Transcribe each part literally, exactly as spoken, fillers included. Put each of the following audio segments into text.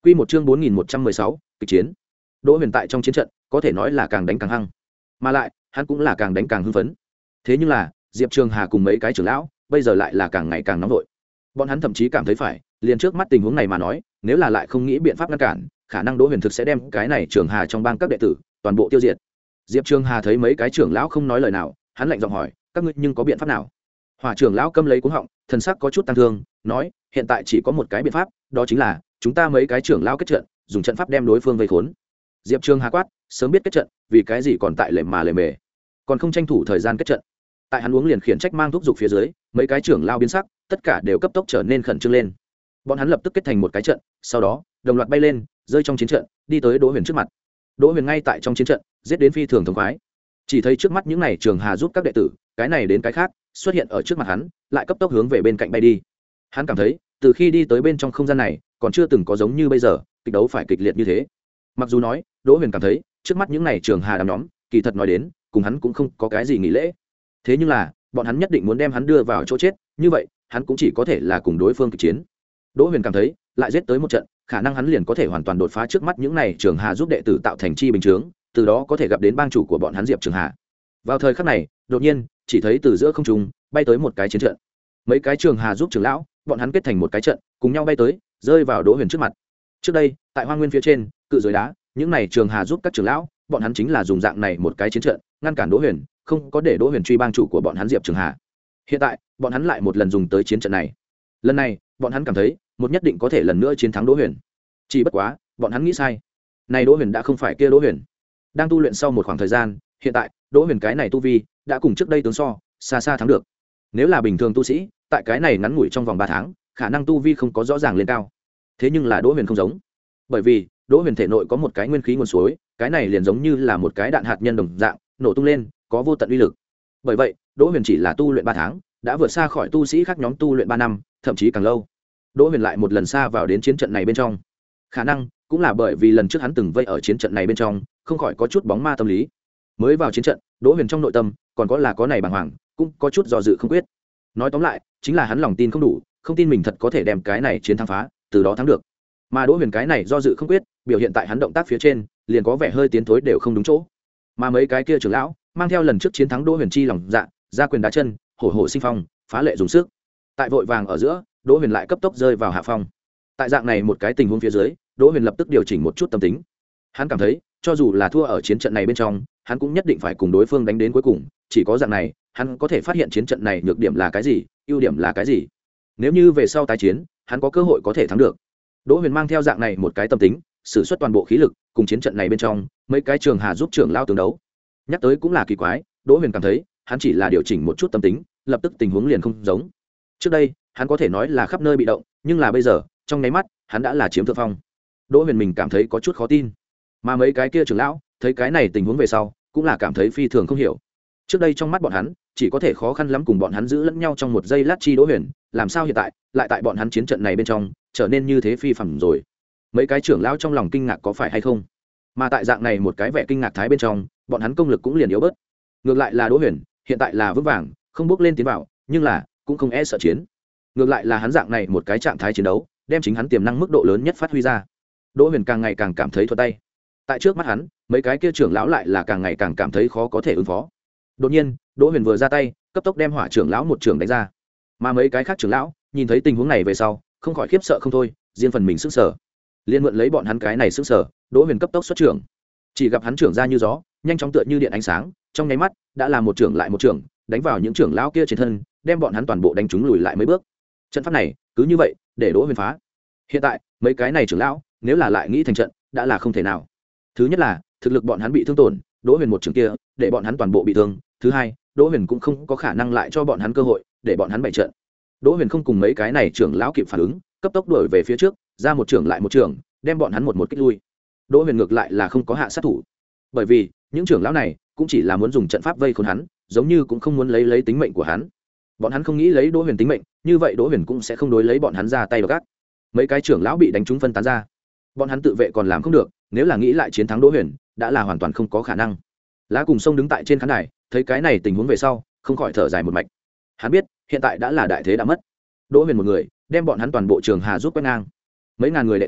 Quy một chương bốn nghìn một trăm mười sáu, kịch chiến. Đỗ Huyền tại trong chiến trận, có thể nói là càng đánh càng hăng, mà lại, hắn cũng là càng đánh càng hưng phấn. Thế nhưng là, Diệp Trường Hà cùng mấy cái trưởng lão, bây giờ lại là càng ngày càng nóng vội. Bọn hắn thậm chí cảm thấy phải, liền trước mắt tình huống này mà nói, nếu là lại không nghĩ biện pháp ngăn cản, khả năng Đỗ Huyền thực sẽ đem cái này Trường Hà trong bang các đệ tử, toàn bộ tiêu diệt. Diệp Trường Hà thấy mấy cái trưởng lão không nói lời nào, hắn lạnh giọng hỏi, các ngươi nhưng có biện pháp nào? Hỏa trưởng lão câm lấy cuống họng, thần sắc có chút tăng thương, nói, hiện tại chỉ có một cái biện pháp, đó chính là chúng ta mấy cái trưởng lão kết trận, dùng trận pháp đem đối phương vây khốn. Diệp Trường Hà quát, sớm biết kết trận, vì cái gì còn tại lề mà lề mề, còn không tranh thủ thời gian kết trận. Tại hắn uống liền khiển trách mang thuốc dục phía dưới, mấy cái trưởng lão biến sắc, tất cả đều cấp tốc trở nên khẩn trương lên. Bọn hắn lập tức kết thành một cái trận, sau đó đồng loạt bay lên, rơi trong chiến trận, đi tới Đỗ Huyền trước mặt. Đỗ Huyền ngay tại trong chiến trận, giết đến phi thường thống khoái. Chỉ thấy trước mắt những này Trường Hà giúp các đệ tử, cái này đến cái khác, xuất hiện ở trước mặt hắn, lại cấp tốc hướng về bên cạnh bay đi. Hắn cảm thấy, từ khi đi tới bên trong không gian này, còn chưa từng có giống như bây giờ, kịch đấu phải kịch liệt như thế. Mặc dù nói, Đỗ Huyền cảm thấy, trước mắt những này Trường Hà đám nhóm, kỳ thật nói đến, cùng hắn cũng không có cái gì nghỉ lễ. Thế nhưng là, bọn hắn nhất định muốn đem hắn đưa vào chỗ chết, như vậy, hắn cũng chỉ có thể là cùng đối phương kịch chiến. Đỗ Huyền cảm thấy, lại giết tới một trận, khả năng hắn liền có thể hoàn toàn đột phá trước mắt những này Trường Hà giúp đệ tử tạo thành chi bình chướng, từ đó có thể gặp đến bang chủ của bọn hắn Diệp Trường Hà. Vào thời khắc này, đột nhiên, chỉ thấy từ giữa không trung bay tới một cái chiến trận. Mấy cái Trường Hà giúp trưởng lão, bọn hắn kết thành một cái trận, cùng nhau bay tới, rơi vào Đỗ Huyền trước mặt. Trước đây, tại Hoang Nguyên phía trên, cự dưới đá, những này Trường Hà giúp các trưởng lão, bọn hắn chính là dùng dạng này một cái chiến trận, ngăn cản Đỗ Huyền, không có để Đỗ Huyền truy bang chủ của bọn hắn Diệp Trường Hà. Hiện tại, bọn hắn lại một lần dùng tới chiến trận này. Lần này, bọn hắn cảm thấy, một nhất định có thể lần nữa chiến thắng Đỗ Huyền. Chỉ bất quá, bọn hắn nghĩ sai. Này Đỗ Huyền đã không phải kia Đỗ Huyền. Đang tu luyện sau một khoảng thời gian, hiện tại, Đỗ Huyền cái này tu vi đã cùng trước đây tướng so, xa xa thắng được. Nếu là bình thường tu sĩ, tại cái này ngắn ngủi trong vòng ba tháng, khả năng tu vi không có rõ ràng lên cao. Thế nhưng là Đỗ Huyền không giống. Bởi vì, Đỗ Huyền thể nội có một cái nguyên khí nguồn suối, cái này liền giống như là một cái đạn hạt nhân đồng dạng, nổ tung lên, có vô tận uy lực. Bởi vậy, Đỗ Huyền chỉ là tu luyện ba tháng, đã vượt xa khỏi tu sĩ khác nhóm tu luyện ba năm, thậm chí càng lâu. Đỗ Huyền lại một lần xa vào đến chiến trận này bên trong. Khả năng cũng là bởi vì lần trước hắn từng vây ở chiến trận này bên trong, không khỏi có chút bóng ma tâm lý. Mới vào chiến trận, Đỗ Huyền trong nội tâm còn có là có này bàng hoàng, cũng có chút do dự không quyết. Nói tóm lại, chính là hắn lòng tin không đủ, không tin mình thật có thể đem cái này chiến thắng phá, từ đó thắng được. Mà Đỗ Huyền cái này do dự không quyết, biểu hiện tại hắn động tác phía trên, liền có vẻ hơi tiến thối đều không đúng chỗ. Mà mấy cái kia trưởng lão, mang theo lần trước chiến thắng Đỗ Huyền chi lòng dạ, ra quyền đá chân, hổ hổ sinh phong, phá lệ dùng sức. Tại vội vàng ở giữa, Đỗ Huyền lại cấp tốc rơi vào hạ phong. Tại dạng này một cái tình huống phía dưới, Đỗ Huyền lập tức điều chỉnh một chút tâm tính. Hắn cảm thấy, cho dù là thua ở chiến trận này bên trong, hắn cũng nhất định phải cùng đối phương đánh đến cuối cùng, chỉ có dạng này, hắn có thể phát hiện chiến trận này nhược điểm là cái gì, ưu điểm là cái gì. Nếu như về sau tái chiến, hắn có cơ hội có thể thắng được. Đỗ Huyền mang theo dạng này một cái tâm tính, sử xuất toàn bộ khí lực, cùng chiến trận này bên trong, mấy cái Trường Hà giúp trưởng lao tương đấu. Nhắc tới cũng là kỳ quái, Đỗ Huyền cảm thấy, hắn chỉ là điều chỉnh một chút tâm tính, lập tức tình huống liền không giống. Trước đây, hắn có thể nói là khắp nơi bị động, nhưng là bây giờ, trong nháy mắt, hắn đã là chiếm thượng phong. Đỗ Huyền mình cảm thấy có chút khó tin. Mà mấy cái kia trưởng lão, thấy cái này tình huống về sau, cũng là cảm thấy phi thường không hiểu. Trước đây trong mắt bọn hắn, chỉ có thể khó khăn lắm cùng bọn hắn giữ lẫn nhau trong một giây lát chi Đỗ Huyền, làm sao hiện tại, lại tại bọn hắn chiến trận này bên trong, trở nên như thế phi phàm rồi. Mấy cái trưởng lão trong lòng kinh ngạc có phải hay không? Mà tại dạng này một cái vẻ kinh ngạc thái bên trong, bọn hắn công lực cũng liền yếu bớt. Ngược lại là Đỗ Huyền, hiện tại là vững vàng, không bước lên tiến vào, nhưng là cũng không e sợ chiến. Ngược lại là hắn dạng này một cái trạng thái chiến đấu, đem chính hắn tiềm năng mức độ lớn nhất phát huy ra. Đỗ Huyền càng ngày càng cảm thấy thuận tay. Tại trước mắt hắn, mấy cái kia trưởng lão lại là càng ngày càng cảm thấy khó có thể ứng phó. Đột nhiên, Đỗ Huyền vừa ra tay, cấp tốc đem Hỏa trưởng lão một trưởng đánh ra. Mà mấy cái khác trưởng lão, nhìn thấy tình huống này về sau, không khỏi khiếp sợ không thôi, riêng phần mình sững sờ. Liên mượn lấy bọn hắn cái này sững sờ, Đỗ Huyền cấp tốc xuất trưởng. Chỉ gặp hắn trưởng ra như gió, nhanh chóng tựa như điện ánh sáng, trong nháy mắt, đã là một trưởng lại một trưởng, đánh vào những trưởng lão kia trên thân, đem bọn hắn toàn bộ đánh trúng lùi lại mấy bước. Trận pháp này, cứ như vậy, để Đỗ Huyền phá. Hiện tại, mấy cái này trưởng lão, nếu là lại nghĩ thành trận, đã là không thể nào. Thứ nhất là, thực lực bọn hắn bị thương tổn, Đỗ Huyền một trưởng kia, để bọn hắn toàn bộ bị thương. Thứ hai, Đỗ Huyền cũng không có khả năng lại cho bọn hắn cơ hội, để bọn hắn bày trận. Đỗ Huyền không cùng mấy cái này trưởng lão kịp phản ứng, cấp tốc đuổi về phía trước, ra một trưởng lại một trưởng, đem bọn hắn một một kích lui. Đỗ Huyền ngược lại là không có hạ sát thủ, bởi vì những trưởng lão này cũng chỉ là muốn dùng trận pháp vây khốn hắn, giống như cũng không muốn lấy lấy tính mệnh của hắn. Bọn hắn không nghĩ lấy Đỗ Huyền tính mệnh, như vậy Đỗ Huyền cũng sẽ không đối lấy bọn hắn ra tay độc ác. Mấy cái trưởng lão bị đánh trúng phân tán ra, bọn hắn tự vệ còn làm không được, nếu là nghĩ lại chiến thắng Đỗ Huyền, đã là hoàn toàn không có khả năng. Lá Cùng Sông đứng tại trên khán đài, thấy cái này tình huống về sau, không khỏi thở dài một mạch. Hắn biết, hiện tại đã là đại thế đã mất. Đỗ Huyền một người, đem bọn hắn toàn bộ Trường Hà giúp quét ngang. Mấy ngàn người đệ tử,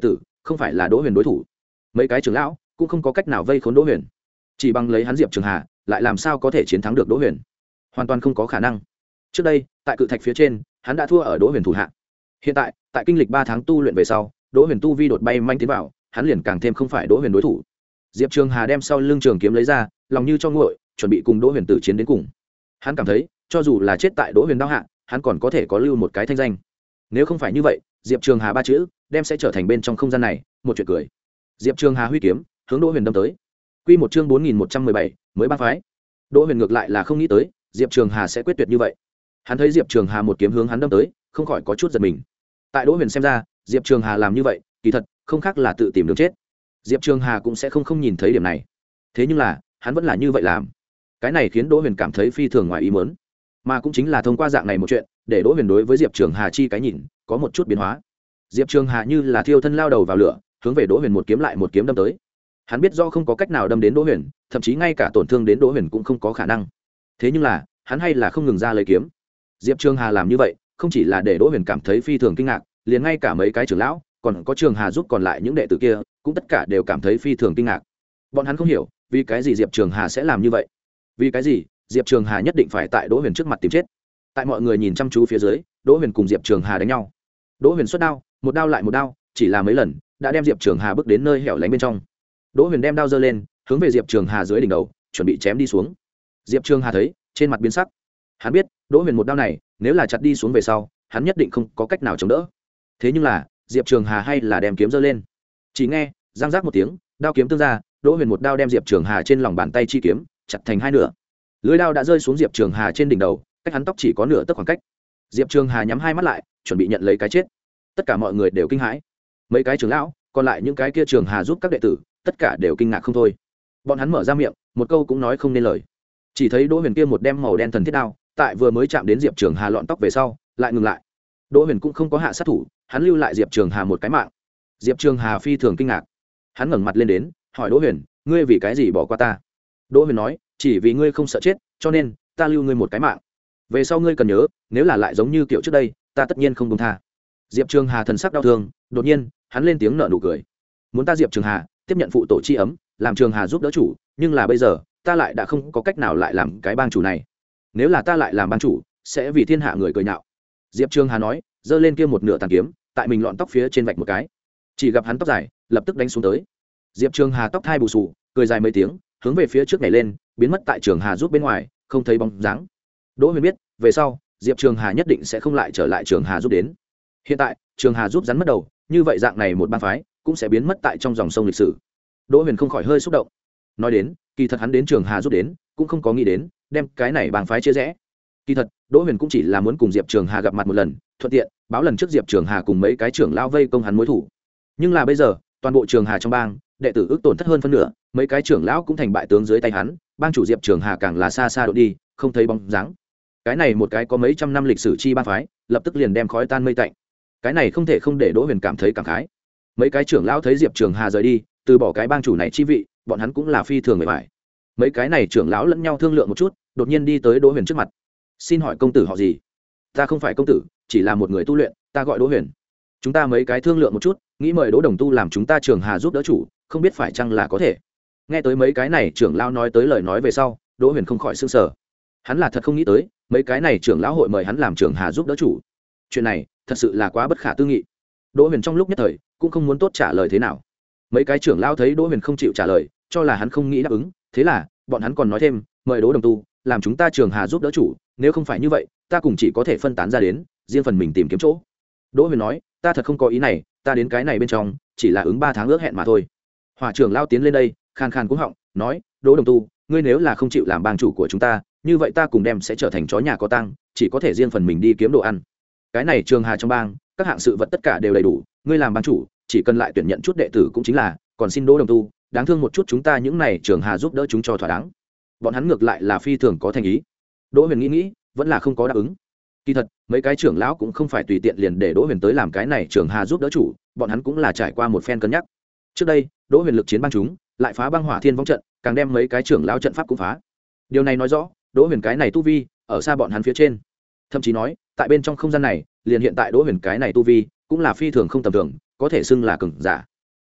không phải là đỗ huyền đối thủ. Mấy cái trưởng lão cũng không có cách nào vây khốn đỗ huyền, chỉ bằng lấy hắn Diệp Trường Hà lại làm sao có thể chiến thắng được đỗ huyền, hoàn toàn không có khả năng. Trước đây tại cự thạch phía trên hắn đã thua ở đỗ huyền thủ hạ, hiện tại tại kinh lịch ba tháng tu luyện về sau, đỗ huyền tu vi đột bay manh tiến vào, hắn liền càng thêm không phải đỗ huyền đối thủ. Diệp Trường Hà đem sau lưng trường kiếm lấy ra, lòng như cho nguội, chuẩn bị cùng đỗ huyền tử chiến đến cùng. Hắn cảm thấy cho dù là chết tại đỗ huyền đao hạ, hắn còn có thể có lưu một cái thanh danh. Nếu không phải như vậy, Diệp Trường Hà ba chữ đem sẽ trở thành bên trong không gian này một chuyện cười. Diệp Trường Hà huy kiếm hướng đỗ huyền đâm tới. Quy một chương bốn nghìn một trăm mười bảy, mới ba phái. Đỗ huyền ngược lại là không nghĩ tới Diệp Trường Hà sẽ quyết tuyệt như vậy. Hắn thấy Diệp Trường Hà một kiếm hướng hắn đâm tới, không khỏi có chút giật mình. Tại đỗ huyền xem ra, Diệp Trường Hà làm như vậy kỳ thật không khác là tự tìm đường chết. Diệp Trường Hà cũng sẽ không không nhìn thấy điểm này, thế nhưng là hắn vẫn là như vậy làm. Cái này khiến đỗ huyền cảm thấy phi thường ngoài ý muốn, mà cũng chính là thông qua dạng này một chuyện để đỗ huyền đối với Diệp Trường Hà chi cái nhìn có một chút biến hóa. Diệp Trường Hà như là thiêu thân lao đầu vào lửa, hướng về đỗ huyền một kiếm lại một kiếm đâm tới. Hắn biết do không có cách nào đâm đến đỗ huyền, thậm chí ngay cả tổn thương đến đỗ huyền cũng không có khả năng, thế nhưng là hắn hay là không ngừng ra lấy kiếm. Diệp Trường Hà làm như vậy không chỉ là để đỗ huyền cảm thấy phi thường kinh ngạc, liền ngay cả mấy cái trưởng lão còn có Trường Hà giúp còn lại những đệ tử kia cũng tất cả đều cảm thấy phi thường kinh ngạc. Bọn hắn không hiểu vì cái gì Diệp Trường Hà sẽ làm như vậy, vì cái gì Diệp Trường Hà nhất định phải tại đỗ huyền trước mặt tìm chết. Tại mọi người nhìn chăm chú phía dưới, đỗ huyền cùng Diệp Trường Hà đánh nhau. Đỗ huyền xuất đao, một đao lại một đao, chỉ là mấy lần đã đem Diệp Trường Hà bước đến nơi hẻo lánh bên trong. Đỗ huyền đem đao giơ lên, hướng về Diệp Trường Hà dưới đỉnh đầu chuẩn bị chém đi xuống. Diệp Trường Hà thấy, trên mặt biến sắc. Hắn biết đỗ huyền một đao này nếu là chặt đi xuống về sau, hắn nhất định không có cách nào chống đỡ. Thế nhưng là Diệp Trường Hà hay là đem kiếm giơ lên. Chỉ nghe răng rác một tiếng, đao kiếm tương ra, đỗ huyền một đao đem Diệp Trường Hà trên lòng bàn tay chi kiếm chặt thành hai nửa. Lưỡi đao đã rơi xuống Diệp Trường Hà trên đỉnh đầu, cách hắn tóc chỉ có nửa tấc khoảng cách. Diệp Trường Hà nhắm hai mắt lại, chuẩn bị nhận lấy cái chết. Tất cả mọi người đều kinh hãi. Mấy cái trưởng lão, còn lại những cái kia Trường Hà giúp các đệ tử, tất cả đều kinh ngạc không thôi. Bọn hắn mở ra miệng, một câu cũng nói không nên lời. Chỉ thấy đỗ huyền kia một đem màu đen thần thiết đao, tại vừa mới chạm đến Diệp Trường Hà lọn tóc về sau, lại ngừng lại. Đỗ huyền cũng không có hạ sát thủ, hắn lưu lại Diệp Trường Hà một cái mạng. Diệp Trường Hà phi thường kinh ngạc, hắn ngẩng mặt lên đến hỏi đỗ huyền, ngươi vì cái gì bỏ qua ta? Đỗ huyền nói, chỉ vì ngươi không sợ chết, cho nên ta lưu ngươi một cái mạng. Về sau ngươi cần nhớ, nếu là lại giống như kiểu trước đây, ta tất nhiên không buông tha. Diệp Trường Hà thần sắc đau thương, đột nhiên hắn lên tiếng nở nụ cười. Muốn ta Diệp Trường Hà tiếp nhận phụ tổ chi ấm, làm Trường Hà giúp đỡ chủ, nhưng là bây giờ ta lại đã không có cách nào lại làm cái bang chủ này. Nếu là ta lại làm bang chủ, sẽ vì thiên hạ người cười nhạo. Diệp Trường Hà nói, giơ lên kia một nửa tàn kiếm, tại mình lọn tóc phía trên vạch một cái. Chỉ gặp hắn tóc dài lập tức đánh xuống tới. Diệp Trường Hà tóc thai bù xù, cười dài mấy tiếng, hướng về phía trước nhảy lên, biến mất tại Trường Hà giúp bên ngoài, không thấy bóng dáng. Đỗ huyền biết, về sau Diệp Trường Hà nhất định sẽ không lại trở lại Trường Hà giúp đến. Hiện tại Trường Hà giúp rắn mất đầu, như vậy dạng này một bang phái cũng sẽ biến mất tại trong dòng sông lịch sử. Đỗ huyền không khỏi hơi xúc động. Nói đến, kỳ thật hắn đến Trường Hà giúp đến, cũng không có nghĩ đến đem cái này bang phái chia rẽ. Kỳ thật Đỗ huyền cũng chỉ là muốn cùng Diệp Trường Hà gặp mặt một lần, thuận tiện báo lần trước Diệp Trường Hà cùng mấy cái trưởng lao vây công hắn mối thủ. Nhưng là bây giờ toàn bộ Trường Hà trong bang đệ tử ước tổn thất hơn phân nửa, mấy cái trưởng lão cũng thành bại tướng dưới tay hắn, bang chủ Diệp Trường Hà càng là xa xa đội đi, không thấy bóng dáng. Cái này một cái có mấy trăm năm lịch sử chi bang phái, lập tức liền đem khói tan mây tạnh. Cái này không thể không để Đỗ huyền cảm thấy cảm khái. Mấy cái trưởng lão thấy Diệp Trường Hà rời đi, từ bỏ cái bang chủ này chi vị, bọn hắn cũng là phi thường người phải. Mấy cái này trưởng lão lẫn nhau thương lượng một chút, đột nhiên đi tới Đỗ huyền trước mặt. Xin hỏi công tử họ gì? Ta không phải công tử, chỉ là một người tu luyện, ta gọi Đỗ huyền. Chúng ta mấy cái thương lượng một chút, nghĩ mời Đỗ đồng tu làm chúng ta Trường Hà giúp đỡ chủ, không biết phải chăng là có thể. Nghe tới mấy cái này trưởng lão nói tới lời nói về sau, Đỗ huyền không khỏi sững sờ. Hắn là thật không nghĩ tới mấy cái này trưởng lão hội mời hắn làm Trường Hà giúp đỡ chủ. Chuyện này thật sự là quá bất khả tư nghị. Đỗ huyền trong lúc nhất thời cũng không muốn tốt trả lời thế nào. Mấy cái trưởng lão thấy Đỗ huyền không chịu trả lời, cho là hắn không nghĩ đáp ứng, thế là bọn hắn còn nói thêm, mời Đỗ đồng tu làm chúng ta Trường Hà giúp đỡ chủ, nếu không phải như vậy ta cùng chỉ có thể phân tán ra đến, riêng phần mình tìm kiếm chỗ. Đỗ huyền nói, ta thật không có ý này, ta đến cái này bên trong chỉ là ứng ba tháng ước hẹn mà thôi. Hỏa trưởng lao tiến lên đây, khan khan cũng họng nói, Đỗ đồng tu, ngươi nếu là không chịu làm bang chủ của chúng ta, như vậy ta cùng đem sẽ trở thành chó nhà có tang, chỉ có thể riêng phần mình đi kiếm đồ ăn. Cái này Trường Hà trong bang các hạng sự vật tất cả đều đầy đủ, ngươi làm bang chủ chỉ cần lại tuyển nhận chút đệ tử cũng chính là, còn xin Đỗ đồng tu đáng thương một chút chúng ta những này Trường Hà giúp đỡ chúng cho thỏa đáng. Bọn hắn ngược lại là phi thường có thành ý. Đỗ huyền nghĩ nghĩ, vẫn là không có đáp ứng. Kỳ thật mấy cái trưởng lão cũng không phải tùy tiện liền để Đỗ huyền tới làm cái này Trường Hà giúp đỡ chủ, bọn hắn cũng là trải qua một phen cân nhắc. Trước đây Đỗ huyền lực chiến bang chúng, lại phá băng hỏa thiên vong trận, càng đem mấy cái trưởng lão trận pháp cũng phá. Điều này nói rõ Đỗ huyền cái này tu vi ở xa bọn hắn phía trên, thậm chí nói tại bên trong không gian này, liền hiện tại Đỗ huyền cái này tu vi cũng là phi thường không tầm thường, có thể xưng là cường giả.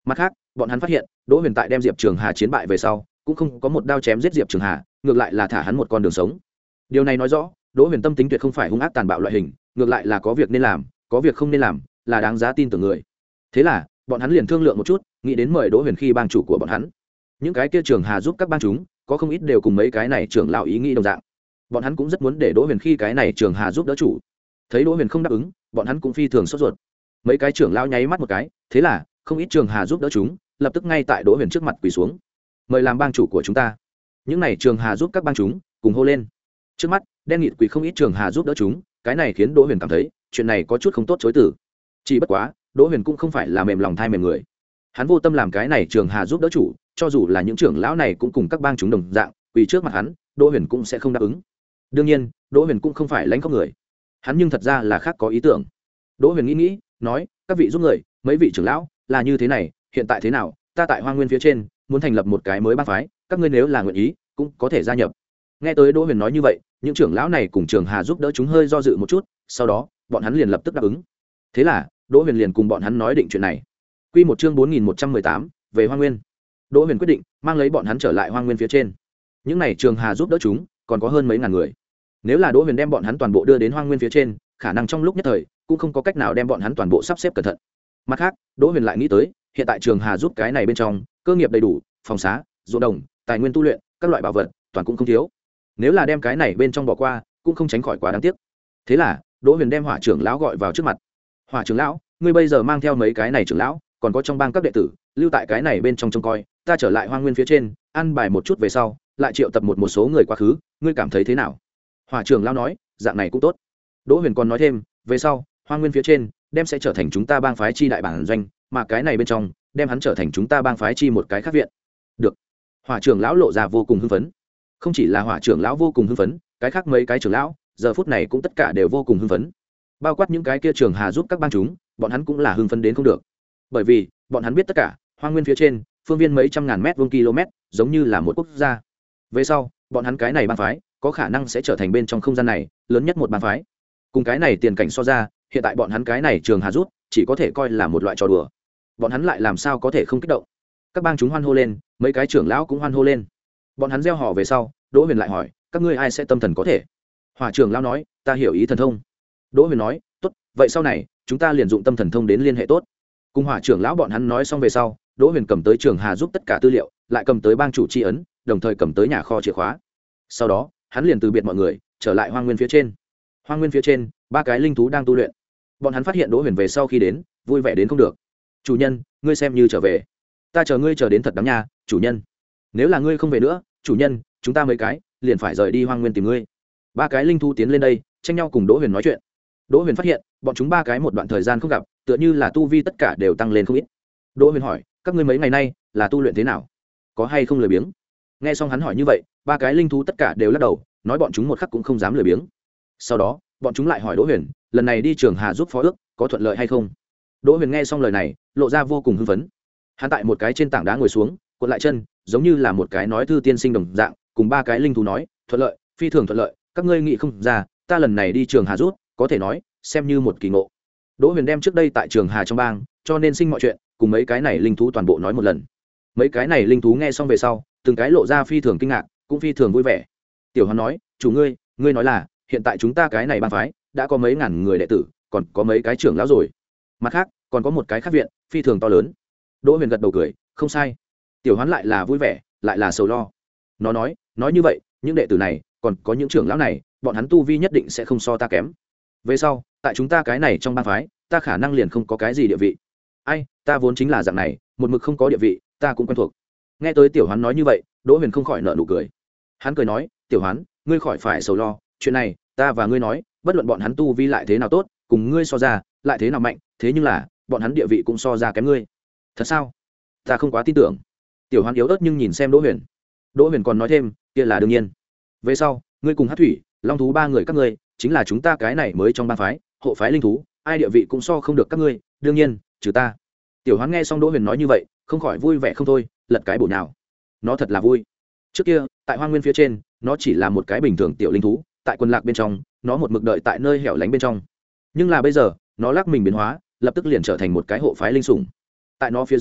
Mặt khác bọn hắn phát hiện đỗ huyền tại đem diệp trường hà chiến bại về sau cũng không có một đao chém giết diệp trường hà, ngược lại là thả hắn một con đường sống. Điều này nói rõ đỗ huyền tâm tính tuyệt không phải hung ác tàn bạo loại hình, ngược lại là có việc nên làm, có việc không nên làm, là đáng giá tin tưởng người. Thế là bọn hắn liền thương lượng một chút, nghĩ đến mời đỗ huyền khi bang chủ của bọn hắn. Những cái kia trường hà giúp các bang chúng có không ít đều cùng mấy cái này trưởng lão ý nghĩ đồng dạng, bọn hắn cũng rất muốn để đỗ huyền khi cái này trường hà giúp đỡ chủ. Thấy đỗ huyền không đáp ứng, bọn hắn cũng phi thường sốt ruột. Mấy cái trưởng lão nháy mắt một cái, thế là không ít trường hà giúp đỡ chúng lập tức ngay tại đỗ huyền trước mặt quỳ xuống, mời làm bang chủ của chúng ta. Những này trường hà giúp các bang chúng cùng hô lên. Trước mắt đen nghịt quỳ không ít trường hà giúp đỡ chúng, cái này khiến đỗ huyền cảm thấy chuyện này có chút không tốt chối từ. Chỉ bất quá đỗ huyền cũng không phải là mềm lòng thai mềm người, hắn vô tâm làm cái này trường hà giúp đỡ chủ, cho dù là những trưởng lão này cũng cùng các bang chúng đồng dạng quỳ trước mặt hắn, đỗ huyền cũng sẽ không đáp ứng. Đương nhiên đỗ huyền cũng không phải lãnh khóc người, hắn nhưng thật ra là khác có ý tưởng. Đỗ huyền nghĩ nghĩ nói, các vị giúp người, mấy vị trưởng lão, là như thế này, hiện tại thế nào, ta tại Hoa Nguyên phía trên muốn thành lập một cái mới bang phái, các ngươi nếu là nguyện ý cũng có thể gia nhập. Nghe tới Đỗ Huyền nói như vậy, những trưởng lão này cùng Trường Hà giúp đỡ chúng hơi do dự một chút, sau đó bọn hắn liền lập tức đáp ứng. Thế là Đỗ Huyền liền cùng bọn hắn nói định chuyện này. Quy một chương bốn nghìn một trăm mười tám, về Hoa Nguyên. Đỗ Huyền quyết định mang lấy bọn hắn trở lại Hoa Nguyên phía trên. Những này Trường Hà giúp đỡ chúng còn có hơn mấy ngàn người. Nếu là Đỗ Huyền đem bọn hắn toàn bộ đưa đến Hoa Nguyên phía trên, khả năng trong lúc nhất thời cũng không có cách nào đem bọn hắn toàn bộ sắp xếp cẩn thận. Mặt khác Đỗ Huyền lại nghĩ tới hiện tại Trường Hà giúp cái này bên trong cơ nghiệp đầy đủ, phòng xá, ruộng đồng, tài nguyên tu luyện, các loại bảo vật toàn cũng không thiếu. Nếu là đem cái này bên trong bỏ qua cũng không tránh khỏi quá đáng tiếc. Thế là Đỗ Huyền đem Hỏa trưởng lão gọi vào trước mặt. Hỏa trưởng lão, ngươi bây giờ mang theo mấy cái này trưởng lão còn có trong bang các đệ tử lưu tại cái này bên trong trông coi, ta trở lại Hoa Nguyên phía trên ăn bài một chút về sau lại triệu tập một một số người quá khứ, ngươi cảm thấy thế nào? Hỏa trưởng lão nói, dạng này cũng tốt. Đỗ Huyền còn nói thêm, về sau Hoa Nguyên phía trên đem sẽ trở thành chúng ta bang phái chi đại bản doanh, mà cái này bên trong đem hắn trở thành chúng ta bang phái chi một cái khác viện. Được. Hỏa trưởng lão lộ ra vô cùng hưng phấn. Không chỉ là Hỏa trưởng lão vô cùng hưng phấn, cái khác mấy cái trưởng lão giờ phút này cũng tất cả đều vô cùng hưng phấn. Bao quát những cái kia Trường Hà giúp các bang chúng, bọn hắn cũng là hưng phấn đến không được. Bởi vì bọn hắn biết tất cả Hoa Nguyên phía trên phương viên mấy trăm ngàn mét vuông km giống như là một quốc gia. Về sau bọn hắn cái này bang phái có khả năng sẽ trở thành bên trong không gian này lớn nhất một bang phái. Cùng cái này tiền cảnh so ra, hiện tại bọn hắn cái này Trường Hà rút chỉ có thể coi là một loại trò đùa. Bọn hắn lại làm sao có thể không kích động? Các bang chúng hoan hô lên, mấy cái trưởng lão cũng hoan hô lên. Bọn hắn gieo họ về sau, Đỗ Huyền lại hỏi, các ngươi ai sẽ tâm thần có thể? Hỏa trưởng lão nói, ta hiểu ý thần thông. Đỗ Huyền nói, tốt, vậy sau này chúng ta liền dụng tâm thần thông đến liên hệ tốt. Cùng Hỏa trưởng lão bọn hắn nói xong về sau, Đỗ Huyền cầm tới Trường Hà giúp tất cả tư liệu, lại cầm tới bang chủ tri ấn, đồng thời cầm tới nhà kho chìa khóa. Sau đó hắn liền từ biệt mọi người, trở lại Hoa Nguyên phía trên. Hoa Nguyên phía trên ba cái linh thú đang tu luyện. Bọn hắn phát hiện Đỗ Huyền về sau khi đến vui vẻ đến không được. Chủ nhân, ngươi xem như trở về, ta chờ ngươi chờ đến thật đáng nha. Chủ nhân, nếu là ngươi không về nữa, chủ nhân, chúng ta mấy cái liền phải rời đi Hoa Nguyên tìm ngươi. Ba cái linh thú tiến lên đây tranh nhau cùng Đỗ Huyền nói chuyện. Đỗ Huyền phát hiện bọn chúng ba cái một đoạn thời gian không gặp, tựa như là tu vi tất cả đều tăng lên không ít. Đỗ Huyền hỏi, các ngươi mấy ngày nay là tu luyện thế nào, có hay không lười biếng? Nghe xong hắn hỏi như vậy, ba cái linh thú tất cả đều lắc đầu, nói bọn chúng một khắc cũng không dám lười biếng. Sau đó bọn chúng lại hỏi Đỗ Huyền, lần này đi Trường Hà giúp phó ước có thuận lợi hay không? Đỗ Huyền nghe xong lời này lộ ra vô cùng hưng phấn. Hắn tại một cái trên tảng đá ngồi xuống, cuộn lại chân, giống như là một cái nói thư tiên sinh đồng dạng, cùng ba cái linh thú nói, thuận lợi, phi thường thuận lợi, các ngươi nghĩ không ra, ta lần này đi Trường Hà giúp có thể nói xem như một kỳ ngộ. Đỗ Huyền đem trước đây tại Trường Hà trong bang cho nên sinh mọi chuyện cùng mấy cái này linh thú toàn bộ nói một lần. Mấy cái này linh thú nghe xong về sau từng cái lộ ra phi thường kinh ngạc, cũng phi thường vui vẻ. Tiểu Hoán nói, chủ ngươi ngươi nói là hiện tại chúng ta cái này bang phái đã có mấy ngàn người đệ tử, còn có mấy cái trưởng lão rồi, mặt khác còn có một cái khác viện phi thường to lớn. Đỗ Huyền gật đầu cười, không sai. Tiểu Hoán lại là vui vẻ lại là sầu lo. Nó nói nói như vậy những đệ tử này còn có những trưởng lão này, bọn hắn tu vi nhất định sẽ không so ta kém. Về sau tại chúng ta cái này trong bang phái, ta khả năng liền không có cái gì địa vị. Ai, ta vốn chính là dạng này, một mực không có địa vị, ta cũng quen thuộc. Nghe tới Tiểu Hoán nói như vậy, Đỗ Huyền không khỏi nở nụ cười. Hắn cười nói, Tiểu Hoán, ngươi khỏi phải sầu lo, chuyện này ta và ngươi nói, bất luận bọn hắn tu vi lại thế nào tốt, cùng ngươi so ra lại thế nào mạnh, thế nhưng là bọn hắn địa vị cũng so ra kém ngươi. Thật sao? Ta không quá tin tưởng. Tiểu Hoán yếu ớt nhưng nhìn xem Đỗ Huyền. Đỗ Huyền còn nói thêm, kia là đương nhiên. Về sau ngươi cùng Hát Thủy, Long thú ba người các ngươi chính là chúng ta cái này mới trong bang phái hộ phái linh thú, ai địa vị cũng so không được các ngươi, đương nhiên trừ ta. Tiểu Hoán nghe xong Đỗ Huyền nói như vậy không khỏi vui vẻ không thôi, lật cái bổ nào. Nó thật là vui. Trước kia tại Hoa Nguyên phía trên nó chỉ là một cái bình thường tiểu linh thú, tại quần lạc bên trong nó một mực đợi tại nơi hẻo lánh bên trong, nhưng là bây giờ nó lắc mình biến hóa, lập tức liền trở thành một cái hộ phái linh sủng. Tại nó phía dưới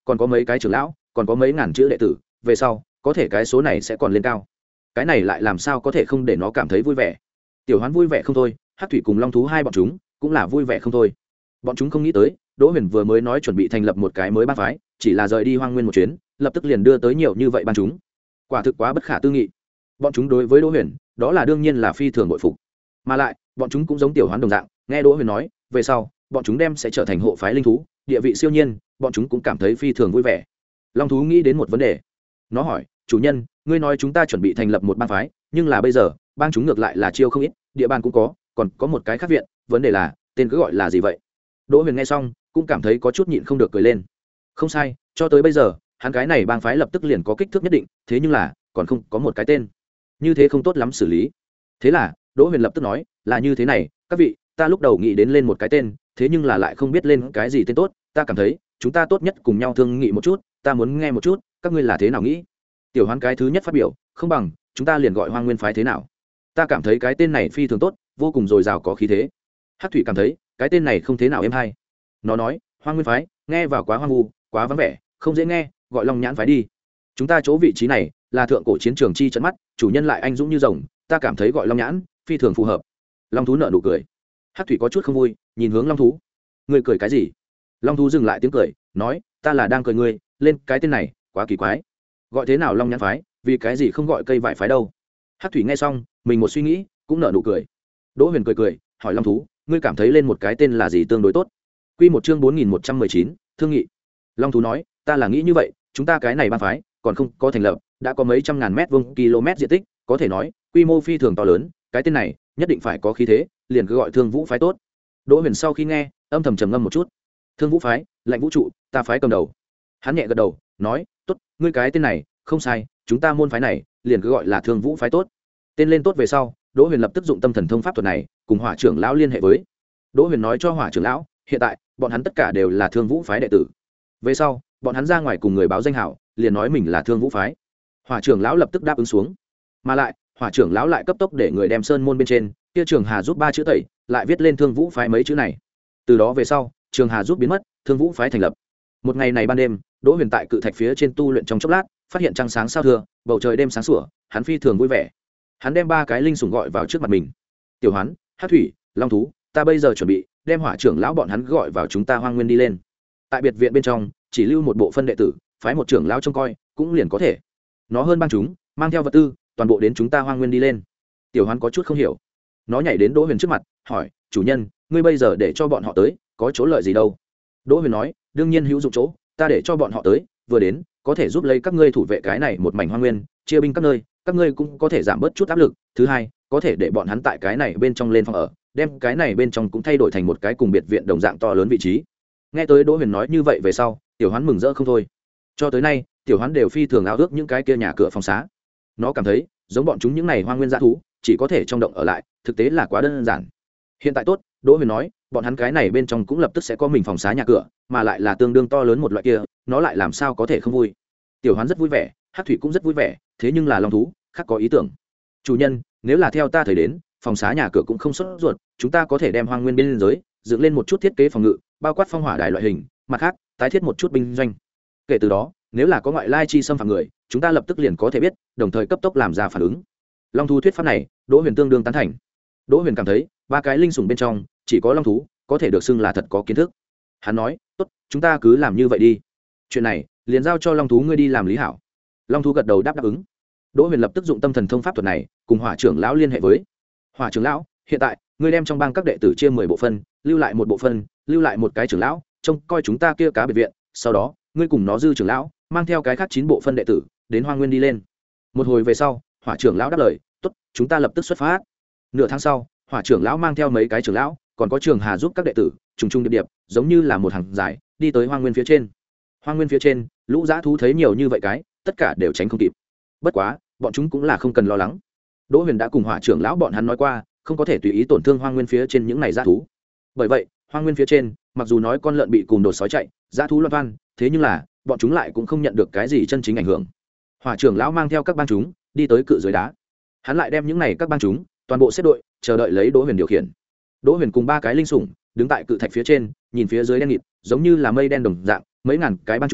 còn có mấy cái trưởng lão, còn có mấy ngàn chữ đệ tử, về sau có thể cái số này sẽ còn lên cao. Cái này lại làm sao có thể không để nó cảm thấy vui vẻ. Tiểu Hoán vui vẻ không thôi, Hắc Thủy cùng Long thú hai bọn chúng cũng là vui vẻ không thôi. Bọn chúng không nghĩ tới, Đỗ Huyền vừa mới nói chuẩn bị thành lập một cái mới bang phái, chỉ là rời đi Hoang Nguyên một chuyến, lập tức liền đưa tới nhiều như vậy ban chúng. Quả thực quá bất khả tư nghị. Bọn chúng đối với Đỗ Huyền, đó là đương nhiên là phi thường bội phục. Mà lại, bọn chúng cũng giống Tiểu Hoán đồng dạng, nghe Đỗ Huyền nói, về sau, bọn chúng đem sẽ trở thành hộ phái linh thú, địa vị siêu nhiên, bọn chúng cũng cảm thấy phi thường vui vẻ. Long thú nghĩ đến một vấn đề. Nó hỏi, "Chủ nhân, ngươi nói chúng ta chuẩn bị thành lập một bang phái, nhưng là bây giờ, bang chúng ngược lại là chiêu không ít, địa bàn cũng có, còn có một cái khác viện, vấn đề là, tên cứ gọi là gì vậy?" Đỗ Huyền nghe xong, cũng cảm thấy có chút nhịn không được cười lên. Không sai, cho tới bây giờ, hắn cái này bang phái lập tức liền có kích thước nhất định, thế nhưng là, còn không có một cái tên. Như thế không tốt lắm xử lý. Thế là, Đỗ Huyền lập tức nói, "Là như thế này, các vị, ta lúc đầu nghĩ đến lên một cái tên, thế nhưng là lại không biết lên cái gì tên tốt, ta cảm thấy, chúng ta tốt nhất cùng nhau thương nghị một chút, ta muốn nghe một chút, các ngươi là thế nào nghĩ?" Tiểu Hoán cái thứ nhất phát biểu, "Không bằng, chúng ta liền gọi Hoang Nguyên phái thế nào? Ta cảm thấy cái tên này phi thường tốt, vô cùng dồi dào có khí thế." Hắc Thủy cảm thấy, cái tên này không thế nào êm hay. Nó nói, "Hoang Nguyên phái, nghe vào quá hoang vu, quá vắng vẻ, không dễ nghe, gọi Long Nhãn phái đi. Chúng ta chỗ vị trí này là thượng cổ chiến trường chi trận mắt, chủ nhân lại anh dũng như rồng, ta cảm thấy gọi Long Nhãn phi thường phù hợp." Long thú nở nụ cười. Hắc Thủy có chút không vui, nhìn hướng Long thú. "Ngươi cười cái gì?" Long thú dừng lại tiếng cười, nói, "Ta là đang cười ngươi, lên cái tên này quá kỳ quái. Gọi thế nào Long Nhãn phái, vì cái gì không gọi cây vải phái đâu?" Hắc Thủy nghe xong, mình một suy nghĩ, cũng nở nụ cười. Đỗ Huyền cười cười, hỏi Long thú, "Ngươi cảm thấy lên một cái tên là gì tương đối tốt?" Quy một chương bốn nghìn một trăm mười chín, thương nghị. Long thú nói, "Ta là nghĩ như vậy, chúng ta cái này bang phái còn không có thành lập, đã có mấy trăm ngàn mét vuông km diện tích, có thể nói quy mô phi thường to lớn, cái tên này nhất định phải có khí thế, liền cứ gọi Thương Vũ phái tốt." Đỗ Huyền sau khi nghe, âm thầm trầm ngâm một chút. Thương Vũ phái, lạnh vũ trụ, ta phái cầm đầu. Hắn nhẹ gật đầu, nói, "Tốt, ngươi cái tên này không sai, chúng ta môn phái này liền cứ gọi là Thương Vũ phái tốt." Tên lên tốt về sau, Đỗ Huyền lập tức dụng tâm thần thông pháp thuật này, cùng Hỏa trưởng lão liên hệ với. Đỗ Huyền nói cho Hỏa trưởng lão, hiện tại bọn hắn tất cả đều là Thương Vũ phái đệ tử. Về sau, bọn hắn ra ngoài cùng người báo danh hảo, liền nói mình là Thương Vũ phái. Hỏa trưởng lão lập tức đáp ứng xuống. Mà lại, Hỏa trưởng lão lại cấp tốc để người đem sơn môn bên trên, kia Trường Hà giúp ba chữ tẩy, lại viết lên Thương Vũ phái mấy chữ này. Từ đó về sau, Trường Hà giúp biến mất, Thương Vũ phái thành lập. Một ngày này ban đêm, Đỗ Huyền tại cự thạch phía trên tu luyện trong chốc lát, phát hiện trăng sáng sao thưa, bầu trời đêm sáng sủa, hắn phi thường vui vẻ. Hắn đem ba cái linh sủng gọi vào trước mặt mình. "Tiểu Hoán, Hắc Thủy, Long thú, ta bây giờ chuẩn bị đem Hỏa trưởng lão bọn hắn gọi vào chúng ta Hoang Nguyên đi lên. Tại biệt viện bên trong, chỉ lưu một bộ phân đệ tử, phái một trưởng lão trông coi, cũng liền có thể. Nó hơn bang chúng, mang theo vật tư, toàn bộ đến chúng ta Hoang Nguyên đi lên." Tiểu Hoán có chút không hiểu. Nó nhảy đến Đỗ Huyền trước mặt, hỏi, "Chủ nhân, ngươi bây giờ để cho bọn họ tới, có chỗ lợi gì đâu?" Đỗ Huyền nói, "Đương nhiên hữu dụng chỗ, ta để cho bọn họ tới, vừa đến, có thể giúp lấy các ngươi thủ vệ cái này một mảnh Hoang Nguyên, chia binh các nơi, các ngươi cũng có thể giảm bớt chút áp lực. Thứ hai, có thể để bọn hắn tại cái này bên trong lên phòng ở, đem cái này bên trong cũng thay đổi thành một cái cùng biệt viện đồng dạng to lớn vị trí." Nghe tới Đỗ Huyền nói như vậy về sau, Tiểu Hoán mừng rỡ không thôi. Cho tới nay, Tiểu Hoán đều phi thường ao ước những cái kia nhà cửa phòng xá. Nó cảm thấy, giống bọn chúng những này hoang nguyên dã thú, chỉ có thể trong động ở lại, thực tế là quá đơn giản. Hiện tại tốt, Đỗ Huyền nói, bọn hắn cái này bên trong cũng lập tức sẽ có mình phòng xá nhà cửa, mà lại là tương đương to lớn một loại kia, nó lại làm sao có thể không vui. Tiểu Hoán rất vui vẻ, Hắc Thủy cũng rất vui vẻ, thế nhưng là Long thú khác có ý tưởng. "Chủ nhân, nếu là theo ta thời đến, phòng xá nhà cửa cũng không sốt ruột, chúng ta có thể đem hoang nguyên biên giới dựng lên một chút thiết kế phòng ngự, bao quát phong hỏa đài loại hình, mặt khác tái thiết một chút binh doanh. Kể từ đó, nếu là có ngoại lai chi xâm phạm người, chúng ta lập tức liền có thể biết, đồng thời cấp tốc làm ra phản ứng." Long thú thuyết pháp này, Đỗ Huyền tương đương tán thành. Đỗ Huyền cảm thấy, ba cái linh sủng bên trong, chỉ có Long thú có thể được xưng là thật có kiến thức. Hắn nói, "Tốt, chúng ta cứ làm như vậy đi. Chuyện này, liền giao cho Long thú ngươi đi làm lý hảo." Long thú gật đầu đáp đáp ứng. Đỗ Huyền lập tức dụng tâm thần thông pháp thuật này, cùng Hỏa trưởng lão liên hệ với. "Hỏa trưởng lão, hiện tại, ngươi đem trong bang các đệ tử chia mười bộ phân, lưu lại một bộ phân, lưu lại một cái trưởng lão, trông coi chúng ta kia cá biệt viện, sau đó, ngươi cùng nó dư trưởng lão, mang theo cái khác chín bộ phân đệ tử, đến Hoang Nguyên đi lên." Một hồi về sau, Hỏa trưởng lão đáp lời, "Tốt, chúng ta lập tức xuất phát." Nửa tháng sau, Hỏa trưởng lão mang theo mấy cái trưởng lão, còn có Trường Hà giúp các đệ tử, trùng trùng điệp điệp, giống như là một hàng dài, đi tới Hoang Nguyên phía trên. Hoang Nguyên phía trên, lũ dã thú thấy nhiều như vậy cái, tất cả đều tránh không kịp. Bất quá, bọn chúng cũng là không cần lo lắng. Đỗ Huyền đã cùng Hỏa trưởng lão bọn hắn nói qua, không có thể tùy ý tổn thương Hoang Nguyên phía trên những này dã thú. Bởi vậy, Hoang Nguyên phía trên, mặc dù nói con lợn bị cùng đột sói chạy, dã thú loạn toan, thế nhưng là, bọn chúng lại cũng không nhận được cái gì chân chính ảnh hưởng. Hỏa trưởng lão mang theo các bang chúng, đi tới cự dưới đá. Hắn lại đem những này các bang chúng, toàn bộ xếp đội, chờ đợi lấy Đỗ Huyền điều khiển. Đỗ Huyền cùng ba cái linh sủng, đứng tại cự thạch phía trên, nhìn phía dưới đen nghịt, giống như là mây đen đồng dạng, mấy ngàn cái bang chúng,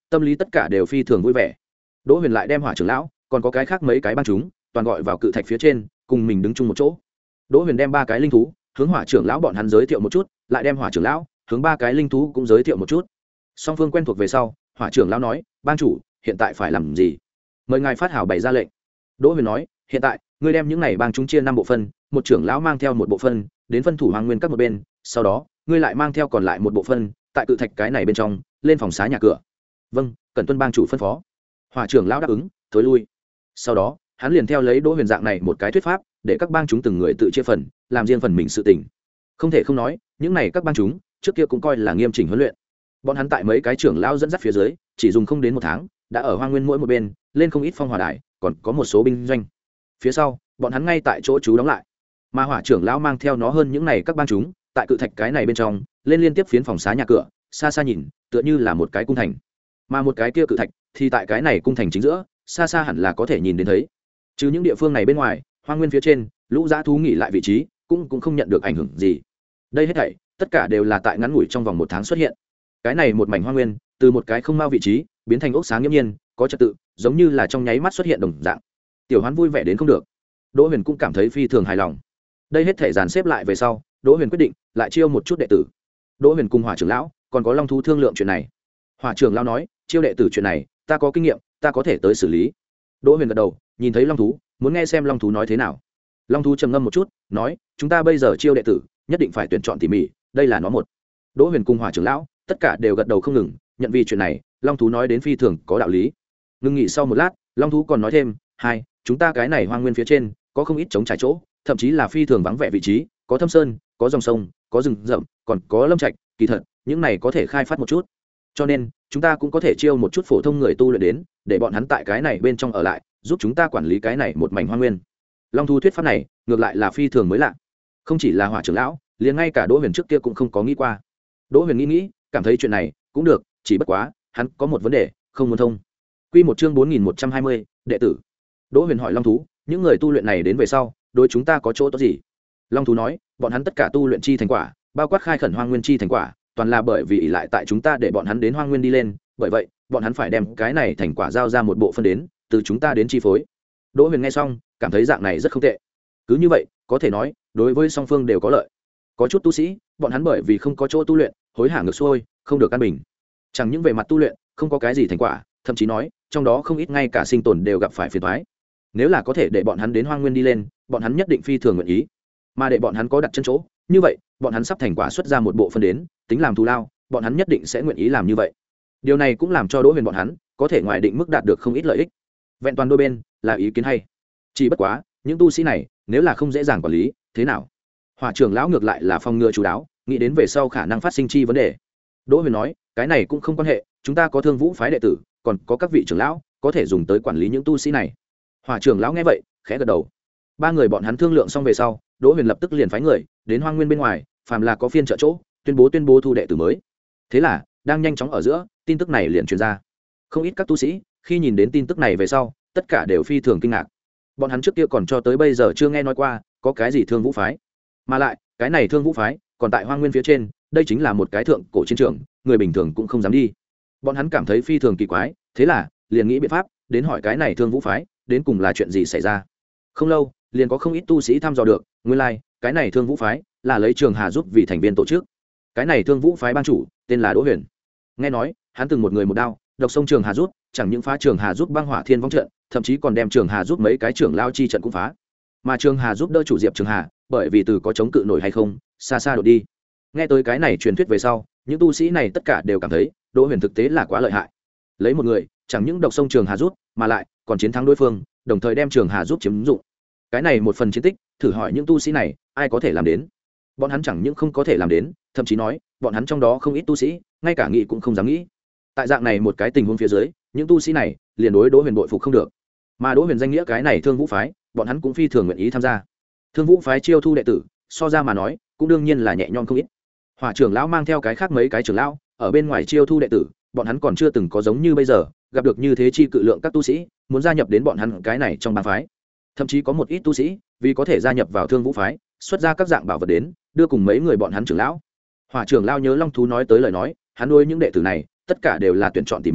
tâm lý tất cả đều phi thường vui vẻ. Đỗ Huyền lại đem Hỏa trưởng lão còn có cái khác mấy cái bang chúng toàn gọi vào cự thạch phía trên, cùng mình đứng chung một chỗ. Đỗ Huyền đem ba cái linh thú hướng Hỏa trưởng lão bọn hắn giới thiệu một chút, lại đem Hỏa trưởng lão hướng ba cái linh thú cũng giới thiệu một chút. Song phương quen thuộc về sau, Hỏa trưởng lão nói: "Bang chủ, hiện tại phải làm gì? Mời ngài phát hảo bày ra lệnh." Đỗ Huyền nói: "Hiện tại, ngươi đem những này bang chúng chia năm bộ phân, một trưởng lão mang theo một bộ phân, đến phân thủ Hoang Nguyên các một bên, sau đó, ngươi lại mang theo còn lại một bộ phân, tại cự thạch cái này bên trong, lên phòng xá nhà cửa." "Vâng, cần tuân bang chủ phân phó." Hỏa trưởng lão đáp ứng, thối lui. Sau đó, hắn liền theo lấy Đỗ Huyền dạng này một cái thuyết pháp, để các bang chúng từng người tự chia phần, làm riêng phần mình sự tình. Không thể không nói, những này các bang chúng trước kia cũng coi là nghiêm chỉnh huấn luyện. Bọn hắn tại mấy cái trưởng lão dẫn dắt phía dưới, chỉ dùng không đến một tháng, đã ở Hoang Nguyên mỗi một bên lên không ít phong hỏa đài, còn có một số binh doanh. Phía sau, bọn hắn ngay tại chỗ trú đóng lại. Mà Hỏa trưởng lão mang theo nó hơn những này các bang chúng, tại cự thạch cái này bên trong, lên liên tiếp phiến phòng xá nhà cửa, xa xa nhìn, tựa như là một cái cung thành. Mà một cái kia cự thạch thì tại cái này cung thành chính giữa, xa xa hẳn là có thể nhìn đến thấy. Trừ những địa phương này bên ngoài, Hoang Nguyên phía trên, lũ dã thú nghỉ lại vị trí, cũng cũng không nhận được ảnh hưởng gì. Đây hết thảy, tất cả đều là tại ngắn ngủi trong vòng một tháng xuất hiện. Cái này một mảnh Hoang Nguyên, từ một cái không mau vị trí, biến thành ốc sáng nghiêm nhiên, có trật tự, giống như là trong nháy mắt xuất hiện đồng dạng. Tiểu Hoán vui vẻ đến không được. Đỗ Huyền cũng cảm thấy phi thường hài lòng. Đây hết thể dàn xếp lại về sau, Đỗ Huyền quyết định lại chiêu một chút đệ tử. Đỗ Huyền cùng Hỏa trưởng lão còn có Long thú thương lượng chuyện này. Hỏa trưởng lão nói: "Chiêu đệ tử chuyện này, ta có kinh nghiệm, ta có thể tới xử lý." Đỗ Huyền gật đầu, nhìn thấy Long thú, muốn nghe xem Long thú nói thế nào. Long thú trầm ngâm một chút, nói: "Chúng ta bây giờ chiêu đệ tử, nhất định phải tuyển chọn tỉ mỉ, đây là nó một." Đỗ Huyền cùng Hỏa trưởng lão, tất cả đều gật đầu không ngừng, nhận vì chuyện này, Long thú nói đến phi thường có đạo lý. Ngưng nghỉ sau một lát, Long thú còn nói thêm: "Hai, chúng ta cái này Hoang Nguyên phía trên, có không ít trống trải chỗ, thậm chí là phi thường vắng vẻ vị trí, có thâm sơn, có dòng sông, có rừng rậm, còn có lâm trạch, kỳ thật, những này có thể khai phát một chút. Cho nên, chúng ta cũng có thể chiêu một chút phổ thông người tu luyện đến, để bọn hắn tại cái này bên trong ở lại, giúp chúng ta quản lý cái này một mảnh Hoang Nguyên." Long thú thuyết pháp này, ngược lại là phi thường mới lạ. Không chỉ là Hỏa trưởng lão, liền ngay cả Đỗ Huyền trước kia cũng không có nghĩ qua. Đỗ Huyền nghĩ nghĩ, cảm thấy chuyện này cũng được, chỉ bất quá, hắn có một vấn đề, không muốn thông. Quy một chương bốn nghìn một trăm hai mươi, đệ tử. Đỗ Huyền hỏi Long thú: "Những người tu luyện này đến về sau, đối chúng ta có chỗ tốt gì?" Long thú nói: "Bọn hắn tất cả tu luyện chi thành quả, bao quát khai khẩn Hoang Nguyên chi thành quả, toàn là bởi vì ỷ lại tại chúng ta để bọn hắn đến Hoang Nguyên đi lên, bởi vậy, bọn hắn phải đem cái này thành quả giao ra một bộ phân đến, từ chúng ta đến chi phối." Đỗ Huyền nghe xong, cảm thấy dạng này rất không tệ. Cứ như vậy, có thể nói, đối với song phương đều có lợi. Có chút tu sĩ, bọn hắn bởi vì không có chỗ tu luyện, hối hả ngược xuôi, không được an bình. Chẳng những về mặt tu luyện, không có cái gì thành quả, thậm chí nói, trong đó không ít ngay cả sinh tồn đều gặp phải phiền toái. Nếu là có thể để bọn hắn đến Hoang Nguyên đi lên, bọn hắn nhất định phi thường nguyện ý. Mà để bọn hắn có đặt chân chỗ, như vậy, bọn hắn sắp thành quả xuất ra một bộ phân đến, tính làm thù lao, bọn hắn nhất định sẽ nguyện ý làm như vậy. Điều này cũng làm cho Đỗ Huyền bọn hắn có thể ngoài định mức đạt được không ít lợi ích. Vẹn toàn đôi bên là ý kiến hay. Chỉ bất quá, những tu sĩ này, nếu là không dễ dàng quản lý, thế nào? Hỏa trưởng lão ngược lại là phòng ngừa chú đáo, nghĩ đến về sau khả năng phát sinh chi vấn đề. Đỗ Huyền nói: "Cái này cũng không quan hệ, chúng ta có Thương Vũ phái đệ tử, còn có các vị trưởng lão có thể dùng tới quản lý những tu sĩ này." Hỏa trưởng lão nghe vậy, khẽ gật đầu. Ba người bọn hắn thương lượng xong về sau, Đỗ Huyền lập tức liền phái người đến Hoang Nguyên bên ngoài, phàm là có phiên trợ chỗ, tuyên bố tuyên bố thu đệ tử mới. Thế là, đang nhanh chóng ở giữa, tin tức này liền truyền ra. Không ít các tu sĩ, khi nhìn đến tin tức này về sau, tất cả đều phi thường kinh ngạc. Bọn hắn trước kia còn cho tới bây giờ chưa nghe nói qua có cái gì Thương Vũ phái, mà lại, cái này Thương Vũ phái còn tại Hoang Nguyên phía trên, đây chính là một cái thượng cổ chiến trường, người bình thường cũng không dám đi. Bọn hắn cảm thấy phi thường kỳ quái, thế là liền nghĩ biện pháp đến hỏi cái này Thương Vũ phái đến cùng là chuyện gì xảy ra. Không lâu, liền có không ít tu sĩ thăm dò được, nguyên lai, like, cái này Thương Vũ phái là lấy Trường Hà giúp vì thành viên tổ chức. Cái này Thương Vũ phái ban chủ tên là Đỗ Huyền. Nghe nói, hắn từng một người một đao, độc sông Trường Hà giúp, chẳng những phá Trường Hà giúp băng hỏa thiên vong trận, thậm chí còn đem Trường Hà giúp mấy cái trưởng lao chi trận cũng phá. Mà Trường Hà giúp đỡ chủ Diệp Trường Hà, bởi vì từ có chống cự nổi hay không, xa xa đột đi. Nghe tới cái này truyền thuyết về sau, những tu sĩ này tất cả đều cảm thấy Đỗ Huyền thực tế là quá lợi hại. Lấy một người, chẳng những độc sông Trường Hà giúp, mà lại còn chiến thắng đối phương, đồng thời đem Trường Hà giúp chiếm dụng. Cái này một phần chiến tích, thử hỏi những tu sĩ này, ai có thể làm đến? Bọn hắn chẳng những không có thể làm đến, thậm chí nói, bọn hắn trong đó không ít tu sĩ, ngay cả nghĩ cũng không dám nghĩ. Tại dạng này một cái tình huống phía dưới, những tu sĩ này liền đối Đỗ Huyền bội phục không được. Mà Đỗ Huyền danh nghĩa cái này Thương Vũ phái, bọn hắn cũng phi thường nguyện ý tham gia. Thương Vũ phái chiêu thu đệ tử, so ra mà nói, cũng đương nhiên là nhẹ nhõm không ít. Hỏa trưởng lão mang theo cái khác mấy cái trưởng lão, ở bên ngoài chiêu thu đệ tử, bọn hắn còn chưa từng có giống như bây giờ, gặp được như thế chi cự lượng các tu sĩ, muốn gia nhập đến bọn hắn cái này trong bang phái. Thậm chí có một ít tu sĩ, vì có thể gia nhập vào Thương Vũ phái, xuất ra các dạng bảo vật đến, đưa cùng mấy người bọn hắn trưởng lão. Hỏa trưởng lão nhớ Long thú nói tới lời nói, hắn nuôi những đệ tử này, tất cả đều là tuyển chọn tỉ mỉ,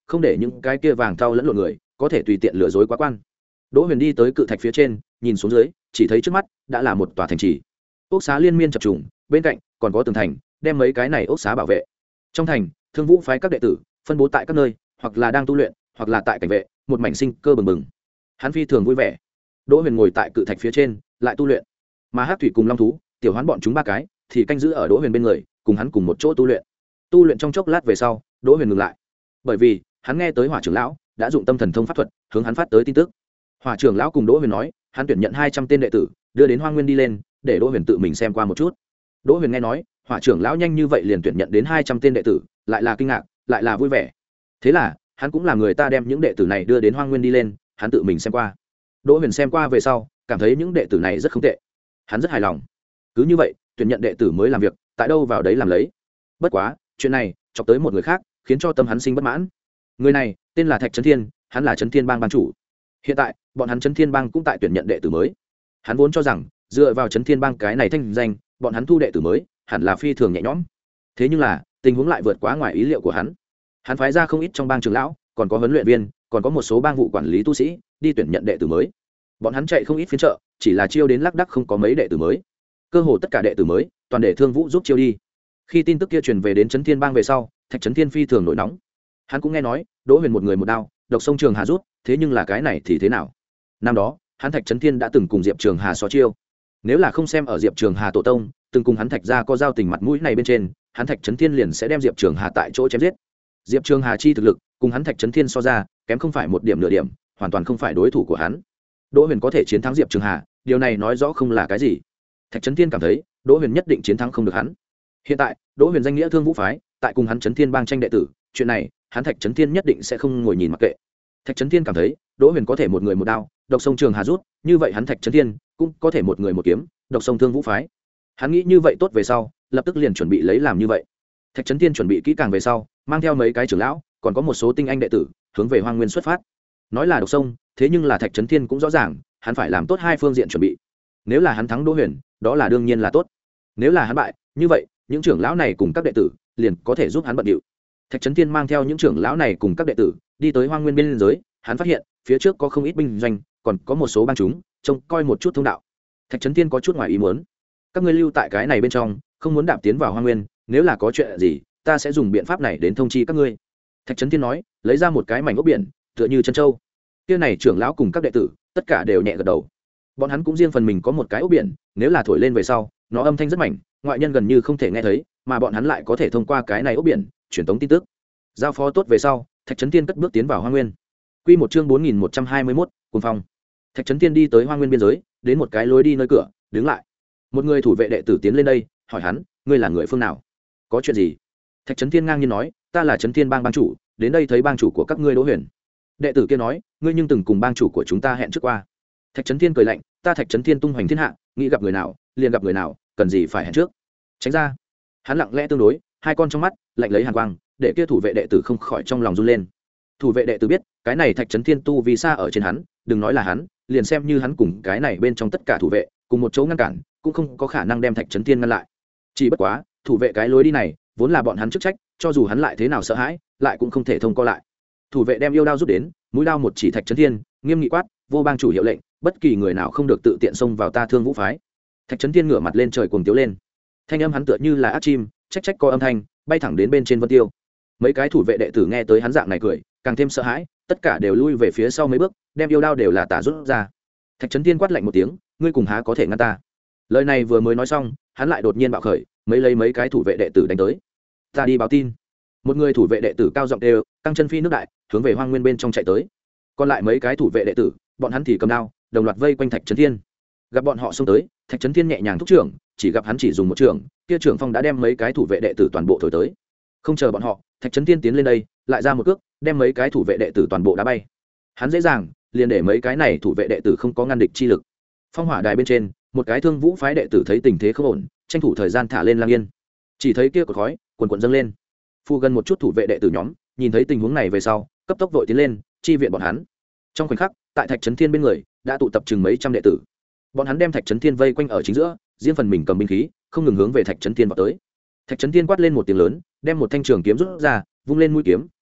không để những cái kia vàng thau lẫn lộn người có thể tùy tiện lừa dối quá quan. Đỗ Huyền đi tới cự thạch phía trên, nhìn xuống dưới, chỉ thấy trước mắt đã là một tòa thành trì. Ốc xá liên miên chập trùng, bên cạnh còn có tường thành, đem mấy cái này ốc xá bảo vệ. Trong thành, Thương Vũ phái các đệ tử phân bố tại các nơi, hoặc là đang tu luyện, hoặc là tại cảnh vệ, một mảnh sinh cơ bừng bừng. Hắn phi thường vui vẻ. Đỗ Huyền ngồi tại cự thạch phía trên, lại tu luyện. Mà Hắc Thủy cùng Long thú, Tiểu Hoán bọn chúng ba cái thì canh giữ ở Đỗ Huyền bên người, cùng hắn cùng một chỗ tu luyện. Tu luyện trong chốc lát về sau, Đỗ Huyền ngừng lại, bởi vì hắn nghe tới Hỏa trưởng lão đã dụng tâm thần thông pháp thuật hướng hắn phát tới tin tức. Hỏa trưởng lão cùng Đỗ Huyền nói, hắn tuyển nhận hai trăm tên đệ tử, đưa đến Hoang Nguyên đi lên, để Đỗ Huyền tự mình xem qua một chút. Đỗ Huyền nghe nói, Hỏa trưởng lão nhanh như vậy liền tuyển nhận đến hai trăm tên đệ tử, lại là kinh ngạc, lại là vui vẻ. Thế là, hắn cũng làm người ta đem những đệ tử này đưa đến Hoang Nguyên đi lên, hắn tự mình xem qua. Đỗ Huyền xem qua về sau, cảm thấy những đệ tử này rất không tệ. Hắn rất hài lòng. Cứ như vậy, tuyển nhận đệ tử mới làm việc, tại đâu vào đấy làm lấy. Bất quá, chuyện này chọc tới một người khác, khiến cho tâm hắn sinh bất mãn. Người này tên là Thạch Chấn Thiên, hắn là Chấn Thiên Bang bang chủ. Hiện tại, bọn hắn Chấn Thiên Bang cũng tại tuyển nhận đệ tử mới. Hắn vốn cho rằng, dựa vào Chấn Thiên Bang cái này thanh danh, bọn hắn thu đệ tử mới, hẳn là phi thường nhẹ nhõm. Thế nhưng là, tình huống lại vượt quá ngoài ý liệu của hắn. Hắn phái ra không ít trong bang trưởng lão, còn có huấn luyện viên, còn có một số bang vụ quản lý tu sĩ, đi tuyển nhận đệ tử mới. Bọn hắn chạy không ít phiên chợ, chỉ là chiêu đến lác đác không có mấy đệ tử mới. Cơ hồ tất cả đệ tử mới, toàn để Thương Vũ giúp chiêu đi. Khi tin tức kia truyền về đến Chấn Thiên Bang về sau, Thạch Chấn Thiên phi thường nổi nóng. Hắn cũng nghe nói, Đỗ Huyền một người một đao, độc sông Trường Hà rút, thế nhưng là cái này thì thế nào? Năm đó, hắn Thạch Chấn Thiên đã từng cùng Diệp Trường Hà so chiêu. Nếu là không xem ở Diệp Trường Hà tổ tông, từng cùng hắn Thạch gia có giao tình mặt mũi này bên trên, hắn Thạch Chấn Thiên liền sẽ đem Diệp Trường Hà tại chỗ chém giết. Diệp Trường Hà chi thực lực, cùng hắn Thạch Chấn Thiên so ra, kém không phải một điểm nửa điểm, hoàn toàn không phải đối thủ của hắn. Đỗ Huyền có thể chiến thắng Diệp Trường Hà, điều này nói rõ không là cái gì. Thạch Chấn Thiên cảm thấy, Đỗ Huyền nhất định chiến thắng không được hắn. Hiện tại, Đỗ Huyền danh nghĩa Thương Vũ phái, tại cùng hắn Chấn Thiên Bang tranh đệ tử, chuyện này, hắn Thạch Chấn Thiên nhất định sẽ không ngồi nhìn mặc kệ. Thạch Chấn Thiên cảm thấy, Đỗ Huyền có thể một người một đao, độc sông Trường Hà rút, như vậy hắn Thạch Chấn Thiên cũng có thể một người một kiếm, độc sông Thương Vũ phái. Hắn nghĩ như vậy tốt về sau, lập tức liền chuẩn bị lấy làm như vậy. Thạch Chấn Thiên chuẩn bị kỹ càng về sau, mang theo mấy cái trưởng lão, còn có một số tinh anh đệ tử, hướng về Hoang Nguyên xuất phát. Nói là độc sông, thế nhưng là Thạch Chấn Thiên cũng rõ ràng, hắn phải làm tốt hai phương diện chuẩn bị. Nếu là hắn thắng Đỗ Huyền, đó là đương nhiên là tốt. Nếu là hắn bại, như vậy, những trưởng lão này cùng các đệ tử liền có thể giúp hắn bận điệu. Thạch Chấn Thiên mang theo những trưởng lão này cùng các đệ tử đi tới Hoang Nguyên biên giới, hắn phát hiện phía trước có không ít binh doanh, còn có một số bang chúng trông coi một chút thông đạo. Thạch Chấn Thiên có chút ngoài ý muốn, các ngươi lưu tại cái này bên trong, không muốn đạp tiến vào Hoang Nguyên, nếu là có chuyện gì, ta sẽ dùng biện pháp này đến thông chi các ngươi. Thạch Chấn Thiên nói, lấy ra một cái mảnh ốc biển, tựa như chân châu. Kia này trưởng lão cùng các đệ tử, tất cả đều nhẹ gật đầu. Bọn hắn cũng riêng phần mình có một cái ốc biển, nếu là thổi lên về sau, nó âm thanh rất mảnh, ngoại nhân gần như không thể nghe thấy, mà bọn hắn lại có thể thông qua cái này ốc biển truyền tống tin tức. Giao phó tốt về sau, Thạch Chấn Thiên cất bước tiến vào Hoang Nguyên. Quy một chương bốn nghìn một trăm hai mươi mốt, Cuồng Phong. Thạch Chấn Thiên đi tới Hoang Nguyên biên giới, đến một cái lối đi nơi cửa, đứng lại. Một người thủ vệ đệ tử tiến lên đây, hỏi hắn, ngươi là người phương nào? Có chuyện gì? Thạch Chấn Thiên ngang nhiên nói, ta là Chấn Thiên Bang bang chủ, đến đây thấy bang chủ của các ngươi Đỗ Huyền. Đệ tử kia nói, ngươi nhưng từng cùng bang chủ của chúng ta hẹn trước qua. Thạch Chấn Thiên cười lạnh, ta Thạch Chấn Thiên tung hoành thiên hạ, nghĩ gặp người nào, liền gặp người nào, cần gì phải hẹn trước? Tránh ra. Hắn lặng lẽ tương đối, hai con trong mắt lạnh lấy hàn quang, để kia thủ vệ đệ tử không khỏi trong lòng run lên. Thủ vệ đệ tử biết, cái này Thạch Chấn Thiên tu vì xa ở trên hắn, đừng nói là hắn, liền xem như hắn cùng cái này bên trong tất cả thủ vệ, cùng một chỗ ngăn cản, cũng không có khả năng đem Thạch Chấn Thiên ngăn lại. Chỉ bất quá, thủ vệ cái lối đi này, vốn là bọn hắn chức trách, cho dù hắn lại thế nào sợ hãi, lại cũng không thể thông qua lại. Thủ vệ đem yêu đao rút đến, mũi đao một chỉ Thạch Chấn Thiên, nghiêm nghị quát, vô bang chủ hiệu lệnh, bất kỳ người nào không được tự tiện xông vào ta Thương Vũ phái. Thạch Chấn Thiên ngửa mặt lên trời cuồng tiếu lên, thanh âm hắn tựa như là ác chim, trách trách co âm thanh, bay thẳng đến bên trên vân tiêu. Mấy cái thủ vệ đệ tử nghe tới hắn dạng này cười, càng thêm sợ hãi, tất cả đều lui về phía sau mấy bước, đem yêu đao đều là tả rút ra. Thạch Chấn Thiên quát lạnh một tiếng, ngươi cùng há có thể ngăn ta? Lời này vừa mới nói xong, hắn lại đột nhiên bạo khởi, mấy lấy mấy cái thủ vệ đệ tử đánh tới. Ta đi báo tin. Một người thủ vệ đệ tử cao giọng đều, căng chân phi nước đại, hướng về Hoang Nguyên bên trong chạy tới. Còn lại mấy cái thủ vệ đệ tử, bọn hắn thì cầm đao, đồng loạt vây quanh Thạch Chấn Thiên. Gặp bọn họ xông tới, Thạch Chấn Thiên nhẹ nhàng thúc trưởng, chỉ gặp hắn chỉ dùng một trưởng, kia trưởng phong đã đem mấy cái thủ vệ đệ tử toàn bộ thổi tới. Không chờ bọn họ, Thạch Chấn Thiên tiến lên đây, lại ra một cước, đem mấy cái thủ vệ đệ tử toàn bộ đá bay. Hắn dễ dàng, liền để mấy cái này thủ vệ đệ tử không có ngăn địch chi lực. Phong hỏa đài bên trên, một cái Thương Vũ phái đệ tử thấy tình thế không ổn, tranh thủ thời gian thả lên lang yên. Chỉ thấy kia cột khói cuồn cuộn dâng lên. Phu gần một chút thủ vệ đệ tử nhóm, nhìn thấy tình huống này về sau, cấp tốc vội tiến lên, chi viện bọn hắn. Trong khoảnh khắc, tại Thạch Chấn Thiên bên người, đã tụ tập chừng mấy trăm đệ tử. Bọn hắn đem Thạch Chấn Thiên vây quanh ở chính giữa, riêng phần mình cầm binh khí, không ngừng hướng về Thạch Chấn Thiên vọt tới. Thạch Chấn Thiên quát lên một tiếng lớn, đem một thanh trường kiếm rút ra, vung lên mũi kiếm,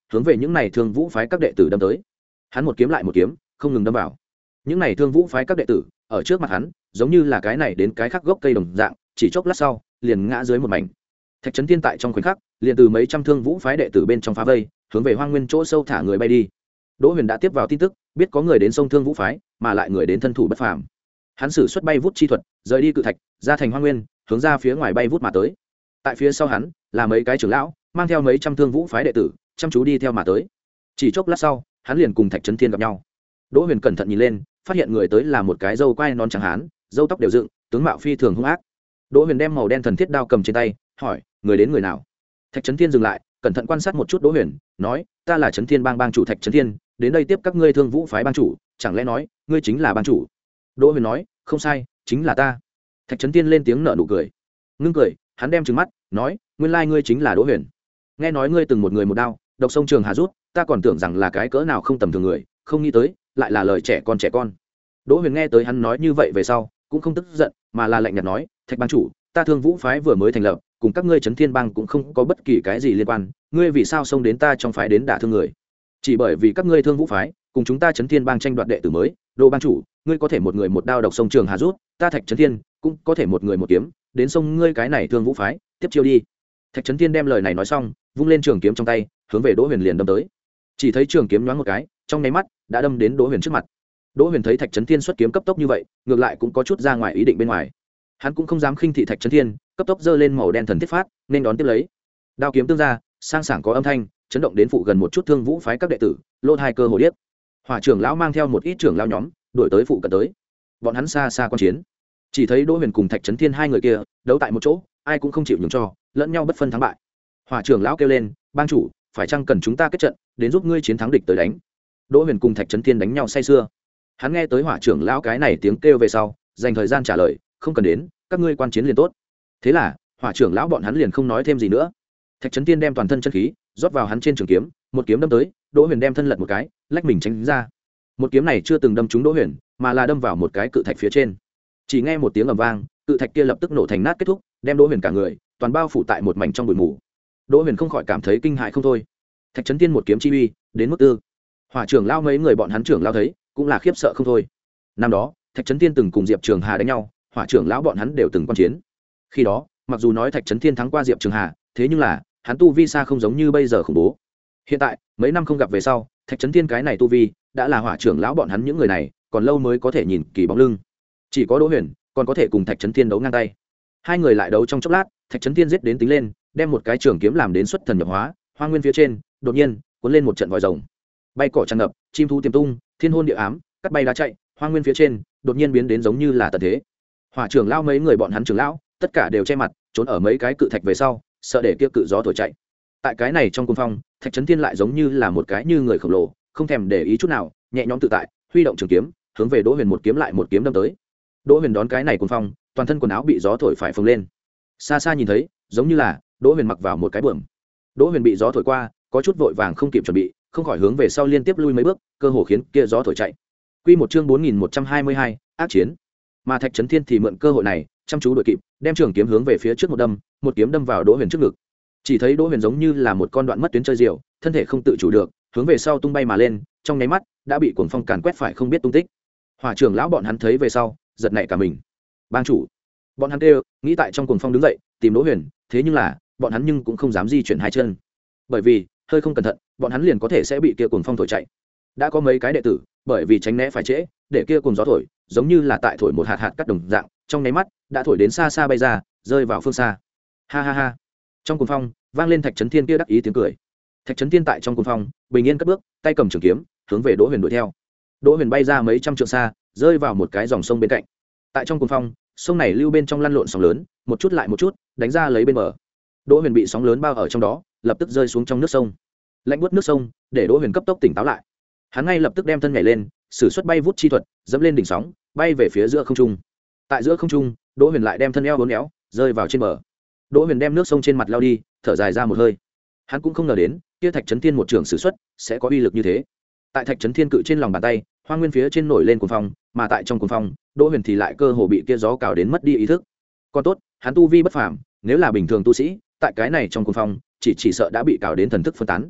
hướng về những này thương vũ phái các đệ tử đâm tới. Hắn một kiếm lại một kiếm không ngừng đâm vào những này thương vũ phái các đệ tử ở trước mặt hắn, giống như là cái này đến cái khác gốc cây đồng dạng, chỉ chốc lát sau liền ngã dưới một mảnh. Thạch Trấn Thiên tại trong khoảnh khắc liền từ mấy trăm thương vũ phái đệ tử bên trong phá vây, hướng về hoang nguyên chỗ sâu thả người bay đi. Đỗ Huyền đã tiếp vào tin tức, biết có người đến sông thương vũ phái, mà lại người đến thân thủ bất phàm. Hắn sử xuất bay vút chi thuật, rời đi cự thạch, ra thành hoang nguyên, hướng ra phía ngoài bay vút mà tới. Tại phía sau hắn là mấy cái trưởng lão, mang theo mấy trăm thương vũ phái đệ tử, chăm chú đi theo mà tới. Chỉ chốc lát sau, hắn liền cùng Thạch Trấn Thiên gặp nhau. Đỗ Huyền cẩn thận nhìn lên, phát hiện người tới là một cái râu quai nón trắng hán, râu tóc đều dựng, tướng mạo phi thường hung ác. Đỗ Huyền đem màu đen thần thiết đao cầm trên tay, hỏi: người đến người nào? Thạch Trấn Thiên dừng lại, cẩn thận quan sát một chút Đỗ Huyền, nói: ta là Trấn Thiên bang bang chủ Thạch Trấn Thiên, đến đây tiếp các ngươi thương vũ phái bang chủ, chẳng lẽ nói ngươi chính là bang chủ? Đỗ Huyền nói: không sai, chính là ta. Thạch Trấn Thiên lên tiếng nở nụ cười, ngưng cười, hắn đem trừng mắt, nói: nguyên lai ngươi chính là Đỗ Huyền. Nghe nói ngươi từng một người một đao độc sông Trường Hà rút, ta còn tưởng rằng là cái cỡ nào không tầm thường người, không nghĩ tới lại là lời trẻ con trẻ con. Đỗ Huyền nghe tới hắn nói như vậy về sau, cũng không tức giận, mà là lạnh nhạt nói: Thạch bang chủ, ta thương vũ phái vừa mới thành lập, cùng các ngươi Trấn Thiên bang cũng không có bất kỳ cái gì liên quan, ngươi vì sao xông đến ta trong phái đến đả thương người? Chỉ bởi vì các ngươi thương vũ phái cùng chúng ta Trấn Thiên bang tranh đoạt đệ tử mới. Đỗ bang chủ, ngươi có thể một người một đao độc sông Trường Hà rút, ta Thạch Trấn Thiên cũng có thể một người một kiếm đến sông ngươi cái này thương vũ phái, tiếp chiêu đi. Thạch Trấn Thiên đem lời này nói xong, vung lên trường kiếm trong tay, hướng về Đỗ Huyền liền đâm tới. Chỉ thấy trường kiếm nhoáng một cái, trong nháy mắt đã đâm đến Đỗ Huyền trước mặt. Đỗ Huyền thấy Thạch Trấn Thiên xuất kiếm cấp tốc như vậy, ngược lại cũng có chút ra ngoài ý định bên ngoài. Hắn cũng không dám khinh thị Thạch Trấn Thiên, cấp tốc giơ lên màu đen thần thiết phát, nên đón tiếp lấy. Đao kiếm tương ra, sang sảng có âm thanh, chấn động đến phụ gần một chút thương vũ phái các đệ tử, lô hai cơ hồ điếc. Hỏa trưởng lão mang theo một ít trưởng lão nhóm, đuổi tới phụ cận tới. Bọn hắn xa xa quan chiến, chỉ thấy Đỗ Huyền cùng Thạch Trấn Thiên hai người kia đấu tại một chỗ, ai cũng không chịu nhường cho, lẫn nhau bất phân thắng bại. Hỏa trưởng lão kêu lên: bang chủ, phải chăng cần chúng ta kết trận đến giúp ngươi chiến thắng địch tới đánh? Đỗ Huyền cùng Thạch Trấn Thiên đánh nhau say sưa. Hắn nghe tới hỏa trưởng lão cái này tiếng kêu về sau, dành thời gian trả lời: không cần đến, các ngươi quan chiến liền tốt. Thế là hỏa trưởng lão bọn hắn liền không nói thêm gì nữa. Thạch Trấn Thiên đem toàn thân chân khí rót vào hắn trên trường kiếm, một kiếm đâm tới. Đỗ Huyền đem thân lật một cái, lách mình tránh ra. Một kiếm này chưa từng đâm trúng Đỗ Huyền, mà là đâm vào một cái cự thạch phía trên. Chỉ nghe một tiếng ầm vang, cự thạch kia lập tức nổ thành nát kết thúc, đem Đỗ Huyền cả người toàn bao phủ tại một mảnh trong bụi mù. Đỗ Huyền không khỏi cảm thấy kinh hãi không thôi. Thạch Trấn Thiên một kiếm chi uy đến mức tư. Hỏa trưởng lao mấy người bọn hắn trưởng lao thấy cũng là khiếp sợ không thôi. Năm đó Thạch Trấn Thiên từng cùng Diệp Trường Hà đánh nhau, hỏa trưởng lão bọn hắn đều từng quan chiến. Khi đó mặc dù nói Thạch Trấn Thiên thắng qua Diệp Trường Hà, thế nhưng là hắn tu vi xa không giống như bây giờ khủng bố. Hiện tại mấy năm không gặp về sau, Thạch Trấn Thiên cái này tu vi đã là hỏa trưởng lão bọn hắn những người này còn lâu mới có thể nhìn kỳ bóng lưng. Chỉ có Đỗ Huyền còn có thể cùng Thạch Trấn Thiên đấu ngang tay. Hai người lại đấu trong chốc lát, Thạch Trấn Thiên giết đến tính lên, đem một cái trường kiếm làm đến xuất thần nhập hóa, hoang nguyên phía trên đột nhiên cuốn lên một trận vòi rồng, bay cỏ tràn ngập, chim thu tiềm tung, thiên hôn địa ám, cắt bay đá chạy, hoang nguyên phía trên đột nhiên biến đến giống như là tận thế. Hỏa trưởng lão mấy người bọn hắn trưởng lão tất cả đều che mặt, trốn ở mấy cái cự thạch về sau, sợ để kia cự gió thổi chạy. Tại cái này trong cuồng phong, Thạch Trấn Thiên lại giống như là một cái như người khổng lồ, không thèm để ý chút nào, nhẹ nhõm tự tại, huy động trường kiếm, hướng về Đỗ Huyền một kiếm lại một kiếm đâm tới. Đỗ Huyền đón cái này cuồng phong, toàn thân quần áo bị gió thổi phải phồng lên. Xa xa nhìn thấy, giống như là Đỗ Huyền mặc vào một cái buồm. Đỗ Huyền bị gió thổi qua, có chút vội vàng không kịp chuẩn bị, không khỏi hướng về sau liên tiếp lui mấy bước, cơ hồ khiến kia gió thổi chạy. Quy một chương bốn nghìn một trăm hai mươi hai, ác chiến. Mà Thạch Trấn Thiên thì mượn cơ hội này, chăm chú đuổi kịp, đem trường kiếm hướng về phía trước một đâm, một kiếm đâm vào Đỗ Huyền trước ngực. Chỉ thấy Đỗ Huyền giống như là một con đoạn mất tuyến chơi diều, thân thể không tự chủ được, hướng về sau tung bay mà lên, trong nháy mắt đã bị cuồng phong càn quét phải không biết tung tích. Hỏa trưởng lão bọn hắn thấy về sau, giật nảy cả mình. Bang chủ, bọn hắn kêu, nghĩ tại trong cuồng phong đứng dậy, tìm Đỗ Huyền, thế nhưng là, bọn hắn nhưng cũng không dám di chuyển hai chân. Bởi vì, hơi không cẩn thận, bọn hắn liền có thể sẽ bị kia cuồng phong thổi chạy. Đã có mấy cái đệ tử, bởi vì tránh né phải trễ, để kia cuồng gió thổi, giống như là tại thổi một hạt hạt cát đồng dạng, trong nháy mắt đã thổi đến xa xa bay ra, rơi vào phương xa. Ha ha ha. Trong cuồng phong, vang lên Thạch Trấn Thiên kia đắc ý tiếng cười. Thạch Trấn Thiên tại trong cuồng phong, bình yên cất bước, tay cầm trường kiếm, hướng về Đỗ Huyền đuổi theo. Đỗ Huyền bay ra mấy trăm trượng xa, rơi vào một cái dòng sông bên cạnh. Tại trong cuồng phong, sông này lưu bên trong lăn lộn sóng lớn, một chút lại một chút, đánh ra lấy bên bờ. Đỗ Huyền bị sóng lớn bao ở trong đó, lập tức rơi xuống trong nước sông. Lạnh buốt nước sông, để Đỗ Huyền cấp tốc tỉnh táo lại. Hắn ngay lập tức đem thân nhảy lên, sử xuất bay vút chi thuật, dẫm lên đỉnh sóng, bay về phía giữa không trung. Tại giữa không trung, Đỗ Huyền lại đem thân eo uốn éo, rơi vào trên bờ. Đỗ Huyền đem nước sông trên mặt lao đi, thở dài ra một hơi. Hắn cũng không ngờ đến, kia Thạch Trấn Thiên một trường sử xuất sẽ có uy lực như thế. Tại Thạch Trấn Thiên cự trên lòng bàn tay, hoang nguyên phía trên nổi lên cuồng phong, mà tại trong cuồng phong, Đỗ Huyền thì lại cơ hồ bị kia gió cào đến mất đi ý thức. Còn tốt, hắn tu vi bất phàm, nếu là bình thường tu sĩ, tại cái này trong cuồng phong, chỉ chỉ sợ đã bị cào đến thần thức phân tán.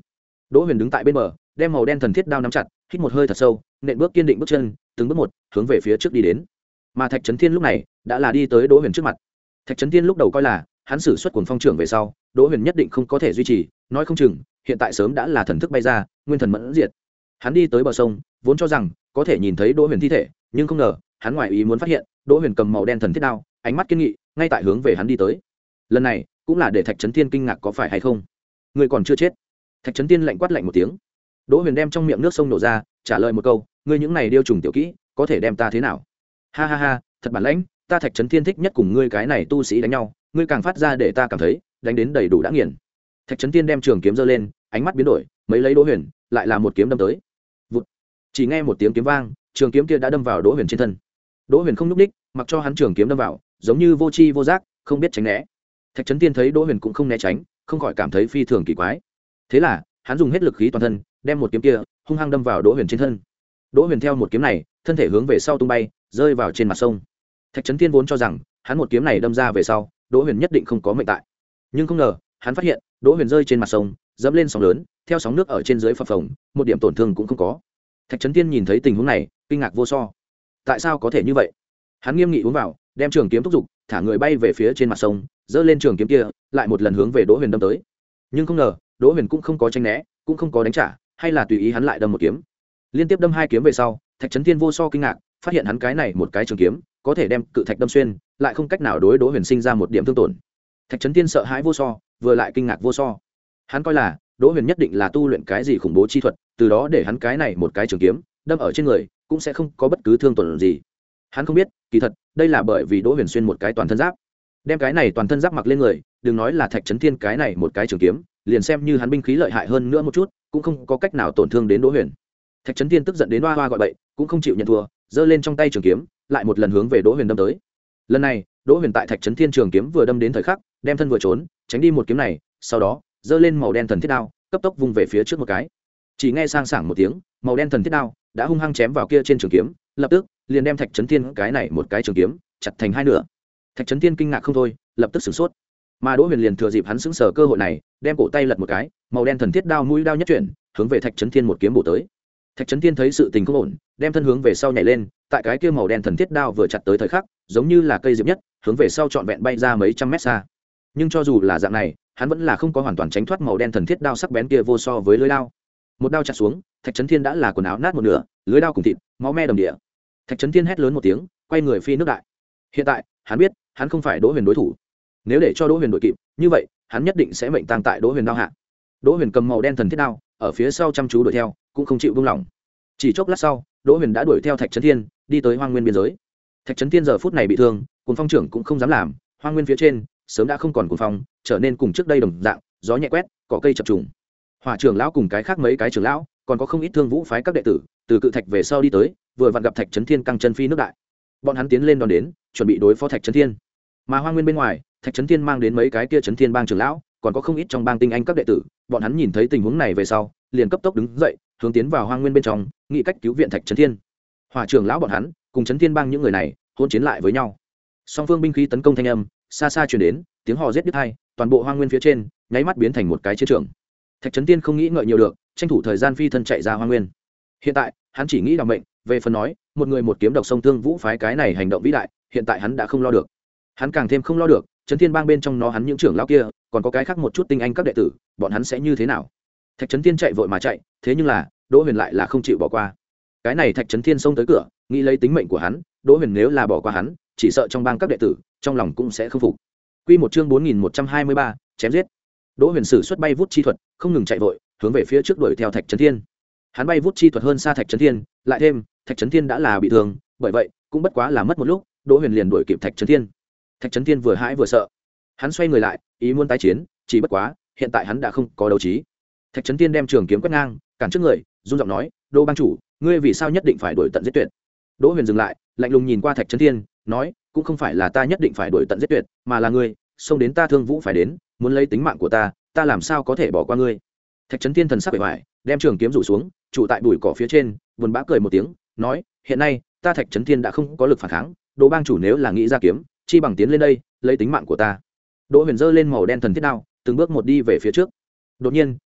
Đỗ Huyền đứng tại bên bờ, đem màu đen thần thiết đao nắm chặt, hít một hơi thật sâu, nện bước kiên định bước chân, từng bước một hướng về phía trước đi đến. Mà Thạch Chấn Thiên lúc này đã là đi tới Đỗ Huyền trước mặt. Thạch Chấn Thiên lúc đầu coi là hắn sử xuất cuồng phong trưởng về sau, Đỗ Huyền nhất định không có thể duy trì, nói không chừng hiện tại sớm đã là thần thức bay ra, nguyên thần mẫn diệt. Hắn đi tới bờ sông, vốn cho rằng có thể nhìn thấy Đỗ Huyền thi thể, nhưng không ngờ, hắn ngoài ý muốn phát hiện, Đỗ Huyền cầm màu đen thần thiết đao, ánh mắt kiên nghị, ngay tại hướng về hắn đi tới. Lần này, cũng là để Thạch Chấn Thiên kinh ngạc có phải hay không. Ngươi còn chưa chết. Thạch Chấn Thiên lạnh quát lạnh một tiếng. Đỗ Huyền đem trong miệng nước sông nổ ra, trả lời một câu, ngươi những này điêu trùng tiểu kỹ, có thể đem ta thế nào? Ha ha ha, thật bản lãnh, ta Thạch Chấn Thiên thích nhất cùng ngươi cái này tu sĩ đánh nhau, ngươi càng phát ra để ta cảm thấy, đánh đến đầy đủ đã nghiền. Thạch Chấn Thiên đem trường kiếm giơ lên, ánh mắt biến đổi, mấy lấy Đỗ Huyền, lại là một kiếm đâm tới. Vụt. Chỉ nghe một tiếng kiếm vang, trường kiếm kia đã đâm vào Đỗ Huyền trên thân. Đỗ Huyền không nhúc nhích, mặc cho hắn trường kiếm đâm vào, giống như vô tri vô giác, không biết tránh né. Thạch Chấn Thiên thấy Đỗ Huyền cũng không né tránh, không khỏi cảm thấy phi thường kỳ quái. Thế là, hắn dùng hết lực khí toàn thân, đem một kiếm kia hung hăng đâm vào Đỗ Huyền trên thân. Đỗ Huyền theo một kiếm này, thân thể hướng về sau tung bay, rơi vào trên mặt sông. Thạch Chấn Thiên vốn cho rằng, hắn một kiếm này đâm ra về sau, Đỗ Huyền nhất định không có mệnh tại. Nhưng không ngờ, hắn phát hiện, Đỗ Huyền rơi trên mặt sông, dẫm lên sóng lớn, theo sóng nước ở trên dưới phập phồng, một điểm tổn thương cũng không có. Thạch Chấn Thiên nhìn thấy tình huống này, kinh ngạc vô so. Tại sao có thể như vậy? Hắn nghiêm nghị uống vào, đem trường kiếm thúc giục, thả người bay về phía trên mặt sông, giơ lên trường kiếm kia, lại một lần hướng về Đỗ Huyền đâm tới. Nhưng không ngờ, Đỗ Huyền cũng không có tránh né, cũng không có đánh trả, hay là tùy ý hắn lại đâm một kiếm. Liên tiếp đâm hai kiếm về sau, Thạch Chấn Thiên vô so kinh ngạc, phát hiện hắn cái này một cái trường kiếm, có thể đem cự thạch đâm xuyên, lại không cách nào đối Đỗ Huyền sinh ra một điểm thương tổn. Thạch Chấn Thiên sợ hãi vô so, vừa lại kinh ngạc vô so. Hắn coi là Đỗ Huyền nhất định là tu luyện cái gì khủng bố chi thuật, từ đó để hắn cái này một cái trường kiếm đâm ở trên người, cũng sẽ không có bất cứ thương tổn gì. Hắn không biết, kỳ thật, đây là bởi vì Đỗ Huyền xuyên một cái toàn thân giáp. Đem cái này toàn thân giáp mặc lên người, đừng nói là Thạch Chấn Thiên cái này một cái trường kiếm, liền xem như hắn binh khí lợi hại hơn nữa một chút, cũng không có cách nào tổn thương đến Đỗ Huyền. Thạch Chấn Thiên tức giận đến oa oa gọi bậy, cũng không chịu nhận thua, giơ lên trong tay trường kiếm, lại một lần hướng về Đỗ Huyền đâm tới. Lần này, Đỗ Huyền tại Thạch Chấn Thiên trường kiếm vừa đâm đến thời khắc, đem thân vừa trốn, tránh đi một kiếm này, sau đó, giơ lên màu đen thần thiết đao, cấp tốc vung về phía trước một cái. Chỉ nghe sang sảng một tiếng, màu đen thần thiết đao đã hung hăng chém vào kia trên trường kiếm, lập tức liền đem Thạch Chấn Thiên cái này một cái trường kiếm chặt thành hai nửa. Thạch Chấn Thiên kinh ngạc không thôi, lập tức sửng sốt. Mà Đỗ Huyền liền thừa dịp hắn sững sờ cơ hội này, đem cổ tay lật một cái, màu đen thần thiết đao mũi đao nhất chuyển, hướng về Thạch Chấn Thiên một kiếm bổ tới. Thạch Chấn Thiên thấy sự tình không ổn, đem thân hướng về sau nhảy lên, tại cái kia màu đen thần thiết đao vừa chặt tới thời khắc, giống như là cây diệp nhất, hướng về sau trọn vẹn bay ra mấy trăm mét xa. Nhưng cho dù là dạng này, hắn vẫn là không có hoàn toàn tránh thoát màu đen thần thiết đao sắc bén kia vô so với lưỡi đao. Một đao chặt xuống, Thạch Chấn Thiên đã là quần áo nát một nửa, lưỡi đao cùng thịt, máu me đầm địa. Thạch Chấn Thiên hét lớn một tiếng, quay người phi nước đại. Hiện tại, hắn biết, hắn không phải Đỗ Huyền đối thủ. Nếu để cho Đỗ Huyền đuổi kịp, như vậy, hắn nhất định sẽ mệnh tang tại Đỗ Huyền đao hạ. Đỗ Huyền cầm màu đen thần thiết đao, ở phía sau chăm chú đuổi theo, cũng không chịu buông lỏng. Chỉ chốc lát sau, Đỗ Huyền đã đuổi theo Thạch Chấn Thiên, đi tới Hoang Nguyên biên giới. Thạch Chấn Thiên giờ phút này bị thương, Cuồng Phong trưởng cũng không dám làm, Hoang Nguyên phía trên sớm đã không còn cuồng phong, trở nên cùng trước đây đồng dạng, gió nhẹ quét, cỏ cây chập trùng. Hỏa trưởng lão cùng cái khác mấy cái trưởng lão, còn có không ít Thương Vũ phái các đệ tử, từ cự thạch về sau đi tới, vừa vặn gặp Thạch Chấn Thiên căng chân phi nước đại. Bọn hắn tiến lên đón đến, chuẩn bị đối phó Thạch Chấn Thiên. Mà Hoang Nguyên bên ngoài, Thạch Chấn Thiên mang đến mấy cái kia Chấn Thiên bang trưởng lão, còn có không ít trong bang tinh anh các đệ tử, bọn hắn nhìn thấy tình huống này về sau, liền cấp tốc đứng dậy, hướng tiến vào Hoang Nguyên bên trong, nghĩ cách cứu viện Thạch Chấn Thiên. Hỏa trưởng lão bọn hắn, cùng Chấn Thiên bang những người này, hỗn chiến lại với nhau. Song phương binh khí tấn công thanh âm, xa xa truyền đến, tiếng hò giết đứt hai, toàn bộ Hoang Nguyên phía trên, nháy mắt biến thành một cái chiến trường. Thạch Chấn Thiên không nghĩ ngợi nhiều được, tranh thủ thời gian phi thân chạy ra Hoang Nguyên. Hiện tại, hắn chỉ nghĩ đảm mệnh, về phần nói, một người một kiếm độc sông Thương Vũ phái cái này hành động vĩ đại, hiện tại hắn đã không lo được. Hắn càng thêm không lo được, Chấn Thiên bang bên trong nó hắn những trưởng lão kia, còn có cái khác một chút tinh anh các đệ tử, bọn hắn sẽ như thế nào? Thạch Chấn Thiên chạy vội mà chạy, thế nhưng là, Đỗ Huyền lại là không chịu bỏ qua. Cái này Thạch Chấn Thiên xông tới cửa, nghĩ lấy tính mệnh của hắn, Đỗ Huyền nếu là bỏ qua hắn, chỉ sợ trong bang các đệ tử, trong lòng cũng sẽ không phục. Quy một chương bốn nghìn một trăm hai mươi ba, chém giết. Đỗ Huyền sử xuất bay vút chi thuật, không ngừng chạy vội, hướng về phía trước đuổi theo Thạch Chấn Thiên. Hắn bay vút chi thuật hơn xa Thạch Chấn Thiên, lại thêm, Thạch Chấn Thiên đã là bị thương, bởi vậy, cũng bất quá là mất một lúc, Đỗ Huyền liền đuổi kịp Thạch Chấn Thiên. Thạch Chấn Thiên vừa hãi vừa sợ. Hắn xoay người lại, ý muốn tái chiến, chỉ bất quá, hiện tại hắn đã không có đấu trí. Thạch Chấn Thiên đem trường kiếm quét ngang, cản trước người, run giọng nói, "Đỗ bang chủ, ngươi vì sao nhất định phải đuổi tận giết tuyệt?" Đỗ Huyền dừng lại, lạnh lùng nhìn qua Thạch Chấn Thiên, nói, "Cũng không phải là ta nhất định phải đuổi tận giết tuyệt, mà là ngươi, xông đến ta Thương Vũ phải đến, muốn lấy tính mạng của ta, ta làm sao có thể bỏ qua ngươi?" Thạch Chấn Thiên thần sắc bề ngoài, đem trường kiếm rủ xuống, trụ tại bụi cỏ phía trên, buồn bã cười một tiếng, nói, "Hiện nay, ta Thạch Chấn Thiên đã không có lực phản kháng, Đỗ bang chủ nếu là nghĩ ra kiếm, chi bằng tiến lên đây, lấy tính mạng của ta." Đỗ Huyền giơ lên màu đen thần thiết đao, từng bước một đi về phía trước. Đột nhiên,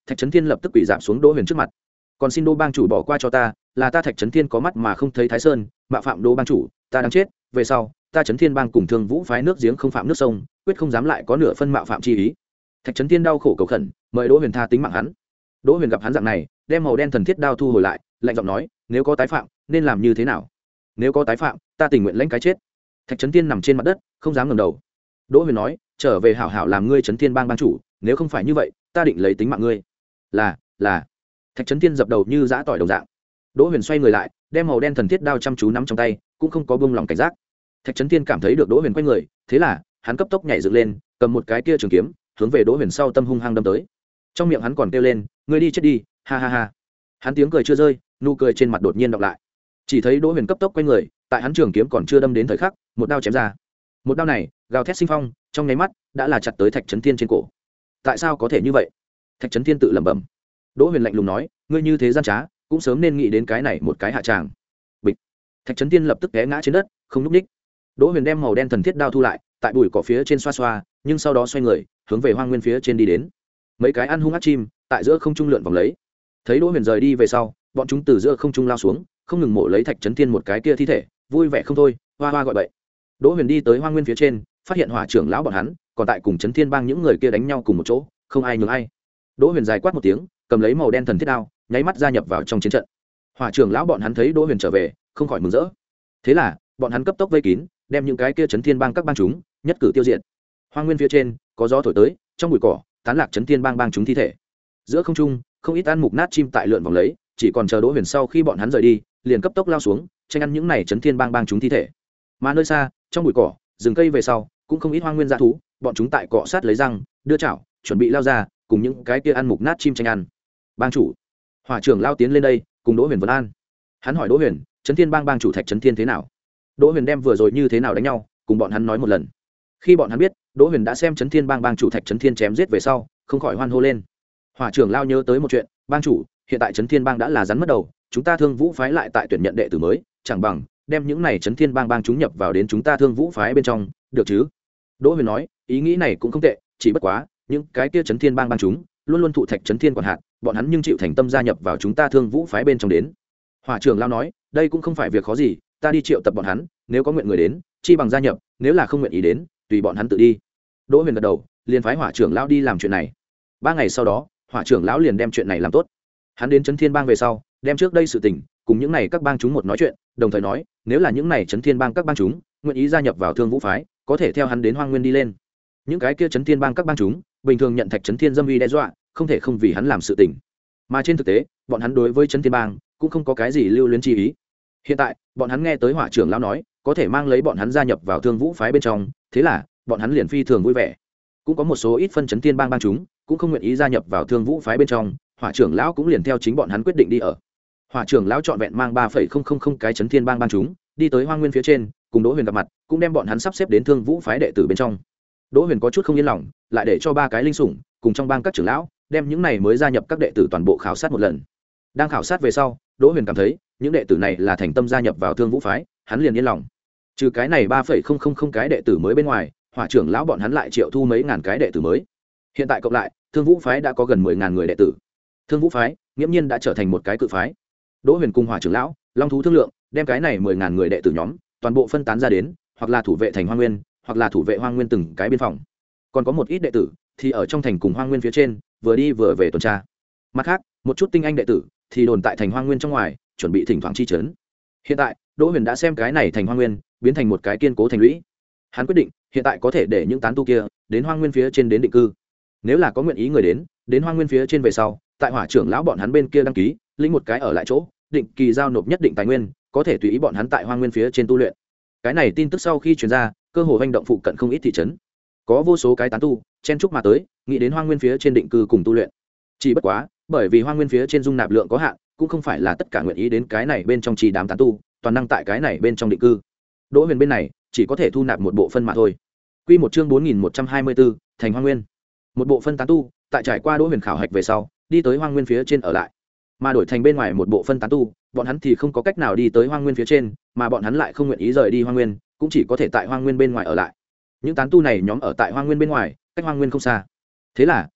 Thạch Trấn Thiên lập tức quỳ giảm xuống Đỗ Huyền trước mặt. Còn xin Đỗ bang chủ bỏ qua cho ta, là ta Thạch Trấn Thiên có mắt mà không thấy Thái Sơn, mạo phạm Đỗ bang chủ, ta đang chết, về sau, ta Trấn Thiên bang cùng Thương Vũ phái nước giếng không phạm nước sông, quyết không dám lại có nửa phân mạo phạm chi ý. Thạch Trấn Thiên đau khổ cầu khẩn, mời Đỗ Huyền tha tính mạng hắn. Đỗ Huyền gặp hắn dạng này, đem màu đen thần thiết đao thu hồi lại, lạnh giọng nói, nếu có tái phạm, nên làm như thế nào? Nếu có tái phạm, ta tình nguyện lãnh cái chết. Thạch Trấn Thiên nằm trên mặt đất, không dám ngẩng đầu. Đỗ Huyền nói, trở về hảo hảo làm ngươi Trấn Thiên bang bang chủ, nếu không phải như vậy, ta định lấy tính mạng ngươi. Là, là. Thạch Trấn Thiên dập đầu như giã tỏi đồng dạng. Đỗ Huyền xoay người lại, đem màu đen thần thiết đao chăm chú nắm trong tay, cũng không có buông lòng cảnh giác. Thạch Trấn Thiên cảm thấy được Đỗ Huyền quay người, thế là hắn cấp tốc nhảy dựng lên, cầm một cái kia trường kiếm, hướng về Đỗ Huyền sau tâm hung hăng đâm tới. Trong miệng hắn còn kêu lên, ngươi đi chết đi, ha ha ha. Hắn tiếng cười chưa rơi, nụ cười trên mặt đột nhiên đọc lại. Chỉ thấy Đỗ Huyền cấp tốc quay người, tại hắn trường kiếm còn chưa đâm đến thời khắc, một đao chém ra. Một đao này, gào thét sinh phong, trong nháy mắt đã là chặt tới Thạch Trấn Thiên trên cổ. Tại sao có thể như vậy? Thạch Trấn Thiên tự lẩm bẩm. Đỗ Huyền lạnh lùng nói, ngươi như thế gian trá, cũng sớm nên nghĩ đến cái này một cái hạ tràng. Bịch. Thạch Trấn Thiên lập tức té ngã trên đất, không nhúc nhích. Đỗ Huyền đem màu đen thần thiết đao thu lại, tại bụi cỏ phía trên xoa xoa, nhưng sau đó xoay người, hướng về hoang nguyên phía trên đi đến. Mấy cái ăn hung ác chim, tại giữa không trung lượn vòng lấy. Thấy Đỗ Huyền rời đi về sau, bọn chúng từ giữa không trung lao xuống, không ngừng mổ lấy Thạch Trấn Thiên một cái kia thi thể, vui vẻ không thôi, hoa hoa gọi bậy. Đỗ Huyền đi tới hoang nguyên phía trên, phát hiện Hỏa trưởng lão bọn hắn, còn tại cùng Trấn Thiên bang những người kia đánh nhau cùng một chỗ, không ai nhường ai. Đỗ Huyền dài quát một tiếng, cầm lấy màu đen thần thiết đao, nháy mắt gia nhập vào trong chiến trận. Hỏa trưởng lão bọn hắn thấy Đỗ Huyền trở về, không khỏi mừng rỡ. Thế là, bọn hắn cấp tốc vây kín, đem những cái kia Trấn Thiên bang các bang chúng nhất cử tiêu diệt. Hoang nguyên phía trên, có gió thổi tới, trong bụi cỏ, tán lạc Trấn Thiên bang bang chúng thi thể. Giữa không trung, không ít ăn mục nát chim tại lượn vòng lấy, chỉ còn chờ Đỗ Huyền sau khi bọn hắn rời đi, liền cấp tốc lao xuống, tranh ăn những này Trấn Thiên bang bang chúng thi thể. Mà nơi xa, trong bụi cỏ, rừng cây về sau, cũng không ít hoang nguyên dã thú, bọn chúng tại cọ sát lấy răng, đưa chảo, chuẩn bị lao ra, cùng những cái kia ăn mục nát chim tranh ăn. Bang chủ, Hỏa trưởng lao tiến lên đây, cùng Đỗ Huyền vấn an. Hắn hỏi Đỗ Huyền, Trấn Thiên bang bang chủ Thạch Trấn Thiên thế nào? Đỗ Huyền đem vừa rồi như thế nào đánh nhau, cùng bọn hắn nói một lần. Khi bọn hắn biết, Đỗ Huyền đã xem Trấn Thiên bang bang chủ Thạch Trấn Thiên chém giết về sau, không khỏi hoan hô lên. Hỏa trưởng lao nhớ tới một chuyện, bang chủ, hiện tại Trấn Thiên bang đã là rắn mất đầu, chúng ta Thương Vũ phái lại tại tuyển nhận đệ tử mới, chẳng bằng đem những này Trấn Thiên bang bang chúng nhập vào đến chúng ta Thương Vũ phái bên trong, được chứ? Đỗ Huyền nói, ý nghĩ này cũng không tệ, chỉ bất quá, những cái kia Trấn Thiên bang bang chúng luôn luôn thụ Thạch Trấn Thiên quản hạt, bọn hắn nhưng chịu thành tâm gia nhập vào chúng ta Thương Vũ phái bên trong đến. Hỏa trưởng lao nói, đây cũng không phải việc khó gì, ta đi triệu tập bọn hắn, nếu có nguyện người đến, chi bằng gia nhập, nếu là không nguyện ý đến, tùy bọn hắn tự đi. Đỗ Huyền gật đầu, liền phái Hỏa trưởng lão đi làm chuyện này. Ba ngày sau đó, Hỏa trưởng lão liền đem chuyện này làm tốt. Hắn đến Trấn Thiên bang về sau, đem trước đây sự tình cùng những này các bang chúng một nói chuyện, đồng thời nói, nếu là những này Trấn Thiên bang các bang chúng nguyện ý gia nhập vào Thương Vũ phái, có thể theo hắn đến Hoang Nguyên đi lên. Những cái kia Trấn Thiên bang các bang chúng, bình thường nhận Thạch Trấn Thiên dâm uy đe dọa, không thể không vì hắn làm sự tình. Mà trên thực tế, bọn hắn đối với Trấn Thiên bang cũng không có cái gì lưu luyến chi ý. Hiện tại, bọn hắn nghe tới Hỏa trưởng lão nói, có thể mang lấy bọn hắn gia nhập vào Thương Vũ phái bên trong, thế là, bọn hắn liền phi thường vui vẻ. Cũng có một số ít phân Trấn Thiên bang bang chúng, cũng không nguyện ý gia nhập vào Thương Vũ phái bên trong, Hỏa trưởng lão cũng liền theo chính bọn hắn quyết định đi ở. Hỏa trưởng lão chọn vẹn mang ba phẩy không không không cái Trấn Thiên bang bang chúng, đi tới Hoang Nguyên phía trên, cùng Đỗ Huyền gặp mặt, cũng đem bọn hắn sắp xếp đến Thương Vũ phái đệ tử bên trong. Đỗ Huyền có chút không yên lòng, lại để cho ba cái linh sủng cùng trong bang các trưởng lão, đem những này mới gia nhập các đệ tử toàn bộ khảo sát một lần. Đang khảo sát về sau, Đỗ Huyền cảm thấy, những đệ tử này là thành tâm gia nhập vào Thương Vũ phái, hắn liền yên lòng. Trừ cái này ba phẩy không không không cái đệ tử mới bên ngoài, Hỏa trưởng lão bọn hắn lại triệu thu mấy ngàn cái đệ tử mới. Hiện tại cộng lại, Thương Vũ phái đã có gần mười ngàn người đệ tử. Thương Vũ phái, nghiễm nhiên đã trở thành một cái cự phái. Đỗ Huyền cùng Hỏa trưởng lão, Long thú thương lượng, đem cái này mười ngàn người đệ tử nhóm, toàn bộ phân tán ra đến, hoặc là thủ vệ thành Hoang Nguyên, hoặc là thủ vệ Hoang Nguyên từng cái biên phòng. Còn có một ít đệ tử thì ở trong thành cùng Hoang Nguyên phía trên, vừa đi vừa về tuần tra. Mặt khác, một chút tinh anh đệ tử thì đồn tại thành Hoang Nguyên trong ngoài, chuẩn bị thỉnh thoảng chi trấn. Hiện tại, Đỗ Huyền đã xem cái này thành Hoang Nguyên, biến thành một cái kiên cố thành lũy. Hắn quyết định, hiện tại có thể để những tán tu kia đến Hoang Nguyên phía trên đến định cư. Nếu là có nguyện ý người đến, đến Hoang Nguyên phía trên về sau, tại Hỏa trưởng lão bọn hắn bên kia đăng ký, lĩnh một cái ở lại chỗ, định kỳ giao nộp nhất định tài nguyên, có thể tùy ý bọn hắn tại Hoang Nguyên phía trên tu luyện. Cái này tin tức sau khi truyền ra, cơ hồ hành động phụ cận không ít thị trấn. Có vô số cái tán tu chen chúc mà tới, nghĩ đến Hoang Nguyên phía trên định cư cùng tu luyện. Chỉ bất quá, bởi vì Hoang Nguyên phía trên dung nạp lượng có hạn, cũng không phải là tất cả nguyện ý đến cái này bên trong trì đám tán tu, toàn năng tại cái này bên trong định cư. Đỗ Huyền bên này chỉ có thể thu nạp một bộ phân mà thôi. Quy một chương bốn nghìn một trăm hai mươi bốn, thành Hoang Nguyên. Một bộ phân tán tu, tại trải qua Đỗ Huyền khảo hạch về sau, đi tới Hoang Nguyên phía trên ở lại. Mà đổi thành bên ngoài một bộ phân tán tu, bọn hắn thì không có cách nào đi tới Hoang Nguyên phía trên, mà bọn hắn lại không nguyện ý rời đi Hoang Nguyên, cũng chỉ có thể tại Hoang Nguyên bên ngoài ở lại. Những tán tu này nhóm ở tại Hoang Nguyên bên ngoài, cách Hoang Nguyên không xa. Thế là,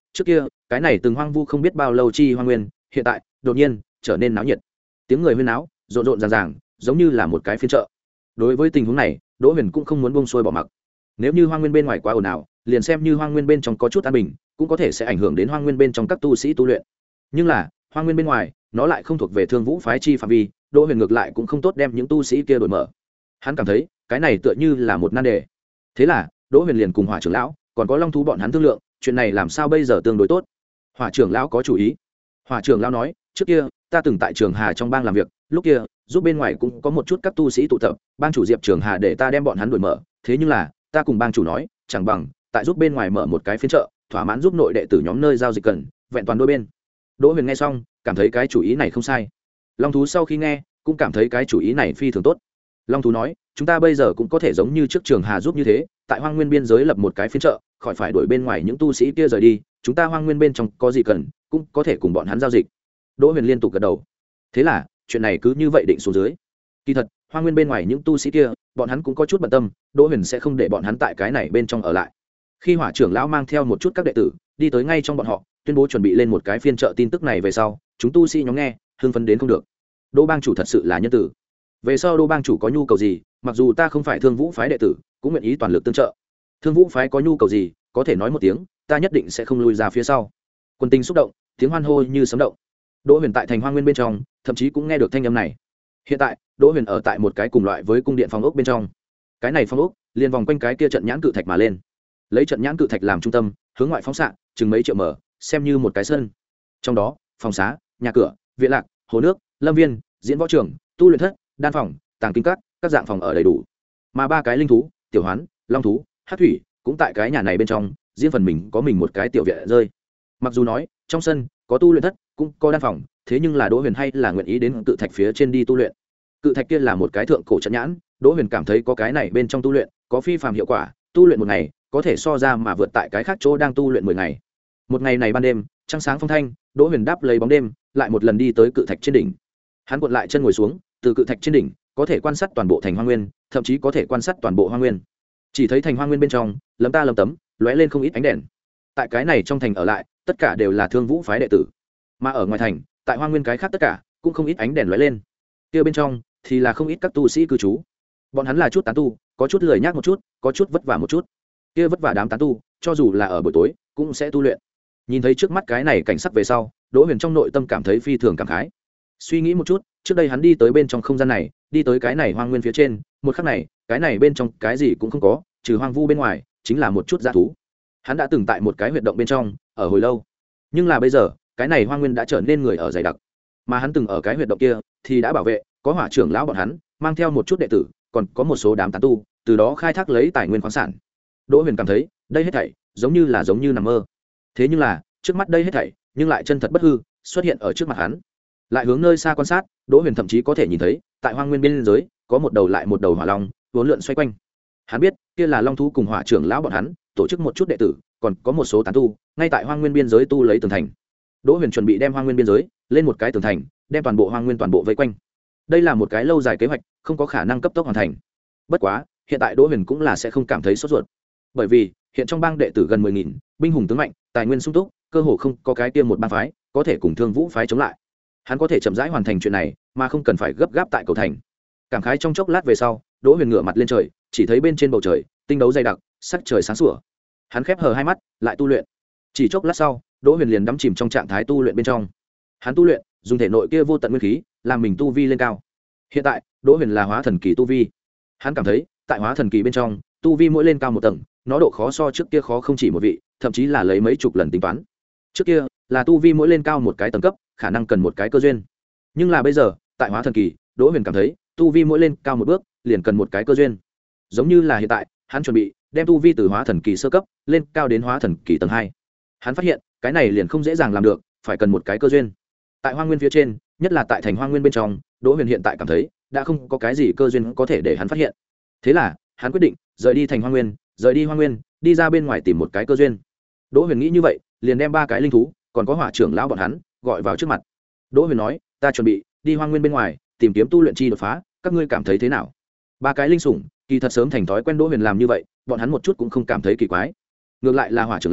trước kia cái này từng hoang vu không biết bao lâu chi hoang nguyên hiện tại đột nhiên trở nên náo nhiệt, tiếng người huyên náo rộn rộn ràng ràng giống như là một cái phiên chợ. Đối với tình huống này Đỗ Huyền cũng không muốn buông xuôi bỏ mặc. Nếu như hoang nguyên bên ngoài quá ồn ào, liền xem như hoang nguyên bên trong có chút an bình cũng có thể sẽ ảnh hưởng đến hoang nguyên bên trong các tu sĩ tu luyện. Nhưng là hoang nguyên bên ngoài nó lại không thuộc về Thương Vũ phái chi phạm vi, Đỗ Huyền ngược lại cũng không tốt đem những tu sĩ kia đổi mở. Hắn cảm thấy cái này tựa như là một nan đề. Thế là Đỗ Huyền liền cùng Hỏa trưởng lão còn có Long thú bọn hắn thương lượng chuyện này làm sao bây giờ tương đối tốt. Hỏa trưởng lão có chủ ý. Hỏa trưởng lão nói, trước kia ta từng tại Trường Hà trong bang làm việc, lúc kia giúp bên ngoài cũng có một chút các tu sĩ tụ tập, bang chủ Diệp Trường Hà để ta đem bọn hắn đổi mở, thế nhưng là ta cùng bang chủ nói chẳng bằng tại giúp bên ngoài mở một cái phiên chợ, thỏa mãn giúp nội đệ tử nhóm nơi giao dịch cần vẹn toàn đôi bên. Đỗ Huyền nghe xong cảm thấy cái chủ ý này không sai. Long thú sau khi nghe cũng cảm thấy cái chủ ý này phi thường tốt. Long thú nói, chúng ta bây giờ cũng có thể giống như trước Trường Hà giúp như thế, tại hoang nguyên biên giới lập một cái phiên chợ, khỏi phải đuổi bên ngoài những tu sĩ kia rời đi, chúng ta hoang nguyên bên trong có gì cần cũng có thể cùng bọn hắn giao dịch. Đỗ Huyền liên tục gật đầu. Thế là chuyện này cứ như vậy định xuống dưới. Kỳ thật hoang nguyên bên ngoài những tu sĩ kia bọn hắn cũng có chút bận tâm, Đỗ Huyền sẽ không để bọn hắn tại cái này bên trong ở lại. Khi Hỏa trưởng lão mang theo một chút các đệ tử đi tới ngay trong bọn họ tuyên bố chuẩn bị lên một cái phiên chợ tin tức này về sau, chúng tu sĩ nhóm nghe hưng phấn đến không được. Đỗ bang chủ thật sự là nhân tử. Về sau Đỗ bang chủ có nhu cầu gì, mặc dù ta không phải Thương Vũ phái đệ tử cũng nguyện ý toàn lực tương trợ. Thương Vũ phái có nhu cầu gì có thể nói một tiếng, ta nhất định sẽ không lùi ra phía sau. Quân tình xúc động, tiếng hoan hô như sấm động. Đỗ Huyền tại thành hoang nguyên bên trong thậm chí cũng nghe được thanh âm này. Hiện tại Đỗ Huyền ở tại một cái cùng loại với cung điện phong ốc bên trong. Cái này phong ốc liền vòng quanh cái kia trận nhãn cự thạch mà lên, lấy trận nhãn cự thạch làm trung tâm hướng ngoại phóng xạ chừng mấy triệu mở, xem như một cái sân. Trong đó phòng xá, nhà cửa, viện lạc, hồ nước, lâm viên, diễn võ trường, tu luyện thất, đan phòng, tàng kinh các, các dạng phòng ở đầy đủ. Mà ba cái linh thú, tiểu hoán, long thú, hắc thủy cũng tại cái nhà này bên trong riêng phần mình có mình một cái tiểu viện rơi. Mặc dù nói trong sân có tu luyện thất cũng có đan phòng, thế nhưng là Đỗ Huyền hay là nguyện ý đến cự thạch phía trên đi tu luyện. Cự thạch kia là một cái thượng cổ trận nhãn, Đỗ Huyền cảm thấy có cái này bên trong tu luyện có phi phàm hiệu quả, tu luyện một ngày có thể so ra mà vượt tại cái khác chỗ đang tu luyện mười ngày. Một ngày này ban đêm trăng sáng phong thanh, Đỗ Huyền đáp lấy bóng đêm lại một lần đi tới cự thạch trên đỉnh. Hắn cuộn lại chân ngồi xuống, từ cự thạch trên đỉnh có thể quan sát toàn bộ thành hoang nguyên, thậm chí có thể quan sát toàn bộ hoang nguyên. Chỉ thấy thành hoang nguyên bên trong lấm ta lấm tấm lóe lên không ít ánh đèn. Tại cái này trong thành ở lại tất cả đều là Thương Vũ phái đệ tử, mà ở ngoài thành tại hoang nguyên cái khác tất cả cũng không ít ánh đèn lóe lên. Kia bên trong thì là không ít các tu sĩ cư trú. Bọn hắn là chút tán tu, có chút lười nhác một chút, có chút vất vả một chút. Kia vất vả đám tán tu cho dù là ở buổi tối cũng sẽ tu luyện. Nhìn thấy trước mắt cái này cảnh sắc về sau, Đỗ Huyền trong nội tâm cảm thấy phi thường cảm khái. Suy nghĩ một chút, trước đây hắn đi tới bên trong không gian này, đi tới cái này hoang nguyên phía trên, một khắc này cái này bên trong cái gì cũng không có, trừ hoang vu bên ngoài chính là một chút dã thú. Hắn đã từng tại một cái huyệt động bên trong ở hồi lâu, nhưng là bây giờ cái này hoang nguyên đã trở nên người ở dày đặc, mà hắn từng ở cái huyệt động kia thì đã bảo vệ, có Hỏa trưởng lão bọn hắn mang theo một chút đệ tử, còn có một số đám tán tu từ đó khai thác lấy tài nguyên khoáng sản. Đỗ Huyền cảm thấy đây hết thảy giống như là giống như nằm mơ, thế nhưng là trước mắt đây hết thảy nhưng lại chân thật bất hư xuất hiện ở trước mặt hắn. Lại hướng nơi xa quan sát, Đỗ Huyền thậm chí có thể nhìn thấy tại hoang nguyên biên giới có một đầu lại một đầu hỏa long vốn lượn xoay quanh. Hắn biết kia là long thú cùng Hỏa trưởng lão bọn hắn tổ chức một chút đệ tử, còn có một số tán tu ngay tại hoang nguyên biên giới tu lấy tường thành. Đỗ Huyền chuẩn bị đem hoang nguyên biên giới lên một cái tường thành, đem toàn bộ hoang nguyên toàn bộ vây quanh. Đây là một cái lâu dài kế hoạch, không có khả năng cấp tốc hoàn thành. Bất quá hiện tại Đỗ Huyền cũng là sẽ không cảm thấy sốt ruột, bởi vì hiện trong bang đệ tử gần mười nghìn, binh hùng tướng mạnh, tài nguyên sung túc, cơ hồ không có cái tiêm một bang phái có thể cùng Thương Vũ phái chống lại. Hắn có thể chậm rãi hoàn thành chuyện này mà không cần phải gấp gáp tại cầu thành. Cảm khái trong chốc lát về sau, Đỗ Huyền ngửa mặt lên trời, chỉ thấy bên trên bầu trời tinh đấu dày đặc, sắc trời sáng sủa. Hắn khép hờ hai mắt lại tu luyện. Chỉ chốc lát sau, Đỗ Huyền liền đắm chìm trong trạng thái tu luyện bên trong. Hắn tu luyện dùng thể nội kia vô tận nguyên khí làm mình tu vi lên cao. Hiện tại Đỗ Huyền là hóa thần kỳ tu vi. Hắn cảm thấy tại hóa thần kỳ bên trong tu vi mỗi lên cao một tầng, nó độ khó so trước kia khó không chỉ một vị, thậm chí là lấy mấy chục lần tính toán. Trước kia là tu vi mỗi lên cao một cái tầng cấp khả năng cần một cái cơ duyên, nhưng là bây giờ tại hóa thần kỳ, Đỗ Huyền cảm thấy tu vi mỗi lên cao một bước liền cần một cái cơ duyên. Giống như là hiện tại hắn chuẩn bị đem tu vi từ hóa thần kỳ sơ cấp lên cao đến hóa thần kỳ tầng hai. Hắn phát hiện cái này liền không dễ dàng làm được, phải cần một cái cơ duyên. Tại hoang nguyên phía trên, nhất là tại thành hoang nguyên bên trong, Đỗ Huyền hiện tại cảm thấy đã không có cái gì cơ duyên có thể để hắn phát hiện. Thế là hắn quyết định rời đi thành hoang nguyên, rời đi hoang nguyên, đi ra bên ngoài tìm một cái cơ duyên. Đỗ Huyền nghĩ như vậy, liền đem ba cái linh thú còn có Hỏa trưởng lão bọn hắn gọi vào trước mặt. Đỗ Huyền nói, ta chuẩn bị đi hoang nguyên bên ngoài tìm kiếm tu luyện chi đột phá, các ngươi cảm thấy thế nào? Ba cái linh sủng kỳ thật sớm thành thói quen Đỗ Huyền làm như vậy, bọn hắn một chút cũng không cảm thấy kỳ quái. Ngược lại là Hỏa trưởng lão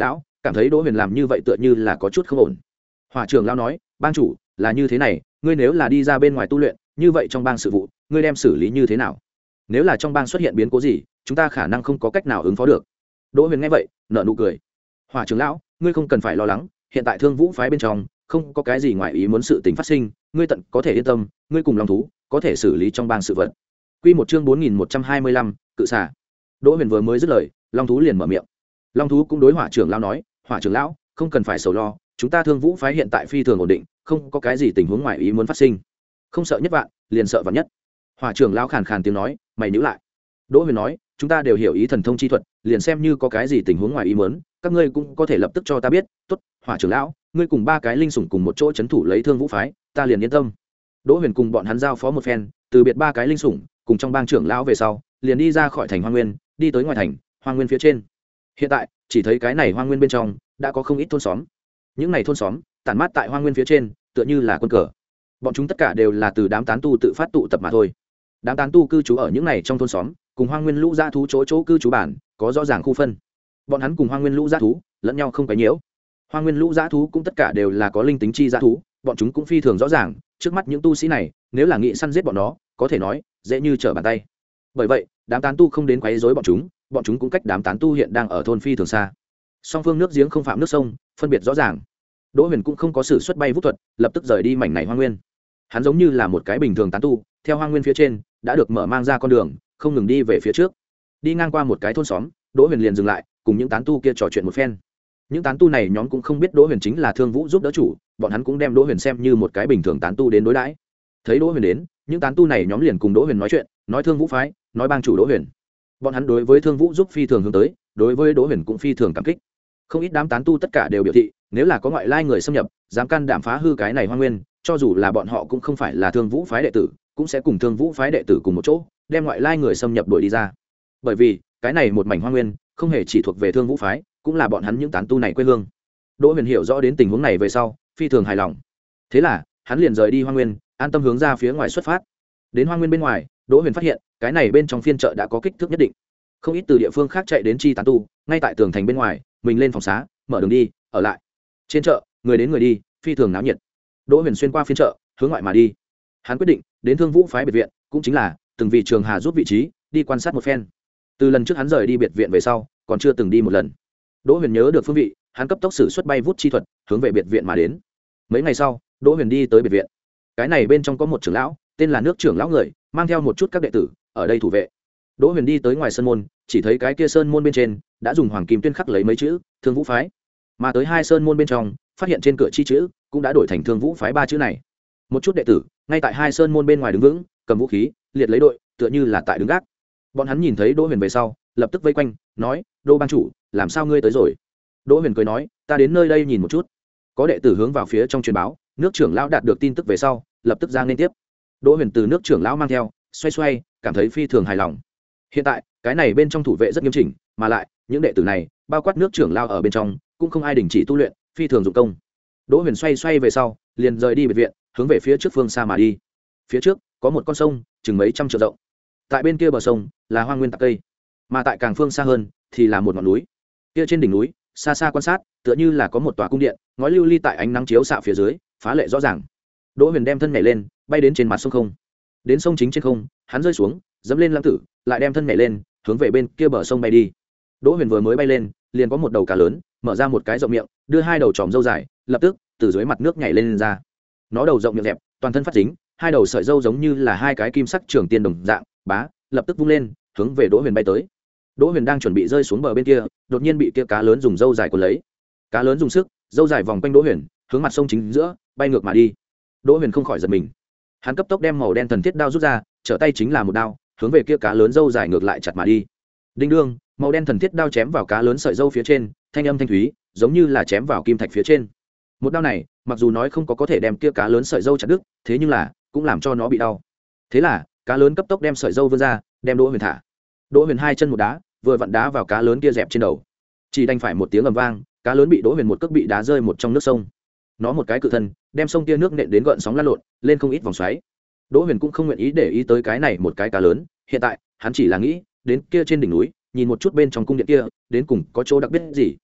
cảm thấy Đỗ Huyền làm như vậy tựa như là có chút không ổn. Hỏa trưởng lão nói, bang chủ, là như thế này, ngươi nếu là đi ra bên ngoài tu luyện, như vậy trong bang sự vụ, ngươi đem xử lý như thế nào? Nếu là trong bang xuất hiện biến cố gì, chúng ta khả năng không có cách nào ứng phó được. Đỗ Huyền nghe vậy, nở nụ cười. Hỏa trưởng lão, ngươi không cần phải lo lắng, hiện tại Thương Vũ phái bên trong không có cái gì ngoài ý muốn sự tình phát sinh, ngươi tận có thể yên tâm, ngươi cùng Long thú có thể xử lý trong bang sự vật. Quy một chương bốn nghìn một trăm hai mươi lăm, cự xà. Đỗ Huyền vừa mới dứt lời, Long thú liền mở miệng. Long thú cũng đối Hỏa trưởng lão nói, Hỏa trưởng lão, không cần phải sầu lo, chúng ta Thương Vũ phái hiện tại phi thường ổn định, không có cái gì tình huống ngoài ý muốn phát sinh. Không sợ nhất vạn, liền sợ vạn nhất. Hỏa trưởng lão khàn khàn tiếng nói, mày nhíu lại. Đỗ Huyền nói, chúng ta đều hiểu ý thần thông chi thuật, liền xem như có cái gì tình huống ngoài ý muốn, các ngươi cũng có thể lập tức cho ta biết. Tốt, Hỏa trưởng lão, ngươi cùng ba cái linh sủng cùng một chỗ trấn thủ lấy Thương Vũ phái, ta liền yên tâm. Đỗ Huyền cùng bọn hắn giao phó một phen, từ biệt ba cái linh sủng, cùng trong bang trưởng lão về sau, liền đi ra khỏi thành Hoang Nguyên, đi tới ngoài thành, Hoang Nguyên phía trên. Hiện tại, chỉ thấy cái này Hoang Nguyên bên trong đã có không ít thôn xóm. Những này thôn xóm tản mát tại Hoang Nguyên phía trên, tựa như là quân cờ. Bọn chúng tất cả đều là từ đám tán tu tự phát tụ tập mà thôi. Đám tán tu cư trú ở những này trong thôn xóm, cùng Hoang Nguyên lũ dã thú chỗ chỗ cư trú bản có rõ ràng khu phân. Bọn hắn cùng Hoang Nguyên lũ dã thú lẫn nhau không quấy nhiễu. Hoang Nguyên lũ dã thú cũng tất cả đều là có linh tính chi dã thú, bọn chúng cũng phi thường rõ ràng, trước mắt những tu sĩ này, nếu là nghị săn giết bọn nó, có thể nói dễ như trở bàn tay. Bởi vậy, đám tán tu không đến quấy rối bọn chúng, bọn chúng cũng cách đám tán tu hiện đang ở thôn phi thường xa. Song phương nước giếng không phạm nước sông, phân biệt rõ ràng. Đỗ Huyền cũng không có sử xuất bay vút thuật, lập tức rời đi mảnh này Hoang Nguyên. Hắn giống như là một cái bình thường tán tu, theo Hoang Nguyên phía trên đã được mở mang ra con đường, không ngừng đi về phía trước. Đi ngang qua một cái thôn xóm, Đỗ Huyền liền dừng lại, cùng những tán tu kia trò chuyện một phen. Những tán tu này nhóm cũng không biết Đỗ Huyền chính là Thương Vũ giúp đỡ chủ, bọn hắn cũng đem Đỗ Huyền xem như một cái bình thường tán tu đến đối đãi. Thấy Đỗ Huyền đến, những tán tu này nhóm liền cùng Đỗ Huyền nói chuyện, nói Thương Vũ phái, nói bang chủ Đỗ Huyền. Bọn hắn đối với Thương Vũ giúp phi thường hướng tới, đối với Đỗ Huyền cũng phi thường cảm kích. Không ít đám tán tu tất cả đều biểu thị, nếu là có ngoại lai người xâm nhập, dám can đảm phá hư cái này Hoang Nguyên, cho dù là bọn họ cũng không phải là Thương Vũ phái đệ tử, cũng sẽ cùng Thương Vũ phái đệ tử cùng một chỗ, đem ngoại lai người xâm nhập đuổi đi ra. Bởi vì, cái này một mảnh Hoang Nguyên, không hề chỉ thuộc về Thương Vũ phái, cũng là bọn hắn những tán tu này quê hương. Đỗ Huyền hiểu rõ đến tình huống này về sau, phi thường hài lòng. Thế là, hắn liền rời đi Hoang Nguyên, an tâm hướng ra phía ngoài xuất phát. Đến Hoang Nguyên bên ngoài, Đỗ Huyền phát hiện, cái này bên trong phiên chợ đã có kích thước nhất định. Không ít từ địa phương khác chạy đến chi tán tu, ngay tại tường thành bên ngoài, mình lên phòng xá, mở đường đi, ở lại. Trên chợ, người đến người đi, phi thường náo nhiệt. Đỗ Huyền xuyên qua phiên chợ, hướng ngoại mà đi. Hắn quyết định đến Thương Vũ phái biệt viện, cũng chính là từng vị Trường Hà rút vị trí, đi quan sát một phen. Từ lần trước hắn rời đi biệt viện về sau, còn chưa từng đi một lần. Đỗ Huyền nhớ được phương vị, hắn cấp tốc sử xuất bay vút chi thuật, hướng về biệt viện mà đến. Mấy ngày sau, Đỗ Huyền đi tới biệt viện. Cái này bên trong có một trưởng lão, tên là nước trưởng lão người, mang theo một chút các đệ tử ở đây thủ vệ. Đỗ Huyền đi tới ngoài sân môn, chỉ thấy cái kia sơn môn bên trên đã dùng hoàng kim tuyên khắc lấy mấy chữ Thương Vũ phái, mà tới hai sơn môn bên trong, phát hiện trên cửa chi chữ cũng đã đổi thành Thương Vũ phái ba chữ này. Một chút đệ tử ngay tại hai sơn môn bên ngoài đứng vững, cầm vũ khí, liệt lấy đội, tựa như là tại đứng gác. Bọn hắn nhìn thấy Đỗ Huyền về sau, lập tức vây quanh, nói: "Đỗ bang chủ, làm sao ngươi tới rồi?" Đỗ Huyền cười nói: "Ta đến nơi đây nhìn một chút." Có đệ tử hướng vào phía trong truyền báo, nước trưởng lão đạt được tin tức về sau, lập tức ra nên tiếp. Đỗ Huyền từ nước trưởng lão mang theo, xoay xoay, cảm thấy phi thường hài lòng. Hiện tại, cái này bên trong thủ vệ rất nghiêm chỉnh, mà lại, những đệ tử này, bao quát nước trưởng lão ở bên trong, cũng không ai đình chỉ tu luyện, phi thường dụng công. Đỗ Huyền xoay xoay về sau, liền rời đi biệt viện, hướng về phía trước phương xa mà đi. Phía trước có một con sông, chừng mấy trăm trượng rộng. Tại bên kia bờ sông là Hoang Nguyên tạp cây, mà tại càng phương xa hơn thì là một ngọn núi. Kia trên đỉnh núi, xa xa quan sát, tựa như là có một tòa cung điện, ngói lưu ly tại ánh nắng chiếu xạ phía dưới, phá lệ rõ ràng. Đỗ Huyền đem thân nhảy lên, bay đến trên mặt sông không. Đến sông chính trên không, hắn rơi xuống, dẫm lên lăng tử, lại đem thân nhảy lên, hướng về bên kia bờ sông bay đi. Đỗ Huyền vừa mới bay lên, liền có một đầu cá lớn, mở ra một cái rộng miệng, đưa hai đầu tròm râu dài, lập tức từ dưới mặt nước nhảy lên, lên ra. Nó đầu rộng miệng dẹp, toàn thân phát dính, hai đầu sợi râu giống như là hai cái kim sắc trường tiên đồng dạng, bá, lập tức vung lên, hướng về Đỗ Huyền bay tới. Đỗ Huyền đang chuẩn bị rơi xuống bờ bên kia, đột nhiên bị kia cá lớn dùng râu dài cuốn lấy. Cá lớn dùng sức, râu dài vòng quanh Đỗ Huyền, hướng mặt sông chính giữa, bay ngược mà đi. Đỗ Huyền không khỏi giật mình. Hắn cấp tốc đem màu đen thần thiết đao rút ra, trở tay chính là một đao, hướng về kia cá lớn râu dài ngược lại chặt mà đi. Đinh đương, màu đen thần thiết đao chém vào cá lớn sợi râu phía trên, thanh âm thanh thúy, giống như là chém vào kim thạch phía trên. Một đao này, mặc dù nói không có có thể đem kia cá lớn sợi râu chặt đứt, thế nhưng là cũng làm cho nó bị đau. Thế là, cá lớn cấp tốc đem sợi râu vươn ra, đem Đỗ Huyền thả. Đỗ Huyền hai chân một đá, vừa vặn đá vào cá lớn kia dẹp trên đầu. Chỉ đành phải một tiếng ầm vang, cá lớn bị Đỗ Huyền một cước bị đá rơi một trong nước sông. Nó một cái cự thân, đem sông kia nước nện đến gợn sóng lăn lộn, lên không ít vòng xoáy. Đỗ Huyền cũng không nguyện ý để ý tới cái này một cái cá lớn, hiện tại, hắn chỉ là nghĩ, đến kia trên đỉnh núi, nhìn một chút bên trong cung điện kia, đến cùng có chỗ đặc biệt gì.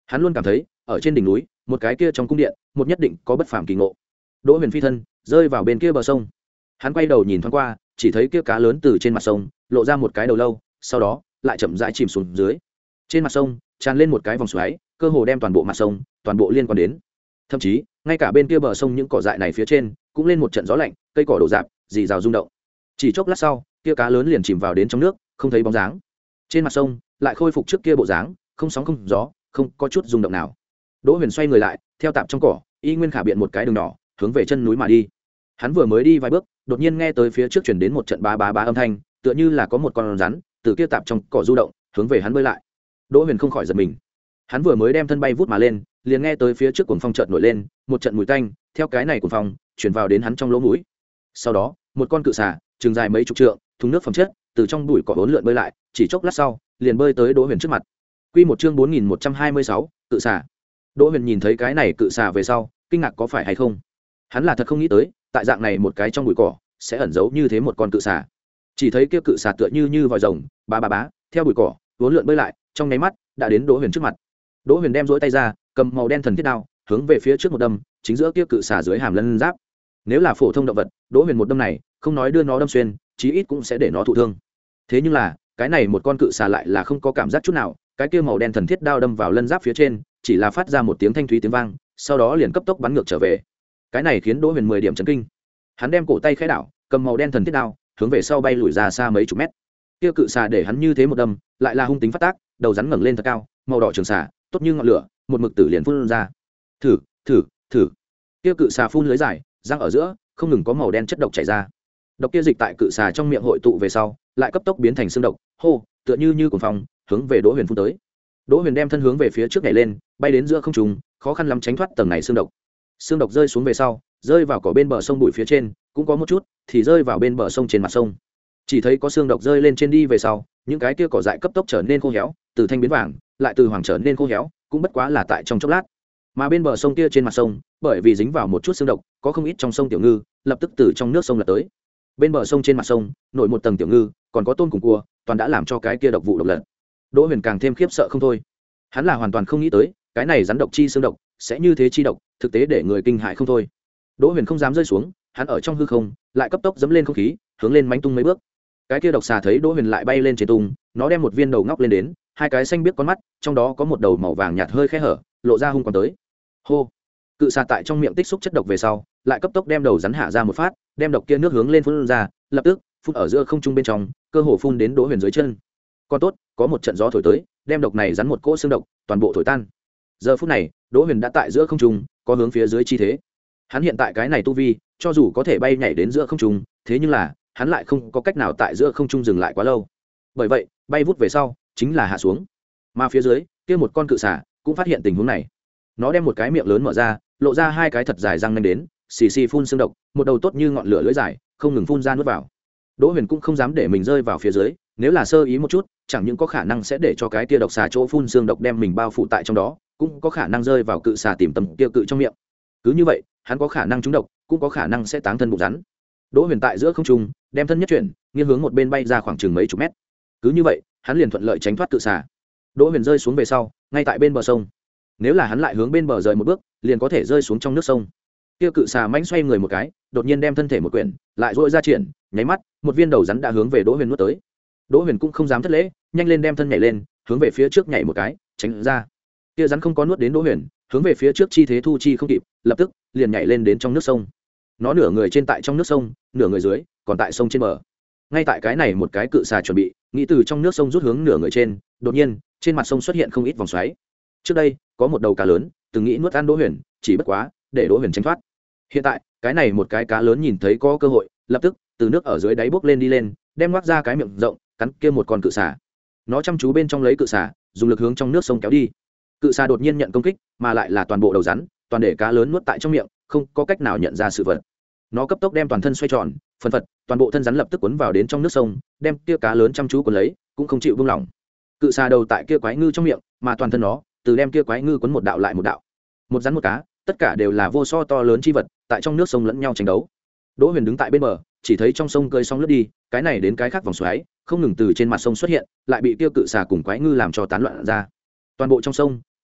hắn luôn cảm thấy ở trên đỉnh núi một cái kia trong cung điện một nhất định có bất phàm kỳ ngộ. Đỗ Huyền phi thân rơi vào bên kia bờ sông, hắn quay đầu nhìn thoáng qua, chỉ thấy kia cá lớn từ trên mặt sông lộ ra một cái đầu lâu, sau đó lại chậm rãi chìm xuống dưới. Trên mặt sông tràn lên một cái vòng xoáy, cơ hồ đem toàn bộ mặt sông toàn bộ liên quan đến. Thậm chí ngay cả bên kia bờ sông những cỏ dại này phía trên cũng lên một trận gió lạnh, cây cỏ đổ rạp rì rào rung động. Chỉ chốc lát sau, kia cá lớn liền chìm vào đến trong nước, không thấy bóng dáng. Trên mặt sông lại khôi phục trước kia bộ dáng, không sóng không gió, không có chút rung động nào. Đỗ Huyền xoay người lại, theo tạm trong cỏ, y nguyên khả biện một cái đường nhỏ, hướng về chân núi mà đi. Hắn vừa mới đi vài bước, đột nhiên nghe tới phía trước truyền đến một trận bá bá bá âm thanh, tựa như là có một con rắn từ kia tạm trong cỏ du động, hướng về hắn bơi lại. Đỗ Huyền không khỏi giật mình. Hắn vừa mới đem thân bay vút mà lên, liền nghe tới phía trước cuồng phong chợt nổi lên, một trận mùi tanh, theo cái này cuồng phong truyền vào đến hắn trong lỗ mũi. Sau đó, một con cự xà, trường dài mấy chục trượng, thùng nước phẩm chất, từ trong bụi cỏ hỗn lượn bơi lại, chỉ chốc lát sau, liền bơi tới Đỗ Huyền trước mặt. Quy một chương bốn nghìn một trăm hai mươi sáu, cự xà. Đỗ Huyền nhìn thấy cái này cự xà về sau, kinh ngạc có phải hay không? Hắn là thật không nghĩ tới, tại dạng này một cái trong bụi cỏ, sẽ ẩn giấu như thế một con cự xà. Chỉ thấy kia cự xà tựa như như vòi rồng, bá bá bá, theo bụi cỏ, hỗn lượn bơi lại, trong nháy mắt đã đến Đỗ Huyền trước mặt. Đỗ Huyền đem duỗi tay ra, cầm màu đen thần thiết đao, hướng về phía trước một đâm, chính giữa kia cự xà dưới hàm lân giáp. Nếu là phổ thông động vật, Đỗ Huyền một đâm này, không nói đưa nó đâm xuyên, chí ít cũng sẽ để nó thụ thương. Thế nhưng là, cái này một con cự xà lại là không có cảm giác chút nào, cái kia màu đen thần thiết đao đâm vào lân giáp phía trên, chỉ là phát ra một tiếng thanh thúy tiếng vang, sau đó liền cấp tốc bắn ngược trở về. Cái này khiến Đỗ Huyền mười điểm chấn kinh. Hắn đem cổ tay khẽ đảo, cầm màu đen thần thiết đao, hướng về sau bay lùi ra xa mấy chục mét. Kia cự xà để hắn như thế một đâm, lại là hung tính phát tác, đầu rắn ngẩng lên thật cao, màu đỏ trường xà, tốt như ngọn lửa, một mực tử liền phun ra. Thử, thử, thử. Kia cự xà phun lưới dài, răng ở giữa, không ngừng có màu đen chất độc chảy ra. Độc kia dịch tại cự xà trong miệng hội tụ về sau, lại cấp tốc biến thành xương độc, hô, tựa như như cuồng phong, hướng về Đỗ Huyền phun tới. Đỗ Huyền đem thân hướng về phía trước nhảy lên, bay đến giữa không trung, khó khăn lắm tránh thoát tầng này xương độc. Xương độc rơi xuống về sau, rơi vào cỏ bên bờ sông bụi phía trên, cũng có một chút, thì rơi vào bên bờ sông trên mặt sông. Chỉ thấy có xương độc rơi lên trên đi về sau, những cái kia cỏ dại cấp tốc trở nên khô héo, từ thanh biến vàng, lại từ hoàng trở nên khô héo, cũng bất quá là tại trong chốc lát. Mà bên bờ sông kia trên mặt sông, bởi vì dính vào một chút xương độc, có không ít trong sông tiểu ngư, lập tức từ trong nước sông lật tới. Bên bờ sông trên mặt sông, nổi một tầng tiểu ngư, còn có tôm cùng cua, toàn đã làm cho cái kia độc vụ độc lật. Đỗ Huyền càng thêm khiếp sợ không thôi. Hắn là hoàn toàn không nghĩ tới, cái này rắn độc chi xương độc sẽ như thế chi độc, thực tế để người kinh hãi không thôi. Đỗ Huyền không dám rơi xuống, hắn ở trong hư không, lại cấp tốc dẫm lên không khí, hướng lên mánh tung mấy bước. Cái kia độc xà thấy Đỗ Huyền lại bay lên trên tung, nó đem một viên đầu ngóc lên đến, hai cái xanh biếc con mắt, trong đó có một đầu màu vàng nhạt hơi khẽ hở, lộ ra hung quang tới. Hô! Cự xà tại trong miệng tích xúc chất độc về sau, lại cấp tốc đem đầu rắn hạ ra một phát, đem độc kia nước hướng lên phun ra, lập tức phun ở giữa không trung bên trong, cơ hồ phun đến Đỗ Huyền dưới chân. Còn tốt, có một trận gió thổi tới, đem độc này rắn một cỗ xương độc, toàn bộ thổi tan. Giờ phút này, Đỗ Huyền đã tại giữa không trung, có hướng phía dưới chi thế. Hắn hiện tại cái này tu vi, cho dù có thể bay nhảy đến giữa không trung, thế nhưng là, hắn lại không có cách nào tại giữa không trung dừng lại quá lâu. Bởi vậy, bay vút về sau, chính là hạ xuống. Mà phía dưới, kia một con cự xà cũng phát hiện tình huống này. Nó đem một cái miệng lớn mở ra, lộ ra hai cái thật dài răng nanh đến, xì xì phun xương độc, một đầu tốt như ngọn lửa lưỡi dài, không ngừng phun ra nuốt vào. Đỗ Huyền cũng không dám để mình rơi vào phía dưới, nếu là sơ ý một chút, chẳng những có khả năng sẽ để cho cái kia độc xà chỗ phun xương độc đem mình bao phủ tại trong đó, cũng có khả năng rơi vào cự xà tìm tầm kia cự trong miệng. Cứ như vậy, hắn có khả năng trúng độc, cũng có khả năng sẽ táng thân bụng rắn. Đỗ Huyền tại giữa không trung, đem thân nhất chuyển, nghiêng hướng một bên bay ra khoảng chừng mấy chục mét. Cứ như vậy, hắn liền thuận lợi tránh thoát cự xà. Đỗ Huyền rơi xuống về sau, ngay tại bên bờ sông. Nếu là hắn lại hướng bên bờ rời một bước, liền có thể rơi xuống trong nước sông. Kia cự xà mãnh xoay người một cái, đột nhiên đem thân thể một quyển, lại duỗi ra triển, nháy mắt, một viên đầu rắn đã hướng về Đỗ Huyền nuốt tới. Đỗ Huyền cũng không dám thất lễ, nhanh lên đem thân nhảy lên, hướng về phía trước nhảy một cái, tránh ra. Kia rắn không có nuốt đến Đỗ Huyền, hướng về phía trước chi thế thu chi không kịp, lập tức liền nhảy lên đến trong nước sông. Nó nửa người trên tại trong nước sông, nửa người dưới còn tại sông trên bờ. Ngay tại cái này một cái cự xà chuẩn bị nghĩ từ trong nước sông rút hướng nửa người trên, đột nhiên trên mặt sông xuất hiện không ít vòng xoáy. Trước đây có một đầu cá lớn từng nghĩ nuốt ăn Đỗ Huyền, chỉ bất quá để Đỗ Huyền tránh thoát. Hiện tại cái này một cái cá lớn nhìn thấy có cơ hội, lập tức từ nước ở dưới đáy bốc lên đi lên, đem ngoác ra cái miệng rộng cắn kia một con cự xà. Nó chăm chú bên trong lấy cự xà, dùng lực hướng trong nước sông kéo đi. Cự xà đột nhiên nhận công kích, mà lại là toàn bộ đầu rắn, toàn để cá lớn nuốt tại trong miệng, không có cách nào nhận ra sự vật. Nó cấp tốc đem toàn thân xoay tròn, phân phật, toàn bộ thân rắn lập tức cuốn vào đến trong nước sông, đem kia cá lớn chăm chú cuốn lấy, cũng không chịu buông lỏng. Cự xà đầu tại kia quái ngư trong miệng, mà toàn thân nó từ đem kia quái ngư cuốn một đạo lại một đạo. Một rắn một cá, tất cả đều là vô so to lớn chi vật, tại trong nước sông lẫn nhau tranh đấu. Đỗ Huyền đứng tại bên bờ, chỉ thấy trong sông cơi sóng lướt đi, cái này đến cái khác vòng xoáy, không ngừng từ trên mặt sông xuất hiện, lại bị kia cự xà cùng quái ngư làm cho tán loạn ra. Toàn bộ trong sông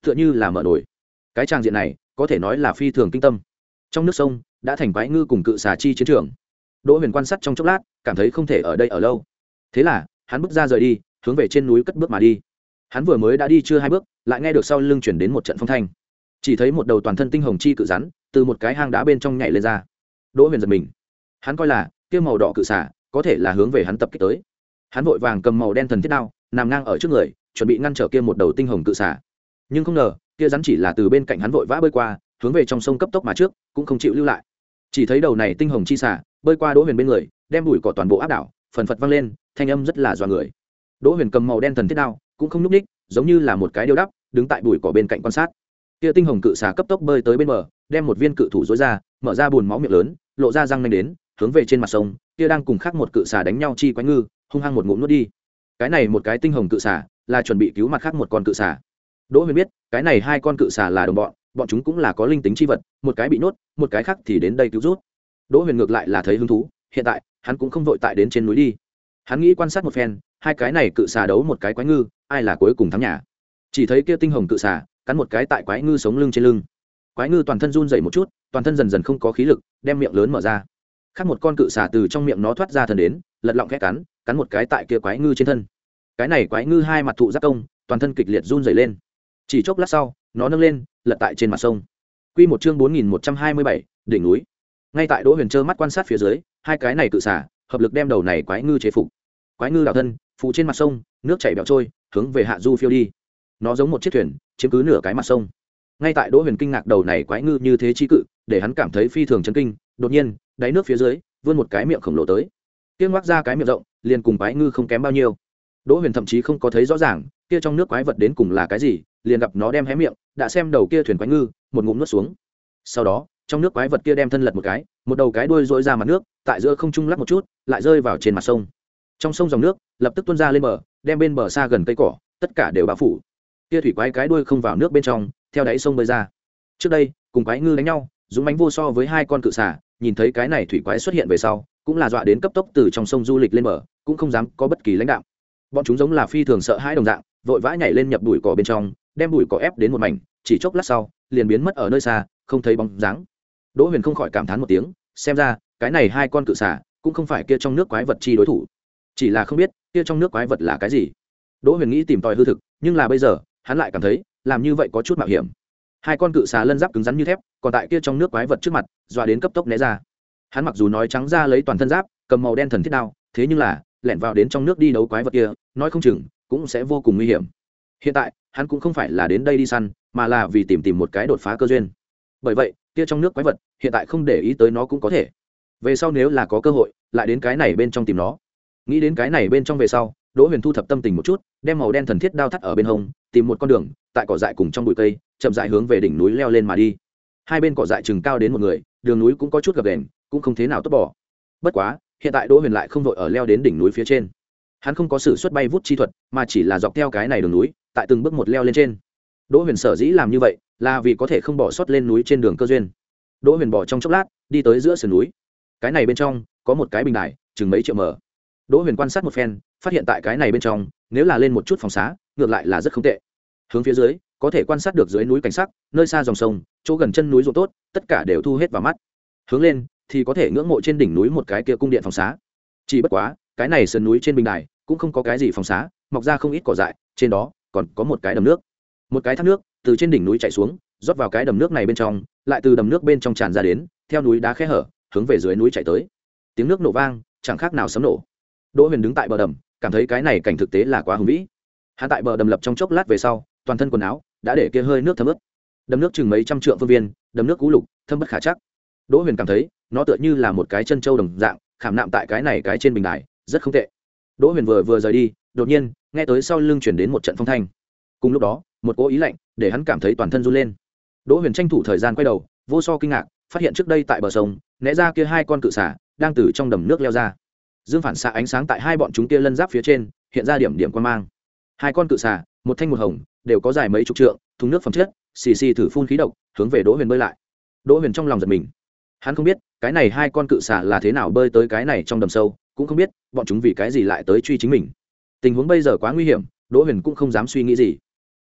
tựa như là mở nổi. Cái trang diện này có thể nói là phi thường kinh tâm. Trong nước sông đã thành quái ngư cùng cự xà chi chiến trường. Đỗ Huyền quan sát trong chốc lát, cảm thấy không thể ở đây ở lâu. Thế là, hắn bước ra rời đi, hướng về trên núi cất bước mà đi. Hắn vừa mới đã đi chưa hai bước, lại nghe được sau lưng chuyển đến một trận phong thanh. Chỉ thấy một đầu toàn thân tinh hồng chi cự rắn từ một cái hang đá bên trong nhảy lên ra. Đỗ Huyền giật mình. Hắn coi là kia màu đỏ cự xà có thể là hướng về hắn tập kích tới. Hắn vội vàng cầm màu đen thần thiết đao, nằm ngang ở trước người, chuẩn bị ngăn trở kia một đầu tinh hồng cự xà. Nhưng không ngờ, kia rắn chỉ là từ bên cạnh hắn vội vã bơi qua, hướng về trong sông cấp tốc mà trước, cũng không chịu lưu lại. Chỉ thấy đầu này tinh hồng chi xà bơi qua Đỗ Huyền bên người, đem bụi cỏ toàn bộ áp đảo, phần phật vang lên, thanh âm rất là dọa người. Đỗ Huyền cầm màu đen thần thiết đao, cũng không nhúc nhích, giống như là một cái điêu đắp, đứng tại bụi cỏ bên cạnh quan sát. Kia tinh hồng cự xà cấp tốc bơi tới bên bờ, đem một viên cự thủ rối ra, mở ra buồn máu miệng lớn, lộ ra răng nanh đến, hướng về trên mặt sông, kia đang cùng khác một cự xà đánh nhau chi quái ngư, hung hăng một ngụm nuốt đi. Cái này một cái tinh hồng cự xà, là chuẩn bị cứu mặt khác một con cự xà. Đỗ Huyền biết, cái này hai con cự xà là đồng bọn, bọn chúng cũng là có linh tính chi vật, một cái bị nhốt, một cái khác thì đến đây cứu rút. Đỗ Huyền ngược lại là thấy hứng thú, hiện tại, hắn cũng không vội tại đến trên núi đi. Hắn nghĩ quan sát một phen, hai cái này cự xà đấu một cái quái ngư, ai là cuối cùng thắng nhà. Chỉ thấy kia tinh hồng cự xà cắn một cái tại quái ngư sống lưng trên lưng. Quái ngư toàn thân run rẩy một chút, toàn thân dần dần không có khí lực, đem miệng lớn mở ra. Khác một con cự xà từ trong miệng nó thoát ra thần đến, lật lọng khẽ cắn, cắn một cái tại kia quái ngư trên thân. Cái này quái ngư hai mặt thụ giác công, toàn thân kịch liệt run rẩy lên. Chỉ chốc lát sau, nó nâng lên, lật tại trên mặt sông. Quy một chương bốn nghìn một trăm hai mươi bảy, đỉnh núi. Ngay tại Đỗ Huyền trơ mắt quan sát phía dưới, hai cái này cự xà hợp lực đem đầu này quái ngư chế phục. Quái ngư đảo thân, phụ trên mặt sông, nước chảy bèo trôi, hướng về hạ du phiêu đi. Nó giống một chiếc thuyền, chiếm cứ nửa cái mặt sông. Ngay tại Đỗ Huyền kinh ngạc đầu này quái ngư như thế chi cự, để hắn cảm thấy phi thường chấn kinh, đột nhiên, đáy nước phía dưới, vươn một cái miệng khổng lồ tới. Kia ngoác ra cái miệng rộng, liền cùng quái ngư không kém bao nhiêu. Đỗ Huyền thậm chí không có thấy rõ ràng, kia trong nước quái vật đến cùng là cái gì, liền gặp nó đem hé miệng, đã xem đầu kia thuyền quái ngư, một ngụm nuốt xuống. Sau đó, trong nước quái vật kia đem thân lật một cái, một đầu cái đuôi rỗi ra mặt nước, tại giữa không trung lắc một chút, lại rơi vào trên mặt sông. Trong sông dòng nước lập tức tuôn ra lên bờ, đem bên bờ xa gần cây cỏ, tất cả đều bao phủ. Kia thủy quái cái đuôi không vào nước bên trong, theo đáy sông bơi ra. Trước đây, cùng quái ngư đánh nhau, dũng mãnh vô so với hai con cự xà, nhìn thấy cái này thủy quái xuất hiện về sau, cũng là dọa đến cấp tốc từ trong sông du lịch lên bờ, cũng không dám có bất kỳ lãnh đạo. Bọn chúng giống là phi thường sợ hãi đồng dạng, vội vã nhảy lên nhập bụi cỏ bên trong, đem bụi cỏ ép đến một mảnh, chỉ chốc lát sau, liền biến mất ở nơi xa, không thấy bóng dáng. Đỗ Huyền không khỏi cảm thán một tiếng, xem ra, cái này hai con cự xà cũng không phải kia trong nước quái vật chi đối thủ, chỉ là không biết kia trong nước quái vật là cái gì. Đỗ Huyền nghĩ tìm tòi hư thực, nhưng là bây giờ, hắn lại cảm thấy, làm như vậy có chút mạo hiểm. Hai con cự xà lân giáp cứng rắn như thép, còn tại kia trong nước quái vật trước mặt, dọa đến cấp tốc né ra. Hắn mặc dù nói trắng ra lấy toàn thân giáp, cầm màu đen thần thiết đao, thế nhưng là, lẻn vào đến trong nước đi đấu quái vật kia, nói không chừng cũng sẽ vô cùng nguy hiểm. Hiện tại, hắn cũng không phải là đến đây đi săn, mà là vì tìm tìm một cái đột phá cơ duyên. Bởi vậy, kia trong nước quái vật, hiện tại không để ý tới nó cũng có thể. Về sau nếu là có cơ hội, lại đến cái này bên trong tìm nó. Nghĩ đến cái này bên trong về sau, Đỗ Huyền thu thập tâm tình một chút, đem màu đen thần thiết đao thắt ở bên hông, tìm một con đường, tại cỏ dại cùng trong bụi cây, chậm rãi hướng về đỉnh núi leo lên mà đi. Hai bên cỏ dại chừng cao đến một người, đường núi cũng có chút gập ghềnh, cũng không thế nào tốt bỏ. Bất quá, hiện tại Đỗ Huyền lại không vội ở leo đến đỉnh núi phía trên. Hắn không có sử xuất bay vút chi thuật, mà chỉ là dọc theo cái này đường núi, tại từng bước một leo lên trên. Đỗ Huyền sở dĩ làm như vậy, là vì có thể không bỏ sót lên núi trên đường cơ duyên. Đỗ Huyền bỏ trong chốc lát, đi tới giữa sườn núi. Cái này bên trong có một cái bình đài, chừng mấy triệu mở. Đỗ Huyền quan sát một phen, phát hiện tại cái này bên trong, nếu là lên một chút phòng xá, ngược lại là rất không tệ. Hướng phía dưới, có thể quan sát được dưới núi cảnh sắc, nơi xa dòng sông, chỗ gần chân núi ruộng tốt, tất cả đều thu hết vào mắt. Hướng lên, thì có thể ngưỡng mộ trên đỉnh núi một cái kia cung điện phòng xá. Chỉ bất quá, cái này sườn núi trên bình đài, cũng không có cái gì phòng xá, mọc ra không ít cỏ dại, trên đó còn có một cái đầm nước. Một cái thác nước từ trên đỉnh núi chảy xuống, rót vào cái đầm nước này bên trong, lại từ đầm nước bên trong tràn ra đến, theo núi đá khe hở, hướng về dưới núi chảy tới. Tiếng nước nổ vang, chẳng khác nào sấm nổ. Đỗ Huyền đứng tại bờ đầm, cảm thấy cái này cảnh thực tế là quá hùng vĩ. Hắn tại bờ đầm lập trong chốc lát về sau, toàn thân quần áo đã để kia hơi nước thấm ướt. Đầm nước chừng mấy trăm trượng phương viên, đầm nước cũ lục, thâm bất khả chắc. Đỗ Huyền cảm thấy, nó tựa như là một cái chân châu đồng dạng, khảm nạm tại cái này cái trên bình đài, rất không tệ. Đỗ Huyền vừa vừa rời đi, đột nhiên, nghe tới sau lưng truyền đến một trận phong thanh. Cùng lúc đó, một cỗ ý lạnh để hắn cảm thấy toàn thân run lên. Đỗ Huyền tranh thủ thời gian quay đầu, vô so kinh ngạc, phát hiện trước đây tại bờ sông, né ra kia hai con cự xà đang từ trong đầm nước leo ra. Dương phản xạ ánh sáng tại hai bọn chúng kia lân giáp phía trên, hiện ra điểm điểm quan mang. Hai con cự xà, một thanh một hồng, đều có dài mấy chục trượng, thùng nước phẩm chất, xì xì thử phun khí độc, hướng về Đỗ Huyền bơi lại. Đỗ Huyền trong lòng giật mình. Hắn không biết, cái này hai con cự xà là thế nào bơi tới cái này trong đầm sâu, cũng không biết bọn chúng vì cái gì lại tới truy chính mình. Tình huống bây giờ quá nguy hiểm, Đỗ Huyền cũng không dám suy nghĩ gì.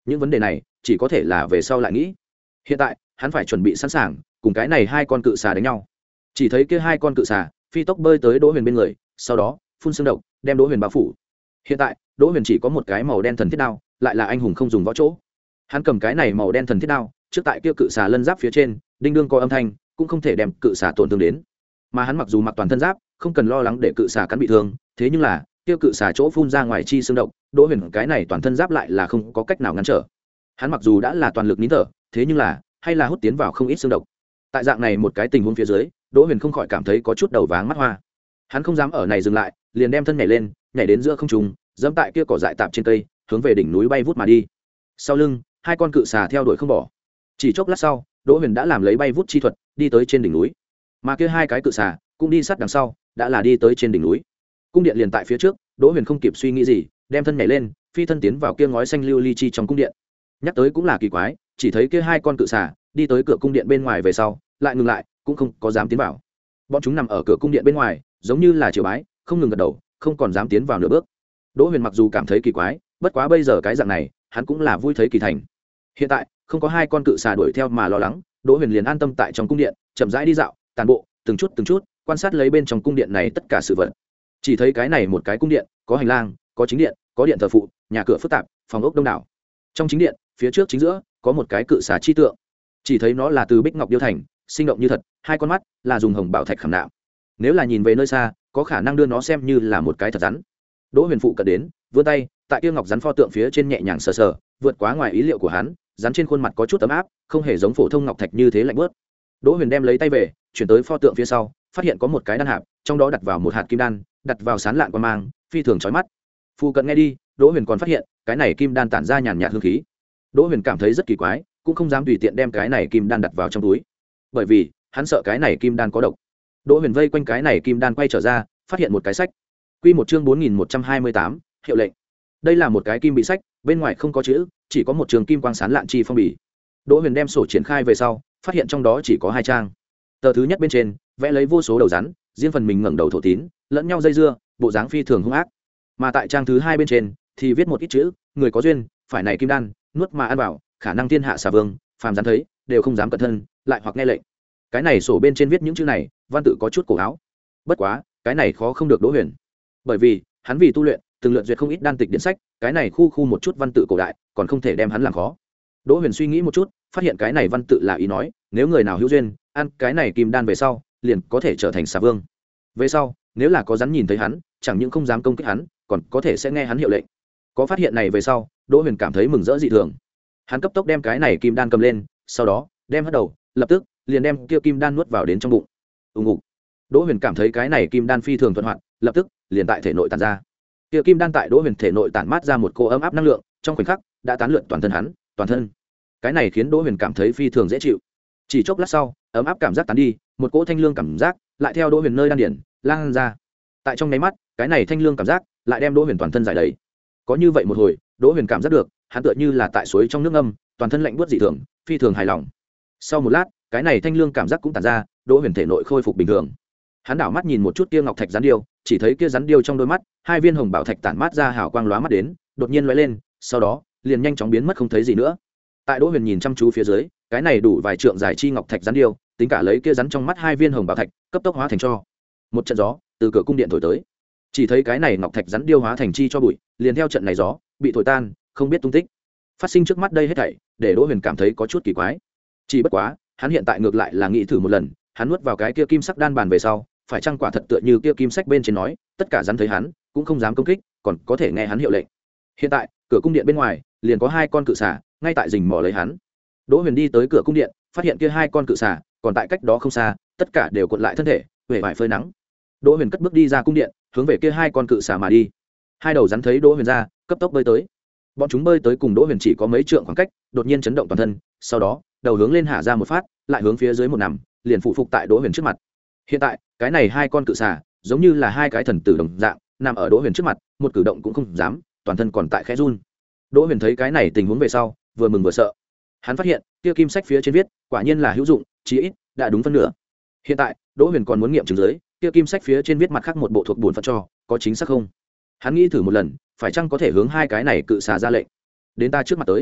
những vấn đề này chỉ có thể là về sau lại nghĩ. Hiện tại hắn phải chuẩn bị sẵn sàng cùng cái này hai con cự xà đánh nhau. Chỉ thấy kia hai con cự xà phi tốc bơi tới Đỗ Huyền bên người, sau đó phun xương độc đem Đỗ Huyền bao phủ. Hiện tại Đỗ Huyền chỉ có một cái màu đen thần thiết đao, lại là anh hùng không dùng võ chỗ. Hắn cầm cái này màu đen thần thiết đao trước tại kia cự xà lân giáp phía trên đinh đương có âm thanh cũng không thể đem cự xà tổn thương đến. Mà hắn mặc dù mặc toàn thân giáp không cần lo lắng để cự xà cắn bị thương, thế nhưng là kia cự xà chỗ phun ra ngoài chi xương độc, Đỗ Huyền cái này toàn thân giáp lại là không có cách nào ngăn trở. Hắn mặc dù đã là toàn lực nín thở, thế nhưng là hay là hút tiến vào không ít xương độc. Tại dạng này một cái tình huống phía dưới, Đỗ Huyền không khỏi cảm thấy có chút đầu váng mắt hoa. Hắn không dám ở này dừng lại, liền đem thân nhảy lên, nhảy đến giữa không trung, giẫm tại kia cỏ dại tạp trên cây, hướng về đỉnh núi bay vút mà đi. Sau lưng, hai con cự xà theo đuổi không bỏ. Chỉ chốc lát sau, Đỗ Huyền đã làm lấy bay vút chi thuật, đi tới trên đỉnh núi. Mà kia hai cái cự xà cũng đi sát đằng sau, đã là đi tới trên đỉnh núi. Cung điện liền tại phía trước, Đỗ Huyền không kịp suy nghĩ gì, đem thân nhảy lên, phi thân tiến vào kia ngói xanh lưu ly chi trong cung điện. Nhắc tới cũng là kỳ quái, chỉ thấy kia hai con cự xà đi tới cửa cung điện bên ngoài về sau, lại ngừng lại, cũng không có dám tiến vào. Bọn chúng nằm ở cửa cung điện bên ngoài, giống như là triều bái, không ngừng gật đầu, không còn dám tiến vào nửa bước. Đỗ Huyền mặc dù cảm thấy kỳ quái, bất quá bây giờ cái dạng này, hắn cũng là vui thấy kỳ thành. Hiện tại, không có hai con cự xà đuổi theo mà lo lắng, Đỗ Huyền liền an tâm tại trong cung điện, chậm rãi đi dạo, tàn bộ, từng chút từng chút, quan sát lấy bên trong cung điện này tất cả sự vật. Chỉ thấy cái này một cái cung điện, có hành lang, có chính điện, có điện thờ phụ, nhà cửa phức tạp, phòng ốc đông đảo. Trong chính điện, phía trước chính giữa, có một cái cự xà chi tượng. Chỉ thấy nó là từ bích ngọc điêu thành, sinh động như thật, hai con mắt là dùng hồng bảo thạch khảm nạm. Nếu là nhìn về nơi xa, có khả năng đưa nó xem như là một cái thật rắn. Đỗ Huyền phụ cận đến, vươn tay, tại kia ngọc rắn pho tượng phía trên nhẹ nhàng sờ sờ, vượt quá ngoài ý liệu của hắn, rắn trên khuôn mặt có chút ấm áp, không hề giống phổ thông ngọc thạch như thế lạnh bớt. Đỗ Huyền đem lấy tay về, chuyển tới pho tượng phía sau, phát hiện có một cái đan hạp, trong đó đặt vào một hạt kim đan, đặt vào sán lạn quan mang, phi thường chói mắt. Phụ cận nghe đi, Đỗ Huyền còn phát hiện, cái này kim đan tản ra nhàn nhạt hương khí. Đỗ Huyền cảm thấy rất kỳ quái, cũng không dám tùy tiện đem cái này kim đan đặt vào trong túi, bởi vì hắn sợ cái này kim đan có độc. Đỗ Huyền vây quanh cái này kim đan quay trở ra, phát hiện một cái sách. Quy một chương bốn nghìn một trăm hai mươi tám, hiệu lệnh. Đây là một cái kim bị sách, bên ngoài không có chữ, chỉ có một trường kim quang sán lạn chi phong bì. Đỗ Huyền đem sổ triển khai về sau, phát hiện trong đó chỉ có hai trang. Tờ thứ nhất bên trên, vẽ lấy vô số đầu rắn, riêng phần mình ngẩng đầu thổ tín, lẫn nhau dây dưa, bộ dáng phi thường hung ác. Mà tại trang thứ hai bên trên, thì viết một ít chữ, người có duyên, phải này kim đan, nuốt mà ăn vào, khả năng thiên hạ xà vương, phàm rắn thấy, đều không dám cẩn thân, lại hoặc nghe lệnh. Cái này sổ bên trên viết những chữ này, văn tự có chút cổ áo. Bất quá, cái này khó không được Đỗ Huyền, bởi vì hắn vì tu luyện, từng luyện duyệt không ít đan tịch điện sách, cái này khu khu một chút văn tự cổ đại, còn không thể đem hắn làm khó. Đỗ Huyền suy nghĩ một chút, phát hiện cái này văn tự là ý nói, nếu người nào hữu duyên, ăn cái này kim đan về sau, liền có thể trở thành xà vương. Về sau, nếu là có rắn nhìn thấy hắn, chẳng những không dám công kích hắn, còn có thể sẽ nghe hắn hiệu lệnh. Có phát hiện này về sau, Đỗ Huyền cảm thấy mừng rỡ dị thường. Hắn cấp tốc đem cái này kim đan cầm lên, sau đó đem hất đầu, lập tức liền đem kia kim đan nuốt vào đến trong bụng. Ùng ục. Đỗ Huyền cảm thấy cái này kim đan phi thường thuận hoạt, lập tức liền tại thể nội tản ra. Kia kim đan tại Đỗ Huyền thể nội tản mát ra một cô ấm áp năng lượng, trong khoảnh khắc đã tán lượn toàn thân hắn, toàn thân. Cái này khiến Đỗ Huyền cảm thấy phi thường dễ chịu. Chỉ chốc lát sau, ấm áp cảm giác tán đi, một cỗ thanh lương cảm giác lại theo Đỗ Huyền nơi đan điển lan ra. Tại trong nháy mắt, cái này thanh lương cảm giác lại đem Đỗ Huyền toàn thân giải đầy. Có như vậy một hồi, Đỗ Huyền cảm giác được, hắn tựa như là tại suối trong nước ngâm, toàn thân lạnh buốt dị thường, phi thường hài lòng. Sau một lát, cái này thanh lương cảm giác cũng tản ra, Đỗ Huyền thể nội khôi phục bình thường. Hắn đảo mắt nhìn một chút kia ngọc thạch rắn điêu, chỉ thấy kia rắn điêu trong đôi mắt, hai viên hồng bảo thạch tản mát ra hào quang lóa mắt đến, đột nhiên lóe lên, sau đó liền nhanh chóng biến mất không thấy gì nữa. Tại Đỗ Huyền nhìn chăm chú phía dưới, cái này đủ vài trượng dài chi ngọc thạch rắn điêu, tính cả lấy kia rắn trong mắt hai viên hồng bảo thạch, cấp tốc hóa thành cho. Một trận gió từ cửa cung điện thổi tới, chỉ thấy cái này ngọc thạch rắn điêu hóa thành chi cho bụi, liền theo trận này gió bị thổi tan, không biết tung tích. Phát sinh trước mắt đây hết thảy, để Đỗ Huyền cảm thấy có chút kỳ quái. Chỉ bất quá, hắn hiện tại ngược lại là nghĩ thử một lần, hắn nuốt vào cái kia kim sắc đan bàn về sau, phải chăng quả thật tựa như kia kim sách bên trên nói, tất cả rắn thấy hắn cũng không dám công kích, còn có thể nghe hắn hiệu lệnh. Hiện tại, cửa cung điện bên ngoài liền có hai con cự xà ngay tại rình mò lấy hắn. Đỗ Huyền đi tới cửa cung điện, phát hiện kia hai con cự xà còn tại cách đó không xa, tất cả đều cuộn lại thân thể, huệ vải phơi nắng. Đỗ Huyền cất bước đi ra cung điện, hướng về kia hai con cự xà mà đi. Hai đầu rắn thấy Đỗ Huyền ra, cấp tốc bơi tới. Bọn chúng bơi tới cùng Đỗ Huyền chỉ có mấy trượng khoảng cách, đột nhiên chấn động toàn thân, sau đó, đầu hướng lên hạ ra một phát, lại hướng phía dưới một nằm, liền phụ phục tại Đỗ Huyền trước mặt. Hiện tại, cái này hai con cự xà, giống như là hai cái thần tử đồng dạng, nằm ở Đỗ Huyền trước mặt, một cử động cũng không dám, toàn thân còn tại khẽ run. Đỗ Huyền thấy cái này tình huống về sau, vừa mừng vừa sợ. Hắn phát hiện, kia kim sách phía trên viết, quả nhiên là hữu dụng, chí ít đã đúng phân nửa. Hiện tại, Đỗ Huyền còn muốn nghiệm chứng dưới, kia kim sách phía trên viết mặt khác một bộ thuộc bổn phận cho, có chính xác không? Hắn nghĩ thử một lần, phải chăng có thể hướng hai cái này cự xà ra lệnh. Đến ta trước mặt tới.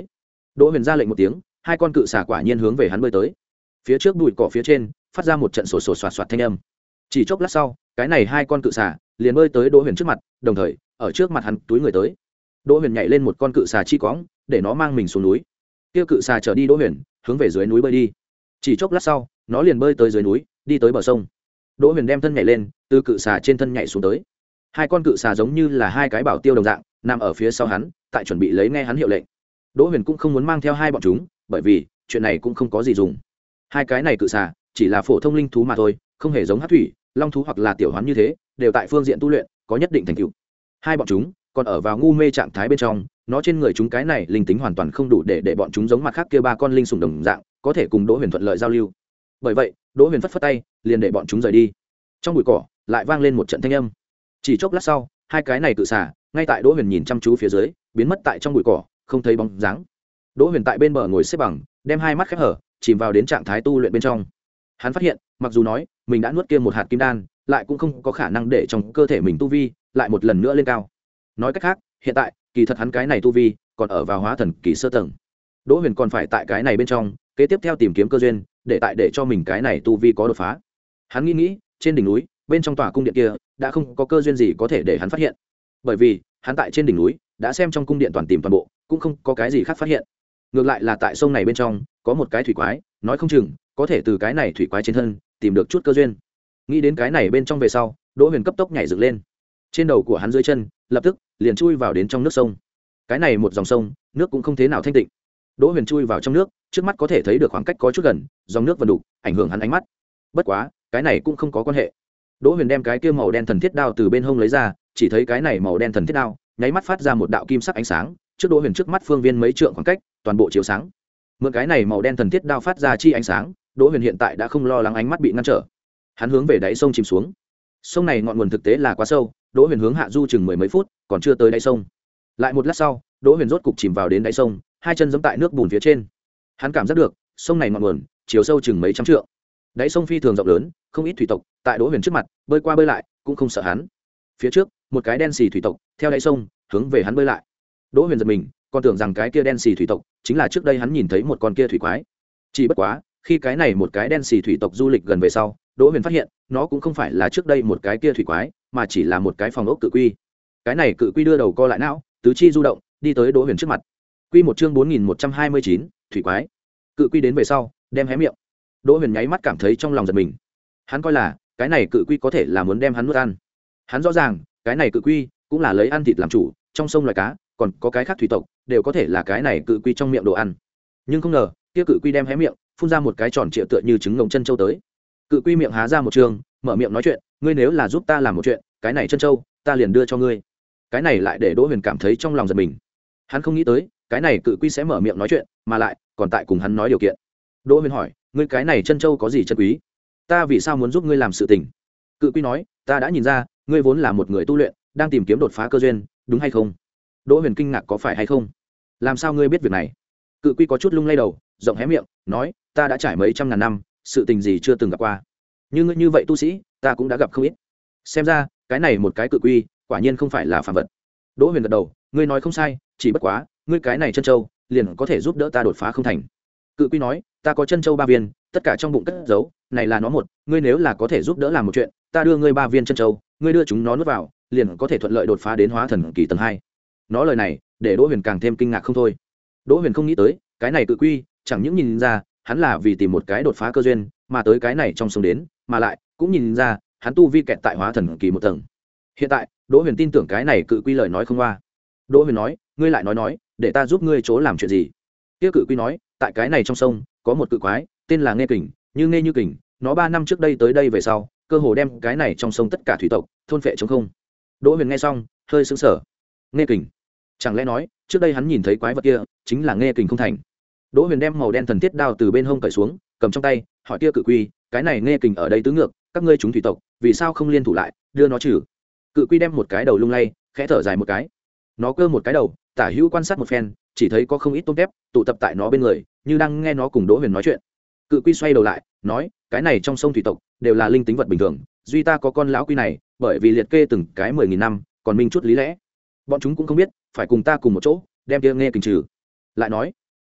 Đỗ Huyền ra lệnh một tiếng, hai con cự xà quả nhiên hướng về hắn bơi tới. Phía trước bụi cỏ phía trên phát ra một trận sổ sổ soạt soạt thanh âm. Chỉ chốc lát sau, cái này hai con cự xà liền bơi tới Đỗ Huyền trước mặt, đồng thời ở trước mặt hắn túi người tới. Đỗ Huyền nhảy lên một con cự xà chi cõng, để nó mang mình xuống núi. Kia cự xà chở đi Đỗ Huyền, hướng về dưới núi bơi đi. Chỉ chốc lát sau, nó liền bơi tới dưới núi, đi tới bờ sông. Đỗ Huyền đem thân nhảy lên, từ cự xà trên thân nhảy xuống tới. Hai con cự xà giống như là hai cái bảo tiêu đồng dạng, nằm ở phía sau hắn, tại chuẩn bị lấy nghe hắn hiệu lệnh. Đỗ Huyền cũng không muốn mang theo hai bọn chúng, bởi vì chuyện này cũng không có gì dùng. Hai cái này cự xà chỉ là phổ thông linh thú mà thôi, không hề giống hắc thủy, long thú hoặc là tiểu hoán như thế, đều tại phương diện tu luyện có nhất định thành tựu. Hai bọn chúng còn ở vào ngu mê trạng thái bên trong, nó trên người chúng cái này linh tính hoàn toàn không đủ để để bọn chúng giống mặt khác kia ba con linh sủng đồng dạng, có thể cùng Đỗ Huyền thuận lợi giao lưu. Bởi vậy, Đỗ Huyền phất phất tay, liền để bọn chúng rời đi. Trong bụi cỏ lại vang lên một trận thanh âm. Chỉ chốc lát sau, hai cái này cự xà ngay tại Đỗ Huyền nhìn chăm chú phía dưới, biến mất tại trong bụi cỏ, không thấy bóng dáng. Đỗ Huyền tại bên bờ ngồi xếp bằng, đem hai mắt khép hở, chìm vào đến trạng thái tu luyện bên trong. Hắn phát hiện, mặc dù nói mình đã nuốt kia một hạt kim đan, lại cũng không có khả năng để trong cơ thể mình tu vi lại một lần nữa lên cao. Nói cách khác, hiện tại kỳ thật hắn cái này tu vi còn ở vào hóa thần kỳ sơ tầng. Đỗ Huyền còn phải tại cái này bên trong kế tiếp theo tìm kiếm cơ duyên, để tại để cho mình cái này tu vi có đột phá. Hắn nghĩ nghĩ, trên đỉnh núi bên trong tòa cung điện kia đã không có cơ duyên gì có thể để hắn phát hiện, bởi vì hắn tại trên đỉnh núi đã xem trong cung điện toàn tìm toàn bộ, cũng không có cái gì khác phát hiện. Ngược lại là tại sông này bên trong có một cái thủy quái, nói không chừng có thể từ cái này thủy quái trên thân tìm được chút cơ duyên. Nghĩ đến cái này bên trong về sau, Đỗ Huyền cấp tốc nhảy dựng lên. Trên đầu của hắn dưới chân lập tức liền chui vào đến trong nước sông. Cái này một dòng sông, nước cũng không thế nào thanh tịnh. Đỗ Huyền chui vào trong nước, trước mắt có thể thấy được khoảng cách có chút gần, dòng nước vần đục ảnh hưởng hắn ánh mắt. Bất quá cái này cũng không có quan hệ. Đỗ Huyền đem cái kia màu đen thần thiết đao từ bên hông lấy ra, chỉ thấy cái này màu đen thần thiết đao nháy mắt phát ra một đạo kim sắc ánh sáng, trước Đỗ Huyền trước mắt phương viên mấy trượng khoảng cách toàn bộ chiếu sáng. Mượn cái này màu đen thần thiết đao phát ra chi ánh sáng, Đỗ Huyền hiện tại đã không lo lắng ánh mắt bị ngăn trở. Hắn hướng về đáy sông chìm xuống. Sông này ngọn nguồn thực tế là quá sâu, Đỗ Huyền hướng hạ du chừng mười mấy phút, còn chưa tới đáy sông. Lại một lát sau, Đỗ Huyền rốt cục chìm vào đến đáy sông, hai chân giẫm tại nước bùn phía trên. Hắn cảm giác được, sông này ngọn nguồn chiều sâu chừng mấy trăm trượng. Đáy sông phi thường rộng lớn, không ít thủy tộc tại Đỗ Huyền trước mặt bơi qua bơi lại, cũng không sợ hắn. Phía trước, một cái đen xì thủy tộc theo đáy sông hướng về hắn bơi lại. Đỗ Huyền giật mình, còn tưởng rằng cái kia đen xì thủy tộc chính là trước đây hắn nhìn thấy một con kia thủy quái. Chỉ bất quá, khi cái này một cái đen xì thủy tộc du lịch gần về sau, Đỗ Huyền phát hiện, nó cũng không phải là trước đây một cái kia thủy quái, mà chỉ là một cái phòng ốc cự quy. Cái này cự quy đưa đầu co lại não, tứ chi du động, đi tới Đỗ Huyền trước mặt. Quy một chương bốn nghìn một trăm hai mươi chín, thủy quái. Cự quy đến về sau, đem hé miệng. Đỗ Huyền nháy mắt cảm thấy trong lòng giật mình. Hắn coi là, cái này cự quy có thể là muốn đem hắn nuốt ăn. Hắn rõ ràng, cái này cự quy cũng là lấy ăn thịt làm chủ, trong sông loài cá, còn có cái khác thủy tộc, đều có thể là cái này cự quy trong miệng đồ ăn. Nhưng không ngờ, kia cự quy đem hé miệng, phun ra một cái tròn trịa tựa như trứng ngỗng chân châu tới. Cự quy miệng há ra một trường, mở miệng nói chuyện, ngươi nếu là giúp ta làm một chuyện, cái này chân châu, ta liền đưa cho ngươi. Cái này lại để Đỗ Huyền cảm thấy trong lòng giật mình. Hắn không nghĩ tới, cái này cự quy sẽ mở miệng nói chuyện, mà lại còn tại cùng hắn nói điều kiện. Đỗ Huyền hỏi, ngươi cái này chân châu có gì chân quý? Ta vì sao muốn giúp ngươi làm sự tình? Cự quy nói, ta đã nhìn ra, ngươi vốn là một người tu luyện, đang tìm kiếm đột phá cơ duyên, đúng hay không? Đỗ Huyền kinh ngạc, có phải hay không? Làm sao ngươi biết việc này? Cự quy có chút lung lay đầu, rộng hé miệng, nói, ta đã trải mấy trăm ngàn năm, sự tình gì chưa từng gặp qua. Nhưng ngươi như vậy tu sĩ, ta cũng đã gặp không ít. Xem ra, cái này một cái cự quy, quả nhiên không phải là phàm vật. Đỗ Huyền gật đầu, ngươi nói không sai, chỉ bất quá, ngươi cái này chân châu, liền có thể giúp đỡ ta đột phá không thành. Cự quy nói, ta có chân châu ba viên, tất cả trong bụng cất giấu, này là nó một, ngươi nếu là có thể giúp đỡ làm một chuyện, ta đưa ngươi ba viên chân châu, ngươi đưa chúng nó nuốt vào, liền có thể thuận lợi đột phá đến hóa thần kỳ tầng hai. Nó lời này, để Đỗ Huyền càng thêm kinh ngạc không thôi. Đỗ Huyền không nghĩ tới, cái này cự quy, chẳng những nhìn ra, hắn là vì tìm một cái đột phá cơ duyên, mà tới cái này trong sông đến, mà lại cũng nhìn ra, hắn tu vi kẹt tại hóa thần kỳ một tầng. Hiện tại, Đỗ Huyền tin tưởng cái này cự quy lời nói không qua. Đỗ Huyền nói, ngươi lại nói nói, để ta giúp ngươi chỗ làm chuyện gì? Kia cự quy nói, tại cái này trong sông, có một cự quái, tên là Nghê Kình, như Nghê như Kình, nó ba năm trước đây tới đây về sau, cơ hồ đem cái này trong sông tất cả thủy tộc thôn phệ trống không. Đỗ Huyền nghe xong, hơi sững sờ. Nghê Kình, chẳng lẽ nói, trước đây hắn nhìn thấy quái vật kia, chính là Nghê Kình không thành? Đỗ Huyền đem màu đen thần thiết đao từ bên hông cởi xuống, cầm trong tay, hỏi kia cự quy, cái này Nghê Kình ở đây tứ ngược, các ngươi chúng thủy tộc, vì sao không liên thủ lại, đưa nó trừ? Cự quy đem một cái đầu lung lay, khẽ thở dài một cái. Nó cơ một cái đầu, tả hữu quan sát một phen, chỉ thấy có không ít tôm tép tụ tập tại nó bên người, như đang nghe nó cùng Đỗ Huyền nói chuyện. Cự quy xoay đầu lại, nói, cái này trong sông thủy tộc đều là linh tính vật bình thường, duy ta có con lão quy này, bởi vì liệt kê từng cái mười nghìn năm, còn minh chút lý lẽ. Bọn chúng cũng không biết, phải cùng ta cùng một chỗ, đem kia Nghê Kình trừ. Lại nói,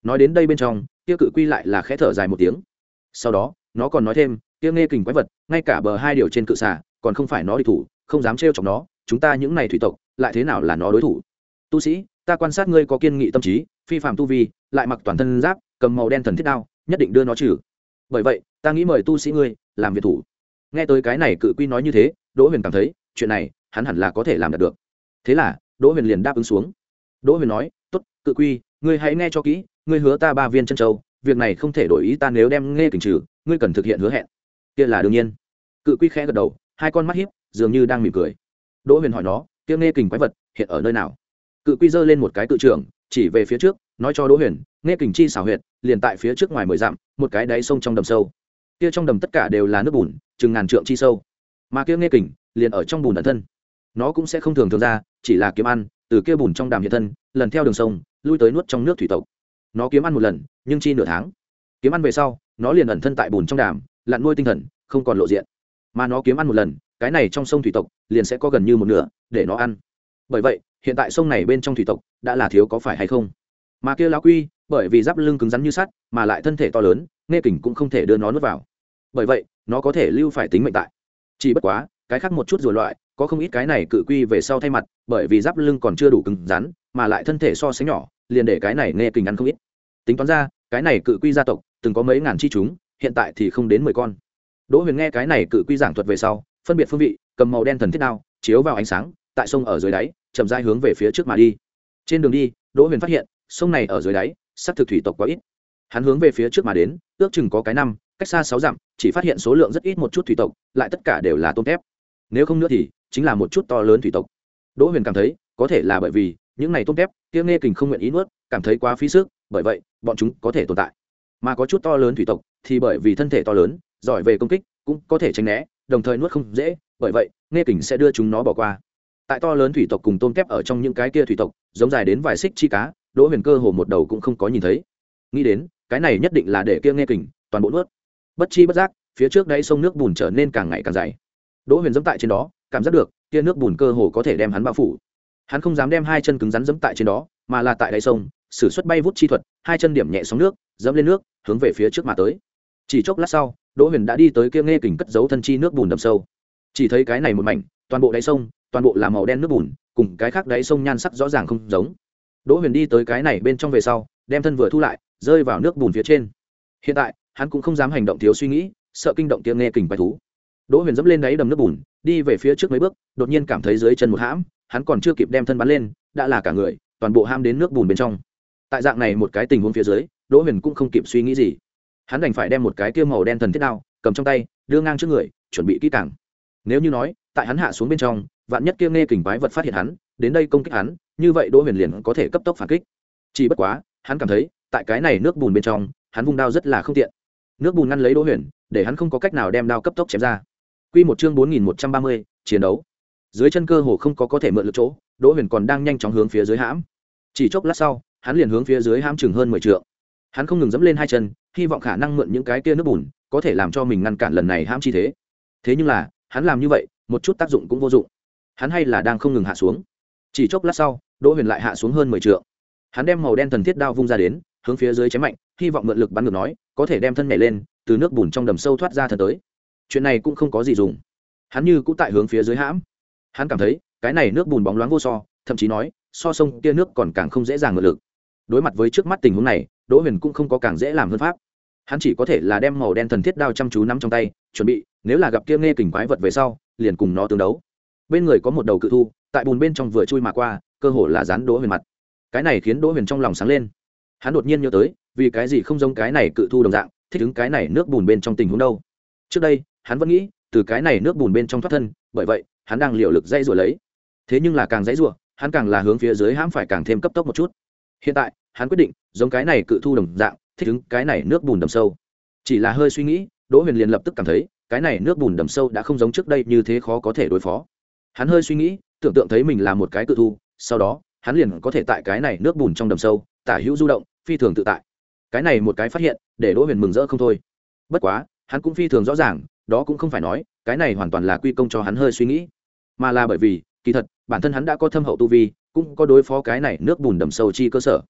nói đến đây bên trong kia cự quy lại là khẽ thở dài một tiếng. Sau đó nó còn nói thêm, kia nghe kình quái vật ngay cả bờ hai điều trên cự xà còn không phải nó địch thủ, không dám trêu chọc nó, chúng ta những này thủy tộc lại thế nào là nó đối thủ. Tu sĩ, ta quan sát ngươi có kiên nghị tâm trí, phi phạm tu vi, lại mặc toàn thân giáp, cầm màu đen thần thiết đao, nhất định đưa nó trừ. Bởi vậy ta nghĩ mời tu sĩ ngươi làm việc thủ. Nghe tới cái này cự quy nói như thế, Đỗ Huyền cảm thấy chuyện này hắn hẳn là có thể làm được. Thế là Đỗ Huyền liền đáp ứng xuống. Đỗ Huyền nói, tốt, cự quy, ngươi hãy nghe cho kỹ, ngươi hứa ta ba viên chân châu, việc này không thể đổi ý ta, nếu đem nghe kình trừ, ngươi cần thực hiện hứa hẹn. Kia là đương nhiên. Cự quy khẽ gật đầu, hai con mắt hiếp, dường như đang mỉm cười. Đỗ Huyền hỏi nó, kia nghe kình quái vật hiện ở nơi nào? Cự quy giơ lên một cái cự trưởng, chỉ về phía trước, nói cho Đỗ Huyền, nghe kình chi xảo huyệt liền tại phía trước ngoài mười dặm, một cái đáy sông trong đầm sâu. Kia trong đầm tất cả đều là nước bùn, chừng ngàn trượng chi sâu. Mà kia nghe kình liền ở trong bùn ẩn thân. Nó cũng sẽ không thường thường ra, chỉ là kiếm ăn, từ kia bùn trong đàm hiện thân, lần theo đường sông, lui tới nuốt trong nước thủy tộc. Nó kiếm ăn một lần, nhưng chi nửa tháng. Kiếm ăn về sau, nó liền ẩn thân tại bùn trong đàm, lặn nuôi tinh thần, không còn lộ diện. Mà nó kiếm ăn một lần, cái này trong sông thủy tộc liền sẽ có gần như một nửa để nó ăn. Bởi vậy, hiện tại sông này bên trong thủy tộc đã là thiếu có phải hay không? Mà kia lão quy, bởi vì giáp lưng cứng rắn như sắt, mà lại thân thể to lớn, nghe kình cũng không thể đưa nó nuốt vào. Bởi vậy, nó có thể lưu phải tính mệnh tại. Chỉ bất quá, cái khác một chút rùa loại, có không ít cái này cự quy về sau thay mặt, bởi vì giáp lưng còn chưa đủ cứng rắn, mà lại thân thể so sánh nhỏ, liền để cái này nghe kình ăn không ít. Tính toán ra, cái này cự quy gia tộc từng có mấy ngàn chi chúng, hiện tại thì không đến mười con. Đỗ Huyền nghe cái này cự quy giảng thuật về sau, phân biệt phương vị, cầm màu đen thần thiết đao, chiếu vào ánh sáng, tại sông ở dưới đáy, chậm rãi hướng về phía trước mà đi. Trên đường đi, Đỗ Huyền phát hiện, sông này ở dưới đáy, sắc thực thủy tộc quá ít. Hắn hướng về phía trước mà đến, ước chừng có cái năm, cách xa sáu dặm, chỉ phát hiện số lượng rất ít một chút thủy tộc, lại tất cả đều là tôm tép. Nếu không nữa thì chính là một chút to lớn thủy tộc. Đỗ Huyền cảm thấy, có thể là bởi vì những này tôm tép, kia nghe kình không nguyện ý nuốt, cảm thấy quá phí sức, bởi vậy, bọn chúng có thể tồn tại. Mà có chút to lớn thủy tộc thì bởi vì thân thể to lớn, giỏi về công kích, cũng có thể tránh né, đồng thời nuốt không dễ, bởi vậy, nghe kình sẽ đưa chúng nó bỏ qua. Tại to lớn thủy tộc cùng tôm tép ở trong những cái kia thủy tộc, giống dài đến vài xích chi cá, Đỗ Huyền cơ hồ một đầu cũng không có nhìn thấy. Nghĩ đến, cái này nhất định là để kia nghe kình toàn bộ nuốt. Bất chi bất giác, phía trước đáy sông nước bùn trở nên càng ngày càng dày. Đỗ Huyền giẫm tại trên đó, cảm giác được kia nước bùn cơ hồ có thể đem hắn bao phủ. Hắn không dám đem hai chân cứng rắn giẫm tại trên đó, mà là tại đáy sông, sử xuất bay vút chi thuật, hai chân điểm nhẹ sóng nước, dẫm lên nước, hướng về phía trước mà tới. Chỉ chốc lát sau, Đỗ Huyền đã đi tới kia nghe kình cất giấu thân chi nước bùn đầm sâu. Chỉ thấy cái này một mảnh, toàn bộ đáy sông, toàn bộ là màu đen nước bùn, cùng cái khác đáy sông nhan sắc rõ ràng không giống. Đỗ Huyền đi tới cái này bên trong về sau, đem thân vừa thu lại, rơi vào nước bùn phía trên. Hiện tại, hắn cũng không dám hành động thiếu suy nghĩ, sợ kinh động kia nghe kình quái thú. Đỗ Huyền dẫm lên đáy đầm nước bùn, đi về phía trước mấy bước, đột nhiên cảm thấy dưới chân một hãm, hắn còn chưa kịp đem thân bắn lên, đã là cả người toàn bộ ham đến nước bùn bên trong. Tại dạng này một cái tình huống phía dưới, Đỗ Huyền cũng không kịp suy nghĩ gì, hắn đành phải đem một cái kia màu đen thần thiết đao cầm trong tay, đưa ngang trước người, chuẩn bị kỹ càng. Nếu như nói, tại hắn hạ xuống bên trong, vạn nhất kia nghe kình quái vật phát hiện hắn, đến đây công kích hắn, như vậy Đỗ Huyền liền có thể cấp tốc phản kích. Chỉ bất quá, hắn cảm thấy, tại cái này nước bùn bên trong, hắn vung đao rất là không tiện. Nước bùn ngăn lấy Đỗ Huyền, để hắn không có cách nào đem đao cấp tốc chém ra. Quy một chương bốn nghìn một trăm ba mươi, chiến đấu. Dưới chân cơ hồ không có có thể mượn lực chỗ, Đỗ Huyền còn đang nhanh chóng hướng phía dưới hãm. Chỉ chốc lát sau, hắn liền hướng phía dưới hãm chừng hơn mười trượng. Hắn không ngừng dẫm lên hai chân, hy vọng khả năng mượn những cái kia nước bùn, có thể làm cho mình ngăn cản lần này hãm chi thế. Thế nhưng là, hắn làm như vậy, một chút tác dụng cũng vô dụng. Hắn hay là đang không ngừng hạ xuống. Chỉ chốc lát sau, Đỗ Huyền lại hạ xuống hơn mười trượng. Hắn đem màu đen thần thiết đao vung ra đến, hướng phía dưới chém mạnh, hy vọng mượn lực bắn ngược nói, có thể đem thân nhảy lên, từ nước bùn trong đầm sâu thoát ra thân tới. Chuyện này cũng không có gì dùng. Hắn như cũng tại hướng phía dưới hãm. Hắn cảm thấy, cái này nước bùn bóng loáng vô so, thậm chí nói, so sông kia nước còn càng không dễ dàng mượn lực. Đối mặt với trước mắt tình huống này, Đỗ Huyền cũng không có càng dễ làm hơn pháp. Hắn chỉ có thể là đem màu đen thần thiết đao chăm chú nắm trong tay, chuẩn bị, nếu là gặp kia nghe kình quái vật về sau, liền cùng nó tương đấu. Bên người có một đầu cự thu, tại bùn bên trong vừa chui mà qua, cơ hồ là dán Đỗ Huyền mặt. Cái này khiến Đỗ Huyền trong lòng sáng lên. Hắn đột nhiên nhớ tới, vì cái gì không giống cái này cự thu đồng dạng, thích ứng cái này nước bùn bên trong tình huống đâu. Trước đây, hắn vẫn nghĩ, từ cái này nước bùn bên trong thoát thân, bởi vậy, hắn đang liều lực dây rủa lấy. Thế nhưng là càng dây rủa, hắn càng là hướng phía dưới hãm phải càng thêm cấp tốc một chút. Hiện tại, hắn quyết định, giống cái này cự thu đồng dạng, thích ứng cái này nước bùn đầm sâu. Chỉ là hơi suy nghĩ, Đỗ Huyền liền lập tức cảm thấy, cái này nước bùn đầm sâu đã không giống trước đây như thế khó có thể đối phó. Hắn hơi suy nghĩ, tưởng tượng thấy mình là một cái cự thu, sau đó, hắn liền có thể tại cái này nước bùn trong đầm sâu, tả hữu du động, phi thường tự tại. Cái này một cái phát hiện, để Đỗ Huyền mừng rỡ không thôi. Bất quá, hắn cũng phi thường rõ ràng, đó cũng không phải nói, cái này hoàn toàn là quy công cho hắn hơi suy nghĩ, mà là bởi vì, kỳ thật, bản thân hắn đã có thâm hậu tu vi, cũng có đối phó cái này nước bùn đầm sâu chi cơ sở.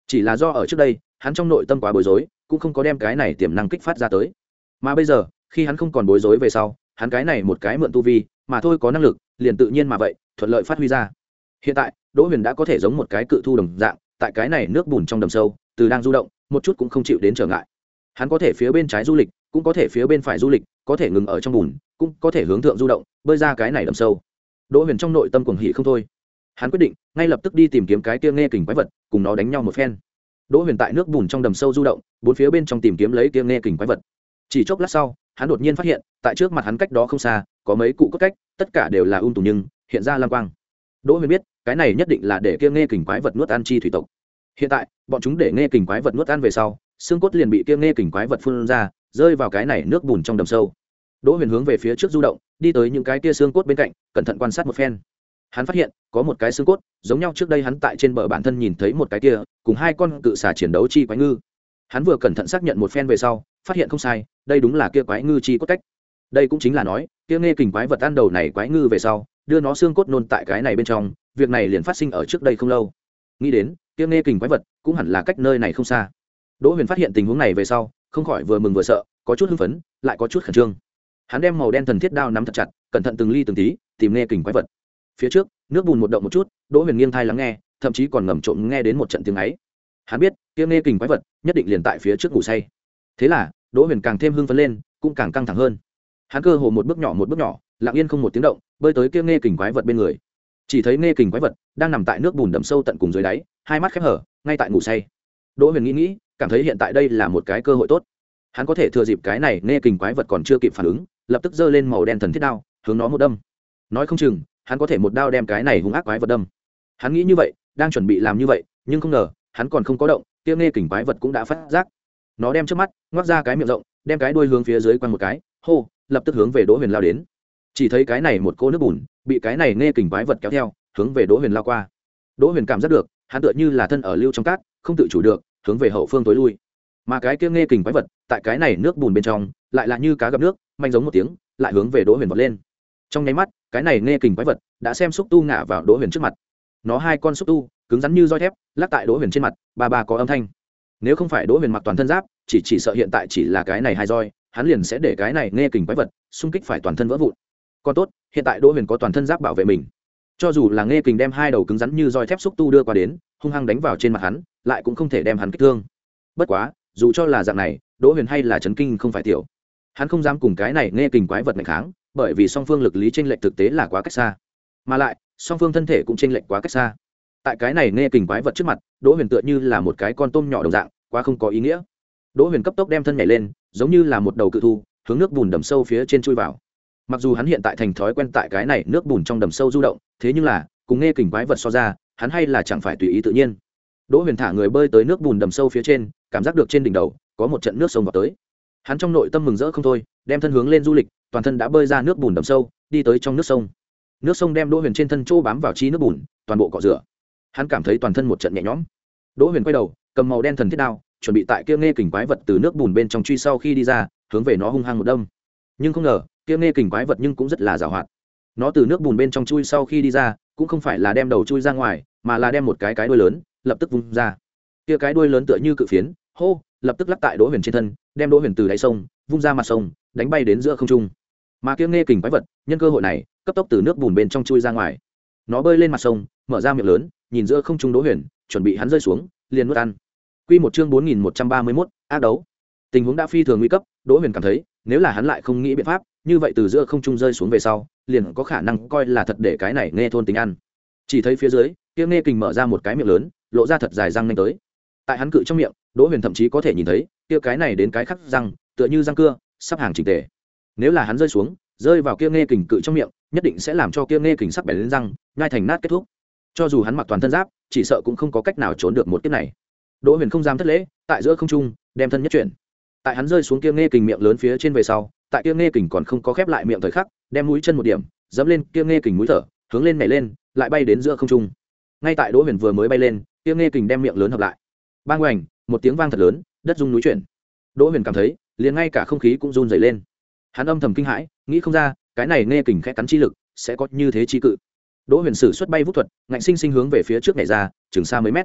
chỉ là do ở trước đây hắn trong nội tâm quá bối rối, cũng không có đem cái này tiềm năng kích phát ra tới. Mà bây giờ khi hắn không còn bối rối về sau, hắn cái này một cái mượn tu vi mà thôi có năng lực liền tự nhiên mà vậy thuận lợi phát huy ra. Hiện tại Đỗ Huyền đã có thể giống một cái cự thu đồng dạng, tại cái này nước bùn trong đầm sâu từ đang du động, một chút cũng không chịu đến trở ngại. Hắn có thể phía bên trái du lịch, cũng có thể phía bên phải du lịch, có thể ngừng ở trong bùn, cũng có thể hướng thượng du động, bơi ra cái này đầm sâu. Đỗ Huyền trong nội tâm cuồng hỉ không thôi. Hắn quyết định ngay lập tức đi tìm kiếm cái kia nghe kình quái vật, cùng nó đánh nhau một phen. Đỗ Huyền tại nước bùn trong đầm sâu du động, bốn phía bên trong tìm kiếm lấy kia nghe kình quái vật. Chỉ chốc lát sau, hắn đột nhiên phát hiện, tại trước mặt hắn cách đó không xa, có mấy cụ cốt cách, tất cả đều là um tùm nhưng hiện ra lam quang. Đỗ Huyền biết, cái này nhất định là để kia nghe kình quái vật nuốt ăn chi thủy tộc. Hiện tại, bọn chúng để nghe kình quái vật nuốt ăn về sau, xương cốt liền bị kia nghe kình quái vật phun ra, rơi vào cái này nước bùn trong đầm sâu. Đỗ Huyền hướng về phía trước du động, đi tới những cái kia xương cốt bên cạnh, cẩn thận quan sát một phen. Hắn phát hiện, có một cái xương cốt, giống nhau trước đây hắn tại trên bờ bản thân nhìn thấy một cái kia, cùng hai con cự xà chiến đấu chi quái ngư. Hắn vừa cẩn thận xác nhận một phen về sau, phát hiện không sai, đây đúng là kia quái ngư chi cốt cách. Đây cũng chính là nói, kia nghe kình quái vật ăn đầu này quái ngư về sau, đưa nó xương cốt nôn tại cái này bên trong, việc này liền phát sinh ở trước đây không lâu. Nghĩ đến, kia nghe kình quái vật cũng hẳn là cách nơi này không xa. Đỗ Huyền phát hiện tình huống này về sau, không khỏi vừa mừng vừa sợ, có chút hưng phấn, lại có chút khẩn trương. Hắn đem màu đen thần thiết đao nắm thật chặt, cẩn thận từng ly từng tí tìm nghe kình quái vật. Phía trước, nước bùn một động một chút, Đỗ Huyền nghiêng thai lắng nghe, thậm chí còn ngầm trộm nghe đến một trận tiếng ấy. Hắn biết, kia nghe kình quái vật nhất định liền tại phía trước ngủ say. Thế là, Đỗ Huyền càng thêm hưng phấn lên, cũng càng căng thẳng hơn. Hắn cơ hồ một bước nhỏ một bước nhỏ, lặng yên không một tiếng động, bơi tới kia nghe kình quái vật bên người. Chỉ thấy nghe kình quái vật đang nằm tại nước bùn đậm sâu tận cùng dưới đáy, hai mắt khép hở, ngay tại ngủ say. Đỗ Huyền nghĩ nghĩ, cảm thấy hiện tại đây là một cái cơ hội tốt. Hắn có thể thừa dịp cái này nghe kình quái vật còn chưa kịp phản ứng, lập tức giơ lên màu đen thần thiết đao, hướng nó một đâm. Nói không chừng, hắn có thể một đao đem cái này hung ác quái vật đâm. Hắn nghĩ như vậy, đang chuẩn bị làm như vậy, nhưng không ngờ, hắn còn không có động, kia nghe kình quái vật cũng đã phát giác. Nó đem trước mắt, ngoác ra cái miệng rộng, đem cái đuôi hướng phía dưới quăng một cái, hô, lập tức hướng về Đỗ Huyền lao đến. Chỉ thấy cái này một cô nước bùn, bị cái này nghe kình quái vật kéo theo, hướng về Đỗ Huyền lao qua. Đỗ Huyền cảm giác được, hắn tựa như là thân ở lưu trong cát, không tự chủ được, hướng về hậu phương tối lui. Mà cái kia nghe kình quái vật, tại cái này nước bùn bên trong, lại là như cá gặp nước, manh giống một tiếng, lại hướng về Đỗ Huyền vọt lên. Trong nháy mắt, cái này nghe kình quái vật đã xem xúc tu ngã vào Đỗ Huyền trước mặt. Nó hai con xúc tu, cứng rắn như roi thép, lắc tại Đỗ Huyền trên mặt, ba ba có âm thanh. Nếu không phải Đỗ Huyền mặc toàn thân giáp, chỉ chỉ sợ hiện tại chỉ là cái này hai roi, hắn liền sẽ để cái này nghe kình quái vật xung kích phải toàn thân vỡ vụn. Còn tốt, hiện tại Đỗ Huyền có toàn thân giáp bảo vệ mình. Cho dù là nghe kình đem hai đầu cứng rắn như roi thép xúc tu đưa qua đến, hung hăng đánh vào trên mặt hắn, lại cũng không thể đem hắn kích thương. Bất quá, dù cho là dạng này, Đỗ Huyền hay là chấn kinh không phải tiểu. Hắn không dám cùng cái này nghe kình quái vật mạnh kháng, bởi vì song phương lực lý chênh lệch thực tế là quá cách xa. Mà lại, song phương thân thể cũng chênh lệch quá cách xa. Tại cái này nghe kình quái vật trước mặt, Đỗ Huyền tựa như là một cái con tôm nhỏ đồng dạng, quá không có ý nghĩa. Đỗ Huyền cấp tốc đem thân nhảy lên, giống như là một đầu cự thu, hướng nước bùn đầm sâu phía trên chui vào. Mặc dù hắn hiện tại thành thói quen tại cái này nước bùn trong đầm sâu du động, thế nhưng là, cùng nghe kình quái vật so ra, hắn hay là chẳng phải tùy ý tự nhiên. Đỗ Huyền thả người bơi tới nước bùn đầm sâu phía trên, cảm giác được trên đỉnh đầu có một trận nước sông vào tới. Hắn trong nội tâm mừng rỡ không thôi, đem thân hướng lên du lịch, toàn thân đã bơi ra nước bùn đầm sâu, đi tới trong nước sông. Nước sông đem Đỗ Huyền trên thân chỗ bám vào chi nước bùn, toàn bộ cọ rửa. Hắn cảm thấy toàn thân một trận nhẹ nhõm. Đỗ Huyền quay đầu, cầm màu đen thần thiết đao, chuẩn bị tại kia nghe kình quái vật từ nước bùn bên trong truy sau khi đi ra, hướng về nó hung hăng một đâm. Nhưng không ngờ, kia nghe kình quái vật nhưng cũng rất là giàu hoạt. Nó từ nước bùn bên trong chui sau khi đi ra, cũng không phải là đem đầu chui ra ngoài, mà là đem một cái cái đuôi lớn, lập tức vung ra. Kia cái đuôi lớn tựa như cự phiến, hô, lập tức lắc tại Đỗ Huyền trên thân, đem Đỗ Huyền từ đáy sông vung ra mặt sông, đánh bay đến giữa không trung. Mà kia nghe kình quái vật, nhân cơ hội này, cấp tốc từ nước bùn bên trong chui ra ngoài. Nó bơi lên mặt sông, mở ra miệng lớn, nhìn giữa không trung Đỗ Huyền, chuẩn bị hắn rơi xuống, liền nuốt ăn. Quy một chương bốn nghìn một trăm ba mươi mốt, ác đấu. Tình huống đã phi thường nguy cấp, Đỗ Huyền cảm thấy, nếu là hắn lại không nghĩ biện pháp, như vậy từ giữa không trung rơi xuống về sau, liền có khả năng coi là thật để cái này nghe thôn tính ăn. Chỉ thấy phía dưới, kia nghe kình mở ra một cái miệng lớn, lộ ra thật dài răng nanh tới. Tại hắn cự trong miệng, Đỗ Huyền thậm chí có thể nhìn thấy, kia cái này đến cái khắc răng, tựa như răng cưa, sắp hàng chỉnh tề. Nếu là hắn rơi xuống, rơi vào kia nghe kình cự trong miệng, nhất định sẽ làm cho kia nghe kình sắc bén lên răng, nhai thành nát kết thúc. Cho dù hắn mặc toàn thân giáp, chỉ sợ cũng không có cách nào trốn được một kiếp này. Đỗ Huyền không dám thất lễ, tại giữa không trung, đem thân nhất chuyển. Tại hắn rơi xuống kia nghe kình miệng lớn phía trên về sau, tại kia nghe kình còn không có khép lại miệng thời khắc, đem mũi chân một điểm, dẫm lên kia nghe kình mũi thở, hướng lên nhảy lên, lại bay đến giữa không trung. Ngay tại Đỗ Huyền vừa mới bay lên, kia nghe kình đem miệng lớn hợp lại. Bang oành, một tiếng vang thật lớn, đất rung núi chuyển. Đỗ Huyền cảm thấy, liền ngay cả không khí cũng run rẩy lên. Hắn âm thầm kinh hãi, nghĩ không ra, cái này nghe kình khẽ cắn chi lực sẽ có như thế chi cự. Đỗ Huyền sử xuất bay vút thuật, ngạnh sinh sinh hướng về phía trước nhảy ra, chừng xa mấy mét.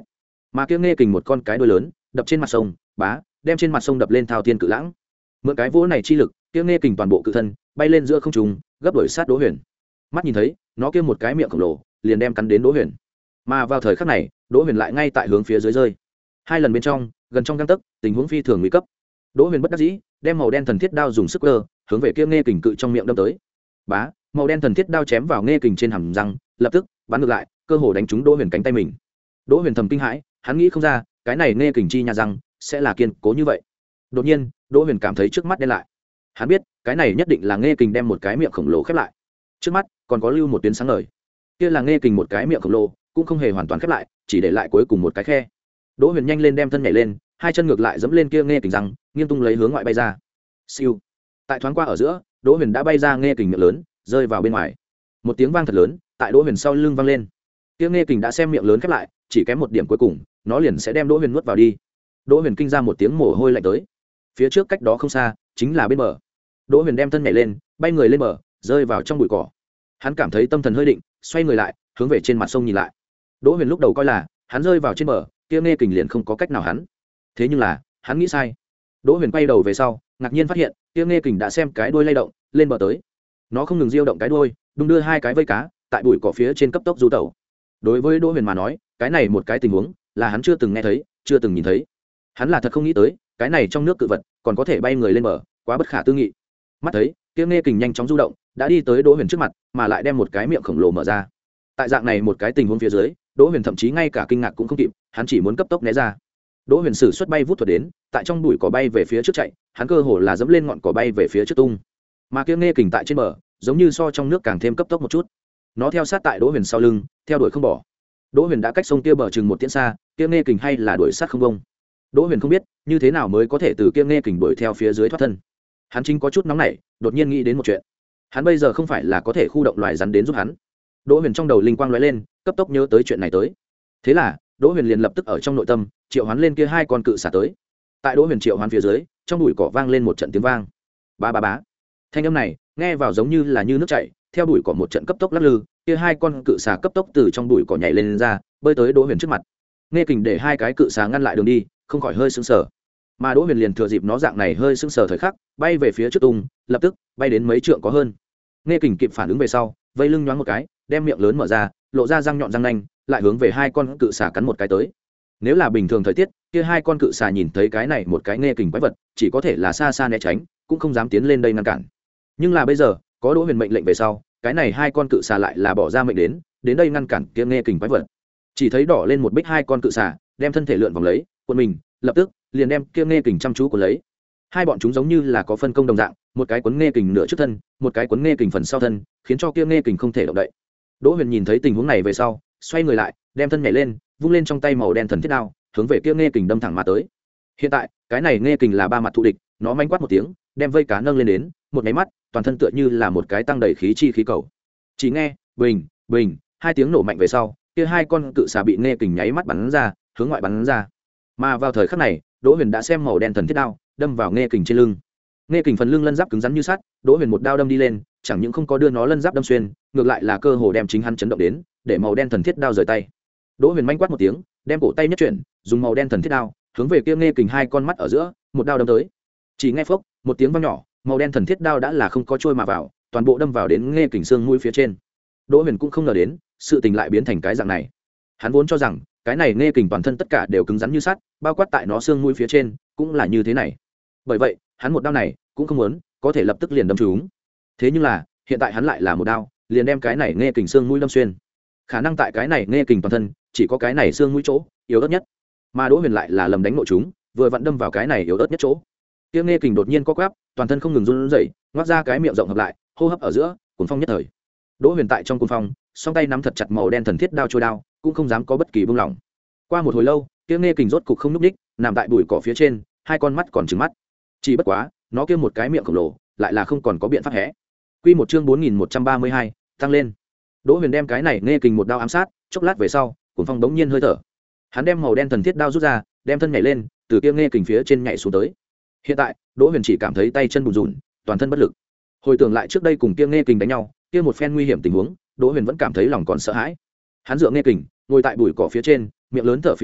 mà kia nghe kình một con cái đuôi lớn đập trên mặt sông, bá đem trên mặt sông đập lên thao thiên cự lãng. Mượn cái vỗ này chi lực, kia nghe kình toàn bộ cự thân bay lên giữa không trung, gấp đuổi sát Đỗ Huyền. Mắt nhìn thấy nó kia một cái miệng khổng lồ liền đem cắn đến Đỗ Huyền. Mà vào thời khắc này, Đỗ Huyền lại ngay tại hướng phía dưới rơi. Hai lần bên trong, gần trong gang tấc, tình huống phi thường nguy cấp. Đỗ Huyền bất đắc dĩ, đem màu đen thần thiết đao dùng sức cơ, hướng về kia nghe kình cự trong miệng đâm tới. Bá, màu đen thần thiết đao chém vào nghe kình trên hàm răng, lập tức bắn ngược lại, cơ hồ đánh trúng Đỗ Huyền cánh tay mình. Đỗ Huyền thầm kinh hãi, hắn nghĩ không ra, cái này nghe kình chi nhà răng sẽ là kiên cố như vậy. Đột nhiên, Đỗ Huyền cảm thấy trước mắt đen lại. Hắn biết, cái này nhất định là nghe kình đem một cái miệng khổng lồ khép lại. Trước mắt còn có lưu một tuyến sáng ngời. Kia là nghe kình một cái miệng khổng lồ, cũng không hề hoàn toàn khép lại, chỉ để lại cuối cùng một cái khe. Đỗ Huyền nhanh lên đem thân nhảy lên, hai chân ngược lại dẫm lên kia nghe kình răng, nghiêng tung lấy hướng ngoại bay ra. Siêu. Tại thoáng qua ở giữa, Đỗ Huyền đã bay ra nghe kình miệng lớn, rơi vào bên ngoài. Một tiếng vang thật lớn, tại Đỗ Huyền sau lưng vang lên. Kia nghe kình đã xem miệng lớn khép lại, chỉ kém một điểm cuối cùng, nó liền sẽ đem Đỗ Huyền nuốt vào đi. Đỗ Huyền kinh ra một tiếng mồ hôi lạnh tới. Phía trước cách đó không xa, chính là bên bờ. Đỗ Huyền đem thân nhảy lên, bay người lên bờ, rơi vào trong bụi cỏ. Hắn cảm thấy tâm thần hơi định, xoay người lại, hướng về trên mặt sông nhìn lại. Đỗ Huyền lúc đầu coi là hắn rơi vào trên bờ, kia nghe kình liền không có cách nào hắn. Thế nhưng là, hắn nghĩ sai. Đỗ Huyền quay đầu về sau, ngạc nhiên phát hiện, kia nghe kình đã xem cái đuôi lay động, lên bờ tới. Nó không ngừng diêu động cái đuôi, đung đưa hai cái vây cá, tại bụi cỏ phía trên cấp tốc du tẩu. Đối với Đỗ Huyền mà nói, cái này một cái tình huống là hắn chưa từng nghe thấy, chưa từng nhìn thấy. Hắn là thật không nghĩ tới, cái này trong nước cự vật còn có thể bay người lên bờ, quá bất khả tư nghị. Mắt thấy, kia nghe kình nhanh chóng du động, đã đi tới Đỗ Huyền trước mặt, mà lại đem một cái miệng khổng lồ mở ra. Tại dạng này một cái tình huống phía dưới, Đỗ Huyền thậm chí ngay cả kinh ngạc cũng không kịp, hắn chỉ muốn cấp tốc né ra. Đỗ Huyền sử xuất bay vút thuật đến, tại trong bụi cỏ bay về phía trước chạy, hắn cơ hồ là dẫm lên ngọn cỏ bay về phía trước tung. Mà kia nghe kình tại trên bờ, giống như so trong nước càng thêm cấp tốc một chút. Nó theo sát tại Đỗ Huyền sau lưng, theo đuổi không bỏ. Đỗ Huyền đã cách sông kia bờ chừng một tiễn xa, kia nghe kình hay là đuổi sát không bông. Đỗ Huyền không biết, như thế nào mới có thể từ kia nghe kình đuổi theo phía dưới thoát thân. Hắn chính có chút nóng nảy, đột nhiên nghĩ đến một chuyện. Hắn bây giờ không phải là có thể khu động loài rắn đến giúp hắn. Đỗ Huyền trong đầu linh quang lóe lên, cấp tốc nhớ tới chuyện này tới. Thế là, Đỗ Huyền liền lập tức ở trong nội tâm triệu hoán lên kia hai con cự xà tới. Tại Đỗ Huyền triệu hoán phía dưới, trong bụi cỏ vang lên một trận tiếng vang. Ba ba bá. Thanh âm này, nghe vào giống như là như nước chảy, theo bụi cỏ một trận cấp tốc lắc lư, kia hai con cự xà cấp tốc từ trong bụi cỏ nhảy lên, lên ra, bơi tới Đỗ Huyền trước mặt. Nghe kình để hai cái cự xà ngăn lại đường đi, không khỏi hơi sững sờ. Mà Đỗ Huyền liền thừa dịp nó dạng này hơi sững sờ thời khắc, bay về phía trước tung, lập tức bay đến mấy trượng có hơn. Nghe kình kịp phản ứng về sau, vây lưng nhoáng một cái, đem miệng lớn mở ra, lộ ra răng nhọn răng nanh, lại hướng về hai con cự xà cắn một cái tới. Nếu là bình thường thời tiết, kia hai con cự xà nhìn thấy cái này một cái nghe kình quái vật, chỉ có thể là xa xa né tránh, cũng không dám tiến lên đây ngăn cản. Nhưng là bây giờ, có Đỗ Huyền mệnh lệnh về sau, cái này hai con cự xà lại là bỏ ra mệnh đến, đến đây ngăn cản kia nghe kình quái vật. Chỉ thấy đỏ lên một bích hai con cự xà, đem thân thể lượn vòng lấy, cuộn mình, lập tức liền đem kia nghe kình chăm chú cuốn lấy. Hai bọn chúng giống như là có phân công đồng dạng, một cái cuốn nghe kình nửa trước thân, một cái cuốn nghe kình phần sau thân, khiến cho kia nghe kình không thể động đậy. Đỗ Huyền nhìn thấy tình huống này về sau, xoay người lại, đem thân nhảy lên, vung lên trong tay màu đen thần thiết đao, hướng về kia nghe kình đâm thẳng mà tới. Hiện tại, cái này nghe kình là ba mặt thù địch, nó manh quát một tiếng, đem vây cá nâng lên đến, một cái mắt, toàn thân tựa như là một cái tăng đầy khí chi khí cầu. Chỉ nghe, bình, bình, hai tiếng nổ mạnh về sau, kia hai con cự xà bị nghe kình nháy mắt bắn ra, hướng ngoại bắn ra. Mà vào thời khắc này, Đỗ Huyền đã xem màu đen thần thiết đao, đâm vào nghe kình trên lưng. Nghe kình phần lưng lân giáp cứng rắn như sắt, Đỗ Huyền một đao đâm đi lên, chẳng những không có đưa nó lân giáp đâm xuyên, ngược lại là cơ hồ đem chính hắn chấn động đến, để màu đen thần thiết đao rời tay. Đỗ Huyền manh quát một tiếng, đem cổ tay nhất chuyển, dùng màu đen thần thiết đao, hướng về kia nghe kình hai con mắt ở giữa, một đao đâm tới. Chỉ nghe phốc, một tiếng vang nhỏ, màu đen thần thiết đao đã là không có trôi mà vào, toàn bộ đâm vào đến nghe kình xương mũi phía trên. Đỗ Huyền cũng không ngờ đến, sự tình lại biến thành cái dạng này. Hắn vốn cho rằng, cái này nghe kình toàn thân tất cả đều cứng rắn như sắt, bao quát tại nó xương mũi phía trên, cũng là như thế này. Bởi vậy, hắn một đao này cũng không muốn có thể lập tức liền đâm trúng. Thế nhưng là, hiện tại hắn lại là một đao, liền đem cái này nghe kình xương mũi đâm xuyên. Khả năng tại cái này nghe kình toàn thân, chỉ có cái này xương mũi chỗ yếu ớt nhất. Mà Đỗ Huyền lại là lầm đánh nội chúng, vừa vặn đâm vào cái này yếu ớt nhất chỗ. Kia nghe kình đột nhiên co quắp, toàn thân không ngừng run rẩy, ngoác ra cái miệng rộng hợp lại, hô hấp ở giữa, cuồng phong nhất thời. Đỗ Huyền tại trong cuồng phong, song tay nắm thật chặt màu đen thần thiết đao trôi đao, cũng không dám có bất kỳ buông lỏng. Qua một hồi lâu, kia nghe kình rốt cục không nhúc nhích, nằm tại bụi cỏ phía trên, hai con mắt còn trừng mắt. Chỉ bất quá, nó kia một cái miệng khổng lồ, lại là không còn có biện pháp hé. Quy một chương bốn nghìn một trăm ba mươi hai, tăng lên. Đỗ Huyền đem cái này nghe kình một đao ám sát, chốc lát về sau, cuồng phong bỗng nhiên hơi thở. Hắn đem màu đen thần thiết đao rút ra, đem thân nhảy lên, từ kia nghe kình phía trên nhảy xuống tới. Hiện tại, Đỗ Huyền chỉ cảm thấy tay chân bùn rùn, toàn thân bất lực. Hồi tưởng lại trước đây cùng kia nghe kình đánh nhau, kia một phen nguy hiểm tình huống, Đỗ Huyền vẫn cảm thấy lòng còn sợ hãi. Hắn dựa nghe kình, ngồi tại bụi cỏ phía trên, miệng lớn thở phì phò,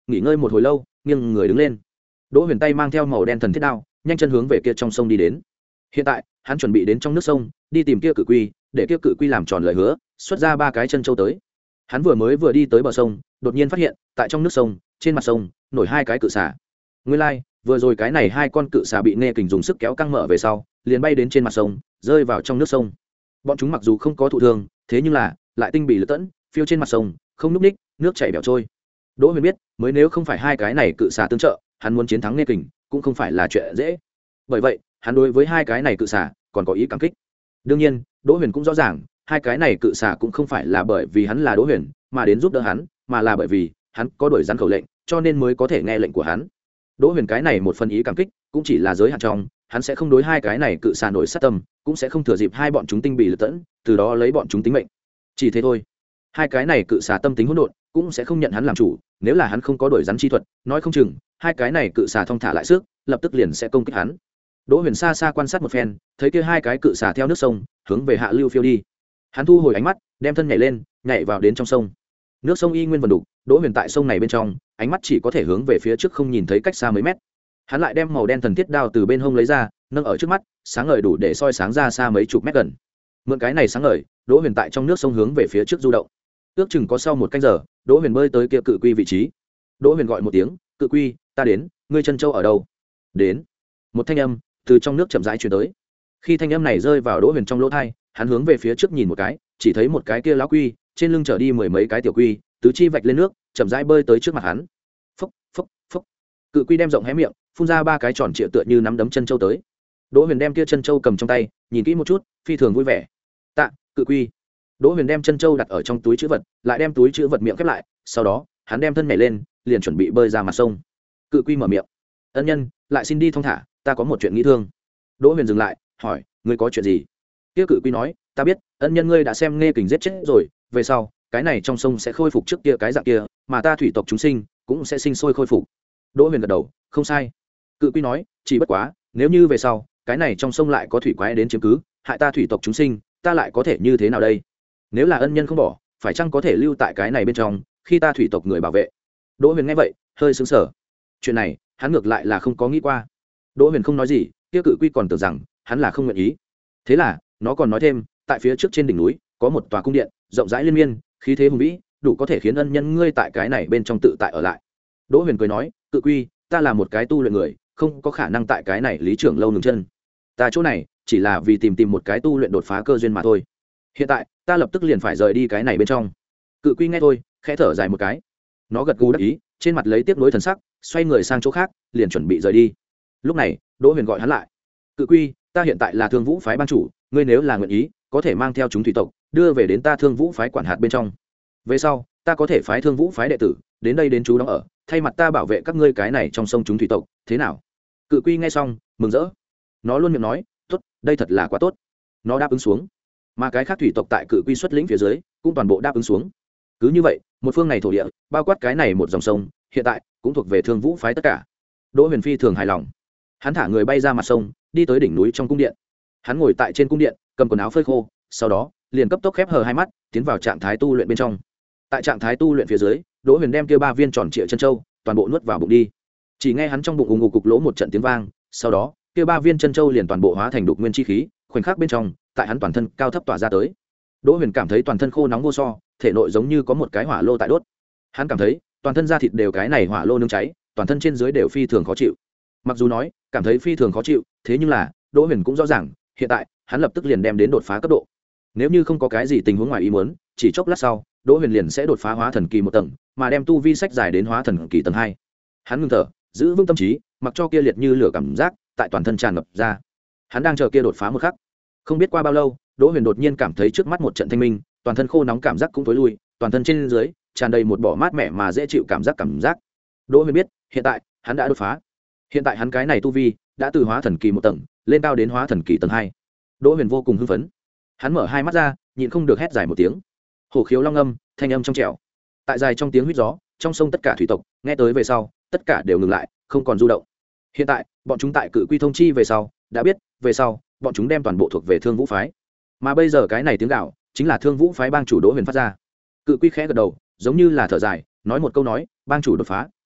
nghỉ ngơi một hồi lâu nghiêng người đứng lên. Đỗ Huyền tay mang theo màu đen thần thiết đao nhanh chân hướng về kia trong sông đi đến. Hiện tại hắn chuẩn bị đến trong nước sông đi tìm kia cự quy, để kia cự quy làm tròn lời hứa xuất ra ba cái chân châu tới. Hắn vừa mới vừa đi tới bờ sông, đột nhiên phát hiện tại trong nước sông trên mặt sông nổi hai cái cự xà. Nguyên lai like, vừa rồi cái này hai con cự xà bị Nghe Kình dùng sức kéo căng mở về sau liền bay đến trên mặt sông rơi vào trong nước sông. Bọn chúng mặc dù không có thụ thương, thế nhưng là lại tinh bì lật tẫn phiêu trên mặt sông không núp ních, nước chảy bẻo trôi. Đỗ Huyền biết mới nếu không phải hai cái này cự xà tương trợ, hắn muốn chiến thắng Nghe Kình cũng không phải là chuyện dễ. Bởi vậy hắn đối với hai cái này cự xà còn có ý cảm kích. Đương nhiên Đỗ Huyền cũng rõ ràng hai cái này cự xà cũng không phải là bởi vì hắn là Đỗ Huyền mà đến giúp đỡ hắn, mà là bởi vì hắn có đuổi rắn khẩu lệnh cho nên mới có thể nghe lệnh của hắn. Đỗ Huyền cái này một phần ý cảm kích cũng chỉ là giới hạn trong, hắn sẽ không đối hai cái này cự xà nổi sát tâm, cũng sẽ không thừa dịp hai bọn chúng tinh bị lật tẫn từ đó lấy bọn chúng tính mệnh. Chỉ thế thôi. Hai cái này cự xà tâm tính hỗn độn, cũng sẽ không nhận hắn làm chủ, nếu là hắn không có đuổi rắn chi thuật, nói không chừng hai cái này cự xà thong thả lại sức, lập tức liền sẽ công kích hắn. Đỗ Huyền xa xa quan sát một phen, thấy kia hai cái cự xà theo nước sông hướng về hạ lưu phiêu đi. Hắn thu hồi ánh mắt, đem thân nhảy lên, nhảy vào đến trong sông. Nước sông y nguyên vần đục, Đỗ Huyền tại sông này bên trong, ánh mắt chỉ có thể hướng về phía trước không nhìn thấy cách xa mấy mét. Hắn lại đem màu đen thần thiết đao từ bên hông lấy ra, nâng ở trước mắt, sáng ngời đủ để soi sáng ra xa mấy chục mét gần. Mượn cái này sáng ngời, Đỗ Huyền tại trong nước sông hướng về phía trước du động. Ước chừng có sau một canh giờ, Đỗ Huyền bơi tới kia cự quy vị trí. Đỗ Huyền gọi một tiếng, "Cự quy, ta đến, ngươi chân châu ở đâu?" "Đến." Một thanh âm từ trong nước chậm rãi truyền tới. Khi thanh âm này rơi vào Đỗ Huyền trong lỗ tai, hắn hướng về phía trước nhìn một cái, chỉ thấy một cái kia lão quy, trên lưng chở đi mười mấy cái tiểu quy, tứ chi vạch lên nước, chậm rãi bơi tới trước mặt hắn. Phốc, phốc, phốc. Cự quy đem rộng hé miệng, phun ra ba cái tròn trịa tựa như nắm đấm chân châu tới. Đỗ Huyền đem kia chân châu cầm trong tay, nhìn kỹ một chút, phi thường vui vẻ. "Tạ, cự quy." Đỗ Huyền đem chân châu đặt ở trong túi trữ vật, lại đem túi trữ vật miệng khép lại, sau đó, hắn đem thân nhảy lên, liền chuẩn bị bơi ra mặt sông. Cự quy mở miệng, "Ân nhân, lại xin đi thong thả, ta có một chuyện nghĩ thương." Đỗ Huyền dừng lại, hỏi, "Ngươi có chuyện gì?" Kia cự quy nói, "Ta biết, ân nhân ngươi đã xem Nghe Kình giết chết rồi, về sau, cái này trong sông sẽ khôi phục trước kia cái dạng kia, mà ta thủy tộc chúng sinh cũng sẽ sinh sôi khôi phục." Đỗ Huyền gật đầu, "Không sai." Cự quy nói, "Chỉ bất quá, nếu như về sau, cái này trong sông lại có thủy quái đến chiếm cứ, hại ta thủy tộc chúng sinh, ta lại có thể như thế nào đây? Nếu là ân nhân không bỏ, phải chăng có thể lưu tại cái này bên trong, khi ta thủy tộc người bảo vệ?" Đỗ Huyền nghe vậy, hơi sững sờ. Chuyện này, hắn ngược lại là không có nghĩ qua. Đỗ Huyền không nói gì, kia cự quy còn tưởng rằng hắn là không nguyện ý. Thế là, nó còn nói thêm, tại phía trước trên đỉnh núi có một tòa cung điện, rộng rãi liên miên, khí thế hùng vĩ, đủ có thể khiến ân nhân ngươi tại cái này bên trong tự tại ở lại. Đỗ Huyền cười nói, "Cự quy, ta là một cái tu luyện người, không có khả năng tại cái này lý trưởng lâu ngừng chân. Ta chỗ này chỉ là vì tìm tìm một cái tu luyện đột phá cơ duyên mà thôi. Hiện tại, ta lập tức liền phải rời đi cái này bên trong." Cự quy nghe thôi, khẽ thở dài một cái. Nó gật gù đắc ý, trên mặt lấy tiếc nuối thần sắc, xoay người sang chỗ khác, liền chuẩn bị rời đi. Lúc này, Đỗ Huyền gọi hắn lại. "Cự quy, ta hiện tại là Thương Vũ phái ban chủ, ngươi nếu là nguyện ý, có thể mang theo chúng thủy tộc, đưa về đến ta Thương Vũ phái quản hạt bên trong. Về sau, ta có thể phái Thương Vũ phái đệ tử đến đây đến chú đóng ở, thay mặt ta bảo vệ các ngươi cái này trong sông chúng thủy tộc, thế nào?" Cự quy nghe xong, mừng rỡ. Nó luôn miệng nói, "Tốt, đây thật là quá tốt." Nó đáp ứng xuống. Mà cái khác thủy tộc tại cự quy xuất lĩnh phía dưới, cũng toàn bộ đáp ứng xuống. Cứ như vậy, một phương này thổ địa, bao quát cái này một dòng sông, hiện tại cũng thuộc về Thương Vũ phái tất cả. Đỗ Huyền phi thường hài lòng. Hắn thả người bay ra mặt sông, đi tới đỉnh núi trong cung điện. Hắn ngồi tại trên cung điện, cầm quần áo phơi khô, sau đó liền cấp tốc khép hờ hai mắt, tiến vào trạng thái tu luyện bên trong. Tại trạng thái tu luyện phía dưới, Đỗ Huyền đem kia ba viên tròn trịa chân châu toàn bộ nuốt vào bụng đi. Chỉ nghe hắn trong bụng ù ngục cục lỗ một trận tiếng vang, sau đó, kia ba viên chân châu liền toàn bộ hóa thành đục nguyên chi khí, khoảnh khắc bên trong, tại hắn toàn thân cao thấp tỏa ra tới. Đỗ Huyền cảm thấy toàn thân khô nóng vô so, thể nội giống như có một cái hỏa lô tại đốt. Hắn cảm thấy, toàn thân da thịt đều cái này hỏa lô nướng cháy, toàn thân trên dưới đều phi thường khó chịu. Mặc dù nói, cảm thấy phi thường khó chịu, thế nhưng là, Đỗ Huyền cũng rõ ràng, hiện tại, hắn lập tức liền đem đến đột phá cấp độ. Nếu như không có cái gì tình huống ngoài ý muốn, chỉ chốc lát sau, Đỗ Huyền liền sẽ đột phá hóa thần kỳ một tầng, mà đem tu vi sách dài đến hóa thần kỳ tầng hai. Hắn ngưng thở, giữ vững tâm trí, mặc cho kia liệt như lửa cảm giác tại toàn thân tràn ngập ra. Hắn đang chờ kia đột phá một khắc. Không biết qua bao lâu, Đỗ Huyền đột nhiên cảm thấy trước mắt một trận thanh minh, toàn thân khô nóng cảm giác cũng tối lui, toàn thân trên dưới tràn đầy một bỏ mát mẻ mà dễ chịu cảm giác cảm giác. Đỗ Huyền biết, hiện tại hắn đã đột phá. Hiện tại hắn cái này tu vi đã từ hóa thần kỳ một tầng lên cao đến hóa thần kỳ tầng hai. Đỗ Huyền vô cùng hưng phấn. Hắn mở hai mắt ra, nhịn không được hét dài một tiếng. Hổ khiếu long âm, thanh âm trong trẻo. Tại dài trong tiếng huýt gió, trong sông tất cả thủy tộc nghe tới về sau, tất cả đều ngừng lại, không còn du động. Hiện tại, bọn chúng tại cự quy thông chi về sau, đã biết, về sau, bọn chúng đem toàn bộ thuộc về Thương Vũ phái. Mà bây giờ cái này tiếng gào, chính là Thương Vũ phái bang chủ Đỗ Huyền phát ra. Cự quy khẽ gật đầu, giống như là thở dài, nói một câu nói, bang chủ đột phá,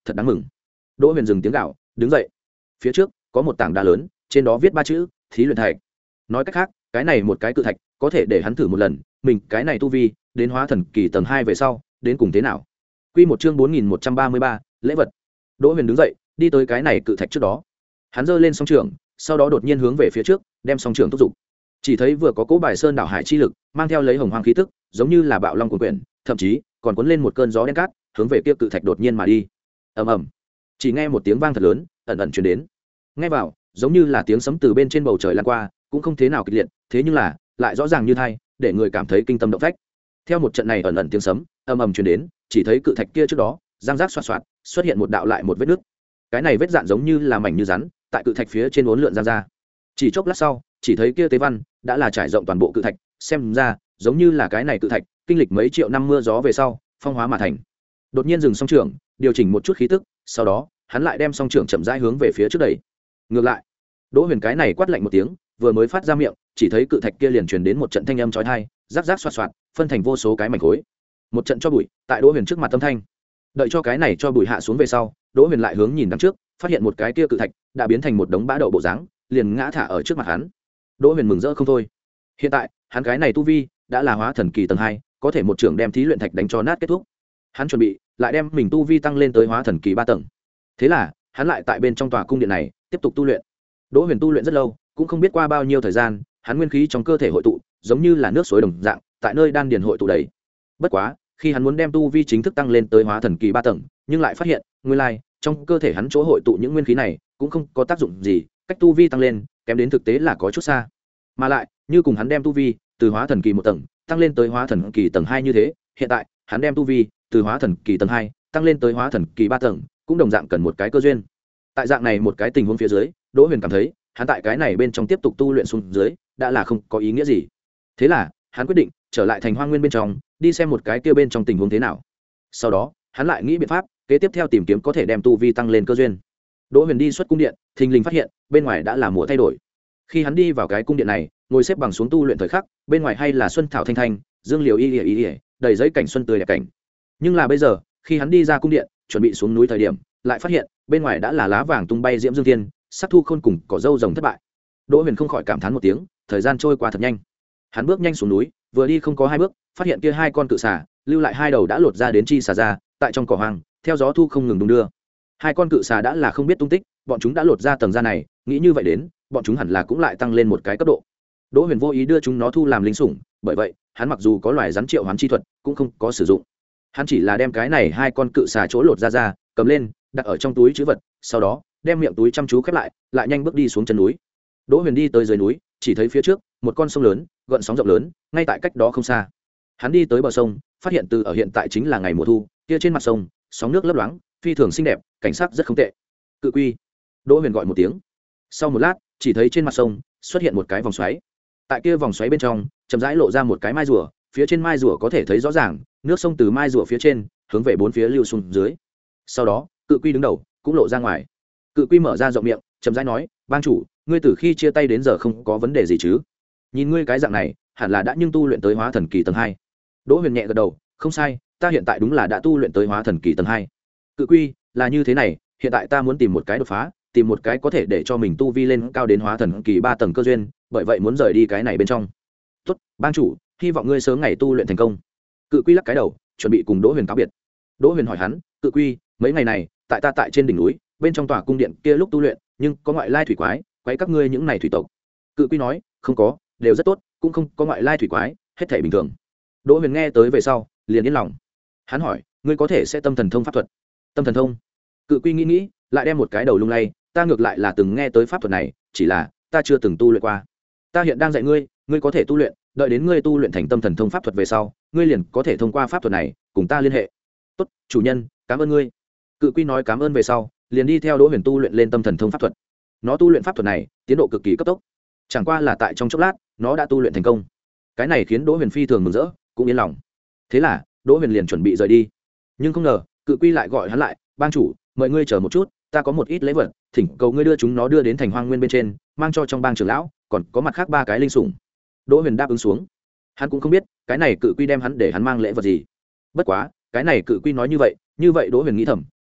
thật đáng mừng. Đỗ Huyền dừng tiếng gạo, đứng dậy. Phía trước có một tảng đá lớn, trên đó viết ba chữ thí luyện thạch. Nói cách khác, cái này một cái cự thạch có thể để hắn thử một lần, mình cái này tu vi đến hóa thần kỳ tầng hai về sau đến cùng thế nào. Quy một chương bốn nghìn một trăm ba mươi ba, lễ vật. Đỗ Huyền đứng dậy, đi tới cái này cự thạch trước đó. Hắn giơ lên song trường, sau đó đột nhiên hướng về phía trước, đem song trường thúc giục. Chỉ thấy vừa có cỗ bài sơn đảo hải chi lực, mang theo lấy hồng hoang khí tức, giống như là bạo long cuồn quyển, thậm chí còn cuốn lên một cơn gió đen cát, hướng về kia cự thạch đột nhiên mà đi. Ầm ầm. Chỉ nghe một tiếng vang thật lớn, ẩn ẩn truyền đến. Nghe vào, giống như là tiếng sấm từ bên trên bầu trời lan qua, cũng không thế nào kịch liệt, thế nhưng là lại rõ ràng như thai, để người cảm thấy kinh tâm động phách. Theo một trận này ẩn ẩn tiếng sấm, ầm ầm truyền đến, chỉ thấy cự thạch kia trước đó, giang rác xoạt xoạt, xuất hiện một đạo lại một vết nứt. Cái này vết dạn giống như là mảnh như rắn, tại cự thạch phía trên uốn lượn ra ra. Chỉ chốc lát sau, chỉ thấy kia tế văn đã là trải rộng toàn bộ cự thạch, xem ra giống như là cái này cự thạch kinh lịch mấy triệu năm mưa gió về sau phong hóa mà thành. Đột nhiên dừng song trưởng, điều chỉnh một chút khí tức, sau đó hắn lại đem song trưởng chậm rãi hướng về phía trước đẩy. Ngược lại, Đỗ Huyền cái này quát lạnh một tiếng, vừa mới phát ra miệng, chỉ thấy cự thạch kia liền truyền đến một trận thanh âm chói tai, rắc rắc xoạt xoạt, phân thành vô số cái mảnh khối. Một trận cho bụi tại Đỗ Huyền trước mặt âm thanh. Đợi cho cái này cho bụi hạ xuống về sau, Đỗ Huyền lại hướng nhìn đằng trước, phát hiện một cái kia cự thạch đã biến thành một đống bã đậu bộ dáng, liền ngã thả ở trước mặt hắn. Đỗ Huyền mừng rỡ không thôi. Hiện tại, hắn cái này tu vi đã là hóa thần kỳ tầng hai, có thể một trường đem thí luyện thạch đánh cho nát kết thúc. Hắn chuẩn bị lại đem mình tu vi tăng lên tới hóa thần kỳ ba tầng. Thế là, hắn lại tại bên trong tòa cung điện này tiếp tục tu luyện. Đỗ Huyền tu luyện rất lâu, cũng không biết qua bao nhiêu thời gian, hắn nguyên khí trong cơ thể hội tụ, giống như là nước suối đồng dạng, tại nơi đan điền hội tụ đầy. Bất quá, khi hắn muốn đem tu vi chính thức tăng lên tới hóa thần kỳ ba tầng, nhưng lại phát hiện, nguyên lai, trong cơ thể hắn chỗ hội tụ những nguyên khí này cũng không có tác dụng gì, cách tu vi tăng lên, kém đến thực tế là có chút xa. Mà lại, như cùng hắn đem tu vi từ hóa thần kỳ một tầng tăng lên tới hóa thần kỳ tầng hai như thế, hiện tại, hắn đem tu vi từ hóa thần kỳ tầng hai tăng lên tới hóa thần kỳ ba tầng, cũng đồng dạng cần một cái cơ duyên. Tại dạng này một cái tình huống phía dưới, Đỗ Huyền cảm thấy, hắn tại cái này bên trong tiếp tục tu luyện xuống dưới, đã là không có ý nghĩa gì. Thế là, hắn quyết định trở lại thành Hoang Nguyên bên trong, đi xem một cái kia bên trong tình huống thế nào. Sau đó, hắn lại nghĩ biện pháp, kế tiếp theo tìm kiếm có thể đem tu vi tăng lên cơ duyên. Đỗ Huyền đi xuất cung điện, thình lình phát hiện, bên ngoài đã là mùa thay đổi. Khi hắn đi vào cái cung điện này, ngồi xếp bằng xuống tu luyện thời khắc, bên ngoài hay là xuân thảo thanh thanh, dương liễu y y y, đầy giấy cảnh xuân tươi đẹp cảnh. Nhưng là bây giờ, khi hắn đi ra cung điện, chuẩn bị xuống núi thời điểm, lại phát hiện, bên ngoài đã là lá vàng tung bay diễm dương thiên, sắc thu khôn cùng cỏ dâu rồng thất bại. Đỗ Huyền không khỏi cảm thán một tiếng, thời gian trôi qua thật nhanh. Hắn bước nhanh xuống núi, vừa đi không có hai bước, phát hiện kia hai con cự xà, lưu lại hai đầu đã lột ra đến chi xà ra, tại trong cỏ hoang, theo gió thu không ngừng đung đưa. Hai con cự xà đã là không biết tung tích, bọn chúng đã lột ra tầng da này, nghĩ như vậy đến, bọn chúng hẳn là cũng lại tăng lên một cái cấp độ. Đỗ Huyền vô ý đưa chúng nó thu làm linh sủng, bởi vậy, hắn mặc dù có loài rắn triệu hoán chi thuật, cũng không có sử dụng. Hắn chỉ là đem cái này hai con cự xà chỗ lột ra ra, cầm lên, đặt ở trong túi trữ vật, sau đó, đem miệng túi chăm chú khép lại, lại nhanh bước đi xuống chân núi. Đỗ Huyền đi tới dưới núi, chỉ thấy phía trước, một con sông lớn, gợn sóng rộng lớn, ngay tại cách đó không xa. Hắn đi tới bờ sông, phát hiện từ ở hiện tại chính là ngày mùa thu, kia trên mặt sông, sóng nước lấp loáng, phi thường xinh đẹp, cảnh sắc rất không tệ. Cự quy. Đỗ Huyền gọi một tiếng. Sau một lát, chỉ thấy trên mặt sông xuất hiện một cái vòng xoáy. Tại kia vòng xoáy bên trong, chậm rãi lộ ra một cái mai rùa, phía trên mai rùa có thể thấy rõ ràng, nước sông từ mai rùa phía trên hướng về bốn phía lưu xuống dưới. Sau đó, cự quy đứng đầu, cũng lộ ra ngoài. Cự quy mở ra rộng miệng, chậm rãi nói, "Bang chủ, ngươi từ khi chia tay đến giờ không có vấn đề gì chứ? Nhìn ngươi cái dạng này, hẳn là đã nhưng tu luyện tới hóa thần kỳ tầng hai." Đỗ Huyền nhẹ gật đầu, "Không sai, ta hiện tại đúng là đã tu luyện tới hóa thần kỳ tầng hai." Cự quy, "Là như thế này, hiện tại ta muốn tìm một cái đột phá, tìm một cái có thể để cho mình tu vi lên cao đến hóa thần kỳ ba tầng cơ duyên, bởi vậy muốn rời đi cái này bên trong." "Tốt, bang chủ, hy vọng ngươi sớm ngày tu luyện thành công." Cự quy lắc cái đầu, chuẩn bị cùng Đỗ Huyền cáo biệt. Đỗ Huyền hỏi hắn, "Cự quy, mấy ngày này, tại ta tại trên đỉnh núi, bên trong tòa cung điện kia lúc tu luyện, nhưng có ngoại lai thủy quái, quấy các ngươi những này thủy tộc?" Cự quy nói, "Không có, đều rất tốt, cũng không có ngoại lai thủy quái, hết thảy bình thường." Đỗ Huyền nghe tới về sau, liền yên lòng. Hắn hỏi, "Ngươi có thể sẽ tâm thần thông pháp thuật?" "Tâm thần thông?" Cự quy nghĩ nghĩ, lại đem một cái đầu lung lay, "Ta ngược lại là từng nghe tới pháp thuật này, chỉ là ta chưa từng tu luyện qua. Ta hiện đang dạy ngươi, ngươi có thể tu luyện, đợi đến ngươi tu luyện thành tâm thần thông pháp thuật về sau, ngươi liền có thể thông qua pháp thuật này cùng ta liên hệ." "Tốt, chủ nhân, cảm ơn ngươi." Cự quy nói cảm ơn về sau, liền đi theo Đỗ Huyền tu luyện lên tâm thần thông pháp thuật. Nó tu luyện pháp thuật này, tiến độ cực kỳ cấp tốc. Chẳng qua là tại trong chốc lát, nó đã tu luyện thành công. Cái này khiến Đỗ Huyền phi thường mừng rỡ, cũng yên lòng. Thế là, Đỗ Huyền liền chuẩn bị rời đi. Nhưng không ngờ, Cự quy lại gọi hắn lại, "Bang chủ, mời ngươi chờ một chút, ta có một ít lễ vật, thỉnh cầu ngươi đưa chúng nó đưa đến thành Hoang Nguyên bên trên, mang cho trong bang trưởng lão, còn có mặt khác ba cái linh sủng." Đỗ Huyền đáp ứng xuống. Hắn cũng không biết, cái này Cự quy đem hắn để hắn mang lễ vật gì. Bất quá, cái này Cự quy nói như vậy, như vậy Đỗ Huyền nghĩ thầm,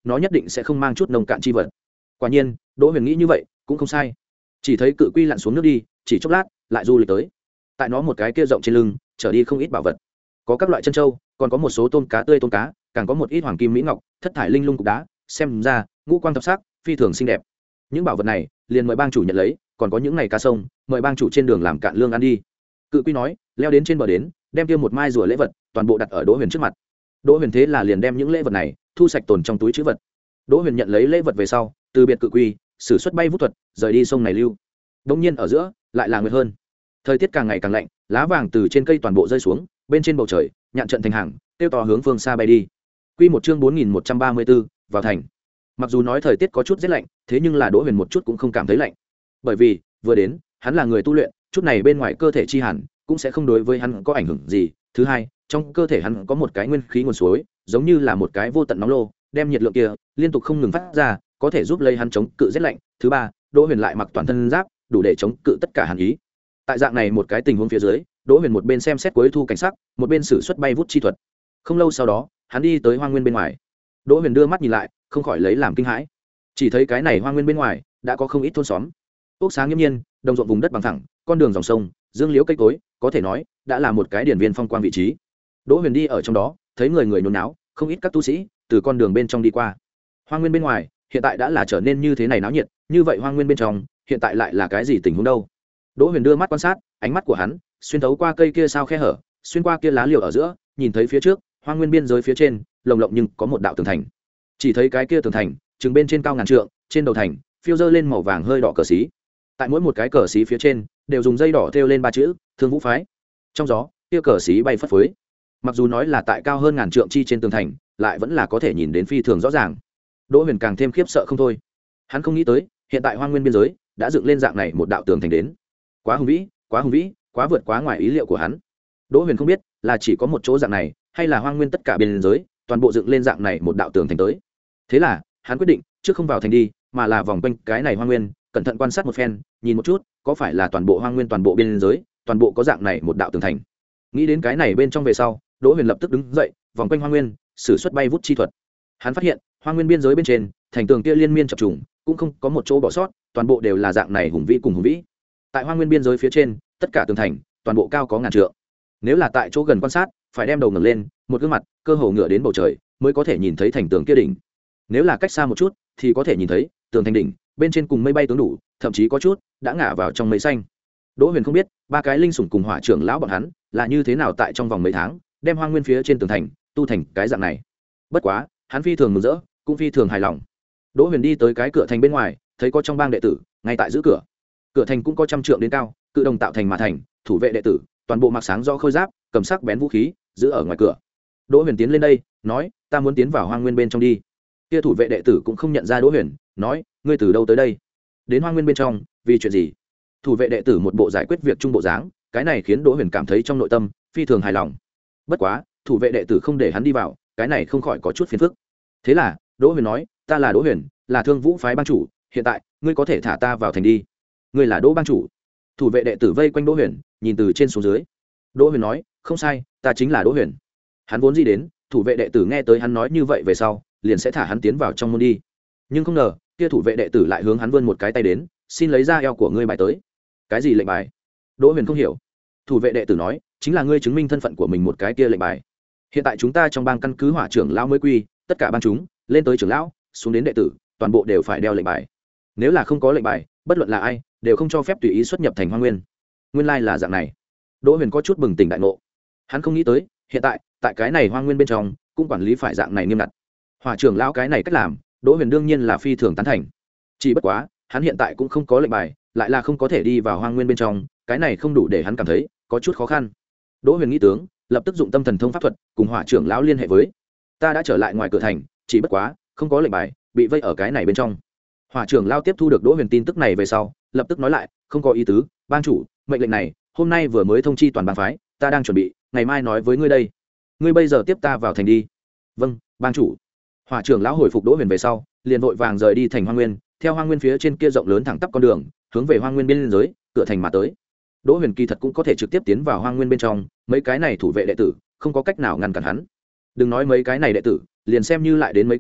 nó nhất định sẽ không mang chút nông cạn chi vật. Quả nhiên Đỗ Huyền nghĩ như vậy cũng không sai. Chỉ thấy cự quy lặn xuống nước đi, chỉ chốc lát lại du lịch tới. Tại nó một cái kia rộng trên lưng trở đi không ít bảo vật, có các loại chân trâu, còn có một số tôm cá tươi tôm cá, càng có một ít hoàng kim mỹ ngọc, thất thải linh lung cục đá, xem ra ngũ quang thập sắc, phi thường xinh đẹp. Những bảo vật này liền mời bang chủ nhận lấy, còn có những này cá sông, mời bang chủ trên đường làm cạn lương ăn đi. Cự quy nói, leo đến trên bờ đến, đem kia một mai rùa lễ vật toàn bộ đặt ở Đỗ Huyền trước mặt. Đỗ Huyền thế là liền đem những lễ vật này thu sạch tồn trong túi trữ vật. Đỗ Huyền nhận lấy lễ vật về sau, từ biệt cự quy, sử xuất bay vút thuật, rời đi sông này lưu. Đống nhiên ở giữa, lại là nguyệt hơn. Thời tiết càng ngày càng lạnh, lá vàng từ trên cây toàn bộ rơi xuống, bên trên bầu trời, nhạn trận thành hàng, tiêu to hướng phương xa bay đi. Quy một chương bốn nghìn một trăm ba mươi bốn, vào thành. Mặc dù nói thời tiết có chút rét lạnh, thế nhưng là Đỗ Huyền một chút cũng không cảm thấy lạnh. Bởi vì, vừa đến, hắn là người tu luyện, chút này bên ngoài cơ thể chi hàn cũng sẽ không đối với hắn có ảnh hưởng gì. Thứ hai, trong cơ thể hắn có một cái nguyên khí nguồn suối, giống như là một cái vô tận nóng lô, đem nhiệt lượng kia liên tục không ngừng phát ra, có thể giúp lấy hắn chống cự rét lạnh. Thứ ba, Đỗ Huyền lại mặc toàn thân giáp, đủ để chống cự tất cả hàn ý. Tại dạng này một cái tình huống phía dưới, Đỗ Huyền một bên xem xét cuối thu cảnh sắc, một bên sử xuất bay vút chi thuật. Không lâu sau đó, hắn đi tới hoang nguyên bên ngoài. Đỗ Huyền đưa mắt nhìn lại, không khỏi lấy làm kinh hãi. Chỉ thấy cái này hoang nguyên bên ngoài đã có không ít thôn xóm, ốc sáng nghiêm nhiên, đồng ruộng vùng đất bằng thẳng, con đường dòng sông, dương liễu cây cối, có thể nói đã là một cái điển viên phong quang vị trí. Đỗ Huyền đi ở trong đó, thấy người người nhốn náo, không ít các tu sĩ từ con đường bên trong đi qua. Hoang nguyên bên ngoài hiện tại đã là trở nên như thế này náo nhiệt, như vậy hoang nguyên bên trong hiện tại lại là cái gì tình huống đâu? Đỗ Huyền đưa mắt quan sát, ánh mắt của hắn xuyên thấu qua cây kia sao khe hở, xuyên qua kia lá liễu ở giữa, nhìn thấy phía trước, hoang nguyên biên giới phía trên, lồng lộng nhưng có một đạo tường thành. Chỉ thấy cái kia tường thành, chừng bên trên cao ngàn trượng, trên đầu thành phiêu dơ lên màu vàng hơi đỏ cờ xí. Tại mỗi một cái cờ xí phía trên đều dùng dây đỏ thêu lên ba chữ Thương Vũ phái. Trong gió, kia cờ xí bay phất phới. Mặc dù nói là tại cao hơn ngàn trượng chi trên tường thành, lại vẫn là có thể nhìn đến phi thường rõ ràng. Đỗ Huyền càng thêm khiếp sợ không thôi. Hắn không nghĩ tới, hiện tại hoang nguyên biên giới đã dựng lên dạng này một đạo tường thành đến. Quá hùng vĩ, quá hùng vĩ, quá vượt quá ngoài ý liệu của hắn. Đỗ Huyền không biết là chỉ có một chỗ dạng này, hay là hoang nguyên tất cả biên giới toàn bộ dựng lên dạng này một đạo tường thành tới. Thế là hắn quyết định trước không vào thành đi, mà là vòng quanh cái này hoang nguyên, cẩn thận quan sát một phen, nhìn một chút có phải là toàn bộ hoang nguyên, toàn bộ biên giới toàn bộ có dạng này một đạo tường thành. Nghĩ đến cái này bên trong về sau, Đỗ Huyền lập tức đứng dậy, vòng quanh hoang nguyên, sử xuất bay vút chi thuật. Hắn phát hiện hoang nguyên biên giới bên trên thành tường kia liên miên chập trùng, cũng không có một chỗ bỏ sót, toàn bộ đều là dạng này hùng vĩ cùng hùng vĩ. Tại hoang nguyên biên giới phía trên, tất cả tường thành toàn bộ cao có ngàn trượng. Nếu là tại chỗ gần quan sát, phải đem đầu ngẩng lên, một gương mặt cơ hồ ngửa đến bầu trời mới có thể nhìn thấy thành tường kia đỉnh. Nếu là cách xa một chút thì có thể nhìn thấy tường thành đỉnh bên trên cùng mây bay tướng đủ, thậm chí có chút đã ngả vào trong mây xanh. Đỗ Huyền không biết ba cái linh sủng cùng hỏa trưởng lão bọn hắn là như thế nào tại trong vòng mấy tháng đem hoang nguyên phía trên tường thành tu thành cái dạng này. Bất quá hắn phi thường mừng rỡ, cũng phi thường hài lòng. Đỗ Huyền đi tới cái cửa thành bên ngoài, thấy có trong bang đệ tử ngay tại giữ cửa. Cửa thành cũng có trăm trượng đến cao, cự đồng tạo thành mà thành, thủ vệ đệ tử toàn bộ mặc sáng do khôi giáp, cầm sắc bén vũ khí, giữ ở ngoài cửa. Đỗ Huyền tiến lên đây, nói: "Ta muốn tiến vào hoang nguyên bên trong đi." Kia thủ vệ đệ tử cũng không nhận ra Đỗ Huyền, nói: "Ngươi từ đâu tới đây? Đến hoang nguyên bên trong, vì chuyện gì?" Thủ vệ đệ tử một bộ giải quyết việc trung bộ dáng, cái này khiến Đỗ Huyền cảm thấy trong nội tâm phi thường hài lòng. Bất quá, thủ vệ đệ tử không để hắn đi vào, cái này không khỏi có chút phiền phức. Thế là, Đỗ Huyền nói: "Ta là Đỗ Huyền, là Thương Vũ phái bang chủ, hiện tại, ngươi có thể thả ta vào thành đi." "Ngươi là Đỗ bang chủ?" Thủ vệ đệ tử vây quanh Đỗ Huyền, nhìn từ trên xuống dưới. Đỗ Huyền nói: "Không sai, ta chính là Đỗ Huyền." Hắn vốn gì đến, thủ vệ đệ tử nghe tới hắn nói như vậy về sau, liền sẽ thả hắn tiến vào trong môn đi. Nhưng không ngờ, kia thủ vệ đệ tử lại hướng hắn vươn một cái tay đến, "Xin lấy ra eo của ngươi bài tới." "Cái gì lệnh bài?" Đỗ Huyền không hiểu. Thủ vệ đệ tử nói: "Chính là ngươi chứng minh thân phận của mình một cái kia lệnh bài. Hiện tại chúng ta trong bang căn cứ hỏa trưởng lão mới quy, tất cả bang chúng, lên tới trưởng lão, xuống đến đệ tử, toàn bộ đều phải đeo lệnh bài. Nếu là không có lệnh bài, bất luận là ai, đều không cho phép tùy ý xuất nhập thành hoang nguyên." Nguyên lai là dạng này. Đỗ Huyền có chút bừng tỉnh đại ngộ. Hắn không nghĩ tới, hiện tại, tại cái này hoang nguyên bên trong, cũng quản lý phải dạng này nghiêm ngặt. Hỏa trưởng lão cái này cách làm, Đỗ Huyền đương nhiên là phi thường tán thành. Chỉ bất quá, hắn hiện tại cũng không có lệnh bài, lại là không có thể đi vào hoang nguyên bên trong, cái này không đủ để hắn cảm thấy có chút khó khăn. Đỗ Huyền nghĩ tướng, lập tức dụng tâm thần thông pháp thuật, cùng hỏa trưởng lão liên hệ với. "Ta đã trở lại ngoài cửa thành, chỉ bất quá, không có lệnh bài, bị vây ở cái này bên trong." Hỏa trưởng lão tiếp thu được Đỗ Huyền tin tức này về sau, lập tức nói lại: "Không có ý tứ, bang chủ, mệnh lệnh này, hôm nay vừa mới thông chi toàn bang phái, ta đang chuẩn bị, ngày mai nói với ngươi đây. Ngươi bây giờ tiếp ta vào thành đi." "Vâng, bang chủ." Hỏa trưởng lão hồi phục Đỗ Huyền về sau, liền vội vàng rời đi thành hoang nguyên, theo hoang nguyên phía trên kia rộng lớn thẳng tắp con đường, hướng về hoang nguyên biên giới, cửa thành mà tới. Đỗ Huyền kỳ thật cũng có thể trực tiếp tiến vào hoang nguyên bên trong, mấy cái này thủ vệ đệ tử không có cách nào ngăn cản hắn. Đừng nói mấy cái này đệ tử, liền xem như lại đến mấy cái,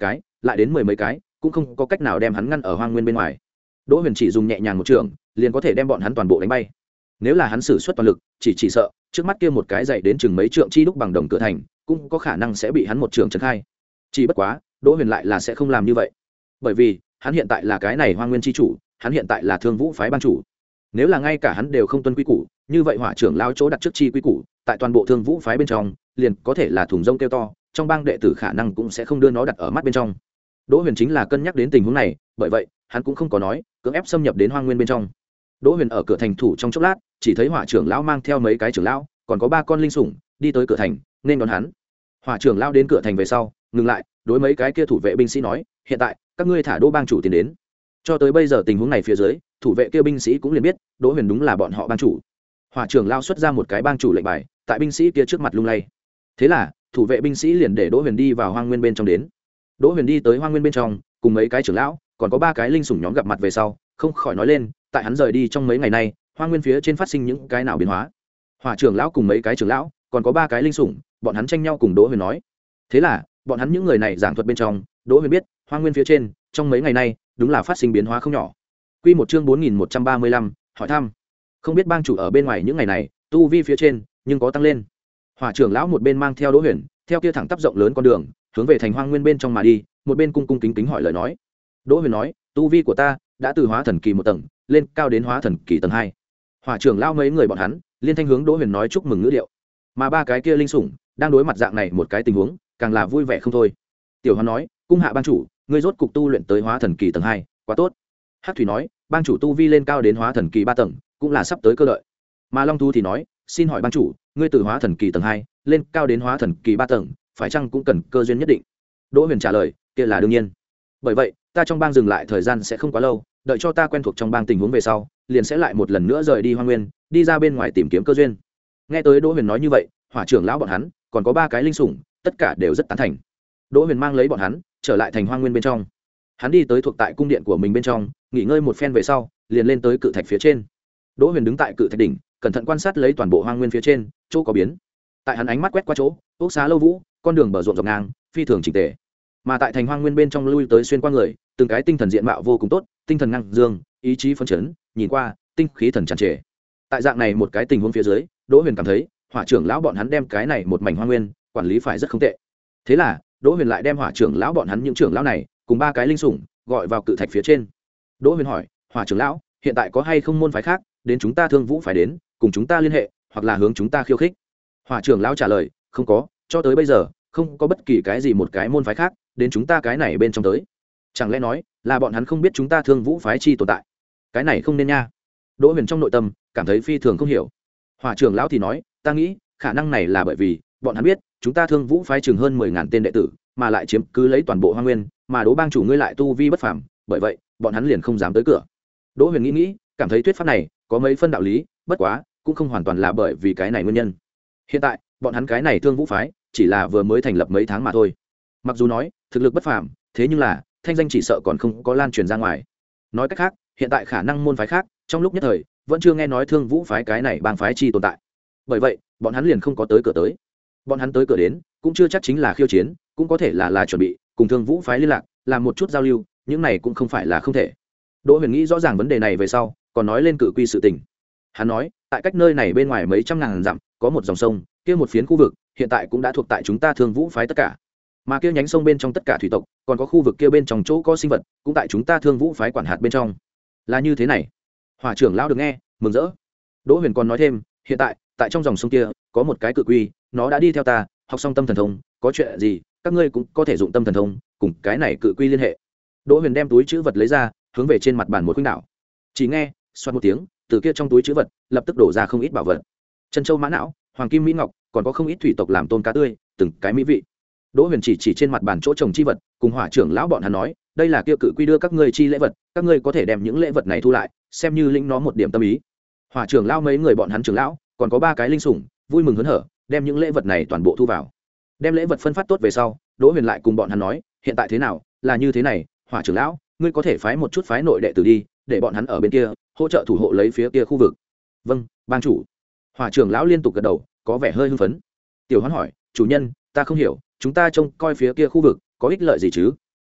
lại đến mười mấy cái cũng không có cách nào đem hắn ngăn ở hoang nguyên bên ngoài. Đỗ Huyền chỉ dùng nhẹ nhàng một trường liền có thể đem bọn hắn toàn bộ đánh bay. Nếu là hắn sử xuất toàn lực, chỉ chỉ sợ trước mắt kia một cái dày đến chừng mấy trượng chi đúc bằng đồng cửa thành cũng có khả năng sẽ bị hắn một trường trấn khai. Chỉ bất quá Đỗ Huyền lại là sẽ không làm như vậy, bởi vì hắn hiện tại là cái này hoang nguyên chi chủ, hắn hiện tại là Thương Vũ phái ban chủ. Nếu là ngay cả hắn đều không tuân quy củ, như vậy hỏa trưởng lao chỗ đặt trước chi quy củ tại toàn bộ Thương Vũ phái bên trong liền có thể là thùng rông kêu to, trong bang đệ tử khả năng cũng sẽ không đưa nó đặt ở mắt bên trong. Đỗ Huyền chính là cân nhắc đến tình huống này, bởi vậy hắn cũng không có nói cưỡng ép xâm nhập đến hoang nguyên bên trong. Đỗ Huyền ở cửa thành thủ trong chốc lát, chỉ thấy hỏa trưởng lão mang theo mấy cái trưởng lão, còn có ba con linh sủng đi tới cửa thành nên đón hắn. Hỏa trưởng lão đến cửa thành về sau ngừng lại, đối mấy cái kia thủ vệ binh sĩ nói, hiện tại các ngươi thả Đỗ bang chủ tiến đến. Cho tới bây giờ tình huống này phía dưới, thủ vệ kia binh sĩ cũng liền biết Đỗ Huyền đúng là bọn họ bang chủ. Hỏa trưởng lão xuất ra một cái bang chủ lệnh bài tại binh sĩ kia trước mặt lung lay. Thế là thủ vệ binh sĩ liền để Đỗ Huyền đi vào hoang nguyên bên trong đến. Đỗ Huyền đi tới hoang nguyên bên trong cùng mấy cái trưởng lão còn có ba cái linh sủng nhóm gặp mặt về sau không khỏi nói lên tại hắn rời đi trong mấy ngày nay hoang nguyên phía trên phát sinh những cái nào biến hóa. Hỏa trưởng lão cùng mấy cái trưởng lão còn có ba cái linh sủng bọn hắn tranh nhau cùng Đỗ Huyền nói. Thế là bọn hắn những người này giảng thuật bên trong, Đỗ Huyền biết hoang nguyên phía trên trong mấy ngày nay đúng là phát sinh biến hóa không nhỏ. Quy một chương bốn nghìn một trăm ba mươi lăm, hỏi thăm. Không biết bang chủ ở bên ngoài những ngày này tu vi phía trên nhưng có tăng lên. Hỏa trưởng lão một bên mang theo Đỗ Huyền theo kia thẳng tắp rộng lớn con đường hướng về thành hoang nguyên bên trong mà đi, một bên cung cung kính kính hỏi lời nói. Đỗ Huyền nói, tu vi của ta đã từ hóa thần kỳ một tầng lên cao đến hóa thần kỳ tầng hai. Hỏa trưởng lão mấy người bọn hắn liên thanh hướng Đỗ Huyền nói chúc mừng ngữ điệu, mà ba cái kia linh sủng đang đối mặt dạng này một cái tình huống càng là vui vẻ không thôi. Tiểu Hoán nói, cung hạ bang chủ, ngươi rốt cục tu luyện tới hóa thần kỳ tầng hai, quá tốt. Hắc Thủy nói, bang chủ tu vi lên cao đến hóa thần kỳ ba tầng cũng là sắp tới cơ lợi. Mà Long Thú thì nói, xin hỏi bang chủ, ngươi từ hóa thần kỳ tầng hai lên cao đến hóa thần kỳ ba tầng phải chăng cũng cần cơ duyên nhất định? Đỗ Huyền trả lời, kia là đương nhiên. Bởi vậy ta trong bang dừng lại thời gian sẽ không quá lâu, đợi cho ta quen thuộc trong bang tình huống về sau liền sẽ lại một lần nữa rời đi hoang nguyên, đi ra bên ngoài tìm kiếm cơ duyên. Nghe tới Đỗ Huyền nói như vậy, hỏa trưởng lão bọn hắn còn có ba cái linh sủng tất cả đều rất tán thành. Đỗ Huyền mang lấy bọn hắn trở lại thành hoang nguyên bên trong. Hắn đi tới thuộc tại cung điện của mình bên trong nghỉ ngơi một phen về sau liền lên tới cự thạch phía trên. Đỗ Huyền đứng tại cự thạch đỉnh cẩn thận quan sát lấy toàn bộ hoang nguyên phía trên chỗ có biến. Tại hắn ánh mắt quét qua chỗ ốc xá lâu vũ, con đường bờ ruộng dọc ngang phi thường chỉnh tề. Mà tại thành hoang nguyên bên trong lui tới xuyên qua người, từng cái tinh thần diện mạo vô cùng tốt, tinh thần năng dương, ý chí phấn chấn, nhìn qua tinh khí thần tràn trề. Tại dạng này một cái tình huống phía dưới, Đỗ Huyền cảm thấy hỏa trưởng lão bọn hắn đem cái này một mảnh hoang nguyên quản lý phải rất không tệ. Thế là Đỗ Huyền lại đem hỏa trưởng lão bọn hắn những trưởng lão này cùng ba cái linh sủng gọi vào cự thạch phía trên. Đỗ Huyền hỏi, hỏa trưởng lão, hiện tại có hay không môn phái khác đến chúng ta Thương Vũ phái đến cùng chúng ta liên hệ hoặc là hướng chúng ta khiêu khích? Hỏa trưởng lão trả lời, không có, cho tới bây giờ không có bất kỳ cái gì một cái môn phái khác đến chúng ta cái này bên trong tới. Chẳng lẽ nói là bọn hắn không biết chúng ta Thương Vũ phái chi tồn tại? Cái này không nên nha. Đỗ Huyền trong nội tâm cảm thấy phi thường không hiểu. Hỏa trưởng lão thì nói, ta nghĩ khả năng này là bởi vì bọn hắn biết chúng ta Thương Vũ phái chừng hơn mười ngàn tên đệ tử, mà lại chiếm cứ lấy toàn bộ hoang nguyên, mà Đỗ bang chủ ngươi lại tu vi bất phàm, bởi vậy bọn hắn liền không dám tới cửa. Đỗ Huyền nghĩ nghĩ, cảm thấy thuyết pháp này có mấy phân đạo lý, bất quá cũng không hoàn toàn là bởi vì cái này nguyên nhân. Hiện tại bọn hắn cái này Thương Vũ phái chỉ là vừa mới thành lập mấy tháng mà thôi. Mặc dù nói thực lực bất phàm, thế nhưng là thanh danh chỉ sợ còn không có lan truyền ra ngoài. Nói cách khác, hiện tại khả năng môn phái khác trong lúc nhất thời vẫn chưa nghe nói Thương Vũ phái cái này bang phái chi tồn tại. Bởi vậy bọn hắn liền không có tới cửa tới. Bọn hắn tới cửa đến cũng chưa chắc chính là khiêu chiến, cũng có thể là là chuẩn bị cùng Thương Vũ phái liên lạc, làm một chút giao lưu, những này cũng không phải là không thể. Đỗ Huyền nghĩ rõ ràng vấn đề này về sau, còn nói lên cự quy sự tình. Hắn nói, tại cách nơi này bên ngoài mấy trăm ngàn dặm, có một dòng sông, kia một phiến khu vực, hiện tại cũng đã thuộc tại chúng ta Thương Vũ phái tất cả. Mà kia nhánh sông bên trong tất cả thủy tộc, còn có khu vực kia bên trong chỗ có sinh vật, cũng tại chúng ta Thương Vũ phái quản hạt bên trong. Là như thế này. Hỏa trưởng lão được nghe, mừng rỡ. Đỗ Huyền còn nói thêm, hiện tại, tại trong dòng sông kia, có một cái cự quy, nó đã đi theo ta, học xong tâm thần thông, có chuyện gì, các ngươi cũng có thể dụng tâm thần thông, cùng cái này cự quy liên hệ. Đỗ Huyền đem túi trữ vật lấy ra, hướng về trên mặt bàn một khuynh đảo. Chỉ nghe, xoát một tiếng, từ kia trong túi trữ vật, lập tức đổ ra không ít bảo vật. Chân châu mã não, hoàng kim mỹ ngọc, còn có không ít thủy tộc làm tôm cá tươi, từng cái mỹ vị. Đỗ Huyền chỉ chỉ trên mặt bàn chỗ trồng chi vật, cùng hỏa trưởng lão bọn hắn nói, đây là kia cự quy đưa các ngươi chi lễ vật, các ngươi có thể đem những lễ vật này thu lại, xem như lĩnh nó một điểm tâm ý. Hỏa trưởng lão mấy người bọn hắn trưởng lão, còn có ba cái linh sủng, vui mừng hớn hở, đem những lễ vật này toàn bộ thu vào. Đem lễ vật phân phát tốt về sau, Đỗ Huyền lại cùng bọn hắn nói, hiện tại thế nào, là như thế này, hỏa trưởng lão, ngươi có thể phái một chút phái nội đệ tử đi, để bọn hắn ở bên kia hỗ trợ thủ hộ lấy phía kia khu vực. Vâng, bang chủ. Hỏa trưởng lão liên tục gật đầu, có vẻ hơi hưng phấn. Tiểu Hoán hỏi, chủ nhân, ta không hiểu, chúng ta trông coi phía kia khu vực có ích lợi gì chứ?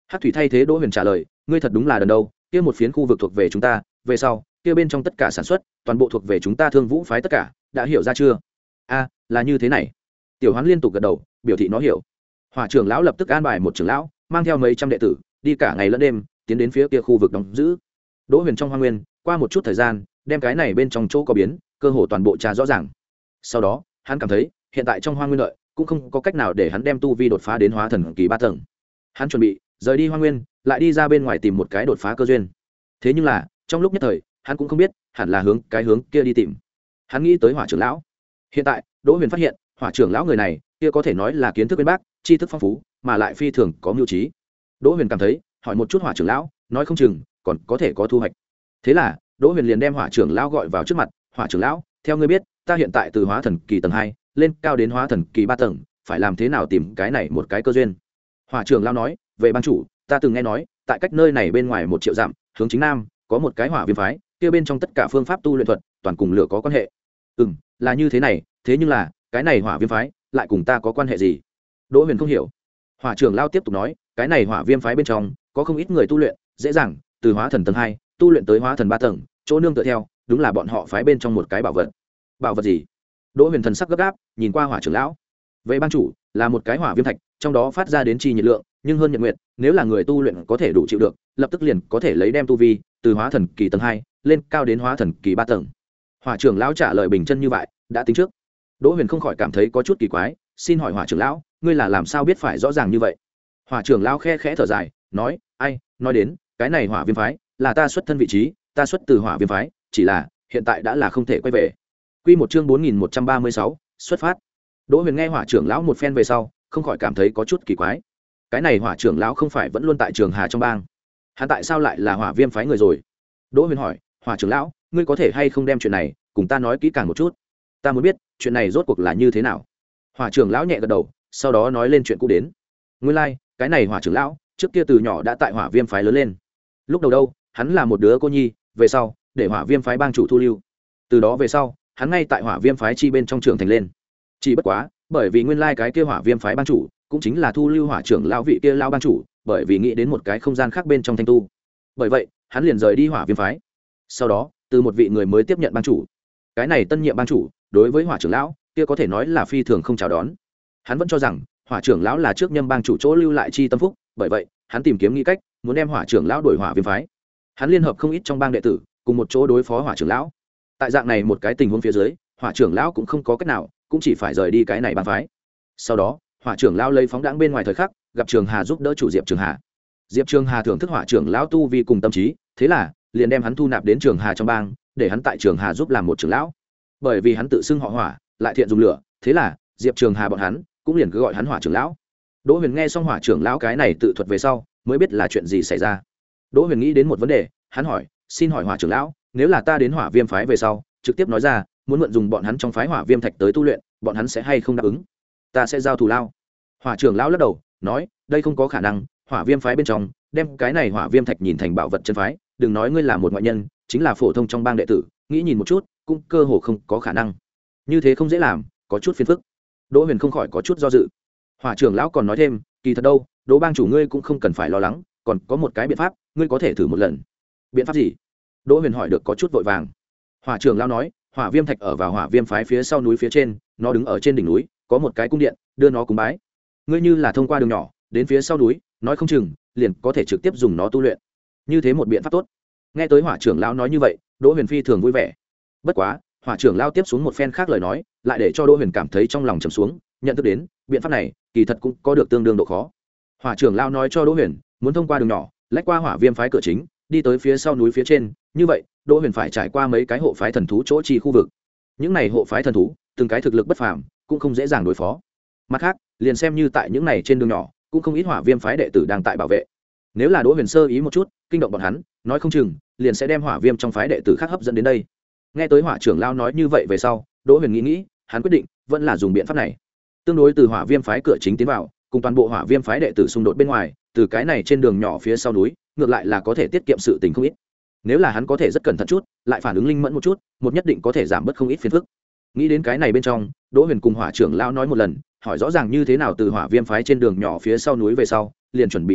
Hắc thủy thay thế Đỗ Huyền trả lời, ngươi thật đúng là đần đâu, kia một phiến khu vực thuộc về chúng ta, về sau kia bên trong tất cả sản xuất toàn bộ thuộc về chúng ta Thương Vũ phái tất cả, đã hiểu ra chưa? A, là như thế này. Tiểu Hoán liên tục gật đầu, biểu thị nó hiểu. Hỏa trưởng lão lập tức an bài một trưởng lão mang theo mấy trăm đệ tử đi cả ngày lẫn đêm tiến đến phía kia khu vực đóng giữ. Đỗ Huyền trong hoang nguyên qua một chút thời gian đem cái này bên trong chỗ có biến cơ hồ toàn bộ trà rõ ràng. Sau đó hắn cảm thấy hiện tại trong hoang nguyên lợi cũng không có cách nào để hắn đem tu vi đột phá đến hóa thần kỳ ba tầng. Hắn chuẩn bị rời đi hoang nguyên lại đi ra bên ngoài tìm một cái đột phá cơ duyên. Thế nhưng là trong lúc nhất thời hắn cũng không biết hẳn là hướng cái hướng kia đi tìm. Hắn nghĩ tới Hỏa trưởng lão. Hiện tại Đỗ Huyền phát hiện Hỏa trưởng lão người này kia có thể nói là kiến thức bên bác, tri thức phong phú, mà lại phi thường có mưu trí. Đỗ Huyền cảm thấy hỏi một chút Hỏa trưởng lão nói không chừng còn có thể có thu hoạch. Thế là Đỗ Huyền liền đem Hỏa trưởng lão gọi vào trước mặt. Hỏa trưởng lão, theo ngươi biết ta hiện tại từ hóa thần kỳ tầng hai lên cao đến hóa thần kỳ ba tầng, phải làm thế nào tìm cái này một cái cơ duyên? Hỏa trưởng lão nói, về ban chủ, ta từng nghe nói tại cách nơi này bên ngoài một triệu dặm hướng chính nam có một cái hỏa viêm phái, kia bên trong tất cả phương pháp tu luyện thuật toàn cùng lửa có quan hệ. Ừ, là như thế này, thế nhưng là cái này hỏa viêm phái lại cùng ta có quan hệ gì? Đỗ Huyền không hiểu. Hỏa trưởng lão tiếp tục nói, cái này hỏa viêm phái bên trong có không ít người tu luyện dễ dàng từ hóa thần tầng hai tu luyện tới hóa thần ba tầng, chỗ nương tựa theo đúng là bọn họ phái bên trong một cái bảo vật. Bảo vật gì? Đỗ Huyền thần sắc gấp gáp nhìn qua Hỏa trưởng lão. Vậy ban chủ là một cái hỏa viêm thạch, trong đó phát ra đến chi nhiệt lượng nhưng hơn nhật nguyệt, nếu là người tu luyện có thể đủ chịu được, lập tức liền có thể lấy đem tu vi từ hóa thần kỳ tầng hai lên cao đến hóa thần kỳ ba tầng. Hỏa trưởng lão trả lời bình chân như vậy, đã tính trước. Đỗ Huyền không khỏi cảm thấy có chút kỳ quái, xin hỏi Hỏa trưởng lão, ngươi là làm sao biết phải rõ ràng như vậy? Hỏa trưởng lão khe khẽ thở dài, nói, ai, nói đến, cái này hỏa viêm phái là ta xuất thân vị trí, ta xuất từ hỏa viêm phái, chỉ là hiện tại đã là không thể quay về. Quy một chương bốn nghìn một trăm ba mươi sáu, xuất phát. Đỗ Huyền nghe Hỏa trưởng lão một phen về sau, không khỏi cảm thấy có chút kỳ quái. Cái này Hỏa trưởng lão không phải vẫn luôn tại Trường Hà trong bang, hắn tại sao lại là hỏa viêm phái người rồi? Đỗ Huyền hỏi, Hỏa trưởng lão, ngươi có thể hay không đem chuyện này cùng ta nói kỹ càng một chút? Ta muốn biết chuyện này rốt cuộc là như thế nào. Hỏa trưởng lão nhẹ gật đầu, sau đó nói lên chuyện cũ đến. Nguyên lai, like, cái này Hỏa trưởng lão trước kia từ nhỏ đã tại hỏa viêm phái lớn lên. Lúc đầu đâu hắn là một đứa cô nhi, về sau để hỏa viêm phái bang chủ thu lưu, từ đó về sau hắn ngay tại hỏa viêm phái chi bên trong trưởng thành lên. Chỉ bất quá bởi vì nguyên lai cái kia hỏa viêm phái bang chủ cũng chính là thu lưu hỏa trưởng lão vị kia lão bang chủ, bởi vì nghĩ đến một cái không gian khác bên trong thanh tu, bởi vậy hắn liền rời đi hỏa viêm phái. Sau đó từ một vị người mới tiếp nhận bang chủ. Cái này tân nhiệm bang chủ đối với hỏa trưởng lão kia có thể nói là phi thường không chào đón. Hắn vẫn cho rằng hỏa trưởng lão là trước nhâm bang chủ chỗ lưu lại chi tâm phúc, bởi vậy hắn tìm kiếm nghĩ cách muốn đem hỏa trưởng lão đổi hỏa viêm phái. Hắn liên hợp không ít trong bang đệ tử cùng một chỗ đối phó hỏa trưởng lão. Tại dạng này một cái tình huống phía dưới, hỏa trưởng lão cũng không có cách nào, cũng chỉ phải rời đi cái này bang phái. Sau đó hỏa trưởng lão lấy phóng đãng bên ngoài thời khắc gặp Trường Hà giúp đỡ chủ Diệp Trường Hà. Diệp Trường Hà thưởng thức hỏa trưởng lão tu vi cùng tâm trí, thế là liền đem hắn thu nạp đến Trường Hà trong bang, để hắn tại Trường Hà giúp làm một trưởng lão. Bởi vì hắn tự xưng họ Hỏa, lại thiện dùng lửa, thế là Diệp Trường Hà bọn hắn cũng liền cứ gọi hắn Hỏa trưởng lão. Đỗ Huyền nghe xong Hỏa trưởng lão cái này tự thuật về sau, mới biết là chuyện gì xảy ra. Đỗ Huyền nghĩ đến một vấn đề, hắn hỏi, xin hỏi Hỏa trưởng lão, nếu là ta đến Hỏa Viêm phái về sau, trực tiếp nói ra muốn mượn dùng bọn hắn trong phái Hỏa Viêm thạch tới tu luyện, bọn hắn sẽ hay không đáp ứng? Ta sẽ giao thù lao. Hỏa trưởng lão lắc đầu, nói, đây không có khả năng, Hỏa Viêm phái bên trong đem cái này Hỏa Viêm thạch nhìn thành bảo vật chân phái, đừng nói ngươi là một ngoại nhân, chính là phổ thông trong bang đệ tử, nghĩ nhìn một chút cũng cơ hồ không có khả năng. Như thế không dễ làm, có chút phiền phức. Đỗ Huyền không khỏi có chút do dự. Hỏa trưởng lão còn nói thêm, kỳ thật đâu, Đỗ bang chủ ngươi cũng không cần phải lo lắng, còn có một cái biện pháp, ngươi có thể thử một lần. Biện pháp gì? Đỗ Huyền hỏi được có chút vội vàng. Hỏa trưởng lão nói, Hỏa Viêm thạch ở vào Hỏa Viêm phái phía sau núi phía trên, nó đứng ở trên đỉnh núi, có một cái cung điện, đưa nó cúng bái. Ngươi như là thông qua đường nhỏ đến phía sau núi, nói không chừng liền có thể trực tiếp dùng nó tu luyện. Như thế một biện pháp tốt. Nghe tới Hỏa trưởng lão nói như vậy, Đỗ Huyền phi thường vui vẻ. Bất quá Hỏa trưởng lão tiếp xuống một phen khác lời nói, lại để cho Đỗ Huyền cảm thấy trong lòng trầm xuống, nhận thức đến biện pháp này kỳ thật cũng có được tương đương độ khó. Hỏa trưởng lão nói cho Đỗ Huyền muốn thông qua đường nhỏ lách qua Hỏa Viêm phái cửa chính, đi tới phía sau núi phía trên, như vậy Đỗ Huyền phải trải qua mấy cái hộ phái thần thú chỗ trì khu vực. Những này hộ phái thần thú từng cái thực lực bất phàm, cũng không dễ dàng đối phó. Mặt khác liền xem như tại những này trên đường nhỏ cũng không ít Hỏa Viêm phái đệ tử đang tại bảo vệ. Nếu là Đỗ Huyền sơ ý một chút kinh động bọn hắn, nói không chừng liền sẽ đem Hỏa Viêm trong phái đệ tử khác hấp dẫn đến đây. Nghe tới Hỏa trưởng lão nói như vậy về sau, Đỗ Huyền nghĩ nghĩ, hắn quyết định vẫn là dùng biện pháp này. Tương đối từ Hỏa Viêm phái cửa chính tiến vào, cùng toàn bộ Hỏa Viêm phái đệ tử xung đột bên ngoài, từ cái này trên đường nhỏ phía sau núi, ngược lại là có thể tiết kiệm sự tình không ít. Nếu là hắn có thể rất cẩn thận chút, lại phản ứng linh mẫn một chút, một nhất định có thể giảm bớt không ít phiền phức. Nghĩ đến cái này bên trong, Đỗ Huyền cùng Hỏa trưởng lão nói một lần, hỏi rõ ràng như thế nào từ Hỏa Viêm phái trên đường nhỏ phía sau núi về sau, liền chuẩn bị một chút,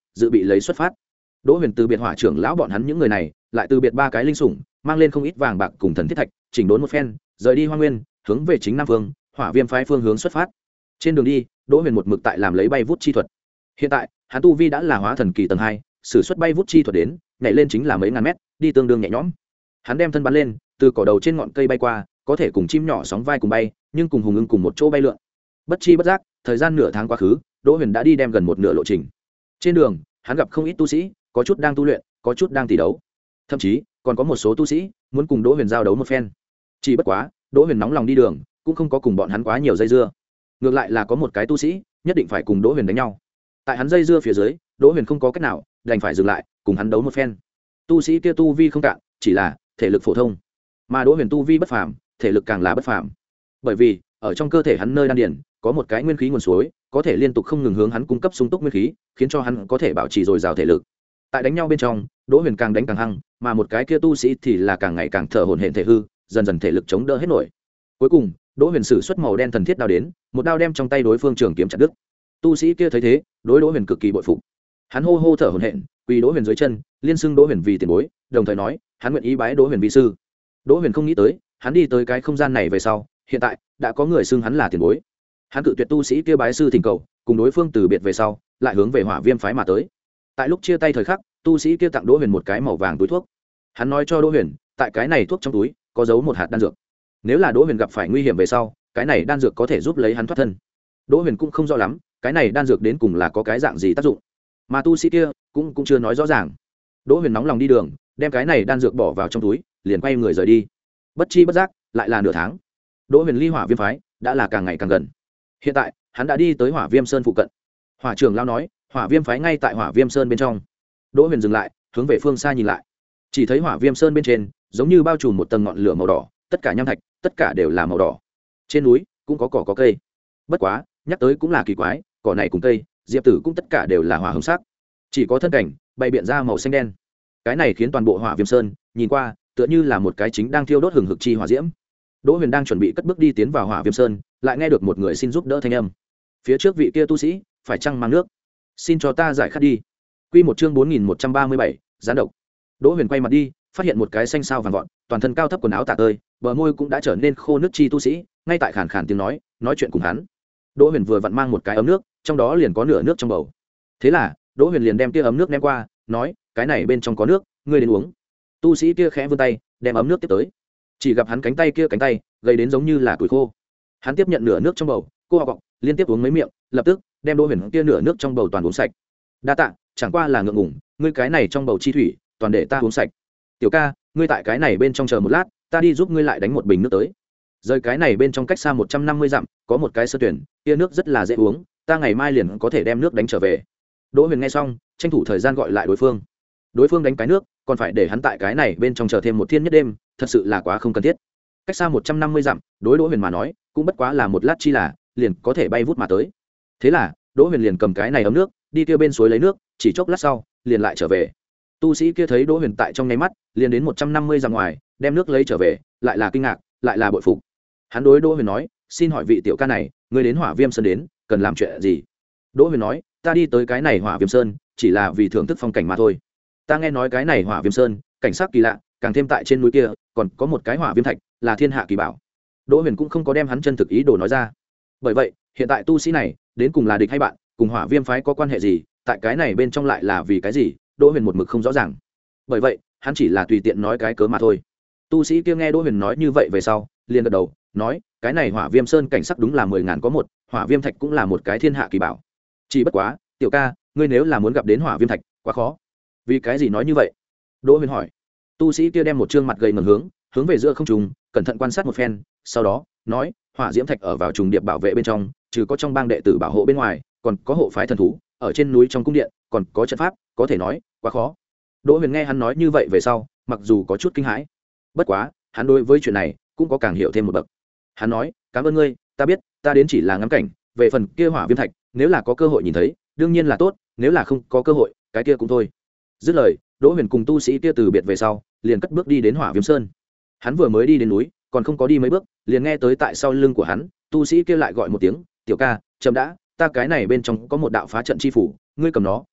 dự bị lấy xuất phát. Đỗ Huyền từ biệt hỏa trưởng lão bọn hắn những người này, lại từ biệt ba cái linh sủng, mang lên không ít vàng bạc cùng thần thiết thạch, chỉnh đốn một phen, rời đi Hoa Nguyên, hướng về chính nam phương, Hỏa Viêm phái phương hướng xuất phát. Trên đường đi, Đỗ Huyền một mực tại làm lấy bay vút chi thuật. Hiện tại, hắn tu vi đã là hóa thần kỳ tầng hai, sử xuất bay vút chi thuật đến, nhảy lên chính là mấy ngàn mét, đi tương đương nhẹ nhõm. Hắn đem thân bắn lên, từ cỏ đầu trên ngọn cây bay qua, có thể cùng chim nhỏ sóng vai cùng bay, nhưng cùng hùng ưng cùng một chỗ bay lượn. Bất chi bất giác, thời gian nửa tháng quá khứ, Đỗ Huyền đã đi đem gần một nửa lộ trình. Trên đường, hắn gặp không ít tu sĩ, có chút đang tu luyện, có chút đang tỷ đấu, thậm chí còn có một số tu sĩ muốn cùng Đỗ Huyền giao đấu một phen. Chỉ bất quá, Đỗ Huyền nóng lòng đi đường, cũng không có cùng bọn hắn quá nhiều dây dưa. Ngược lại là có một cái tu sĩ nhất định phải cùng Đỗ Huyền đánh nhau. Tại hắn dây dưa phía dưới, Đỗ Huyền không có cách nào, đành phải dừng lại, cùng hắn đấu một phen. Tu sĩ kia tu vi không cạn, chỉ là thể lực phổ thông, mà Đỗ Huyền tu vi bất phàm, thể lực càng là bất phàm. Bởi vì, ở trong cơ thể hắn nơi đan điền có một cái nguyên khí nguồn suối, có thể liên tục không ngừng hướng hắn cung cấp sung túc nguyên khí, khiến cho hắn có thể bảo trì dồi dào thể lực. Tại đánh nhau bên trong, Đỗ Huyền càng đánh càng hăng, mà một cái kia tu sĩ thì là càng ngày càng thở hổn hển thể hư, dần dần thể lực chống đỡ hết nổi. Cuối cùng, Đỗ Huyền sử xuất màu đen thần thiết đao đến, một đao đem trong tay đối phương trường kiếm chặt đứt. Tu sĩ kia thấy thế, đối Đỗ Huyền cực kỳ bội phục. Hắn hô hô thở hổn hển, quỳ Đỗ Huyền dưới chân, liên xưng Đỗ Huyền vì tiền bối, đồng thời nói, hắn nguyện ý bái Đỗ Huyền vi sư. Đỗ Huyền không nghĩ tới, hắn đi tới cái không gian này về sau, hiện tại đã có người xưng hắn là tiền bối. Hắn cự tuyệt tu sĩ kia bái sư thỉnh cầu, cùng đối phương từ biệt về sau, lại hướng về Hỏa Viêm phái mà tới. Tại lúc chia tay thời khắc, tu sĩ kia tặng Đỗ Huyền một cái màu vàng túi thuốc. Hắn nói cho Đỗ Huyền, tại cái này thuốc trong túi có giấu một hạt đan dược. Nếu là Đỗ Huyền gặp phải nguy hiểm về sau, cái này đan dược có thể giúp lấy hắn thoát thân. Đỗ Huyền cũng không rõ lắm, cái này đan dược đến cùng là có cái dạng gì tác dụng, mà tu sĩ kia cũng cũng chưa nói rõ ràng. Đỗ Huyền nóng lòng đi đường, đem cái này đan dược bỏ vào trong túi, liền quay người rời đi. Bất chi bất giác, lại là nửa tháng. Đỗ Huyền ly Hỏa Viêm phái đã là càng ngày càng gần. Hiện tại, hắn đã đi tới Hỏa Viêm Sơn phụ cận. Hỏa trưởng lão nói, Hỏa Viêm phái ngay tại Hỏa Viêm Sơn bên trong. Đỗ Huyền dừng lại, hướng về phương xa nhìn lại. Chỉ thấy Hỏa Viêm Sơn bên trên, giống như bao trùm một tầng ngọn lửa màu đỏ, tất cả nham thạch, tất cả đều là màu đỏ. Trên núi cũng có cỏ có cây. Bất quá, nhắc tới cũng là kỳ quái, cỏ này cùng cây, diệp tử cũng tất cả đều là hỏa hồng sắc. Chỉ có thân cảnh bày biện ra màu xanh đen. Cái này khiến toàn bộ Hỏa Viêm Sơn nhìn qua, tựa như là một cái chính đang thiêu đốt hừng hực chi hỏa diễm. Đỗ Huyền đang chuẩn bị cất bước đi tiến vào Hỏa Viêm Sơn, lại nghe được một người xin giúp đỡ thanh âm. Phía trước vị kia tu sĩ, phải chăng mang nước? Xin cho ta giải khát đi. Quy một chương bốn nghìn một trăm ba mươi bảy, gián độc. Đỗ Huyền quay mặt đi, phát hiện một cái xanh sao vàng vọt, toàn thân cao thấp quần áo tả tơi, bờ môi cũng đã trở nên khô nước chi tu sĩ, ngay tại khàn khàn tiếng nói, nói chuyện cùng hắn. Đỗ Huyền vừa vặn mang một cái ấm nước, trong đó liền có nửa nước trong bầu. Thế là, Đỗ Huyền liền đem kia ấm nước ném qua, nói, cái này bên trong có nước, ngươi đến uống. Tu sĩ kia khẽ vươn tay, đem ấm nước tiếp tới. Chỉ gặp hắn cánh tay kia cánh tay, gầy đến giống như là củi khô. Hắn tiếp nhận nửa nước trong bầu, cô học, liên tiếp uống mấy miệng, lập tức đem Đỗ Huyền kia nửa nước trong bầu toàn uống sạch. Đa tạ, chẳng qua là ngượng ngùng, ngươi cái này trong bầu chi thủy, toàn để ta uống sạch. Tiểu ca, ngươi tại cái này bên trong chờ một lát, ta đi giúp ngươi lại đánh một bình nước tới. Rời cái này bên trong cách xa một trăm năm mươi dặm, có một cái sơ tuyển, kia nước rất là dễ uống, ta ngày mai liền có thể đem nước đánh trở về. Đỗ Huyền nghe xong, tranh thủ thời gian gọi lại đối phương. Đối phương đánh cái nước, còn phải để hắn tại cái này bên trong chờ thêm một thiên nhất đêm, thật sự là quá không cần thiết. Cách xa một trăm năm mươi dặm, đối Đỗ Huyền mà nói, cũng bất quá là một lát chi là, liền có thể bay vút mà tới. Thế là, Đỗ Huyền liền cầm cái này ấm nước, đi kia bên suối lấy nước, chỉ chốc lát sau, liền lại trở về. Tu sĩ kia thấy Đỗ Huyền tại trong nháy mắt, liền đến một trăm năm mươi dặm ngoài, đem nước lấy trở về, lại là kinh ngạc, lại là bội phục. Hắn đối Đỗ Huyền nói, xin hỏi vị tiểu ca này, ngươi đến Hỏa Viêm Sơn đến, cần làm chuyện gì? Đỗ Huyền nói, ta đi tới cái này Hỏa Viêm Sơn, chỉ là vì thưởng thức phong cảnh mà thôi. Ta nghe nói cái này Hỏa Viêm Sơn, cảnh sắc kỳ lạ, càng thêm tại trên núi kia, còn có một cái Hỏa Viêm thạch, là thiên hạ kỳ bảo. Đỗ Huyền cũng không có đem hắn chân thực ý đồ nói ra. Bởi vậy, hiện tại tu sĩ này, đến cùng là địch hay bạn, cùng Hỏa Viêm phái có quan hệ gì, tại cái này bên trong lại là vì cái gì, Đỗ Huyền một mực không rõ ràng. Bởi vậy, hắn chỉ là tùy tiện nói cái cớ mà thôi. Tu sĩ kia nghe Đỗ Huyền nói như vậy về sau, liền gật đầu, nói, cái này Hỏa Viêm Sơn cảnh sắc đúng là mười ngàn có một, Hỏa Viêm thạch cũng là một cái thiên hạ kỳ bảo. Chỉ bất quá, tiểu ca, ngươi nếu là muốn gặp đến Hỏa Viêm thạch, quá khó. Vì cái gì nói như vậy? Đỗ Huyền hỏi. Tu sĩ kia đem một trương mặt gầy ngẩng hướng, hướng về giữa không trung, cẩn thận quan sát một phen, sau đó, nói, Hỏa Diễm thạch ở vào trùng điệp bảo vệ bên trong, trừ có trong bang đệ tử bảo hộ bên ngoài, còn có hộ phái thần thú, ở trên núi trong cung điện, còn có trận pháp, có thể nói, quá khó. Đỗ Huyền nghe hắn nói như vậy về sau, mặc dù có chút kinh hãi, bất quá, hắn đối với chuyện này cũng có càng hiểu thêm một bậc. Hắn nói, cảm ơn ngươi, ta biết, ta đến chỉ là ngắm cảnh, về phần kia Hỏa Viêm thạch, nếu là có cơ hội nhìn thấy, đương nhiên là tốt, nếu là không có cơ hội, cái kia cũng thôi. Dứt lời, Đỗ Huyền cùng tu sĩ kia từ biệt về sau, liền cất bước đi đến Hỏa Viêm Sơn. Hắn vừa mới đi đến núi, còn không có đi mấy bước, liền nghe tới tại sau lưng của hắn, tu sĩ kia lại gọi một tiếng, "Tiểu ca, chậm đã, ta cái này bên trong có một đạo phá trận chi phủ, ngươi cầm nó,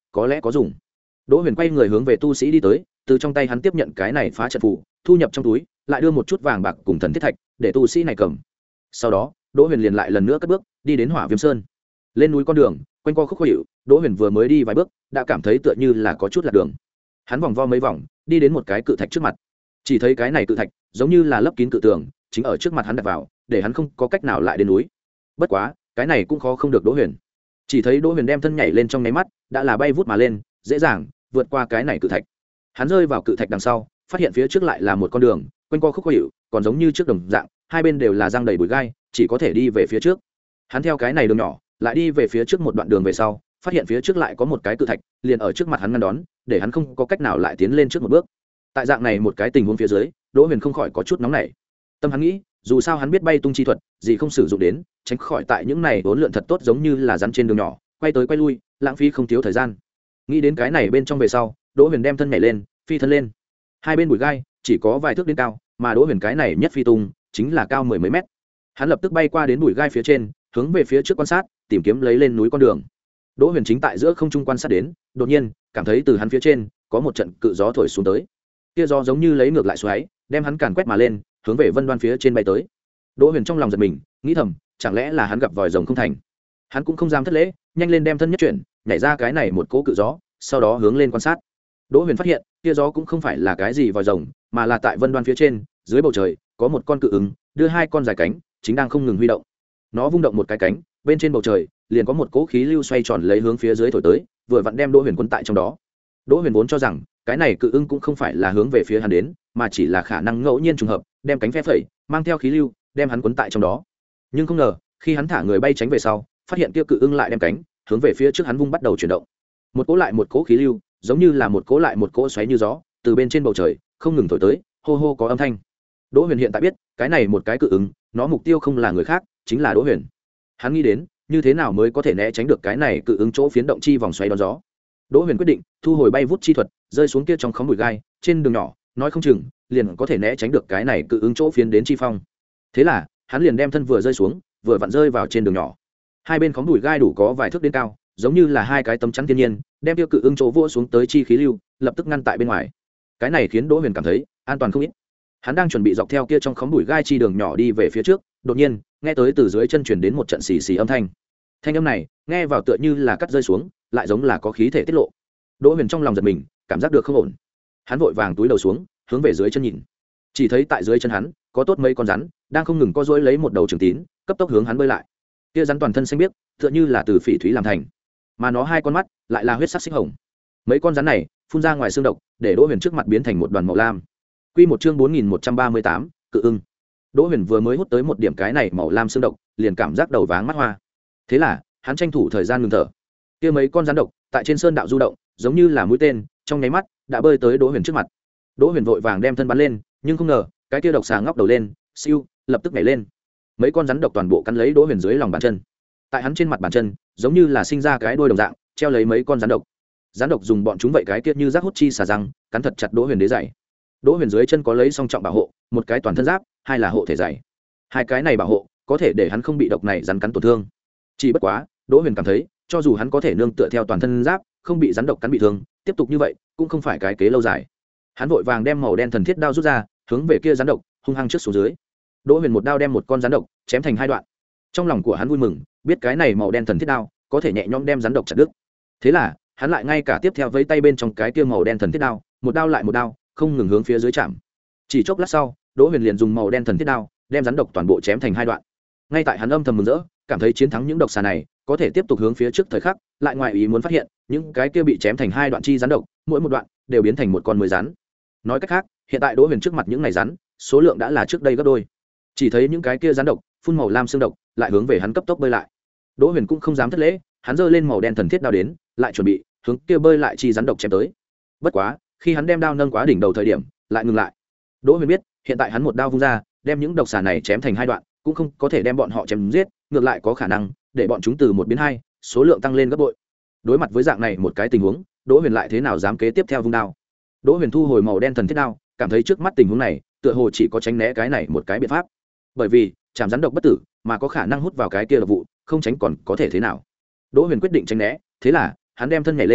có lẽ có dùng. Đỗ Huyền quay người hướng về tu sĩ đi tới, từ trong tay hắn tiếp nhận cái này phá trận phù, thu nhập trong túi, lại đưa một chút vàng bạc cùng thần thiết thạch để tu sĩ này cầm. Sau đó Đỗ Huyền liền lại lần nữa cất bước đi đến Hỏa Viêm Sơn. Lên núi con đường quanh co khúc khuỷu, Đỗ Huyền vừa mới đi vài bước đã cảm thấy tựa như là có chút lạc đường. Hắn vòng vo mấy vòng đi đến một cái cự thạch trước mặt, chỉ thấy cái này cự thạch giống như là lấp kín cự tường, chính ở trước mặt hắn đặt vào, để hắn không có cách nào lại đến núi. Bất quá cái này cũng khó không được Đỗ Huyền. Chỉ thấy Đỗ Huyền đem thân nhảy lên trong nháy mắt đã là bay vút mà lên, dễ dàng vượt qua cái này cự thạch. Hắn rơi vào cự thạch đằng sau, phát hiện phía trước lại là một con đường quanh co khúc khuỷu, còn giống như trước đồng dạng, hai bên đều là răng đầy bụi gai, chỉ có thể đi về phía trước. Hắn theo cái này đường nhỏ lại đi về phía trước một đoạn đường về sau, phát hiện phía trước lại có một cái cự thạch liền ở trước mặt hắn ngăn đón, để hắn không có cách nào lại tiến lên trước một bước. Tại dạng này một cái tình huống phía dưới, Đỗ Huyền không khỏi có chút nóng nảy. Tâm hắn nghĩ, dù sao hắn biết bay tung chi thuật, gì không sử dụng đến, tránh khỏi tại những này vốn lượn thật tốt giống như là rắn trên đường nhỏ, quay tới quay lui, lãng phí không thiếu thời gian. Nghĩ đến cái này bên trong về sau, Đỗ Huyền đem thân nhảy lên, phi thân lên. Hai bên bụi gai chỉ có vài thước đến cao, mà Đỗ Huyền cái này nhất phi tung chính là cao mười mấy mét. Hắn lập tức bay qua đến bụi gai phía trên, hướng về phía trước quan sát, tìm kiếm lấy lên núi con đường. Đỗ Huyền chính tại giữa không trung quan sát đến, đột nhiên cảm thấy từ hắn phía trên có một trận cự gió thổi xuống tới. Kia gió giống như lấy ngược lại xoáy, đem hắn càn quét mà lên, hướng về vân đoan phía trên bay tới. Đỗ Huyền trong lòng giật mình, nghĩ thầm, chẳng lẽ là hắn gặp vòi rồng không thành. Hắn cũng không dám thất lễ, nhanh lên đem thân nhất chuyển, nhảy ra cái này một cỗ cự gió, sau đó hướng lên quan sát. Đỗ Huyền phát hiện, kia gió cũng không phải là cái gì vòi rồng, mà là tại vân đoan phía trên, dưới bầu trời có một con cự ứng, đưa hai con dài cánh, chính đang không ngừng huy động. Nó vung động một cái cánh, bên trên bầu trời liền có một cỗ khí lưu xoay tròn lấy hướng phía dưới thổi tới, vừa vặn đem Đỗ Huyền cuốn tại trong đó. Đỗ Huyền vốn cho rằng cái này cự ưng cũng không phải là hướng về phía hắn đến, mà chỉ là khả năng ngẫu nhiên trùng hợp, đem cánh phe phẩy, mang theo khí lưu, đem hắn cuốn tại trong đó. Nhưng không ngờ, khi hắn thả người bay tránh về sau, phát hiện kia cự ưng lại đem cánh hướng về phía trước hắn vung bắt đầu chuyển động. Một cỗ lại một cỗ khí lưu, giống như là một cỗ lại một cỗ xoáy như gió, từ bên trên bầu trời không ngừng thổi tới, hô hô có âm thanh. Đỗ Huyền hiện tại biết, cái này một cái cự ưng, nó mục tiêu không là người khác, chính là Đỗ Huyền. Hắn nghĩ đến, như thế nào mới có thể né tránh được cái này cự ứng chỗ phiến động chi vòng xoáy đón gió. Đỗ Huyền quyết định thu hồi bay vút chi thuật, rơi xuống kia trong khóm bụi gai, trên đường nhỏ, nói không chừng liền có thể né tránh được cái này cự ứng chỗ phiến đến chi phong. Thế là, hắn liền đem thân vừa rơi xuống, vừa vặn rơi vào trên đường nhỏ. Hai bên khóm bụi gai đủ có vài thước đến cao, giống như là hai cái tấm chắn thiên nhiên, đem tiêu cự ứng chỗ vỗ xuống tới chi khí lưu, lập tức ngăn tại bên ngoài. Cái này khiến Đỗ Huyền cảm thấy an toàn không ít. Hắn đang chuẩn bị dọc theo kia trong khóm bụi gai chi đường nhỏ đi về phía trước, đột nhiên, nghe tới từ dưới chân truyền đến một trận xì xì âm thanh. Thanh âm này, nghe vào tựa như là cắt rơi xuống, lại giống là có khí thể tiết lộ. Đỗ Huyền trong lòng giật mình, cảm giác được không ổn. Hắn vội vàng túi đầu xuống, hướng về dưới chân nhìn. Chỉ thấy tại dưới chân hắn, có tốt mấy con rắn, đang không ngừng co duỗi lấy một đầu trường tín, cấp tốc hướng hắn bơi lại. Kia rắn toàn thân xanh biếc, tựa như là từ phỉ thúy làm thành, mà nó hai con mắt lại là huyết sắc xích hồng. Mấy con rắn này phun ra ngoài xương độc, để Đỗ Huyền trước mặt biến thành một đoàn màu lam. Quy một chương bốn nghìn một trăm ba mươi tám, cự ưng. Đỗ Huyền vừa mới hút tới một điểm cái này màu lam xương độc, liền cảm giác đầu váng mắt hoa. Thế là, hắn tranh thủ thời gian ngừng thở. Kia mấy con rắn độc tại trên sơn đạo du động, giống như là mũi tên, trong nháy mắt đã bơi tới Đỗ Huyền trước mặt. Đỗ Huyền vội vàng đem thân bắn lên, nhưng không ngờ, cái kia độc xà ngóc đầu lên, siêu, lập tức nhảy lên. Mấy con rắn độc toàn bộ cắn lấy Đỗ Huyền dưới lòng bàn chân. Tại hắn trên mặt bàn chân, giống như là sinh ra cái đuôi đồng dạng, treo lấy mấy con rắn độc. Rắn độc dùng bọn chúng vậy cái kia như rác hút chi xà răng, cắn thật chặt Đỗ Huyền đế giày. Đỗ Huyền dưới chân có lấy song trọng bảo hộ, một cái toàn thân giáp, hai là hộ thể giày. Hai cái này bảo hộ, có thể để hắn không bị độc này rắn cắn tổn thương. Chỉ bất quá, Đỗ Huyền cảm thấy, cho dù hắn có thể nương tựa theo toàn thân giáp, không bị rắn độc cắn bị thương, tiếp tục như vậy, cũng không phải cái kế lâu dài. Hắn vội vàng đem màu đen thần thiết đao rút ra, hướng về kia rắn độc, hung hăng trước xuống dưới. Đỗ Huyền một đao đem một con rắn độc chém thành hai đoạn. Trong lòng của hắn vui mừng, biết cái này màu đen thần thiết đao có thể nhẹ nhõm đem rắn độc chặt đứt. Thế là, hắn lại ngay cả tiếp theo với tay bên trong cái kia màu đen thần thiết đao, một đao lại một đao, không ngừng hướng phía dưới chạm. Chỉ chốc lát sau, Đỗ Huyền liền dùng màu đen thần thiết đao, đem rắn độc toàn bộ chém thành hai đoạn. Ngay tại hắn âm thầm mừng rỡ, cảm thấy chiến thắng những độc xà này, có thể tiếp tục hướng phía trước thời khắc, lại ngoài ý muốn phát hiện, những cái kia bị chém thành hai đoạn chi rắn độc, mỗi một đoạn đều biến thành một con mới rắn. Nói cách khác, hiện tại Đỗ Huyền trước mặt những này rắn, số lượng đã là trước đây gấp đôi. Chỉ thấy những cái kia rắn độc, phun màu lam xương độc, lại hướng về hắn cấp tốc bơi lại. Đỗ Huyền cũng không dám thất lễ, hắn giơ lên màu đen thần thiết đao đến, lại chuẩn bị hướng kia bơi lại chi rắn độc chém tới. Bất quá, khi hắn đem đao nâng quá đỉnh đầu thời điểm, lại ngừng lại. Đỗ Huyền biết, hiện tại hắn một đao vung ra, đem những độc xà này chém thành hai đoạn, cũng không có thể đem bọn họ chém giết, ngược lại có khả năng để bọn chúng từ một biến hai, số lượng tăng lên gấp bội. Đối mặt với dạng này một cái tình huống, Đỗ Huyền lại thế nào dám kế tiếp theo vung đao. Đỗ Huyền thu hồi màu đen thần thiết đao, cảm thấy trước mắt tình huống này, tựa hồ chỉ có tránh né cái này một cái biện pháp. Bởi vì, chạm rắn độc bất tử, mà có khả năng hút vào cái kia độc vụ, không tránh còn có thể thế nào. Đỗ Huyền quyết định tránh né, thế là, hắn đem thân nhảy lên,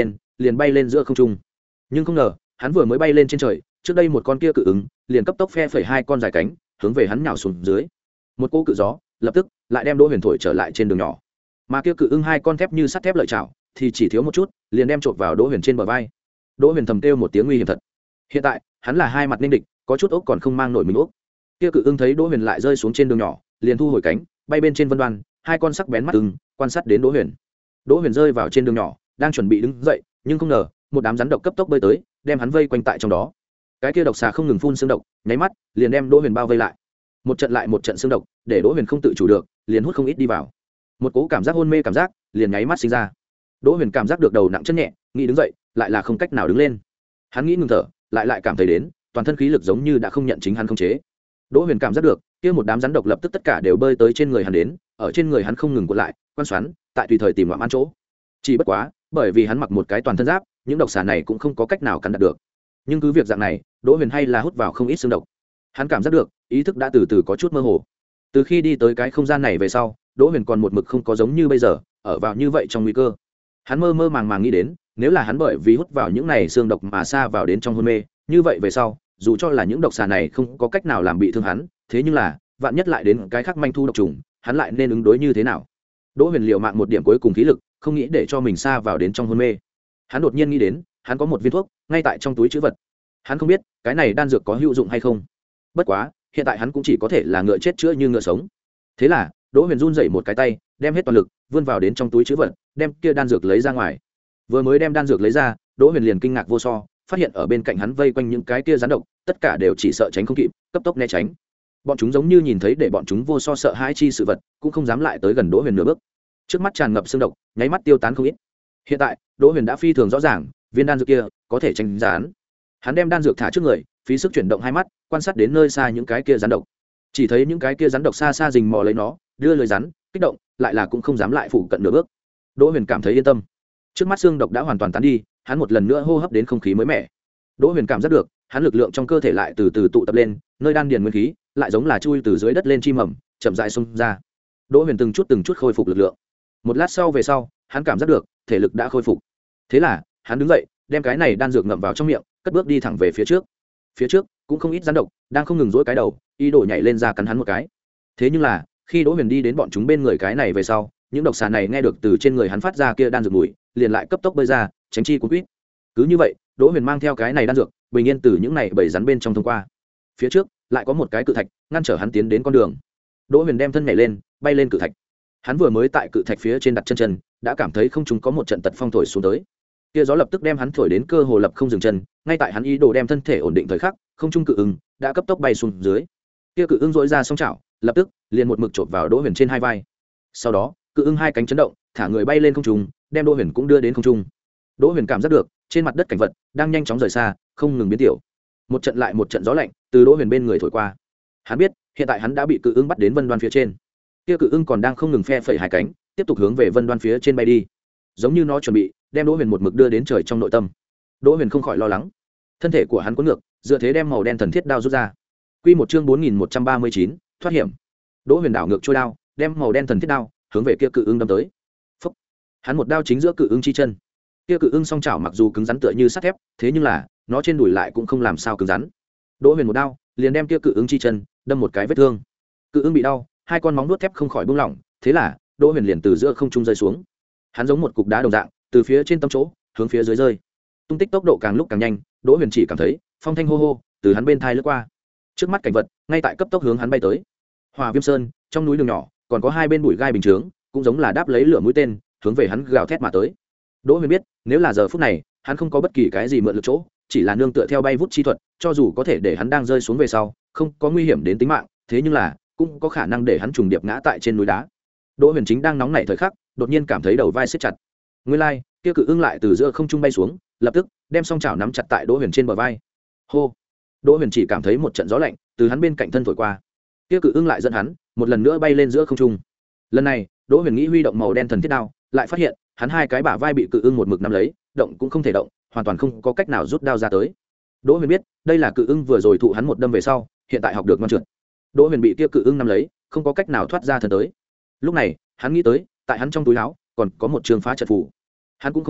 liền bay lên giữa không trung. Nhưng không ngờ hắn vừa mới bay lên trên trời, trước đây một con kia cự ứng liền cấp tốc phe phẩy hai con dài cánh hướng về hắn nhào xuống dưới. Một cỗ cự gió lập tức lại đem Đỗ Huyền thổi trở lại trên đường nhỏ, mà kia cự ưng hai con thép như sắt thép lợi chảo thì chỉ thiếu một chút liền đem chộp vào Đỗ Huyền trên bờ vai. Đỗ Huyền thầm kêu một tiếng nguy hiểm thật. Hiện tại hắn là hai mặt nên địch, có chút ốc còn không mang nổi mình ốc. Kia cự ưng thấy Đỗ Huyền lại rơi xuống trên đường nhỏ, liền thu hồi cánh bay bên trên vân đoan, hai con sắc bén mắt ưng quan sát đến Đỗ Huyền. Đỗ Huyền rơi vào trên đường nhỏ đang chuẩn bị đứng dậy, nhưng không ngờ một đám rắn độc cấp tốc bơi tới đem hắn vây quanh tại trong đó. Cái kia độc xà không ngừng phun xương độc, nháy mắt liền đem Đỗ Huyền bao vây lại. Một trận lại một trận xương độc để Đỗ Huyền không tự chủ được liền hút không ít đi vào. Một cố cảm giác hôn mê cảm giác liền nháy mắt sinh ra. Đỗ Huyền cảm giác được đầu nặng chân nhẹ, nghĩ đứng dậy lại là không cách nào đứng lên. Hắn nghĩ ngừng thở, lại lại cảm thấy đến toàn thân khí lực giống như đã không nhận chính hắn khống chế. Đỗ Huyền cảm giác được kia một đám rắn độc lập tức tất cả đều bơi tới trên người hắn đến, ở trên người hắn không ngừng cuộn lại, quan xoắn, tại tùy thời tìm ngoạm ăn chỗ. Chỉ bất quá, bởi vì hắn mặc một cái toàn thân giáp, những độc xà này cũng không có cách nào cắn đặt được. Nhưng cứ việc dạng này, Đỗ Huyền hay là hút vào không ít xương độc. Hắn cảm giác được ý thức đã từ từ có chút mơ hồ. Từ khi đi tới cái không gian này về sau, Đỗ Huyền còn một mực không có giống như bây giờ ở vào như vậy trong nguy cơ. Hắn mơ mơ màng màng nghĩ đến, nếu là hắn bởi vì hút vào những này xương độc mà sa vào đến trong hôn mê, như vậy về sau dù cho là những độc xà này không có cách nào làm bị thương hắn, thế nhưng là vạn nhất lại đến cái khác manh thu độc trùng, hắn lại nên ứng đối như thế nào? Đỗ Huyền liều mạng một điểm cuối cùng khí lực, không nghĩ để cho mình sa vào đến trong hôn mê. Hắn đột nhiên nghĩ đến, hắn có một viên thuốc ngay tại trong túi trữ vật. Hắn không biết cái này đan dược có hữu dụng hay không. Bất quá, hiện tại hắn cũng chỉ có thể là ngựa chết chữa như ngựa sống. Thế là, Đỗ Huyền run rẩy một cái tay, đem hết toàn lực vươn vào đến trong túi trữ vật, đem kia đan dược lấy ra ngoài. Vừa mới đem đan dược lấy ra, Đỗ Huyền liền kinh ngạc vô so, phát hiện ở bên cạnh hắn vây quanh những cái kia rắn độc, tất cả đều chỉ sợ tránh không kịp, cấp tốc né tránh. Bọn chúng giống như nhìn thấy để bọn chúng vô so sợ hãi chi sự vật, cũng không dám lại tới gần Đỗ Huyền nửa bước. Trước mắt tràn ngập xương độc, nháy mắt tiêu tán không ít. Hiện tại, Đỗ Huyền đã phi thường rõ ràng, viên đan dược kia có thể tránh gián. Hắn đem đan dược thả trước người, phí sức chuyển động hai mắt, quan sát đến nơi xa những cái kia rắn độc. Chỉ thấy những cái kia rắn độc xa xa rình mò lấy nó, đưa lưỡi rắn, kích động, lại là cũng không dám lại phụ cận nửa bước. Đỗ Huyền cảm thấy yên tâm. Trước mắt xương độc đã hoàn toàn tán đi, hắn một lần nữa hô hấp đến không khí mới mẻ. Đỗ Huyền cảm giác được, hắn lực lượng trong cơ thể lại từ từ tụ tập lên, nơi đan điền nguyên khí lại giống là chui từ dưới đất lên chi mầm, chậm rãi xông ra. Đỗ Huyền từng chút từng chút khôi phục lực lượng. Một lát sau về sau, hắn cảm giác được thể lực đã khôi phục. Thế là, hắn đứng dậy, đem cái này đan dược ngậm vào trong miệng, cất bước đi thẳng về phía trước. Phía trước cũng không ít rắn độc, đang không ngừng duỗi cái đầu, ý đồ nhảy lên ra cắn hắn một cái. Thế nhưng là, khi Đỗ Huyền đi đến bọn chúng bên người cái này về sau, những độc xà này nghe được từ trên người hắn phát ra kia đan dược mùi, liền lại cấp tốc bơi ra, tránh chi cuốn quýt. Cứ như vậy, Đỗ Huyền mang theo cái này đan dược, bình yên từ những này bầy rắn bên trong thông qua. Phía trước lại có một cái cự thạch ngăn trở hắn tiến đến con đường. Đỗ Huyền đem thân nhảy lên, bay lên cự thạch. Hắn vừa mới tại cự thạch phía trên đặt chân chân, đã cảm thấy không trung có một trận tật phong thổi xuống tới. Kia gió lập tức đem hắn thổi đến cơ hồ lập không dừng chân, ngay tại hắn ý đồ đem thân thể ổn định thời khắc, không trung cự ưng đã cấp tốc bay xuống dưới. Kia cự ưng rỗi ra song chảo, lập tức liền một mực chộp vào Đỗ Huyền trên hai vai. Sau đó, cự ưng hai cánh chấn động, thả người bay lên không trung, đem Đỗ Huyền cũng đưa đến không trung. Đỗ Huyền cảm giác được, trên mặt đất cảnh vật đang nhanh chóng rời xa, không ngừng biến tiểu. Một trận lại một trận gió lạnh từ Đỗ Huyền bên người thổi qua. Hắn biết, hiện tại hắn đã bị cự ưng bắt đến vân đoan phía trên. Kia cự ưng còn đang không ngừng phe phẩy hai cánh, tiếp tục hướng về vân đoan phía trên bay đi, giống như nó chuẩn bị đem Đỗ Huyền một mực đưa đến trời trong nội tâm. Đỗ Huyền không khỏi lo lắng, thân thể của hắn cuốn ngược, dựa thế đem màu đen thần thiết đao rút ra. Quy một chương bốn nghìn một trăm ba mươi chín, thoát hiểm. Đỗ Huyền đảo ngược trôi đao, đem màu đen thần thiết đao hướng về kia cự ưng đâm tới. Phúc! Hắn một đao chính giữa cự ưng chi chân. Kia cự ưng song chảo mặc dù cứng rắn tựa như sắt thép, thế nhưng là nó trên đùi lại cũng không làm sao cứng rắn. Đỗ Huyền một đao liền đem kia cự ưng chi chân đâm một cái vết thương. Cự ưng bị đau, hai con móng vuốt thép không khỏi buông lỏng, thế là Đỗ Huyền liền từ giữa không trung rơi xuống. Hắn giống một cục đá đồng dạng, từ phía trên tâm chỗ hướng phía dưới rơi. Tung tích tốc độ càng lúc càng nhanh, Đỗ Huyền chỉ cảm thấy phong thanh hô hô từ hắn bên thai lướt qua. Trước mắt cảnh vật ngay tại cấp tốc hướng hắn bay tới. Hỏa Viêm Sơn, trong núi đường nhỏ, còn có hai bên bụi gai bình chướng, cũng giống là đáp lấy lửa mũi tên, hướng về hắn gào thét mà tới. Đỗ Huyền biết, nếu là giờ phút này, hắn không có bất kỳ cái gì mượn lực chỗ, chỉ là nương tựa theo bay vút chi thuật, cho dù có thể để hắn đang rơi xuống về sau, không có nguy hiểm đến tính mạng, thế nhưng là cũng có khả năng để hắn trùng điệp ngã tại trên núi đá. Đỗ Huyền chính đang nóng nảy thời khắc, đột nhiên cảm thấy đầu vai siết chặt. Nguyên lai, like, kia cự ưng lại từ giữa không trung bay xuống, lập tức đem song chảo nắm chặt tại Đỗ Huyền trên bờ vai. Hô! Đỗ Huyền chỉ cảm thấy một trận gió lạnh từ hắn bên cạnh thân thổi qua. Kia cự ưng lại dẫn hắn một lần nữa bay lên giữa không trung. Lần này, Đỗ Huyền nghĩ huy động màu đen thần thiết đao, lại phát hiện hắn hai cái bả vai bị cự ưng một mực nắm lấy, động cũng không thể động, hoàn toàn không có cách nào rút đao ra tới. Đỗ Huyền biết, đây là cự ưng vừa rồi thụ hắn một đâm về sau, hiện tại học được ngoan trượt. Đỗ Huyền bị kia cự ưng nắm lấy, không có cách nào thoát ra thân tới. Lúc này, hắn nghĩ tới, tại hắn trong túi áo còn có một trường phá trận phù. Hắn cũng không biết,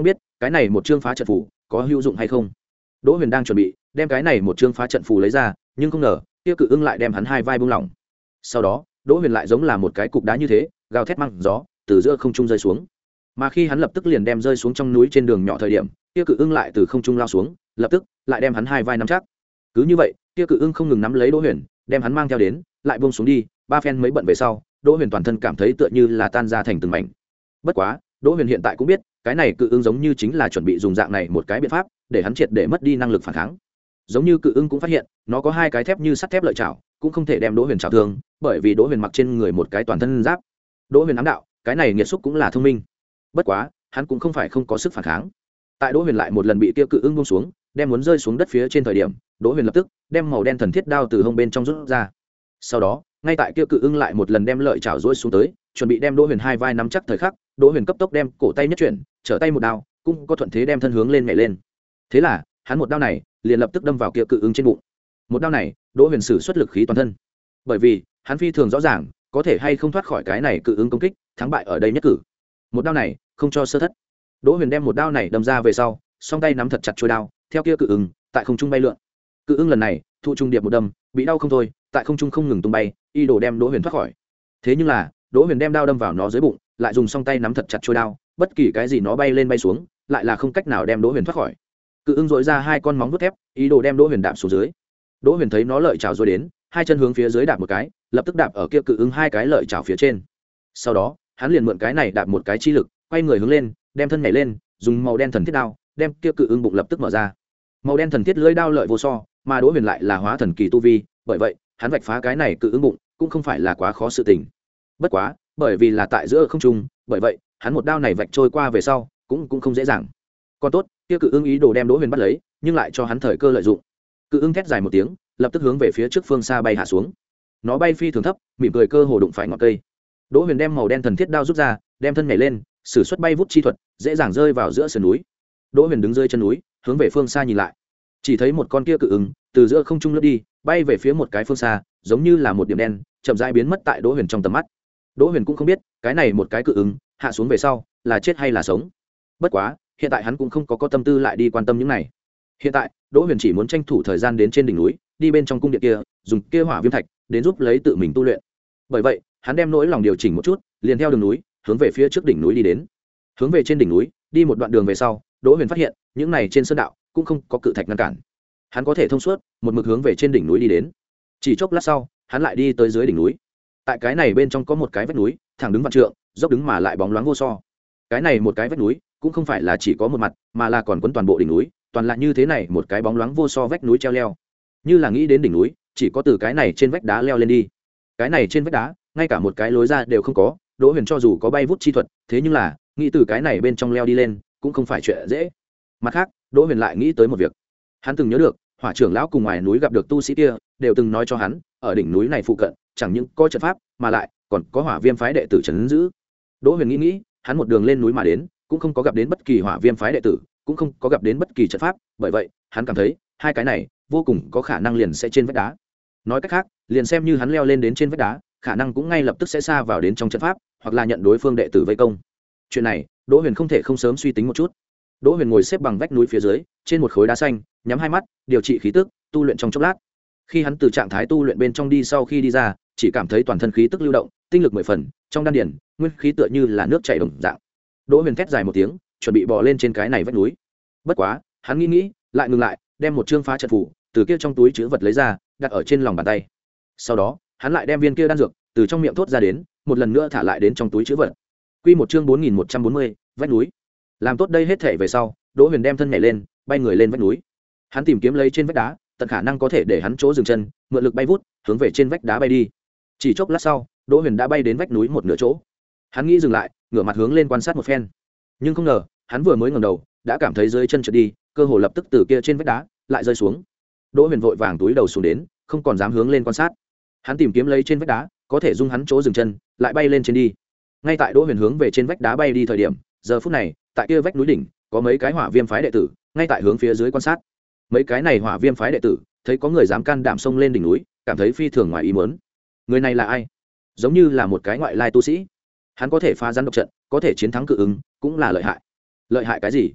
cái này một chương phá trận phù có hữu dụng hay không. Đỗ Huyền đang chuẩn bị đem cái này một chương phá trận phù lấy ra, nhưng không ngờ kia cự ưng lại đem hắn hai vai buông lỏng. Sau đó Đỗ Huyền lại giống là một cái cục đá như thế gào thét măng gió từ giữa không trung rơi xuống, mà khi hắn lập tức liền đem rơi xuống trong núi trên đường nhỏ thời điểm, kia cự ưng lại từ không trung lao xuống, lập tức lại đem hắn hai vai nắm chắc. Cứ như vậy kia cự ưng không ngừng nắm lấy Đỗ Huyền, đem hắn mang theo đến lại buông xuống đi. Ba phen mấy bận về sau, Đỗ Huyền toàn thân cảm thấy tựa như là tan ra thành từng mảnh. Bất quá Đỗ Huyền hiện tại cũng biết cái này cự ưng giống như chính là chuẩn bị dùng dạng này một cái biện pháp để hắn triệt để mất đi năng lực phản kháng. Giống như cự ưng cũng phát hiện nó có hai cái thép như sắt thép lợi chảo, cũng không thể đem Đỗ Huyền chảo thương, bởi vì Đỗ Huyền mặc trên người một cái toàn thân giáp. Đỗ Huyền ám đạo cái này nghiệt xúc cũng là thông minh. Bất quá hắn cũng không phải không có sức phản kháng. Tại Đỗ Huyền lại một lần bị kia cự ưng buông xuống đem muốn rơi xuống đất phía trên thời điểm, Đỗ Huyền lập tức đem màu đen thần thiết đao từ hông bên trong rút ra. Sau đó ngay tại kia cự ưng lại một lần đem lợi chảo duỗi xuống tới chuẩn bị đem Đỗ Huyền hai vai nắm chắc thời khắc, Đỗ Huyền cấp tốc đem cổ tay nhất chuyển, trở tay một đao cũng có thuận thế đem thân hướng lên nhảy lên. Thế là hắn một đao này liền lập tức đâm vào kia cự ưng trên bụng. Một đao này Đỗ Huyền sử xuất lực khí toàn thân, bởi vì hắn phi thường rõ ràng có thể hay không thoát khỏi cái này cự ưng công kích, thắng bại ở đây nhất cử. Một đao này không cho sơ thất. Đỗ Huyền đem một đao này đâm ra về sau, song tay nắm thật chặt chuôi đao, theo kia cự ưng tại không trung bay lượn. Cự ưng lần này thụ trung điệp một đâm, bị đau không thôi, tại không trung không ngừng tung bay, y đồ đem Đỗ Huyền thoát khỏi. Thế nhưng là Đỗ Huyền đem đao đâm vào nó dưới bụng, lại dùng song tay nắm thật chặt chuôi đao, bất kỳ cái gì nó bay lên bay xuống, lại là không cách nào đem Đỗ Huyền thoát khỏi. Cự ưng dội ra hai con móng vuốt thép, ý đồ đem Đỗ Huyền đạp xuống dưới. Đỗ Huyền thấy nó lợi chảo rồi đến, hai chân hướng phía dưới đạp một cái, lập tức đạp ở kia cự ưng hai cái lợi chảo phía trên. Sau đó hắn liền mượn cái này đạp một cái chi lực, quay người hướng lên, đem thân nhảy lên, dùng màu đen thần thiết đao đem kia cự ưng bụng lập tức mở ra. Màu đen thần thiết lưỡi đao lợi vô so, mà Đỗ Huyền lại là hóa thần kỳ tu vi, bởi vậy hắn vạch phá cái này cự ưng bụng cũng không phải là quá khó sự tình. Bất quá bởi vì là tại giữa không trung, bởi vậy hắn một đao này vạch trôi qua về sau cũng cũng không dễ dàng. Còn tốt kia cự ưng ý đồ đem Đỗ Huyền bắt lấy, nhưng lại cho hắn thời cơ lợi dụng. Cự ưng thét dài một tiếng, lập tức hướng về phía trước phương xa bay hạ xuống. Nó bay phi thường thấp, mỉm cười cơ hồ đụng phải ngọn cây. Đỗ Huyền đem màu đen thần thiết đao rút ra, đem thân nhảy lên, sử xuất bay vút chi thuật, dễ dàng rơi vào giữa sườn núi. Đỗ Huyền đứng dưới chân núi, hướng về phương xa nhìn lại, chỉ thấy một con kia cự ưng từ giữa không trung lướt đi, bay về phía một cái phương xa, giống như là một điểm đen, chậm rãi biến mất tại Đỗ Huyền trong tầm mắt. Đỗ Huyền cũng không biết cái này một cái cự ưng hạ xuống về sau là chết hay là sống. Bất quá hiện tại hắn cũng không có có tâm tư lại đi quan tâm những này. Hiện tại Đỗ Huyền chỉ muốn tranh thủ thời gian đến trên đỉnh núi, đi bên trong cung điện kia, dùng kia hỏa viêm thạch đến giúp lấy tự mình tu luyện. Bởi vậy hắn đem nỗi lòng điều chỉnh một chút, liền theo đường núi hướng về phía trước đỉnh núi đi đến. Hướng về trên đỉnh núi đi một đoạn đường về sau, Đỗ Huyền phát hiện những này trên sơn đạo cũng không có cự thạch ngăn cản, hắn có thể thông suốt một mực hướng về trên đỉnh núi đi đến. Chỉ chốc lát sau hắn lại đi tới dưới đỉnh núi. Tại cái này bên trong có một cái vách núi thẳng đứng vạn trượng, dốc đứng mà lại bóng loáng vô so. Cái này một cái vách núi cũng không phải là chỉ có một mặt, mà là còn quấn toàn bộ đỉnh núi, toàn là như thế này một cái bóng loáng vô so vách núi treo leo. Như là nghĩ đến đỉnh núi chỉ có từ cái này trên vách đá leo lên đi. Cái này trên vách đá ngay cả một cái lối ra đều không có. Đỗ Huyền cho dù có bay vút chi thuật, thế nhưng là nghĩ từ cái này bên trong leo đi lên cũng không phải chuyện dễ. Mặt khác Đỗ Huyền lại nghĩ tới một việc. Hắn từng nhớ được Hỏa trưởng lão cùng ngoài núi gặp được tu sĩ kia đều từng nói cho hắn, ở đỉnh núi này phụ cận chẳng những có trận pháp mà lại còn có Hỏa Viêm phái đệ tử trấn giữ. Đỗ Huyền nghĩ nghĩ, hắn một đường lên núi mà đến, cũng không có gặp đến bất kỳ Hỏa Viêm phái đệ tử, cũng không có gặp đến bất kỳ trận pháp, bởi vậy hắn cảm thấy hai cái này vô cùng có khả năng liền sẽ trên vách đá. Nói cách khác, liền xem như hắn leo lên đến trên vách đá, khả năng cũng ngay lập tức sẽ xa vào đến trong trận pháp, hoặc là nhận đối phương đệ tử vây công. Chuyện này Đỗ Huyền không thể không sớm suy tính một chút. Đỗ Huyền ngồi xếp bằng vách núi phía dưới, trên một khối đá xanh, nhắm hai mắt, điều trị khí tức, tu luyện trong chốc lát. Khi hắn từ trạng thái tu luyện bên trong đi sau khi đi ra, chỉ cảm thấy toàn thân khí tức lưu động, tinh lực mười phần, trong đan điền, nguyên khí tựa như là nước chảy đồng dạng. Đỗ Huyền thét dài một tiếng, chuẩn bị bò lên trên cái này vách núi. Bất quá, hắn nghĩ nghĩ, lại ngừng lại, đem một chương phá trận phù từ kia trong túi trữ vật lấy ra, đặt ở trên lòng bàn tay. Sau đó, hắn lại đem viên kia đan dược từ trong miệng thốt ra đến, một lần nữa thả lại đến trong túi trữ vật. Quy một chương bốn nghìn một trăm bốn mươi, vách núi. Làm tốt đây hết thể về sau, Đỗ Huyền đem thân nhảy lên, bay người lên vách núi. Hắn tìm kiếm lấy trên vách đá, tận khả năng có thể để hắn chỗ dừng chân, mượn lực bay vút, hướng về trên vách đá bay đi. Chỉ chốc lát sau, Đỗ Huyền đã bay đến vách núi một nửa chỗ. Hắn nghĩ dừng lại, ngửa mặt hướng lên quan sát một phen. Nhưng không ngờ, hắn vừa mới ngẩng đầu, đã cảm thấy dưới chân trượt đi, cơ hồ lập tức từ kia trên vách đá lại rơi xuống. Đỗ Huyền vội vàng túi đầu xuống đến, không còn dám hướng lên quan sát. Hắn tìm kiếm lấy trên vách đá, có thể dung hắn chỗ dừng chân, lại bay lên trên đi. Ngay tại Đỗ Huyền hướng về trên vách đá bay đi thời điểm, giờ phút này, tại kia vách núi đỉnh, có mấy cái Hỏa Viêm phái đệ tử, ngay tại hướng phía dưới quan sát. Mấy cái này Hỏa Viêm phái đệ tử, thấy có người dám can đảm xông lên đỉnh núi, cảm thấy phi thường ngoài ý muốn. Người này là ai? Giống như là một cái ngoại lai tu sĩ. Hắn có thể phá rắn độc trận, có thể chiến thắng cự ứng, cũng là lợi hại. Lợi hại cái gì?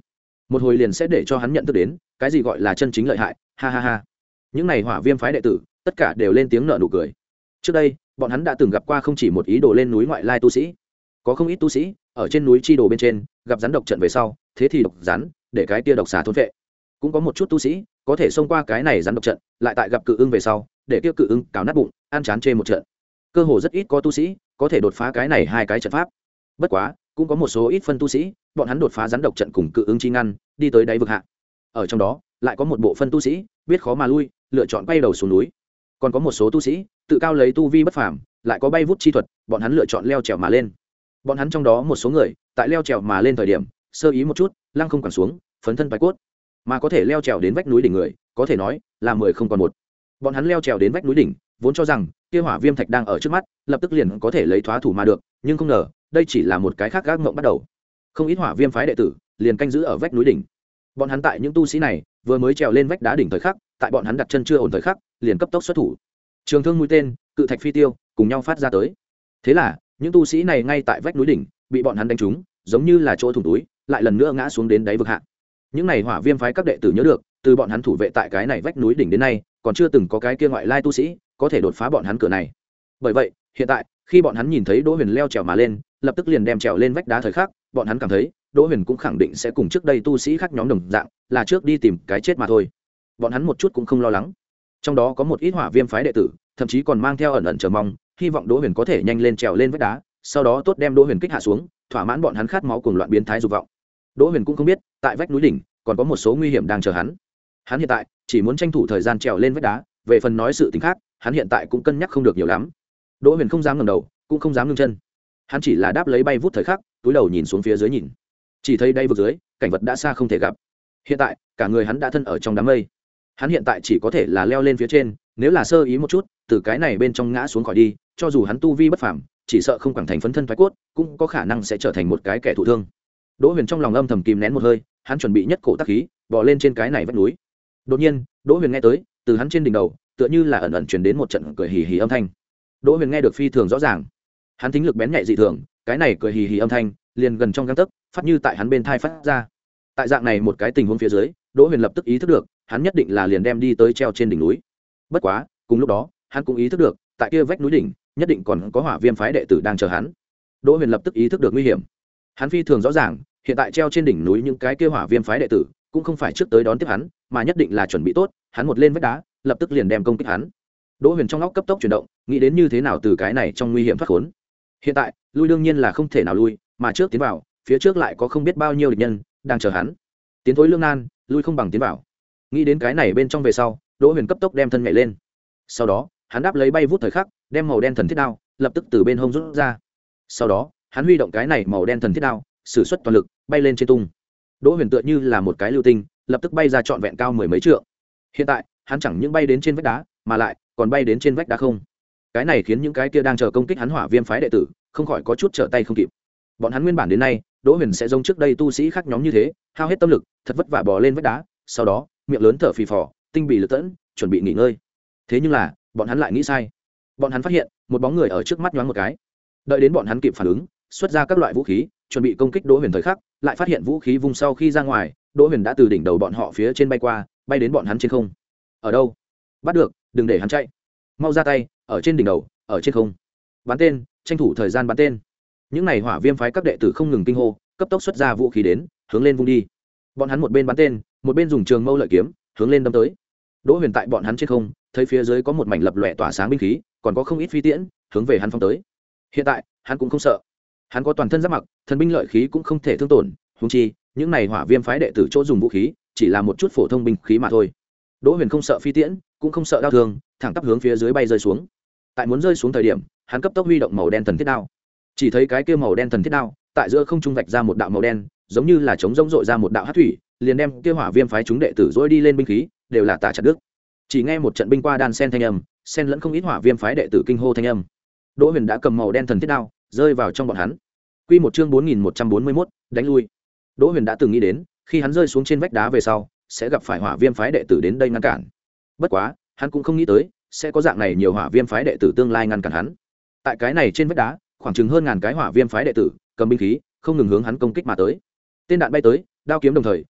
một hồi liền sẽ để cho hắn nhận thức đến cái gì gọi là chân chính lợi hại. Ha ha ha. Những này hỏa viêm phái đệ tử tất cả đều lên tiếng nở nụ cười. Trước đây bọn hắn đã từng gặp qua không chỉ một ý đồ lên núi ngoại lai tu sĩ, có không ít tu sĩ ở trên núi chi đồ bên trên gặp rắn độc trận về sau thế thì độc rắn để cái tia độc xà thôn vệ, cũng có một chút tu sĩ có thể xông qua cái này rắn độc trận lại tại gặp cự ưng về sau để kia cự ưng cào nát bụng ăn chán chê một trận. Cơ hồ rất ít có tu sĩ có thể đột phá cái này hai cái trận pháp. Bất quá cũng có một số ít phân tu sĩ bọn hắn đột phá rắn độc trận cùng cự ưng chi ngăn đi tới đáy vực hạ. Ở trong đó lại có một bộ phân tu sĩ biết khó mà lui lựa chọn bay đầu xuống núi, còn có một số tu sĩ tự cao lấy tu vi bất phàm lại có bay vút chi thuật, bọn hắn lựa chọn leo trèo mà lên. Bọn hắn trong đó một số người tại leo trèo mà lên thời điểm sơ ý một chút lăng không quẳng xuống phấn thân bài cốt, mà có thể leo trèo đến vách núi đỉnh người có thể nói là mười không còn một. Bọn hắn leo trèo đến vách núi đỉnh vốn cho rằng kia hỏa viêm thạch đang ở trước mắt lập tức liền có thể lấy thoá thủ mà được, nhưng không ngờ đây chỉ là một cái khác gác mộng bắt đầu. Không ít hỏa viêm phái đệ tử liền canh giữ ở vách núi đỉnh. Bọn hắn tại những tu sĩ này vừa mới trèo lên vách đá đỉnh thời khắc, tại bọn hắn đặt chân chưa ổn thời khắc liền cấp tốc xuất thủ, trường thương mũi tên cự thạch phi tiêu cùng nhau phát ra tới. Thế là những tu sĩ này ngay tại vách núi đỉnh bị bọn hắn đánh trúng giống như là chỗ thủng túi, lại lần nữa ngã xuống đến đáy vực hạ. Những này hỏa viêm phái các đệ tử nhớ được từ bọn hắn thủ vệ tại cái này vách núi đỉnh đến nay còn chưa từng có cái kia ngoại lai tu sĩ có thể đột phá bọn hắn cửa này. Bởi vậy hiện tại khi bọn hắn nhìn thấy Đỗ Huyền leo trèo mà lên lập tức liền đem trèo lên vách đá thời khắc, bọn hắn cảm thấy Đỗ Huyền cũng khẳng định sẽ cùng trước đây tu sĩ khác nhóm đồng dạng là trước đi tìm cái chết mà thôi. Bọn hắn một chút cũng không lo lắng. Trong đó có một ít hỏa viêm phái đệ tử thậm chí còn mang theo ẩn ẩn chờ mong hy vọng Đỗ Huyền có thể nhanh lên trèo lên vách đá, sau đó tốt đem Đỗ Huyền kích hạ xuống, thỏa mãn bọn hắn khát máu cuồng loạn biến thái dục vọng. Đỗ Huyền cũng không biết tại vách núi đỉnh còn có một số nguy hiểm đang chờ hắn. Hắn hiện tại chỉ muốn tranh thủ thời gian trèo lên vách đá, về phần nói sự tình khác hắn hiện tại cũng cân nhắc không được nhiều lắm. Đỗ Huyền không dám ngẩng đầu cũng không dám ngưng chân, hắn chỉ là đáp lấy bay vút thời khắc túi đầu nhìn xuống phía dưới nhìn, chỉ thấy đây vực dưới cảnh vật đã xa không thể gặp. Hiện tại cả người hắn đã thân ở trong đám mây, hắn hiện tại chỉ có thể là leo lên phía trên, nếu là sơ ý một chút từ cái này bên trong ngã xuống khỏi đi, cho dù hắn tu vi bất phàm chỉ sợ không quẳng thành phấn thân thoái cốt cũng có khả năng sẽ trở thành một cái kẻ thụ thương. Đỗ Huyền trong lòng âm thầm kìm nén một hơi, hắn chuẩn bị nhất cổ tác khí bò lên trên cái này vách núi. Đột nhiên Đỗ Huyền nghe tới từ hắn trên đỉnh đầu tựa như là ẩn ẩn truyền đến một trận cười hì hì âm thanh. Đỗ Huyền nghe được phi thường rõ ràng, hắn thính lực bén nhạy dị thường, cái này cười hì hì âm thanh liền gần trong gang tấc phát như tại hắn bên thai phát ra. Tại dạng này một cái tình huống phía dưới, Đỗ Huyền lập tức ý thức được hắn nhất định là liền đem đi tới treo trên đỉnh núi. Bất quá cùng lúc đó hắn cũng ý thức được tại kia vách núi đỉnh nhất định còn có hỏa viêm phái đệ tử đang chờ hắn. Đỗ Huyền lập tức ý thức được nguy hiểm, hắn phi thường rõ ràng hiện tại treo trên đỉnh núi những cái kia hỏa viêm phái đệ tử cũng không phải trước tới đón tiếp hắn, mà nhất định là chuẩn bị tốt, hắn một lên vách đá lập tức liền đem công kích hắn. Đỗ Huyền trong óc cấp tốc chuyển động, nghĩ đến như thế nào từ cái này trong nguy hiểm thoát khốn. Hiện tại lui đương nhiên là không thể nào lui, mà trước tiến vào phía trước lại có không biết bao nhiêu địch nhân đang chờ hắn. Tiến thối lương nan, lui không bằng tiến vào. Nghĩ đến cái này bên trong về sau, Đỗ Huyền cấp tốc đem thân nhảy lên. Sau đó hắn đáp lấy bay vút thời khắc, đem màu đen thần thiết đao lập tức từ bên hông rút ra. Sau đó hắn huy động cái này màu đen thần thiết đao sử xuất toàn lực bay lên trên tung. Đỗ Huyền tựa như là một cái lưu tinh lập tức bay ra trọn vẹn cao mười mấy trượng. Hiện tại hắn chẳng những bay đến trên vách đá mà lại còn bay đến trên vách đá không. Cái này khiến những cái kia đang chờ công kích hắn hỏa viêm phái đệ tử không khỏi có chút trở tay không kịp. Bọn hắn nguyên bản đến nay Đỗ Huyền sẽ giống trước đây tu sĩ khác nhóm như thế hao hết tâm lực thật vất vả bò lên vách đá, sau đó miệng lớn thở phì phò tinh bì lực tẫn chuẩn bị nghỉ ngơi. Thế nhưng là bọn hắn lại nghĩ sai. Bọn hắn phát hiện một bóng người ở trước mắt nhoáng một cái, đợi đến bọn hắn kịp phản ứng xuất ra các loại vũ khí chuẩn bị công kích Đỗ Huyền thời khắc, lại phát hiện vũ khí vung sau khi ra ngoài, Đỗ Huyền đã từ đỉnh đầu bọn họ phía trên bay qua, bay đến bọn hắn trên không. Ở đâu? Bắt được, đừng để hắn chạy. Mau ra tay, ở trên đỉnh đầu, ở trên không. Bắn tên, tranh thủ thời gian bắn tên. Những này hỏa viêm phái các đệ tử không ngừng kinh hô, cấp tốc xuất ra vũ khí đến, hướng lên vung đi. Bọn hắn một bên bắn tên, một bên dùng trường mâu lợi kiếm, hướng lên đâm tới. Đỗ Huyền tại bọn hắn trên không, thấy phía dưới có một mảnh lập lòe tỏa sáng binh khí, còn có không ít phi tiễn, hướng về hắn phóng tới. Hiện tại, hắn cũng không sợ. Hắn có toàn thân giáp mặc, thần binh lợi khí cũng không thể thương tổn, huống chi, những này hỏa viêm phái đệ tử chỗ dùng vũ khí, chỉ là một chút phổ thông binh khí mà thôi. Đỗ Huyền không sợ phi tiễn, cũng không sợ đao thương, thẳng tắp hướng phía dưới bay rơi xuống. Tại muốn rơi xuống thời điểm, hắn cấp tốc huy động màu đen thần thiết đao. Chỉ thấy cái kia màu đen thần thiết đao, tại giữa không trung vạch ra một đạo màu đen, giống như là chống rỗng dội ra một đạo hắc thủy, liền đem kia hỏa viêm phái chúng đệ tử dỗi đi lên binh khí, đều là tả chặt đứt. Chỉ nghe một trận binh qua đan sen thanh âm, sen lẫn không ít hỏa viêm phái đệ tử kinh hô thanh âm. Đỗ Huyền đã cầm màu đen thần thiết đao, rơi vào trong bọn hắn. Quy một chương bốn nghìn một trăm bốn mươi mốt, đánh lui. Đỗ Huyền đã từng nghĩ đến, khi hắn rơi xuống trên vách đá về sau, sẽ gặp phải hỏa viêm phái đệ tử đến đây ngăn cản. Bất quá, hắn cũng không nghĩ tới sẽ có dạng này nhiều hỏa viêm phái đệ tử tương lai ngăn cản hắn. Tại cái này trên vách đá, khoảng chừng hơn ngàn cái hỏa viêm phái đệ tử cầm binh khí, không ngừng hướng hắn công kích mà tới. Tên đạn bay tới, đao kiếm đồng thời,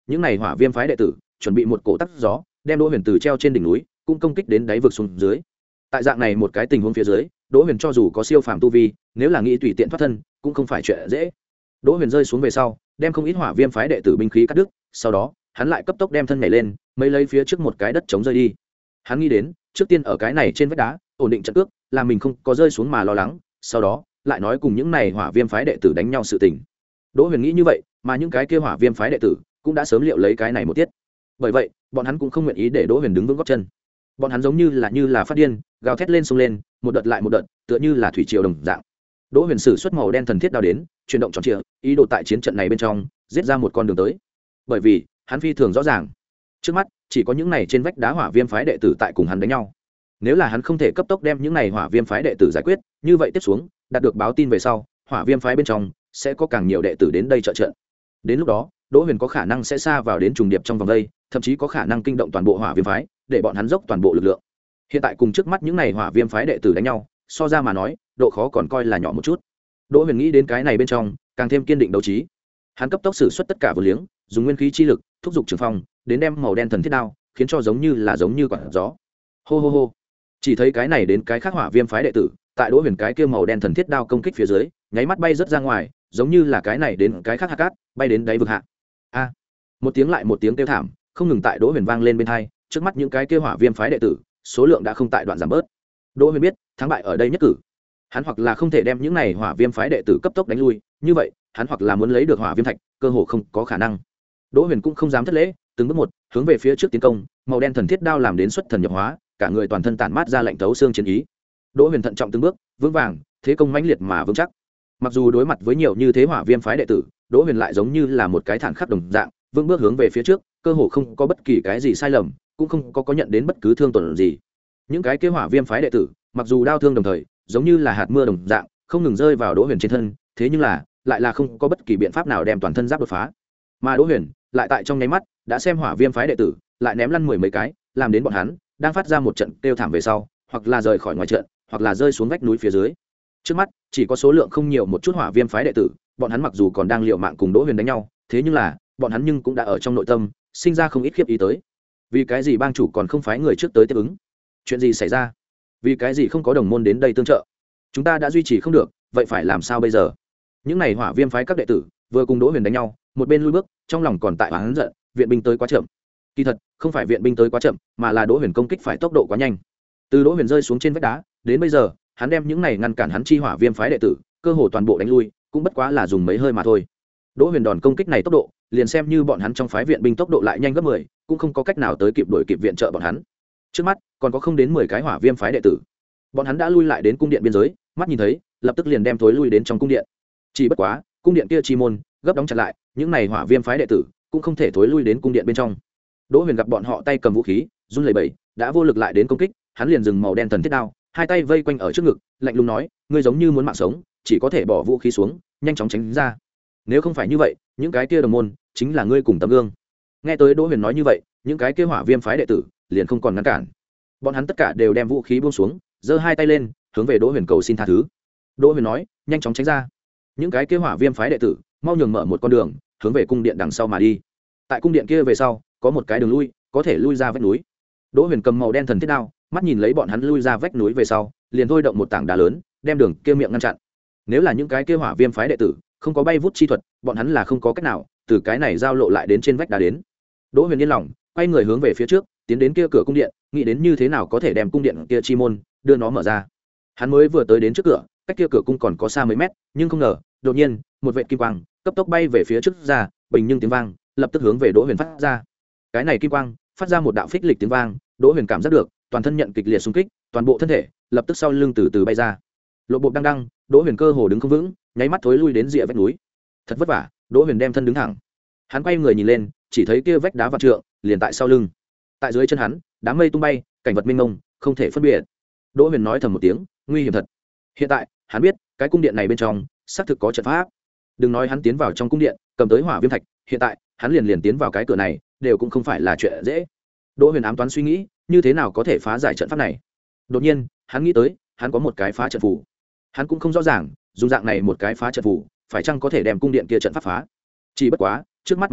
những này hỏa viêm phái đệ tử chuẩn bị một cổ tắc gió đem đỗ huyền từ treo trên đỉnh núi cũng công kích đến đáy vực xuống dưới. Tại dạng này một cái tình huống phía dưới, đỗ huyền cho dù có siêu phàm tu vi, nếu là nghĩ tùy tiện thoát thân cũng không phải chuyện dễ. Đỗ huyền rơi xuống về sau, đem không ít hỏa viêm phái đệ tử binh khí cắt đứt, sau đó hắn lại cấp tốc đem thân nhảy lên, mấy lấy phía trước một cái đất chống rơi đi. Hắn nghĩ đến trước tiên ở cái này trên vách đá ổn định trận cước, làm mình không có rơi xuống mà lo lắng, sau đó lại nói cùng những này hỏa viêm phái đệ tử đánh nhau sự tình. Đỗ huyền nghĩ như vậy, mà những cái kia hỏa viêm phái đệ tử cũng đã sớm liệu lấy cái này một tiết. Bởi vậy bọn hắn cũng không nguyện ý để Đỗ huyền đứng vững gót chân. Bọn hắn giống như là như là phát điên, gào thét lên xông lên, một đợt lại một đợt, tựa như là thủy triều đồng dạng. Đỗ huyền sử xuất màu đen thần thiết đao đến, chuyển động tròn trịa, ý đồ tại chiến trận này bên trong giết ra một con đường tới. Bởi vì hắn phi thường rõ ràng, trước mắt chỉ có những này trên vách đá hỏa viêm phái đệ tử tại cùng hắn đánh nhau. Nếu là hắn không thể cấp tốc đem những này hỏa viêm phái đệ tử giải quyết, như vậy tiếp xuống đạt được báo tin về sau, hỏa viêm phái bên trong sẽ có càng nhiều đệ tử đến đây trợ trận. Đến lúc đó Đỗ huyền có khả năng sẽ xa vào đến trùng điệp trong vòng đây, thậm chí có khả năng kinh động toàn bộ hỏa viêm phái, để bọn hắn dốc toàn bộ lực lượng. Hiện tại cùng trước mắt những này hỏa viêm phái đệ tử đánh nhau, so ra mà nói độ khó còn coi là nhỏ một chút. Đỗ huyền nghĩ đến cái này bên trong càng thêm kiên định đấu trí. Hắn cấp tốc sử xuất tất cả vô liếng, dùng nguyên khí chi lực thúc giục trường phong đến đem màu đen thần thiết đao khiến cho giống như là giống như quả gió. Hô hô hô. Chỉ thấy cái này đến cái khác hỏa viêm phái đệ tử tại Đỗ huyền cái kia màu đen thần thiết đao công kích phía dưới nháy mắt bay rất ra ngoài, giống như là cái này đến cái khác hạt cát bay đến đáy vực hạ. A. Một tiếng lại một tiếng kêu thảm không ngừng tại Đỗ huyền vang lên bên tai, trước mắt những cái kia hỏa viêm phái đệ tử số lượng đã không tại đoạn giảm bớt. Đỗ huyền biết thắng bại ở đây nhất cử. Hắn hoặc là không thể đem những này hỏa viêm phái đệ tử cấp tốc đánh lui, như vậy hắn hoặc là muốn lấy được hỏa viêm thạch cơ hồ không có khả năng. Đỗ huyền cũng không dám thất lễ, từng bước một hướng về phía trước tiến công, màu đen thần thiết đao làm đến xuất thần nhập hóa, cả người toàn thân tản mát ra lạnh thấu xương chiến ý. Đỗ huyền thận trọng từng bước, vững vàng, thế công mãnh liệt mà vững chắc. Mặc dù đối mặt với nhiều như thế hỏa viêm phái đệ tử, Đỗ huyền lại giống như là một cái thản khắc đồng dạng, vững bước hướng về phía trước, cơ hồ không có bất kỳ cái gì sai lầm, cũng không có có nhận đến bất cứ thương tổn gì. Những cái kế hỏa viêm phái đệ tử mặc dù đau thương đồng thời giống như là hạt mưa đồng dạng không ngừng rơi vào Đỗ huyền trên thân, thế nhưng là lại là không có bất kỳ biện pháp nào đem toàn thân giáp đột phá. Mà Đỗ huyền lại tại trong nháy mắt đã xem hỏa viêm phái đệ tử lại ném lăn mười mấy cái, làm đến bọn hắn đang phát ra một trận kêu thảm về sau, hoặc là rời khỏi ngoài trận, hoặc là rơi xuống vách núi phía dưới. Trước mắt chỉ có số lượng không nhiều một chút hỏa viêm phái đệ tử, bọn hắn mặc dù còn đang liều mạng cùng Đỗ huyền đánh nhau, thế nhưng là bọn hắn nhưng cũng đã ở trong nội tâm sinh ra không ít khiếp ý tới. Vì cái gì bang chủ còn không phái người trước tới tiếp ứng? Chuyện gì xảy ra? Vì cái gì không có đồng môn đến đây tương trợ? Chúng ta đã duy trì không được, vậy phải làm sao bây giờ? Những này hỏa viêm phái các đệ tử vừa cùng Đỗ huyền đánh nhau, một bên lui bước, trong lòng còn tại oán giận, viện binh tới quá chậm. Kỳ thật không phải viện binh tới quá chậm, mà là Đỗ huyền công kích phải tốc độ quá nhanh. Từ Đỗ huyền rơi xuống trên vách đá đến bây giờ, hắn đem những này ngăn cản hắn chi hỏa viêm phái đệ tử cơ hồ toàn bộ đánh lui, cũng bất quá là dùng mấy hơi mà thôi. Đỗ huyền đòn công kích này tốc độ, liền xem như bọn hắn trong phái viện binh tốc độ lại nhanh gấp mười, cũng không có cách nào tới kịp đuổi kịp viện trợ bọn hắn. Trước mắt còn có không đến mười cái hỏa viêm phái đệ tử, bọn hắn đã lui lại đến cung điện biên giới, mắt nhìn thấy lập tức liền đem thối lui đến trong cung điện. Chỉ bất quá cung điện kia chi môn gấp đóng chặt lại, những này hỏa viêm phái đệ tử cũng không thể thối lui đến cung điện bên trong. Đỗ huyền gặp bọn họ tay cầm vũ khí run lẩy bẩy, đã vô lực lại đến công kích, hắn liền dừng màu đen thần thiết đao, hai tay vây quanh ở trước ngực, lạnh lùng nói: ngươi giống như muốn mạng sống, chỉ có thể bỏ vũ khí xuống, nhanh chóng tránh ra. Nếu không phải như vậy, những cái kia đồng môn chính là ngươi cùng tấm gương. Nghe tới Đỗ huyền nói như vậy, những cái kia hỏa viêm phái đệ tử liền không còn ngăn cản, bọn hắn tất cả đều đem vũ khí buông xuống, giơ hai tay lên hướng về Đỗ huyền cầu xin tha thứ. Đỗ huyền nói: nhanh chóng tránh ra. Những cái kia hỏa viêm phái đệ tử mau nhường mở một con đường hướng về cung điện đằng sau mà đi. Tại cung điện kia về sau có một cái đường lui, có thể lui ra vách núi. Đỗ huyền cầm màu đen thần thiết đao, mắt nhìn lấy bọn hắn lui ra vách núi về sau, liền thôi động một tảng đá lớn đem đường kia miệng ngăn chặn. Nếu là những cái kia hỏa viêm phái đệ tử không có bay vút chi thuật, bọn hắn là không có cách nào từ cái này giao lộ lại đến trên vách đá đến. Đỗ huyền yên lòng, quay người hướng về phía trước tiến đến kia cửa cung điện, nghĩ đến như thế nào có thể đem cung điện kia chi môn đưa nó mở ra. Hắn mới vừa tới đến trước cửa, cách kia cửa cung còn có xa mấy mét, nhưng không ngờ đột nhiên một vệt kim quang cấp tốc bay về phía trước ra, bình nhưng tiếng vang lập tức hướng về Đỗ huyền phát ra. Cái này kim quang phát ra một đạo phích lịch tiếng vang, Đỗ huyền cảm giác được toàn thân nhận kịch liệt xung kích, toàn bộ thân thể lập tức sau lưng từ từ bay ra. Lộ bộ đang đăng, Đỗ huyền cơ hồ đứng không vững, nháy mắt thối lui đến rìa vách núi. Thật vất vả, Đỗ huyền đem thân đứng thẳng. Hắn quay người nhìn lên, chỉ thấy kia vách đá vạn trượng liền tại sau lưng. Tại dưới chân hắn, đám mây tung bay, cảnh vật mênh mông, không thể phân biệt. Đỗ huyền nói thầm một tiếng, nguy hiểm thật. Hiện tại, hắn biết, cái cung điện này bên trong xác thực có trận pháp. Đừng nói hắn tiến vào trong cung điện, cầm tới hỏa viêm thạch, hiện tại, hắn liền liền tiến vào cái cửa này, đều cũng không phải là chuyện dễ. Đỗ huyền ám toán suy nghĩ, như thế nào có thể phá giải trận pháp này. Đột nhiên, hắn nghĩ tới, hắn có một cái phá trận phù. Hắn cũng không rõ ràng, dùng dạng này một cái phá trận phù, phải chăng có thể đem cung điện kia trận pháp phá. Chỉ bất quá, trước mắt mà nói,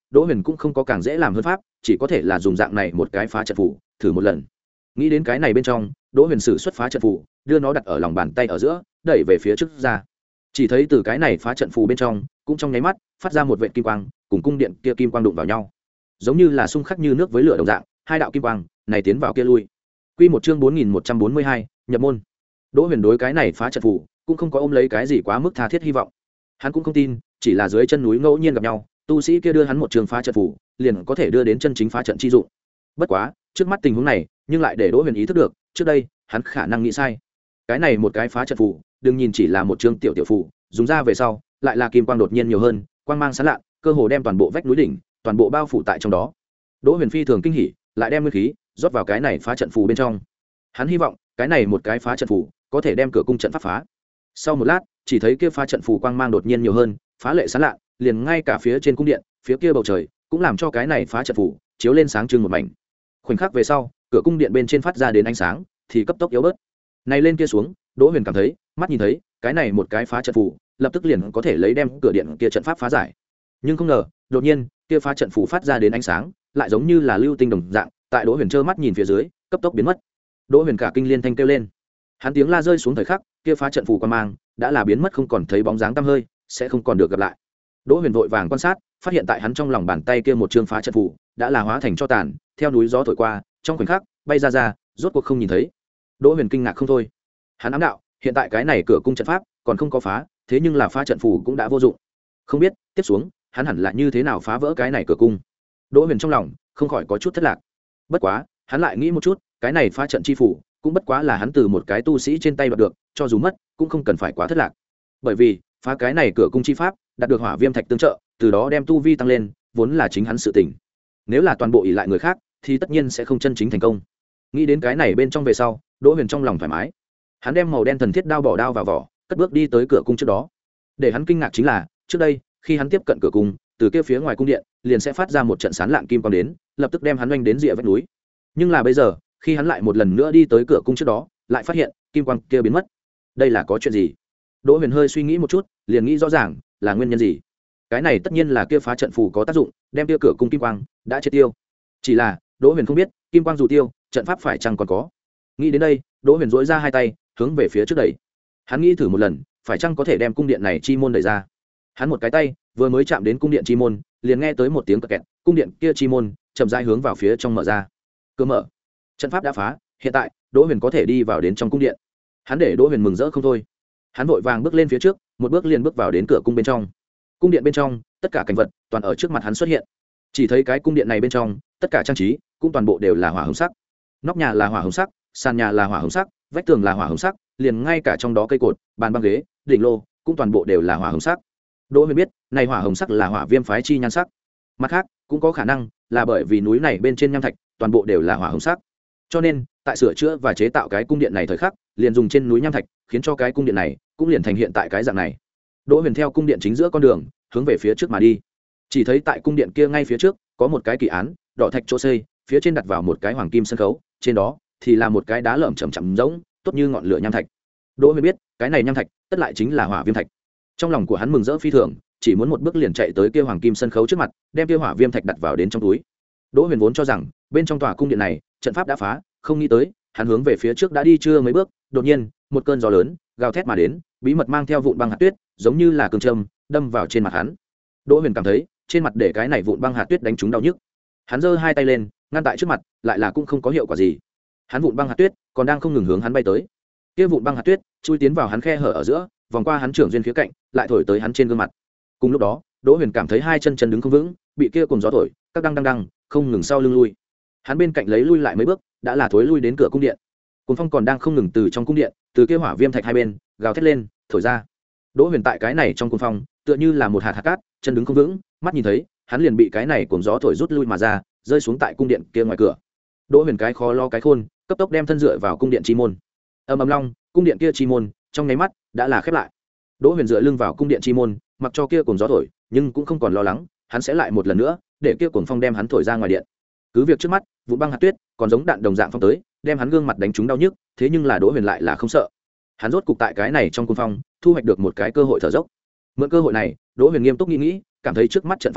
đỗ huyền cũng không có càng dễ làm hơn pháp, chỉ có thể là dùng dạng này một cái phá trận phủ thử một lần. Nghĩ đến cái này bên trong, đỗ huyền sử xuất phá trận phủ, đưa nó đặt ở lòng bàn tay ở giữa, đẩy về phía trước ra. Chỉ thấy từ cái này phá trận phù bên trong cũng trong nháy mắt phát ra một vệt kim quang, cùng cung điện kia kim quang đụng vào nhau, giống như là xung khắc như nước với lửa đồng dạng, hai đạo kim quang này tiến vào kia lui. Quy một chương bốn nghìn một trăm bốn mươi hai, nhập môn. Đỗ huyền đối cái này phá trận phù cũng không có ôm lấy cái gì quá mức tha thiết hy vọng, hắn cũng không tin chỉ là dưới chân núi ngẫu nhiên gặp nhau, tu sĩ kia đưa hắn một trường phá trận phù liền có thể đưa đến chân chính phá trận chi dụng. Bất quá trước mắt tình huống này nhưng lại để Đỗ huyền ý thức được, trước đây hắn khả năng nghĩ sai. Cái này một cái phá trận phù đừng nhìn chỉ là một chương tiểu tiểu phù, dùng ra về sau lại là kim quang đột nhiên nhiều hơn, quang mang sáng lạ, cơ hồ đem toàn bộ vách núi đỉnh toàn bộ bao phủ tại trong đó. Đỗ huyền phi thường kinh hỉ, lại đem nguyên khí rót vào cái này phá trận phù bên trong. Hắn hy vọng cái này một cái phá trận phù có thể đem cửa cung trận pháp phá. Sau một lát, chỉ thấy kia phá trận phù quang mang đột nhiên nhiều hơn, phá lệ sáng lạ, liền ngay cả phía trên cung điện, phía kia bầu trời cũng làm cho cái này phá trận phù chiếu lên sáng trưng một mảnh. Khoảnh khắc về sau, cửa cung điện bên trên phát ra đến ánh sáng thì cấp tốc yếu bớt. Này lên kia xuống, Đỗ huyền cảm thấy, mắt nhìn thấy cái này một cái phá trận phù lập tức liền có thể lấy đem cửa điện kia trận pháp phá giải. Nhưng không ngờ, đột nhiên kia phá trận phù phát ra đến ánh sáng lại giống như là lưu tinh đồng dạng, tại Đỗ huyền trơ mắt nhìn phía dưới cấp tốc biến mất. Đỗ huyền cả kinh liên thanh kêu lên, hắn tiếng la rơi xuống thời khắc, kia phá trận phù quan mang đã là biến mất không còn thấy bóng dáng tăm hơi, sẽ không còn được gặp lại. Đỗ huyền vội vàng quan sát, phát hiện tại hắn trong lòng bàn tay kia một chương phá trận phù đã là hóa thành tro tàn, theo núi gió thổi qua, trong khoảnh khắc bay ra ra, rốt cuộc không nhìn thấy. Đỗ huyền kinh ngạc không thôi, hắn ám đạo, hiện tại cái này cửa cung trận pháp còn không có phá, thế nhưng là phá trận phù cũng đã vô dụng, không biết tiếp xuống hắn hẳn là như thế nào phá vỡ cái này cửa cung. Đỗ huyền trong lòng không khỏi có chút thất lạc. Bất quá hắn lại nghĩ một chút, cái này phá trận chi phủ cũng bất quá là hắn từ một cái tu sĩ trên tay đoạt được, cho dù mất cũng không cần phải quá thất lạc, bởi vì phá cái này cửa cung chi pháp đạt được hỏa viêm thạch tương trợ, từ đó đem tu vi tăng lên, vốn là chính hắn sự tỉnh. Nếu là toàn bộ ỷ lại người khác thì tất nhiên sẽ không chân chính thành công. Nghĩ đến cái này bên trong về sau, Đỗ huyền trong lòng thoải mái, hắn đem màu đen thần thiết đao bỏ đao vào vỏ, cất bước đi tới cửa cung trước đó. Để hắn kinh ngạc chính là, trước đây khi hắn tiếp cận cửa cung, từ kia phía ngoài cung điện liền sẽ phát ra một trận sán lạng kim quang đến, lập tức đem hắn oanh đến rìa vách núi. Nhưng là bây giờ, khi hắn lại một lần nữa đi tới cửa cung trước đó, lại phát hiện kim quang kia biến mất. Đây là có chuyện gì? Đỗ huyền hơi suy nghĩ một chút, liền nghĩ rõ ràng là nguyên nhân gì. Cái này tất nhiên là kia phá trận phù có tác dụng, đem kia cửa cung kim quang đã triệt tiêu. Chỉ là Đỗ huyền không biết, kim quang dù tiêu, trận pháp phải chăng còn có. Nghĩ đến đây, Đỗ huyền dỗi ra hai tay hướng về phía trước đẩy. Hắn nghĩ thử một lần, phải chăng có thể đem cung điện này chi môn đẩy ra. Hắn một cái tay vừa mới chạm đến cung điện chi môn, liền nghe tới một tiếng cật kẹt, cung điện kia chi môn chậm rãi hướng vào phía trong mở ra. Cửa mở, trận pháp đã phá, hiện tại Đỗ huyền có thể đi vào đến trong cung điện. Hắn để Đỗ huyền mừng rỡ không thôi. Hắn vội vàng bước lên phía trước, một bước liền bước vào đến cửa cung bên trong. Cung điện bên trong, tất cả cảnh vật toàn ở trước mặt hắn xuất hiện. Chỉ thấy cái cung điện này bên trong, tất cả trang trí cũng toàn bộ đều là hỏa hồng sắc. Nóc nhà là hỏa hồng sắc, sàn nhà là hỏa hồng sắc, vách tường là hỏa hồng sắc, liền ngay cả trong đó cây cột, bàn băng ghế, đỉnh lô cũng toàn bộ đều là hỏa hồng sắc. Đỗ huyền biết, này hỏa hồng sắc là hỏa viêm phái chi nhan sắc. Mặt khác, cũng có khả năng là bởi vì núi này bên trên nham thạch toàn bộ đều là hỏa hồng sắc, cho nên tại sửa chữa và chế tạo cái cung điện này thời khắc, liền dùng trên núi nham thạch, khiến cho cái cung điện này cũng liền thành hiện tại cái dạng này. Đỗ huyền theo cung điện chính giữa con đường hướng về phía trước mà đi. Chỉ thấy tại cung điện kia ngay phía trước có một cái kỳ án đỏ thạch chỗ xây, phía trên đặt vào một cái hoàng kim sân khấu, trên đó thì là một cái đá lởm chầm chậm rỗng, tốt như ngọn lửa nham thạch. Đỗ huyền biết, cái này nham thạch tất lại chính là hỏa viêm thạch. Trong lòng của hắn mừng rỡ phi thường, chỉ muốn một bước liền chạy tới kia hoàng kim sân khấu trước mặt, đem kia hỏa viêm thạch đặt vào đến trong túi. Đỗ huyền vốn cho rằng bên trong tòa cung điện này trận pháp đã phá, không nghĩ tới hắn hướng về phía trước đã đi chưa mấy bước, đột nhiên một cơn gió lớn gào thét mà đến, bí mật mang theo vụn băng hạt tuyết, giống như là cương châm đâm vào trên mặt hắn. Đỗ huyền cảm thấy trên mặt để cái này vụn băng hạt tuyết đánh trúng đau nhức. Hắn giơ hai tay lên ngăn tại trước mặt, lại là cũng không có hiệu quả gì. Hắn vụn băng hạt tuyết còn đang không ngừng hướng hắn bay tới. Kia vụn băng hạt tuyết chui tiến vào hắn khe hở ở giữa, vòng qua hắn trưởng duyên phía cạnh, lại thổi tới hắn trên gương mặt. Cùng lúc đó, Đỗ huyền cảm thấy hai chân chân đứng không vững, bị kia cùng gió thổi, các đăng đăng đăng không ngừng sau lưng lui. Hắn bên cạnh lấy lui lại mấy bước, đã là thối lui đến cửa cung điện. Cuồng phong còn đang không ngừng từ trong cung điện, từ kia hỏa viêm thạch hai bên gào thét lên, thổi ra. Đỗ huyền tại cái này trong cuồng phong, tựa như là một hạt hạt cát, chân đứng không vững, mắt nhìn thấy, hắn liền bị cái này cuồng gió thổi rút lui mà ra, rơi xuống tại cung điện kia ngoài cửa. Đỗ huyền cái khó lo cái khôn, cấp tốc đem thân dựa vào cung điện chi môn. Ầm ầm long, cung điện kia chi môn trong nháy mắt đã là khép lại. Đỗ huyền dựa lưng vào cung điện chi môn, mặc cho kia cuồng gió thổi, nhưng cũng không còn lo lắng, hắn sẽ lại một lần nữa để kia cuồng phong đem hắn thổi ra ngoài điện. Cứ việc trước mắt vụ băng hạt tuyết còn giống đạn đồng dạng phong tới, đem hắn gương mặt đánh trúng đau nhức, thế nhưng là Đỗ huyền lại là không sợ. Hắn rốt cục tại cái này trong cuồng phong thu hoạch được một cái cơ hội thở dốc. Mượn cơ hội này, Đỗ huyền nghiêm túc nghĩ nghĩ, cảm thấy trước mắt trận pháp này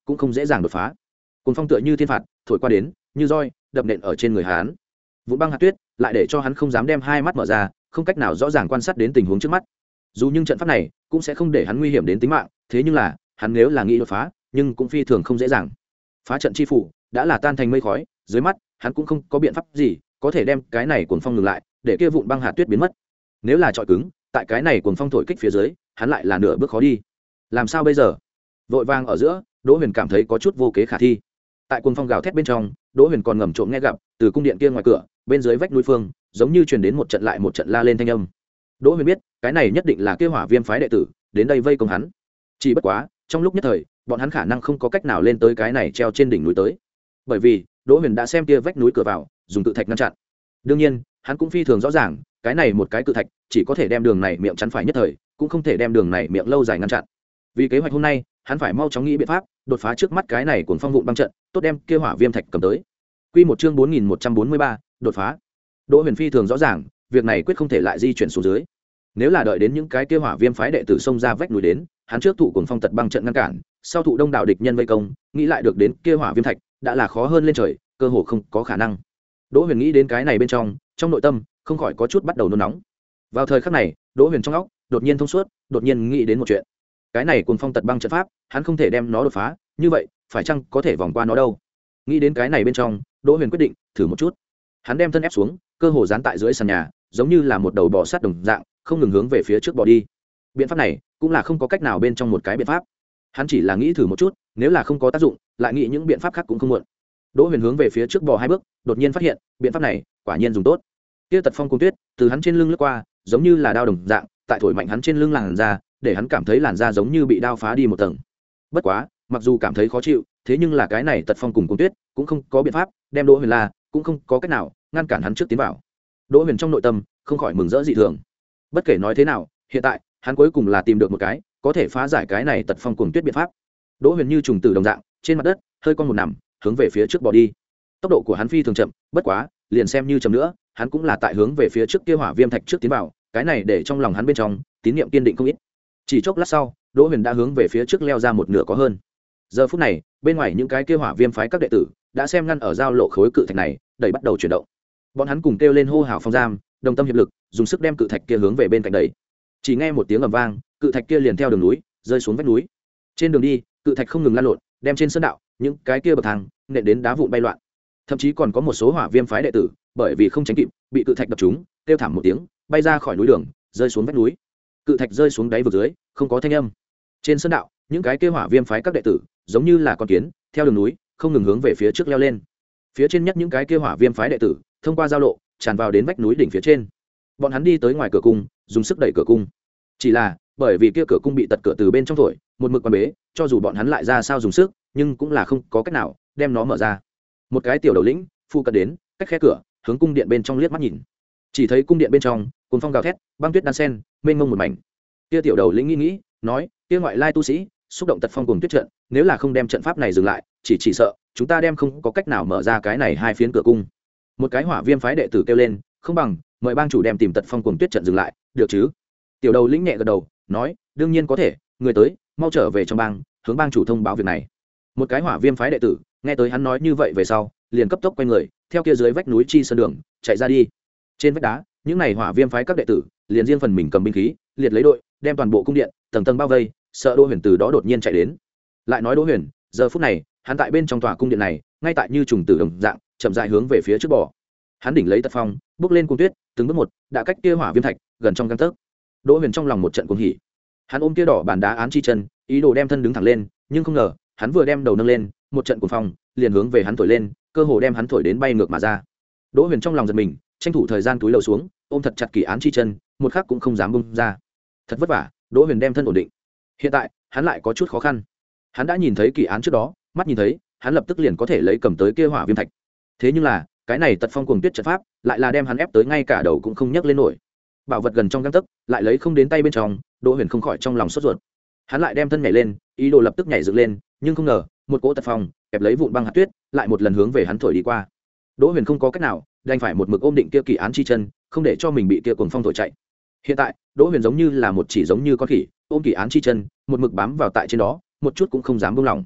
cũng không dễ dàng đột phá. Cuồng phong tựa như thiên phạt thổi qua đến, như roi đập nện ở trên người hắn. Vụn băng hạt tuyết lại để cho hắn không dám đem hai mắt mở ra, không cách nào rõ ràng quan sát đến tình huống trước mắt. Dù nhưng trận pháp này cũng sẽ không để hắn nguy hiểm đến tính mạng, thế nhưng là hắn nếu là nghĩ đột phá, nhưng cũng phi thường không dễ dàng. Phá trận chi phủ đã là tan thành mây khói, dưới mắt hắn cũng không có biện pháp gì có thể đem cái này cuồng phong ngừng lại, để kia vụn băng hạt tuyết biến mất. Nếu là trọi cứng, tại cái này cuồng phong thổi kích phía dưới, hắn lại là nửa bước khó đi. Làm sao bây giờ? Vội vàng ở giữa, Đỗ Huyền cảm thấy có chút vô kế khả thi. Tại cuồng phong gào thét bên trong, Đỗ Huyền còn ngầm trộm nghe gặp, từ cung điện kia ngoài cửa, bên dưới vách núi phương, giống như truyền đến một trận lại một trận la lên thanh âm. Đỗ Huyền biết, cái này nhất định là kia Hỏa Viêm phái đệ tử đến đây vây công hắn. Chỉ bất quá, trong lúc nhất thời, bọn hắn khả năng không có cách nào lên tới cái này treo trên đỉnh núi tới. Bởi vì, Đỗ Huyền đã xem kia vách núi cửa vào, dùng tự thạch ngăn chặn. Đương nhiên, hắn cũng phi thường rõ ràng, cái này một cái cự thạch chỉ có thể đem đường này miệng chắn phải nhất thời, cũng không thể đem đường này miệng lâu dài ngăn chặn. Vì kế hoạch hôm nay, hắn phải mau chóng nghĩ biện pháp đột phá trước mắt cái này cuồng phong vụn băng trận, tốt đem kia Hỏa Viêm thạch cầm tới. Quy một chương bốn nghìn một trăm bốn mươi ba, đột phá. Đỗ Huyền phi thường rõ ràng, việc này quyết không thể lại di chuyển xuống dưới. Nếu là đợi đến những cái kia Hỏa Viêm phái đệ tử xông ra vách núi đến, hắn trước thụ cuồng phong tật băng trận ngăn cản, sau thụ đông đảo địch nhân vây công, nghĩ lại được đến kia Hỏa Viêm thạch, đã là khó hơn lên trời, cơ hồ không có khả năng. Đỗ Huyền nghĩ đến cái này bên trong, trong nội tâm không khỏi có chút bắt đầu nôn nóng. Vào thời khắc này, Đỗ Huyền trong óc đột nhiên thông suốt, đột nhiên nghĩ đến một chuyện. Cái này cuồng phong tật băng trận pháp, hắn không thể đem nó đột phá, như vậy, phải chăng có thể vòng qua nó đâu? Nghĩ đến cái này bên trong, Đỗ Huyền quyết định thử một chút. Hắn đem thân ép xuống, cơ hồ dán tại dưới sàn nhà, giống như là một đầu bò sát đồng dạng, không ngừng hướng về phía trước bò đi. Biện pháp này cũng là không có cách nào bên trong một cái biện pháp. Hắn chỉ là nghĩ thử một chút, nếu là không có tác dụng, lại nghĩ những biện pháp khác cũng không muộn. Đỗ Huyền hướng về phía trước bò hai bước, đột nhiên phát hiện, biện pháp này quả nhiên dùng tốt. Kia tật phong cuồng tuyết từ hắn trên lưng lướt qua, giống như là đao đồng dạng, tại thổi mạnh hắn trên lưng làn da, để hắn cảm thấy làn da giống như bị đao phá đi một tầng. Bất quá, mặc dù cảm thấy khó chịu, thế nhưng là cái này tật phong cùng cuồng tuyết cũng không có biện pháp, đem Đỗ Huyền la, cũng không có cách nào ngăn cản hắn trước tiến vào. Đỗ Huyền trong nội tâm không khỏi mừng rỡ dị thường. Bất kể nói thế nào, hiện tại hắn cuối cùng là tìm được một cái có thể phá giải cái này tật phong cuồng tuyết biện pháp. Đỗ Huyền như trùng tử đồng dạng, trên mặt đất hơi con một nằm, hướng về phía trước bỏ đi. Tốc độ của hắn phi thường chậm, bất quá, liền xem như chậm nữa, hắn cũng là tại hướng về phía trước kia Hỏa Viêm thạch trước tiến vào, cái này để trong lòng hắn bên trong tín niệm kiên định không ít. Chỉ chốc lát sau, Đỗ Huyền đã hướng về phía trước leo ra một nửa có hơn. Giờ phút này, bên ngoài những cái kia Hỏa Viêm phái các đệ tử đã xem ngăn ở giao lộ khối cự thạch này, đẩy bắt đầu chuyển động. Bọn hắn cùng kêu lên hô hào phong giam, đồng tâm hiệp lực, dùng sức đem cự thạch kia hướng về bên cạnh đẩy. Chỉ nghe một tiếng ầm vang, cự thạch kia liền theo đường núi rơi xuống vách núi. Trên đường đi, cự thạch không ngừng lăn lộn, đem trên sơn đạo những cái kia bậc thang nện đến đá vụn bay loạn. Thậm chí còn có một số Hỏa Viêm phái đệ tử, bởi vì không tránh kịp, bị cự thạch đập trúng, kêu thảm một tiếng, bay ra khỏi núi đường, rơi xuống vách núi. Cự thạch rơi xuống đáy vực dưới, không có thanh âm. Trên sơn đạo, những cái kia Hỏa Viêm phái các đệ tử, giống như là con kiến, theo đường núi, không ngừng hướng về phía trước leo lên. Phía trên nhất những cái kia Hỏa Viêm phái đệ tử, thông qua giao lộ, tràn vào đến vách núi đỉnh phía trên. Bọn hắn đi tới ngoài cửa cung, dùng sức đẩy cửa cung. Chỉ là, bởi vì kia cửa cung bị tật cửa từ bên trong thổi, một mực quan bế, cho dù bọn hắn lại ra sao dùng sức, nhưng cũng là không có cách nào đem nó mở ra. Một cái tiểu đầu lĩnh phu cận đến, cách khe cửa, hướng cung điện bên trong liếc mắt nhìn. Chỉ thấy cung điện bên trong, cuồng phong gào thét, băng tuyết đan sen, mênh mông một mảnh. Kia tiểu đầu lĩnh nghĩ nghĩ, nói, kia ngoại lai tu sĩ, xúc động tật phong cùng tuyết trận, nếu là không đem trận pháp này dừng lại, chỉ chỉ sợ chúng ta đem không có cách nào mở ra cái này hai phiến cửa cung. Một cái Hỏa Viêm phái đệ tử kêu lên, không bằng mời bang chủ đem tìm tật phong cùng tuyết trận dừng lại, được chứ? Tiểu đầu lĩnh nhẹ gật đầu, nói, đương nhiên có thể, người tới, mau trở về trong bang, hướng bang chủ thông báo việc này. Một cái Hỏa Viêm phái đệ tử nghe tới hắn nói như vậy về sau, liền cấp tốc quay người, theo kia dưới vách núi chi sơn đường chạy ra đi. Trên vách đá, những này Hỏa Viêm phái các đệ tử liền riêng phần mình cầm binh khí, liệt lấy đội, đem toàn bộ cung điện tầng tầng bao vây, sợ Đỗ Huyền từ đó đột nhiên chạy đến. Lại nói Đỗ Huyền, giờ phút này, hắn tại bên trong tòa cung điện này, ngay tại như trùng tử đồng dạng, chậm rãi hướng về phía trước bò. Hắn đỉnh lấy tật phong, bước lên cung tuyết, từng bước một, đã cách kia Hỏa Viêm thạch gần trong gang tấc. Đỗ Huyền trong lòng một trận cuồng hỉ. Hắn ôm kia đỏ bàn đá án chi chân, ý đồ đem thân đứng thẳng lên, nhưng không ngờ, hắn vừa đem đầu nâng lên, một trận cuồng phong liền hướng về hắn thổi lên, cơ hồ đem hắn thổi đến bay ngược mà ra. Đỗ Huyền trong lòng giật mình, tranh thủ thời gian túi lầu xuống, ôm thật chặt kỳ án chi chân, một khắc cũng không dám bung ra. Thật vất vả, Đỗ Huyền đem thân ổn định. Hiện tại, hắn lại có chút khó khăn. Hắn đã nhìn thấy kỳ án trước đó, mắt nhìn thấy, hắn lập tức liền có thể lấy cầm tới kia Hỏa Viêm thạch. Thế nhưng là, cái này tật phong cuồng tuyết trận pháp, lại là đem hắn ép tới ngay cả đầu cũng không nhấc lên nổi. Bảo vật gần trong gang tấc, lại lấy không đến tay bên trong, Đỗ Huyền không khỏi trong lòng sốt ruột. Hắn lại đem thân nhảy lên, ý đồ lập tức nhảy dựng lên, nhưng không ngờ, một cỗ tật phong kẹp lấy vụn băng hạt tuyết, lại một lần hướng về hắn thổi đi qua. Đỗ Huyền không có cách nào, đành phải một mực ôm định kia kỳ án chi chân, không để cho mình bị kia cuồng phong thổi chạy. Hiện tại, Đỗ Huyền giống như là một chỉ giống như con khỉ, ôm kỳ án chi chân, một mực bám vào tại trên đó, một chút cũng không dám buông lỏng.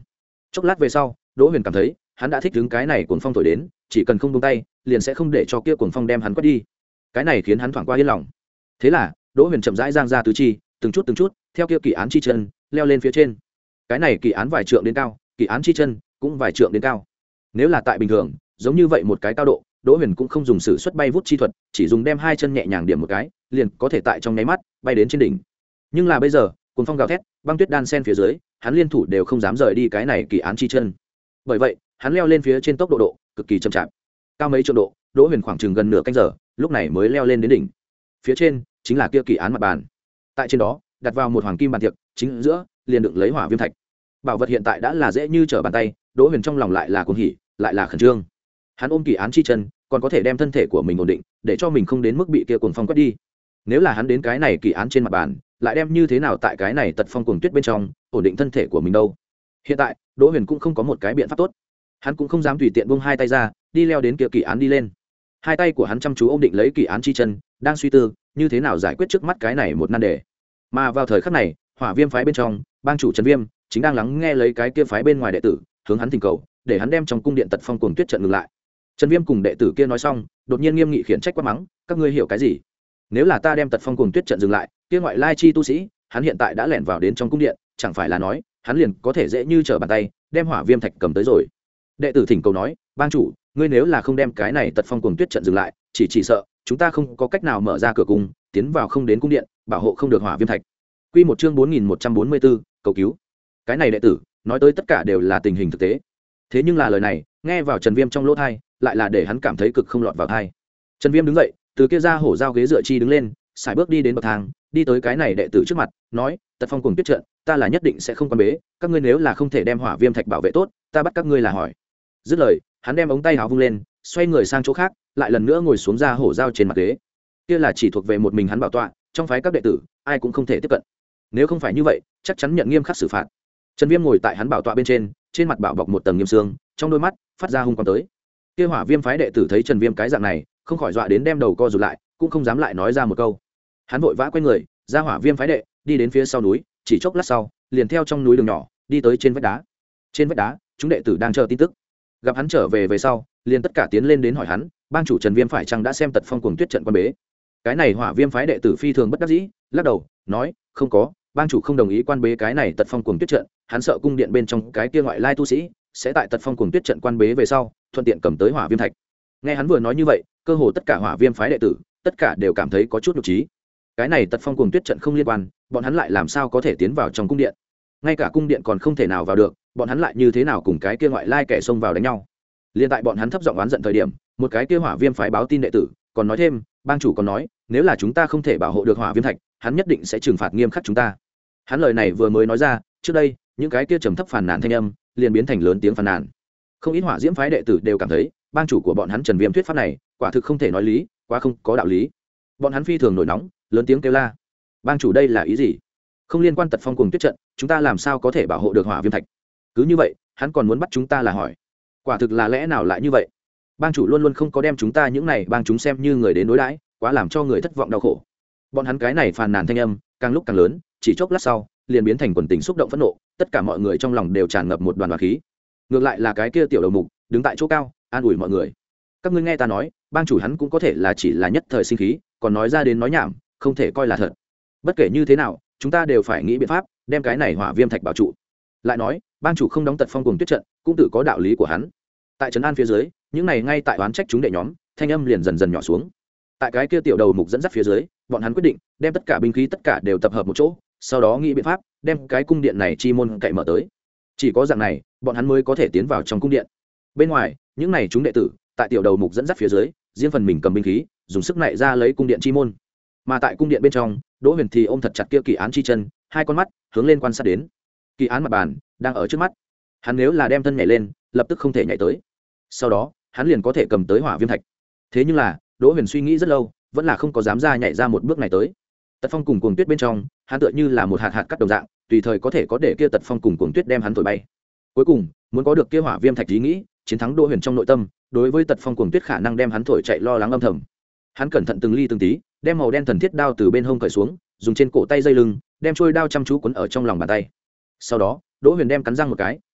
chốc lát về sau đỗ huyền cảm thấy hắn đã thích đứng cái này cuồng phong thổi đến, chỉ cần không buông tay liền sẽ không để cho kia cuồng phong đem hắn quét đi. Cái này khiến hắn thoảng qua yên lòng. Thế là đỗ huyền chậm rãi giang ra tứ chi, từng chút từng chút theo kia kỳ án chi chân leo lên phía trên. Cái này kỳ án vài trượng đến cao, kỳ án chi chân cũng vài trượng đến cao. Nếu là tại bình thường giống như vậy một cái cao độ, đỗ huyền cũng không dùng sử xuất bay vút chi thuật, chỉ dùng đem hai chân nhẹ nhàng điểm một cái liền có thể tại trong nháy mắt bay đến trên đỉnh. Nhưng là bây giờ cuồng phong gào thét, băng tuyết đan sen phía dưới, hắn liên thủ đều không dám rời đi cái này kỳ án chi chân. Bởi vậy hắn leo lên phía trên tốc độ độ cực kỳ chậm chạp, cao mấy triệu độ. Đỗ huyền khoảng chừng gần nửa canh giờ lúc này mới leo lên đến đỉnh. Phía trên chính là kia kỳ án mặt bàn, tại trên đó đặt vào một hoàng kim bàn tiệc, chính giữa liền đựng lấy hỏa viêm thạch. Bảo vật hiện tại đã là dễ như trở bàn tay, đỗ huyền trong lòng lại là cuồng hỉ lại là khẩn trương. Hắn ôm kỳ án chi chân còn có thể đem thân thể của mình ổn định, để cho mình không đến mức bị kia cuồng phong quét đi. Nếu là hắn đến cái này kỳ án trên mặt bàn, lại đem như thế nào tại cái này tật phong cuồng tuyết bên trong ổn định thân thể của mình đâu? Hiện tại đỗ huyền cũng không có một cái biện pháp tốt, hắn cũng không dám tùy tiện buông hai tay ra đi leo đến kia kỳ án đi lên. Hai tay của hắn chăm chú ôm định lấy kỳ án chi chân, đang suy tư như thế nào giải quyết trước mắt cái này một nan đề. Mà vào thời khắc này, hỏa viêm phái bên trong bang chủ Trần Viêm chính đang lắng nghe lấy cái kia phái bên ngoài đệ tử hướng hắn thỉnh cầu, để hắn đem trong cung điện tật phong cuồng tuyết trận ngừng lại. Trần Viêm cùng đệ tử kia nói xong, đột nhiên nghiêm nghị khiển trách quát mắng: các ngươi hiểu cái gì? Nếu là ta đem tật phong cuồng tuyết trận dừng lại, kia ngoại lai chi tu sĩ hắn hiện tại đã lẻn vào đến trong cung điện, chẳng phải là nói hắn liền có thể dễ như trở bàn tay đem hỏa viêm thạch cầm tới rồi. Đệ tử thỉnh cầu nói: bang chủ, ngươi nếu là không đem cái này tật phong cuồng tuyết trận dừng lại, chỉ chỉ sợ chúng ta không có cách nào mở ra cửa cung, tiến vào không đến cung điện, bảo hộ không được hỏa viêm thạch. Quy một chương bốn nghìn một trăm bốn mươi bốn, cầu cứu. Cái này đệ tử nói tới tất cả đều là tình hình thực tế. Thế nhưng là lời này nghe vào Trần Viêm trong lỗ tai, lại là để hắn cảm thấy cực không lọt vào tai. Trần Viêm đứng dậy, từ kia ra hổ giao ghế dựa chi đứng lên, sải bước đi đến bậc thang, đi tới cái này đệ tử trước mặt, nói: tật phong cuồng tuyết trận ta là nhất định sẽ không quan bế, các ngươi nếu là không thể đem hỏa viêm thạch bảo vệ tốt, ta bắt các ngươi là hỏi. Dứt lời, hắn đem ống tay áo vung lên, xoay người sang chỗ khác, lại lần nữa ngồi xuống ra hổ giao trên mặt ghế. Kia là chỉ thuộc về một mình hắn bảo tọa, trong phái các đệ tử ai cũng không thể tiếp cận. Nếu không phải như vậy, chắc chắn nhận nghiêm khắc xử phạt. Trần Viêm ngồi tại hắn bảo tọa bên trên, trên mặt bảo bọc một tầng nghiêm xương, trong đôi mắt phát ra hung quang tới. Kia hỏa viêm phái đệ tử thấy Trần Viêm cái dạng này, không khỏi dọa đến đem đầu co rụt lại, cũng không dám lại nói ra một câu. Hắn vội vã quay người ra hỏa viêm phái đệ, đi đến phía sau núi, chỉ chốc lát sau liền theo trong núi đường nhỏ đi tới trên vách đá. Trên vách đá chúng đệ tử đang chờ tin tức, gặp hắn trở về về sau liền tất cả tiến lên đến hỏi hắn: bang chủ Trần Viêm phải chăng đã xem tật phong cuồng tuyết trận quan bế? Cái này hỏa viêm phái đệ tử phi thường bất đắc dĩ, lắc đầu nói: không có, bang chủ không đồng ý quan bế cái này tật phong cuồng tuyết trận, hắn sợ cung điện bên trong cái kia ngoại lai tu sĩ sẽ tại tật phong cuồng tuyết trận quan bế về sau thuận tiện cầm tới hỏa viêm thạch. Nghe hắn vừa nói như vậy, cơ hồ tất cả hỏa viêm phái đệ tử tất cả đều cảm thấy có chút nhục trí. Cái này tật phong cuồng tuyết trận không liên quan, bọn hắn lại làm sao có thể tiến vào trong cung điện? Ngay cả cung điện còn không thể nào vào được, bọn hắn lại như thế nào cùng cái kia ngoại lai kẻ xông vào đánh nhau? Liên tại bọn hắn thấp giọng oán giận thời điểm, một cái kia hỏa viêm phái báo tin đệ tử còn nói thêm: bang chủ còn nói, nếu là chúng ta không thể bảo hộ được hỏa viêm thạch, hắn nhất định sẽ trừng phạt nghiêm khắc chúng ta. Hắn lời này vừa mới nói ra, trước đây những cái kia trầm thấp phàn nàn thanh âm liền biến thành lớn tiếng phàn nàn. Không ít hỏa diễm phái đệ tử đều cảm thấy bang chủ của bọn hắn Trần Viêm thuyết pháp này quả thực không thể nói lý, quá không có đạo lý. Bọn hắn phi thường nổi nóng, lớn tiếng kêu la: bang chủ đây là ý gì? Không liên quan tật phong cuồng tuyết trận, chúng ta làm sao có thể bảo hộ được hỏa viêm thạch? Cứ như vậy hắn còn muốn bắt chúng ta là hỏi, quả thực là lẽ nào lại như vậy? Bang chủ luôn luôn không có đem chúng ta những này bang chúng xem như người đến đối đãi, quá làm cho người thất vọng đau khổ. Bọn hắn cái này phàn nàn thanh âm càng lúc càng lớn, chỉ chốc lát sau liền biến thành quần tình xúc động phẫn nộ, tất cả mọi người trong lòng đều tràn ngập một đoàn hỏa khí. Ngược lại là cái kia tiểu đầu mục đứng tại chỗ cao an ủi mọi người: các ngươi nghe ta nói, bang chủ hắn cũng có thể là chỉ là nhất thời sinh khí, còn nói ra đến nói nhảm, không thể coi là thật. Bất kể như thế nào, chúng ta đều phải nghĩ biện pháp đem cái này hỏa viêm thạch bảo trụ. Lại nói, bang chủ không đóng tật phong cuồng tuyết trận cũng tự có đạo lý của hắn. Tại trấn an phía dưới, những này ngay tại oán trách chúng đệ nhóm, thanh âm liền dần dần nhỏ xuống. Tại cái kia tiểu đầu mục dẫn dắt phía dưới, bọn hắn quyết định đem tất cả binh khí tất cả đều tập hợp một chỗ, sau đó nghĩ biện pháp đem cái cung điện này chi môn cậy mở tới. Chỉ có dạng này, bọn hắn mới có thể tiến vào trong cung điện. Bên ngoài, những này chúng đệ tử tại tiểu đầu mục dẫn dắt phía dưới, riêng phần mình cầm binh khí, dùng sức nạy ra lấy cung điện chi môn. Mà tại cung điện bên trong, Đỗ Huyền thì ôm thật chặt kia kỳ án chi chân, hai con mắt hướng lên quan sát đến. Kỳ án mặt bàn đang ở trước mắt, hắn nếu là đem thân nhảy lên, lập tức không thể nhảy tới. Sau đó, hắn liền có thể cầm tới hỏa viêm thạch. Thế nhưng là, Đỗ Huyền suy nghĩ rất lâu, vẫn là không có dám ra nhảy ra một bước này tới. Tật phong cùng cuồng tuyết bên trong, hắn tựa như là một hạt hạt cắt đồng dạng, tùy thời có thể có để kia tật phong cùng cuồng tuyết đem hắn thổi bay. Cuối cùng, muốn có được kia hỏa viêm thạch ý nghĩ, chiến thắng Đỗ Huyền trong nội tâm, đối với tật phong cuồng tuyết khả năng đem hắn thổi chạy lo lắng âm thầm. Hắn cẩn thận từng ly từng tí, đem màu đen thần thiết đao từ bên hông cởi xuống, dùng trên cổ tay dây lưng, đem trôi đao chăm chú quấn ở trong lòng bàn tay. Sau đó, Đỗ Huyền đem cắn răng một cái,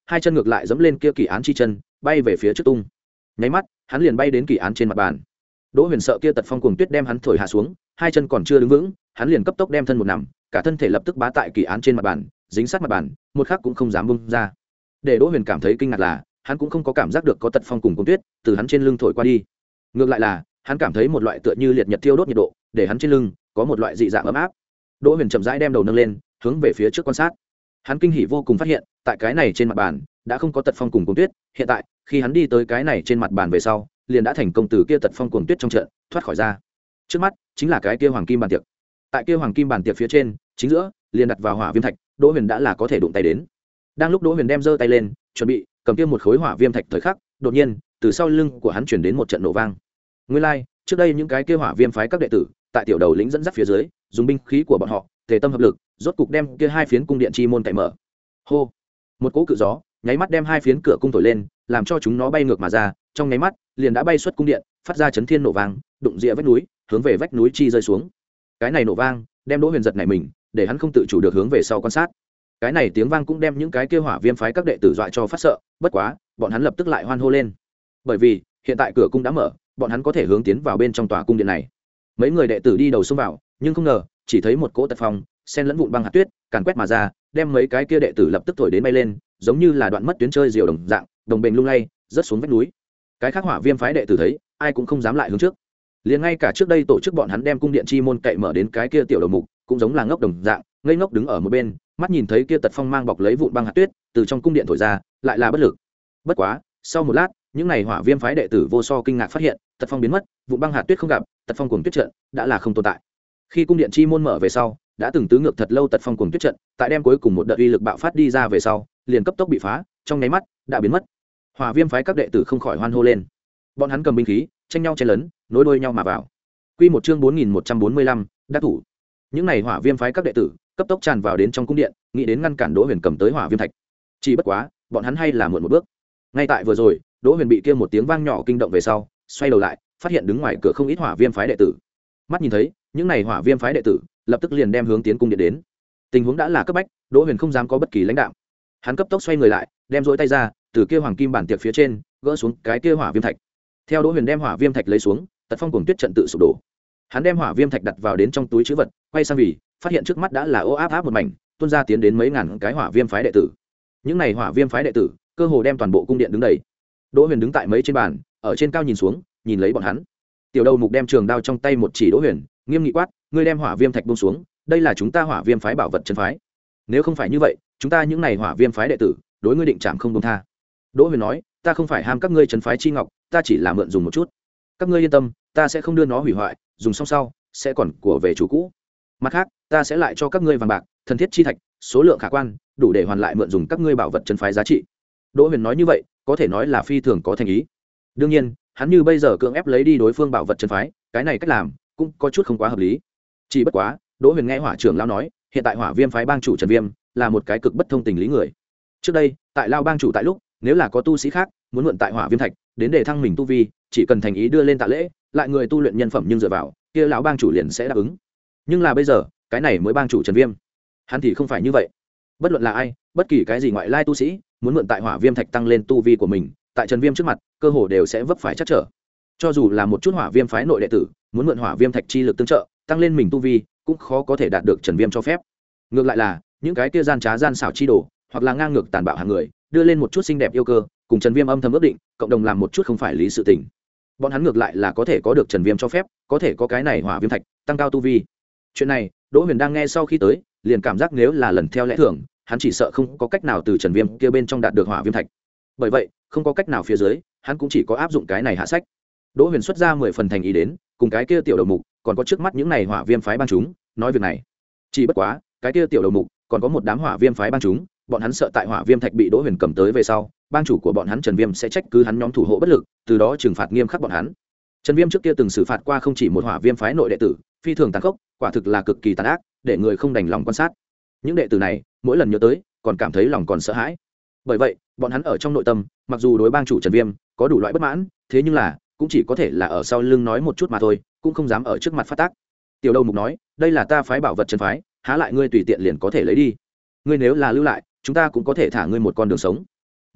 hai chân ngược lại dẫm lên kia kỳ án chi chân bay về phía trước tung. Nháy mắt hắn liền bay đến kỳ án trên mặt bàn. Đỗ Huyền sợ kia tật phong cuồng tuyết đem hắn thổi hạ xuống, hai chân còn chưa đứng vững, hắn liền cấp tốc đem thân một nằm, cả thân thể lập tức bá tại kỳ án trên mặt bàn, dính sát mặt bàn, một khắc cũng không dám bung ra. Để Đỗ Huyền cảm thấy kinh ngạc là, hắn cũng không có cảm giác được có tật phong cùng cuồng tuyết từ hắn trên lưng thổi qua đi. Ngược lại là, hắn cảm thấy một loại tựa như liệt nhật thiêu đốt nhiệt độ, để hắn trên lưng có một loại dị dạng ấm áp. Đỗ Huyền chậm rãi đem đầu nâng lên, hướng về phía trước quan sát. Hắn kinh hỉ vô cùng phát hiện, tại cái này trên mặt bàn đã không có tật phong cùng cuồng tuyết, hiện tại, khi hắn đi tới cái này trên mặt bàn về sau, liền đã thành công từ kia tật phong cuồng tuyết trong trận thoát khỏi ra. Trước mắt chính là cái kia hoàng kim bàn tiệc. Tại kia hoàng kim bàn tiệc phía trên, chính giữa liền đặt vào hỏa viêm thạch, Đỗ Huyền đã là có thể đụng tay đến. Đang lúc Đỗ Huyền đem giơ tay lên, chuẩn bị cầm kia một khối hỏa viêm thạch thời khắc, đột nhiên, từ sau lưng của hắn truyền đến một trận nổ vang. Nguyên lai, like, trước đây những cái kia hỏa viêm phái các đệ tử, tại tiểu đầu lĩnh dẫn dắt phía dưới, dùng binh khí của bọn họ, tề tâm hợp lực, rốt cục đem kia hai phiến cung điện chi môn cậy mở. Hô! Một cỗ cự gió, nháy mắt đem hai phiến cửa cung thổi lên, làm cho chúng nó bay ngược mà ra, trong nháy mắt, liền đã bay xuất cung điện, phát ra chấn thiên nổ vang, đụng rìa vách núi, hướng về vách núi chi rơi xuống. Cái này nổ vang, đem Đỗ Huyền giật nảy mình, để hắn không tự chủ được hướng về sau quan sát. Cái này tiếng vang cũng đem những cái kia hỏa viêm phái các đệ tử dọa cho phát sợ, bất quá, bọn hắn lập tức lại hoan hô lên. Bởi vì, hiện tại cửa cung đã mở, bọn hắn có thể hướng tiến vào bên trong tòa cung điện này. Mấy người đệ tử đi đầu xông vào, nhưng không ngờ, chỉ thấy một cỗ tật phong, xen lẫn vụn băng hạt tuyết, càn quét mà ra, đem mấy cái kia đệ tử lập tức thổi đến bay lên, giống như là đoạn mất tuyến chơi diều đồng dạng, đồng bền lung lay, rớt xuống vách núi. Cái khác hỏa viêm phái đệ tử thấy, ai cũng không dám lại hướng trước. Liền ngay cả trước đây tổ chức bọn hắn đem cung điện chi môn cậy mở đến cái kia tiểu đầu mục, cũng giống là ngốc đồng dạng, ngây ngốc đứng ở một bên, mắt nhìn thấy kia tật phong mang bọc lấy vụn băng hạt tuyết, từ trong cung điện thổi ra, lại là bất lực. Bất quá, sau một lát, những này hỏa viêm phái đệ tử vô so kinh ngạc phát hiện, tật phong biến mất, vụn băng hạt tuyết không gặp, tật phong cuồng tuyết trận đã là không tồn tại. Khi cung điện chi môn mở về sau, đã từng tứ ngược thật lâu tật phong cuồng tuyết trận, tại đem cuối cùng một đợt uy lực bạo phát đi ra về sau, liền cấp tốc bị phá, trong nháy mắt đã biến mất. Hỏa viêm phái các đệ tử không khỏi hoan hô lên. Bọn hắn cầm binh khí, tranh nhau chen lấn, nối đuôi nhau mà vào. Quy một chương bốn nghìn một trăm bốn mươi lăm, đắc thủ. Những này hỏa viêm phái các đệ tử, cấp tốc tràn vào đến trong cung điện, nghĩ đến ngăn cản Đỗ Huyền cầm tới hỏa viêm thạch. Chỉ bất quá, bọn hắn hay là muộn một bước. Ngay tại vừa rồi, Đỗ Huyền bị kia một tiếng vang nhỏ kinh động về sau, xoay đầu lại, phát hiện đứng ngoài cửa không ít hỏa viêm phái đệ tử. Mắt nhìn thấy, những này hỏa viêm phái đệ tử, lập tức liền đem hướng tiến cung điện đến. Tình huống đã là cấp bách, Đỗ Huyền không dám có bất kỳ lãnh đạo. Hắn cấp tốc xoay người lại, đem duỗi tay ra, từ kia hoàng kim bản tiệc phía trên, gỡ xuống cái kia hỏa viêm thạch. Theo Đỗ Huyền đem hỏa viêm thạch lấy xuống, tật phong cuồng tuyết trận tự sụp đổ. Hắn đem hỏa viêm thạch đặt vào đến trong túi trữ vật, quay sang vì, phát hiện trước mắt đã là ô áp áp một mảnh, tuôn ra tiến đến mấy ngàn cái hỏa viêm phái đệ tử. Những này hỏa viêm phái đệ tử, cơ hồ đem toàn bộ cung điện đứng đầy. Đỗ Huyền đứng tại mấy trên bàn, ở trên cao nhìn xuống, nhìn lấy bọn hắn. Tiểu đầu mục đem trường đao trong tay một chỉ Đỗ Huyền, nghiêm nghị quát, ngươi đem hỏa viêm thạch buông xuống, đây là chúng ta hỏa viêm phái bảo vật chân phái. Nếu không phải như vậy, chúng ta những này hỏa viêm phái đệ tử, đối ngươi định trảm không buông tha. Đỗ Huyền nói, ta không phải ham các ngươi trấn phái chi ngọc, ta chỉ là mượn dùng một chút. Các ngươi yên tâm, ta sẽ không đưa nó hủy hoại, dùng xong sau sẽ còn của về chủ cũ. Mặt khác, ta sẽ lại cho các ngươi vàng bạc, thần thiết chi thạch, số lượng khả quan, đủ để hoàn lại mượn dùng các ngươi bảo vật trấn phái giá trị. Đỗ Huyền nói như vậy, có thể nói là phi thường có thành ý. Đương nhiên, hắn như bây giờ cưỡng ép lấy đi đối phương bảo vật trấn phái, cái này cách làm cũng có chút không quá hợp lý. Chỉ bất quá, Đỗ Huyền nghe hỏa trưởng lão nói, hiện tại hỏa viêm phái bang chủ Trần Viêm là một cái cực bất thông tình lý người. Trước đây, tại Lao bang chủ tại lúc, nếu là có tu sĩ khác muốn mượn tại hỏa viêm thạch đến để thăng mình tu vi, chỉ cần thành ý đưa lên tạ lễ, lại người tu luyện nhân phẩm nhưng dựa vào, kia lão bang chủ liền sẽ đáp ứng. Nhưng là bây giờ, cái này mới bang chủ Trần Viêm, hắn thì không phải như vậy. Bất luận là ai, bất kỳ cái gì ngoại lai tu sĩ muốn mượn tại hỏa viêm thạch tăng lên tu vi của mình, tại Trần Viêm trước mặt, cơ hồ đều sẽ vấp phải chắc trở. Cho dù là một chút hỏa viêm phái nội đệ tử, muốn mượn hỏa viêm thạch chi lực tương trợ, tăng lên mình tu vi, cũng khó có thể đạt được Trần Viêm cho phép. Ngược lại là những cái kia gian trá gian xảo chi đồ, hoặc là ngang ngược tàn bạo hàng người, đưa lên một chút xinh đẹp yêu cơ, cùng Trần Viêm âm thầm ước định, cộng đồng làm một chút không phải lý sự tình. Bọn hắn ngược lại là có thể có được Trần Viêm cho phép, có thể có cái này hỏa viêm thạch, tăng cao tu vi. Chuyện này, Đỗ Huyền đang nghe sau khi tới, liền cảm giác nếu là lần theo lẽ thường, hắn chỉ sợ không có cách nào từ Trần Viêm kia bên trong đạt được hỏa viêm thạch. Bởi vậy, không có cách nào phía dưới, hắn cũng chỉ có áp dụng cái này hạ sách. Đỗ Huyền xuất ra mười phần thành ý đến, cùng cái kia tiểu đầu mục, còn có trước mắt những này hỏa viêm phái ban chúng, nói việc này. Chỉ bất quá, cái kia tiểu đầu mục, còn có một đám hỏa viêm phái ban chúng, bọn hắn sợ tại hỏa viêm thạch bị Đỗ Huyền cầm tới về sau, bang chủ của bọn hắn Trần Viêm sẽ trách cứ hắn nhóm thủ hộ bất lực, từ đó trừng phạt nghiêm khắc bọn hắn. Trần Viêm trước kia từng xử phạt qua không chỉ một hỏa viêm phái nội đệ tử, phi thường tàn khốc, quả thực là cực kỳ tàn ác, để người không đành lòng quan sát. Những đệ tử này, mỗi lần nhớ tới, còn cảm thấy lòng còn sợ hãi. Bởi vậy, bọn hắn ở trong nội tâm, mặc dù đối bang chủ Trần Viêm có đủ loại bất mãn, thế nhưng là cũng chỉ có thể là ở sau lưng nói một chút mà thôi, cũng không dám ở trước mặt phát tác. Tiểu đầu mục nói, đây là ta phái bảo vật Trần phái, há lại ngươi tùy tiện liền có thể lấy đi. Ngươi nếu là lưu lại, chúng ta cũng có thể thả ngươi một con đường sống.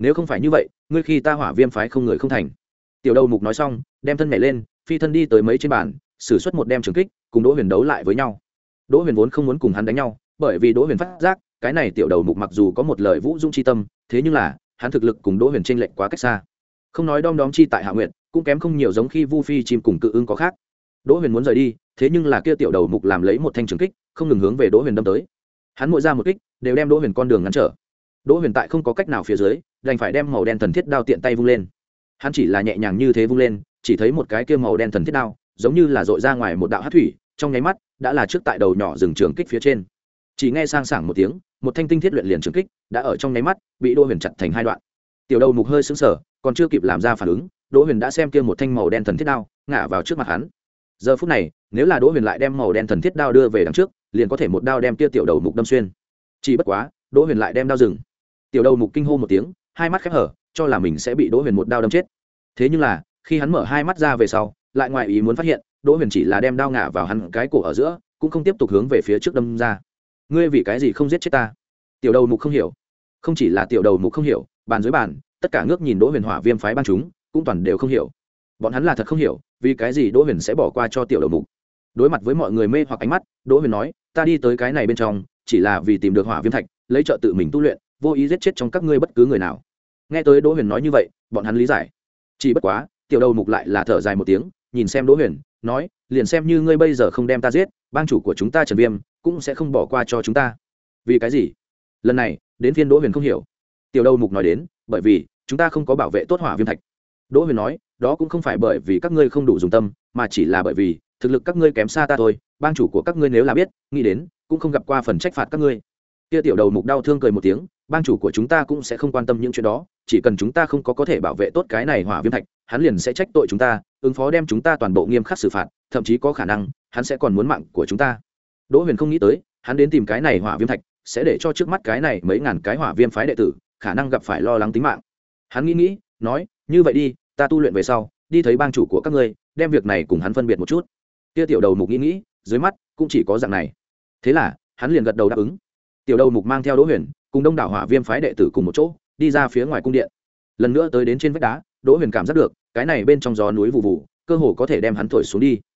nếu không phải như vậy ngươi khi ta hỏa viêm phái không người không thành. Tiểu đầu mục nói xong đem thân nhảy lên phi thân đi tới mấy trên bàn sử xuất một đem trường kích cùng Đỗ Huyền đấu lại với nhau. Đỗ Huyền vốn không muốn cùng hắn đánh nhau bởi vì Đỗ Huyền phát giác cái này tiểu đầu mục mặc dù có một lời vũ dung chi tâm thế nhưng là hắn thực lực cùng Đỗ Huyền chênh lệch quá cách xa, không nói đom đóm chi tại Hạ Nguyệt cũng kém không nhiều giống khi Vu Phi chim cùng cự ưng có khác. Đỗ Huyền muốn rời đi thế nhưng là kia tiểu đầu mục làm lấy một thanh trường kích không ngừng hướng về Đỗ Huyền đâm tới. Hắn mỗi ra một kích đều đem Đỗ Huyền con đường ngăn trở. Đỗ Huyền tại không có cách nào phía dưới đành phải đem màu đen thần thiết đao tiện tay vung lên. Hắn chỉ là nhẹ nhàng như thế vung lên chỉ thấy một cái kia màu đen thần thiết đao giống như là dội ra ngoài một đạo hát thủy trong nháy mắt đã là trước tại đầu nhỏ rừng trường kích phía trên. Chỉ nghe sang sảng một tiếng một thanh tinh thiết luyện liền trường kích đã ở trong nháy mắt bị Đỗ Huyền chặt thành hai đoạn. Tiểu đầu mục hơi sững sờ còn chưa kịp làm ra phản ứng Đỗ Huyền đã xem kia một thanh màu đen thần thiết đao ngã vào trước mặt hắn. Giờ phút này nếu là Đỗ Huyền lại đem màu đen thần thiết đao đưa về đằng trước liền có thể một đao đem kia tiểu đầu mục đâm xuyên. Chỉ bất quá Đỗ Huyền lại đem đao dừng. Tiểu đầu mục kinh hô một tiếng hai mắt khép hở cho là mình sẽ bị Đỗ Huyền một đao đâm chết. Thế nhưng là khi hắn mở hai mắt ra về sau lại ngoài ý muốn phát hiện Đỗ Huyền chỉ là đem đao ngã vào hắn cái cổ ở giữa cũng không tiếp tục hướng về phía trước đâm ra. Ngươi vì cái gì không giết chết ta? Tiểu đầu mục không hiểu. Không chỉ là tiểu đầu mục không hiểu bàn dưới bàn tất cả ngước nhìn Đỗ Huyền hỏa viêm phái ban chúng cũng toàn đều không hiểu. Bọn hắn là thật không hiểu vì cái gì Đỗ Huyền sẽ bỏ qua cho tiểu đầu mục. Đối mặt với mọi người mê hoặc ánh mắt Đỗ Huyền nói ta đi tới cái này bên trong chỉ là vì tìm được hỏa viêm thạch lấy trợ tự mình tu luyện vô ý giết chết trong các ngươi bất cứ người nào. Nghe tới Đỗ Huyền nói như vậy bọn hắn lý giải. Chỉ bất quá tiểu đầu mục lại là thở dài một tiếng nhìn xem Đỗ Huyền nói liền xem như ngươi bây giờ không đem ta giết bang chủ của chúng ta Trần Viêm cũng sẽ không bỏ qua cho chúng ta. Vì cái gì? Lần này đến phiên Đỗ Huyền không hiểu. Tiểu đầu mục nói đến bởi vì chúng ta không có bảo vệ tốt hỏa viêm thạch. Đỗ Huyền nói đó cũng không phải bởi vì các ngươi không đủ dùng tâm mà chỉ là bởi vì thực lực các ngươi kém xa ta thôi. Bang chủ của các ngươi nếu là biết nghĩ đến cũng không gặp qua phần trách phạt các ngươi. Kia tiểu đầu mục đau thương cười một tiếng bang chủ của chúng ta cũng sẽ không quan tâm những chuyện đó chỉ cần chúng ta không có có thể bảo vệ tốt cái này hỏa viêm thạch hắn liền sẽ trách tội chúng ta ứng phó đem chúng ta toàn bộ nghiêm khắc xử phạt thậm chí có khả năng hắn sẽ còn muốn mạng của chúng ta. Đỗ Huyền không nghĩ tới hắn đến tìm cái này hỏa viêm thạch sẽ để cho trước mắt cái này mấy ngàn cái hỏa viêm phái đệ tử khả năng gặp phải lo lắng tính mạng. Hắn nghĩ nghĩ nói như vậy đi ta tu luyện về sau đi thấy bang chủ của các ngươi đem việc này cùng hắn phân biệt một chút. Kia tiểu đầu mục nghĩ nghĩ dưới mắt cũng chỉ có dạng này thế là hắn liền gật đầu đáp ứng. Tiểu đầu mục mang theo Đỗ Huyền cùng đông đảo hỏa viêm phái đệ tử cùng một chỗ đi ra phía ngoài cung điện. Lần nữa tới đến trên vách đá Đỗ Huyền cảm giác được cái này bên trong gió núi vụ vụ cơ hồ có thể đem hắn thổi xuống đi.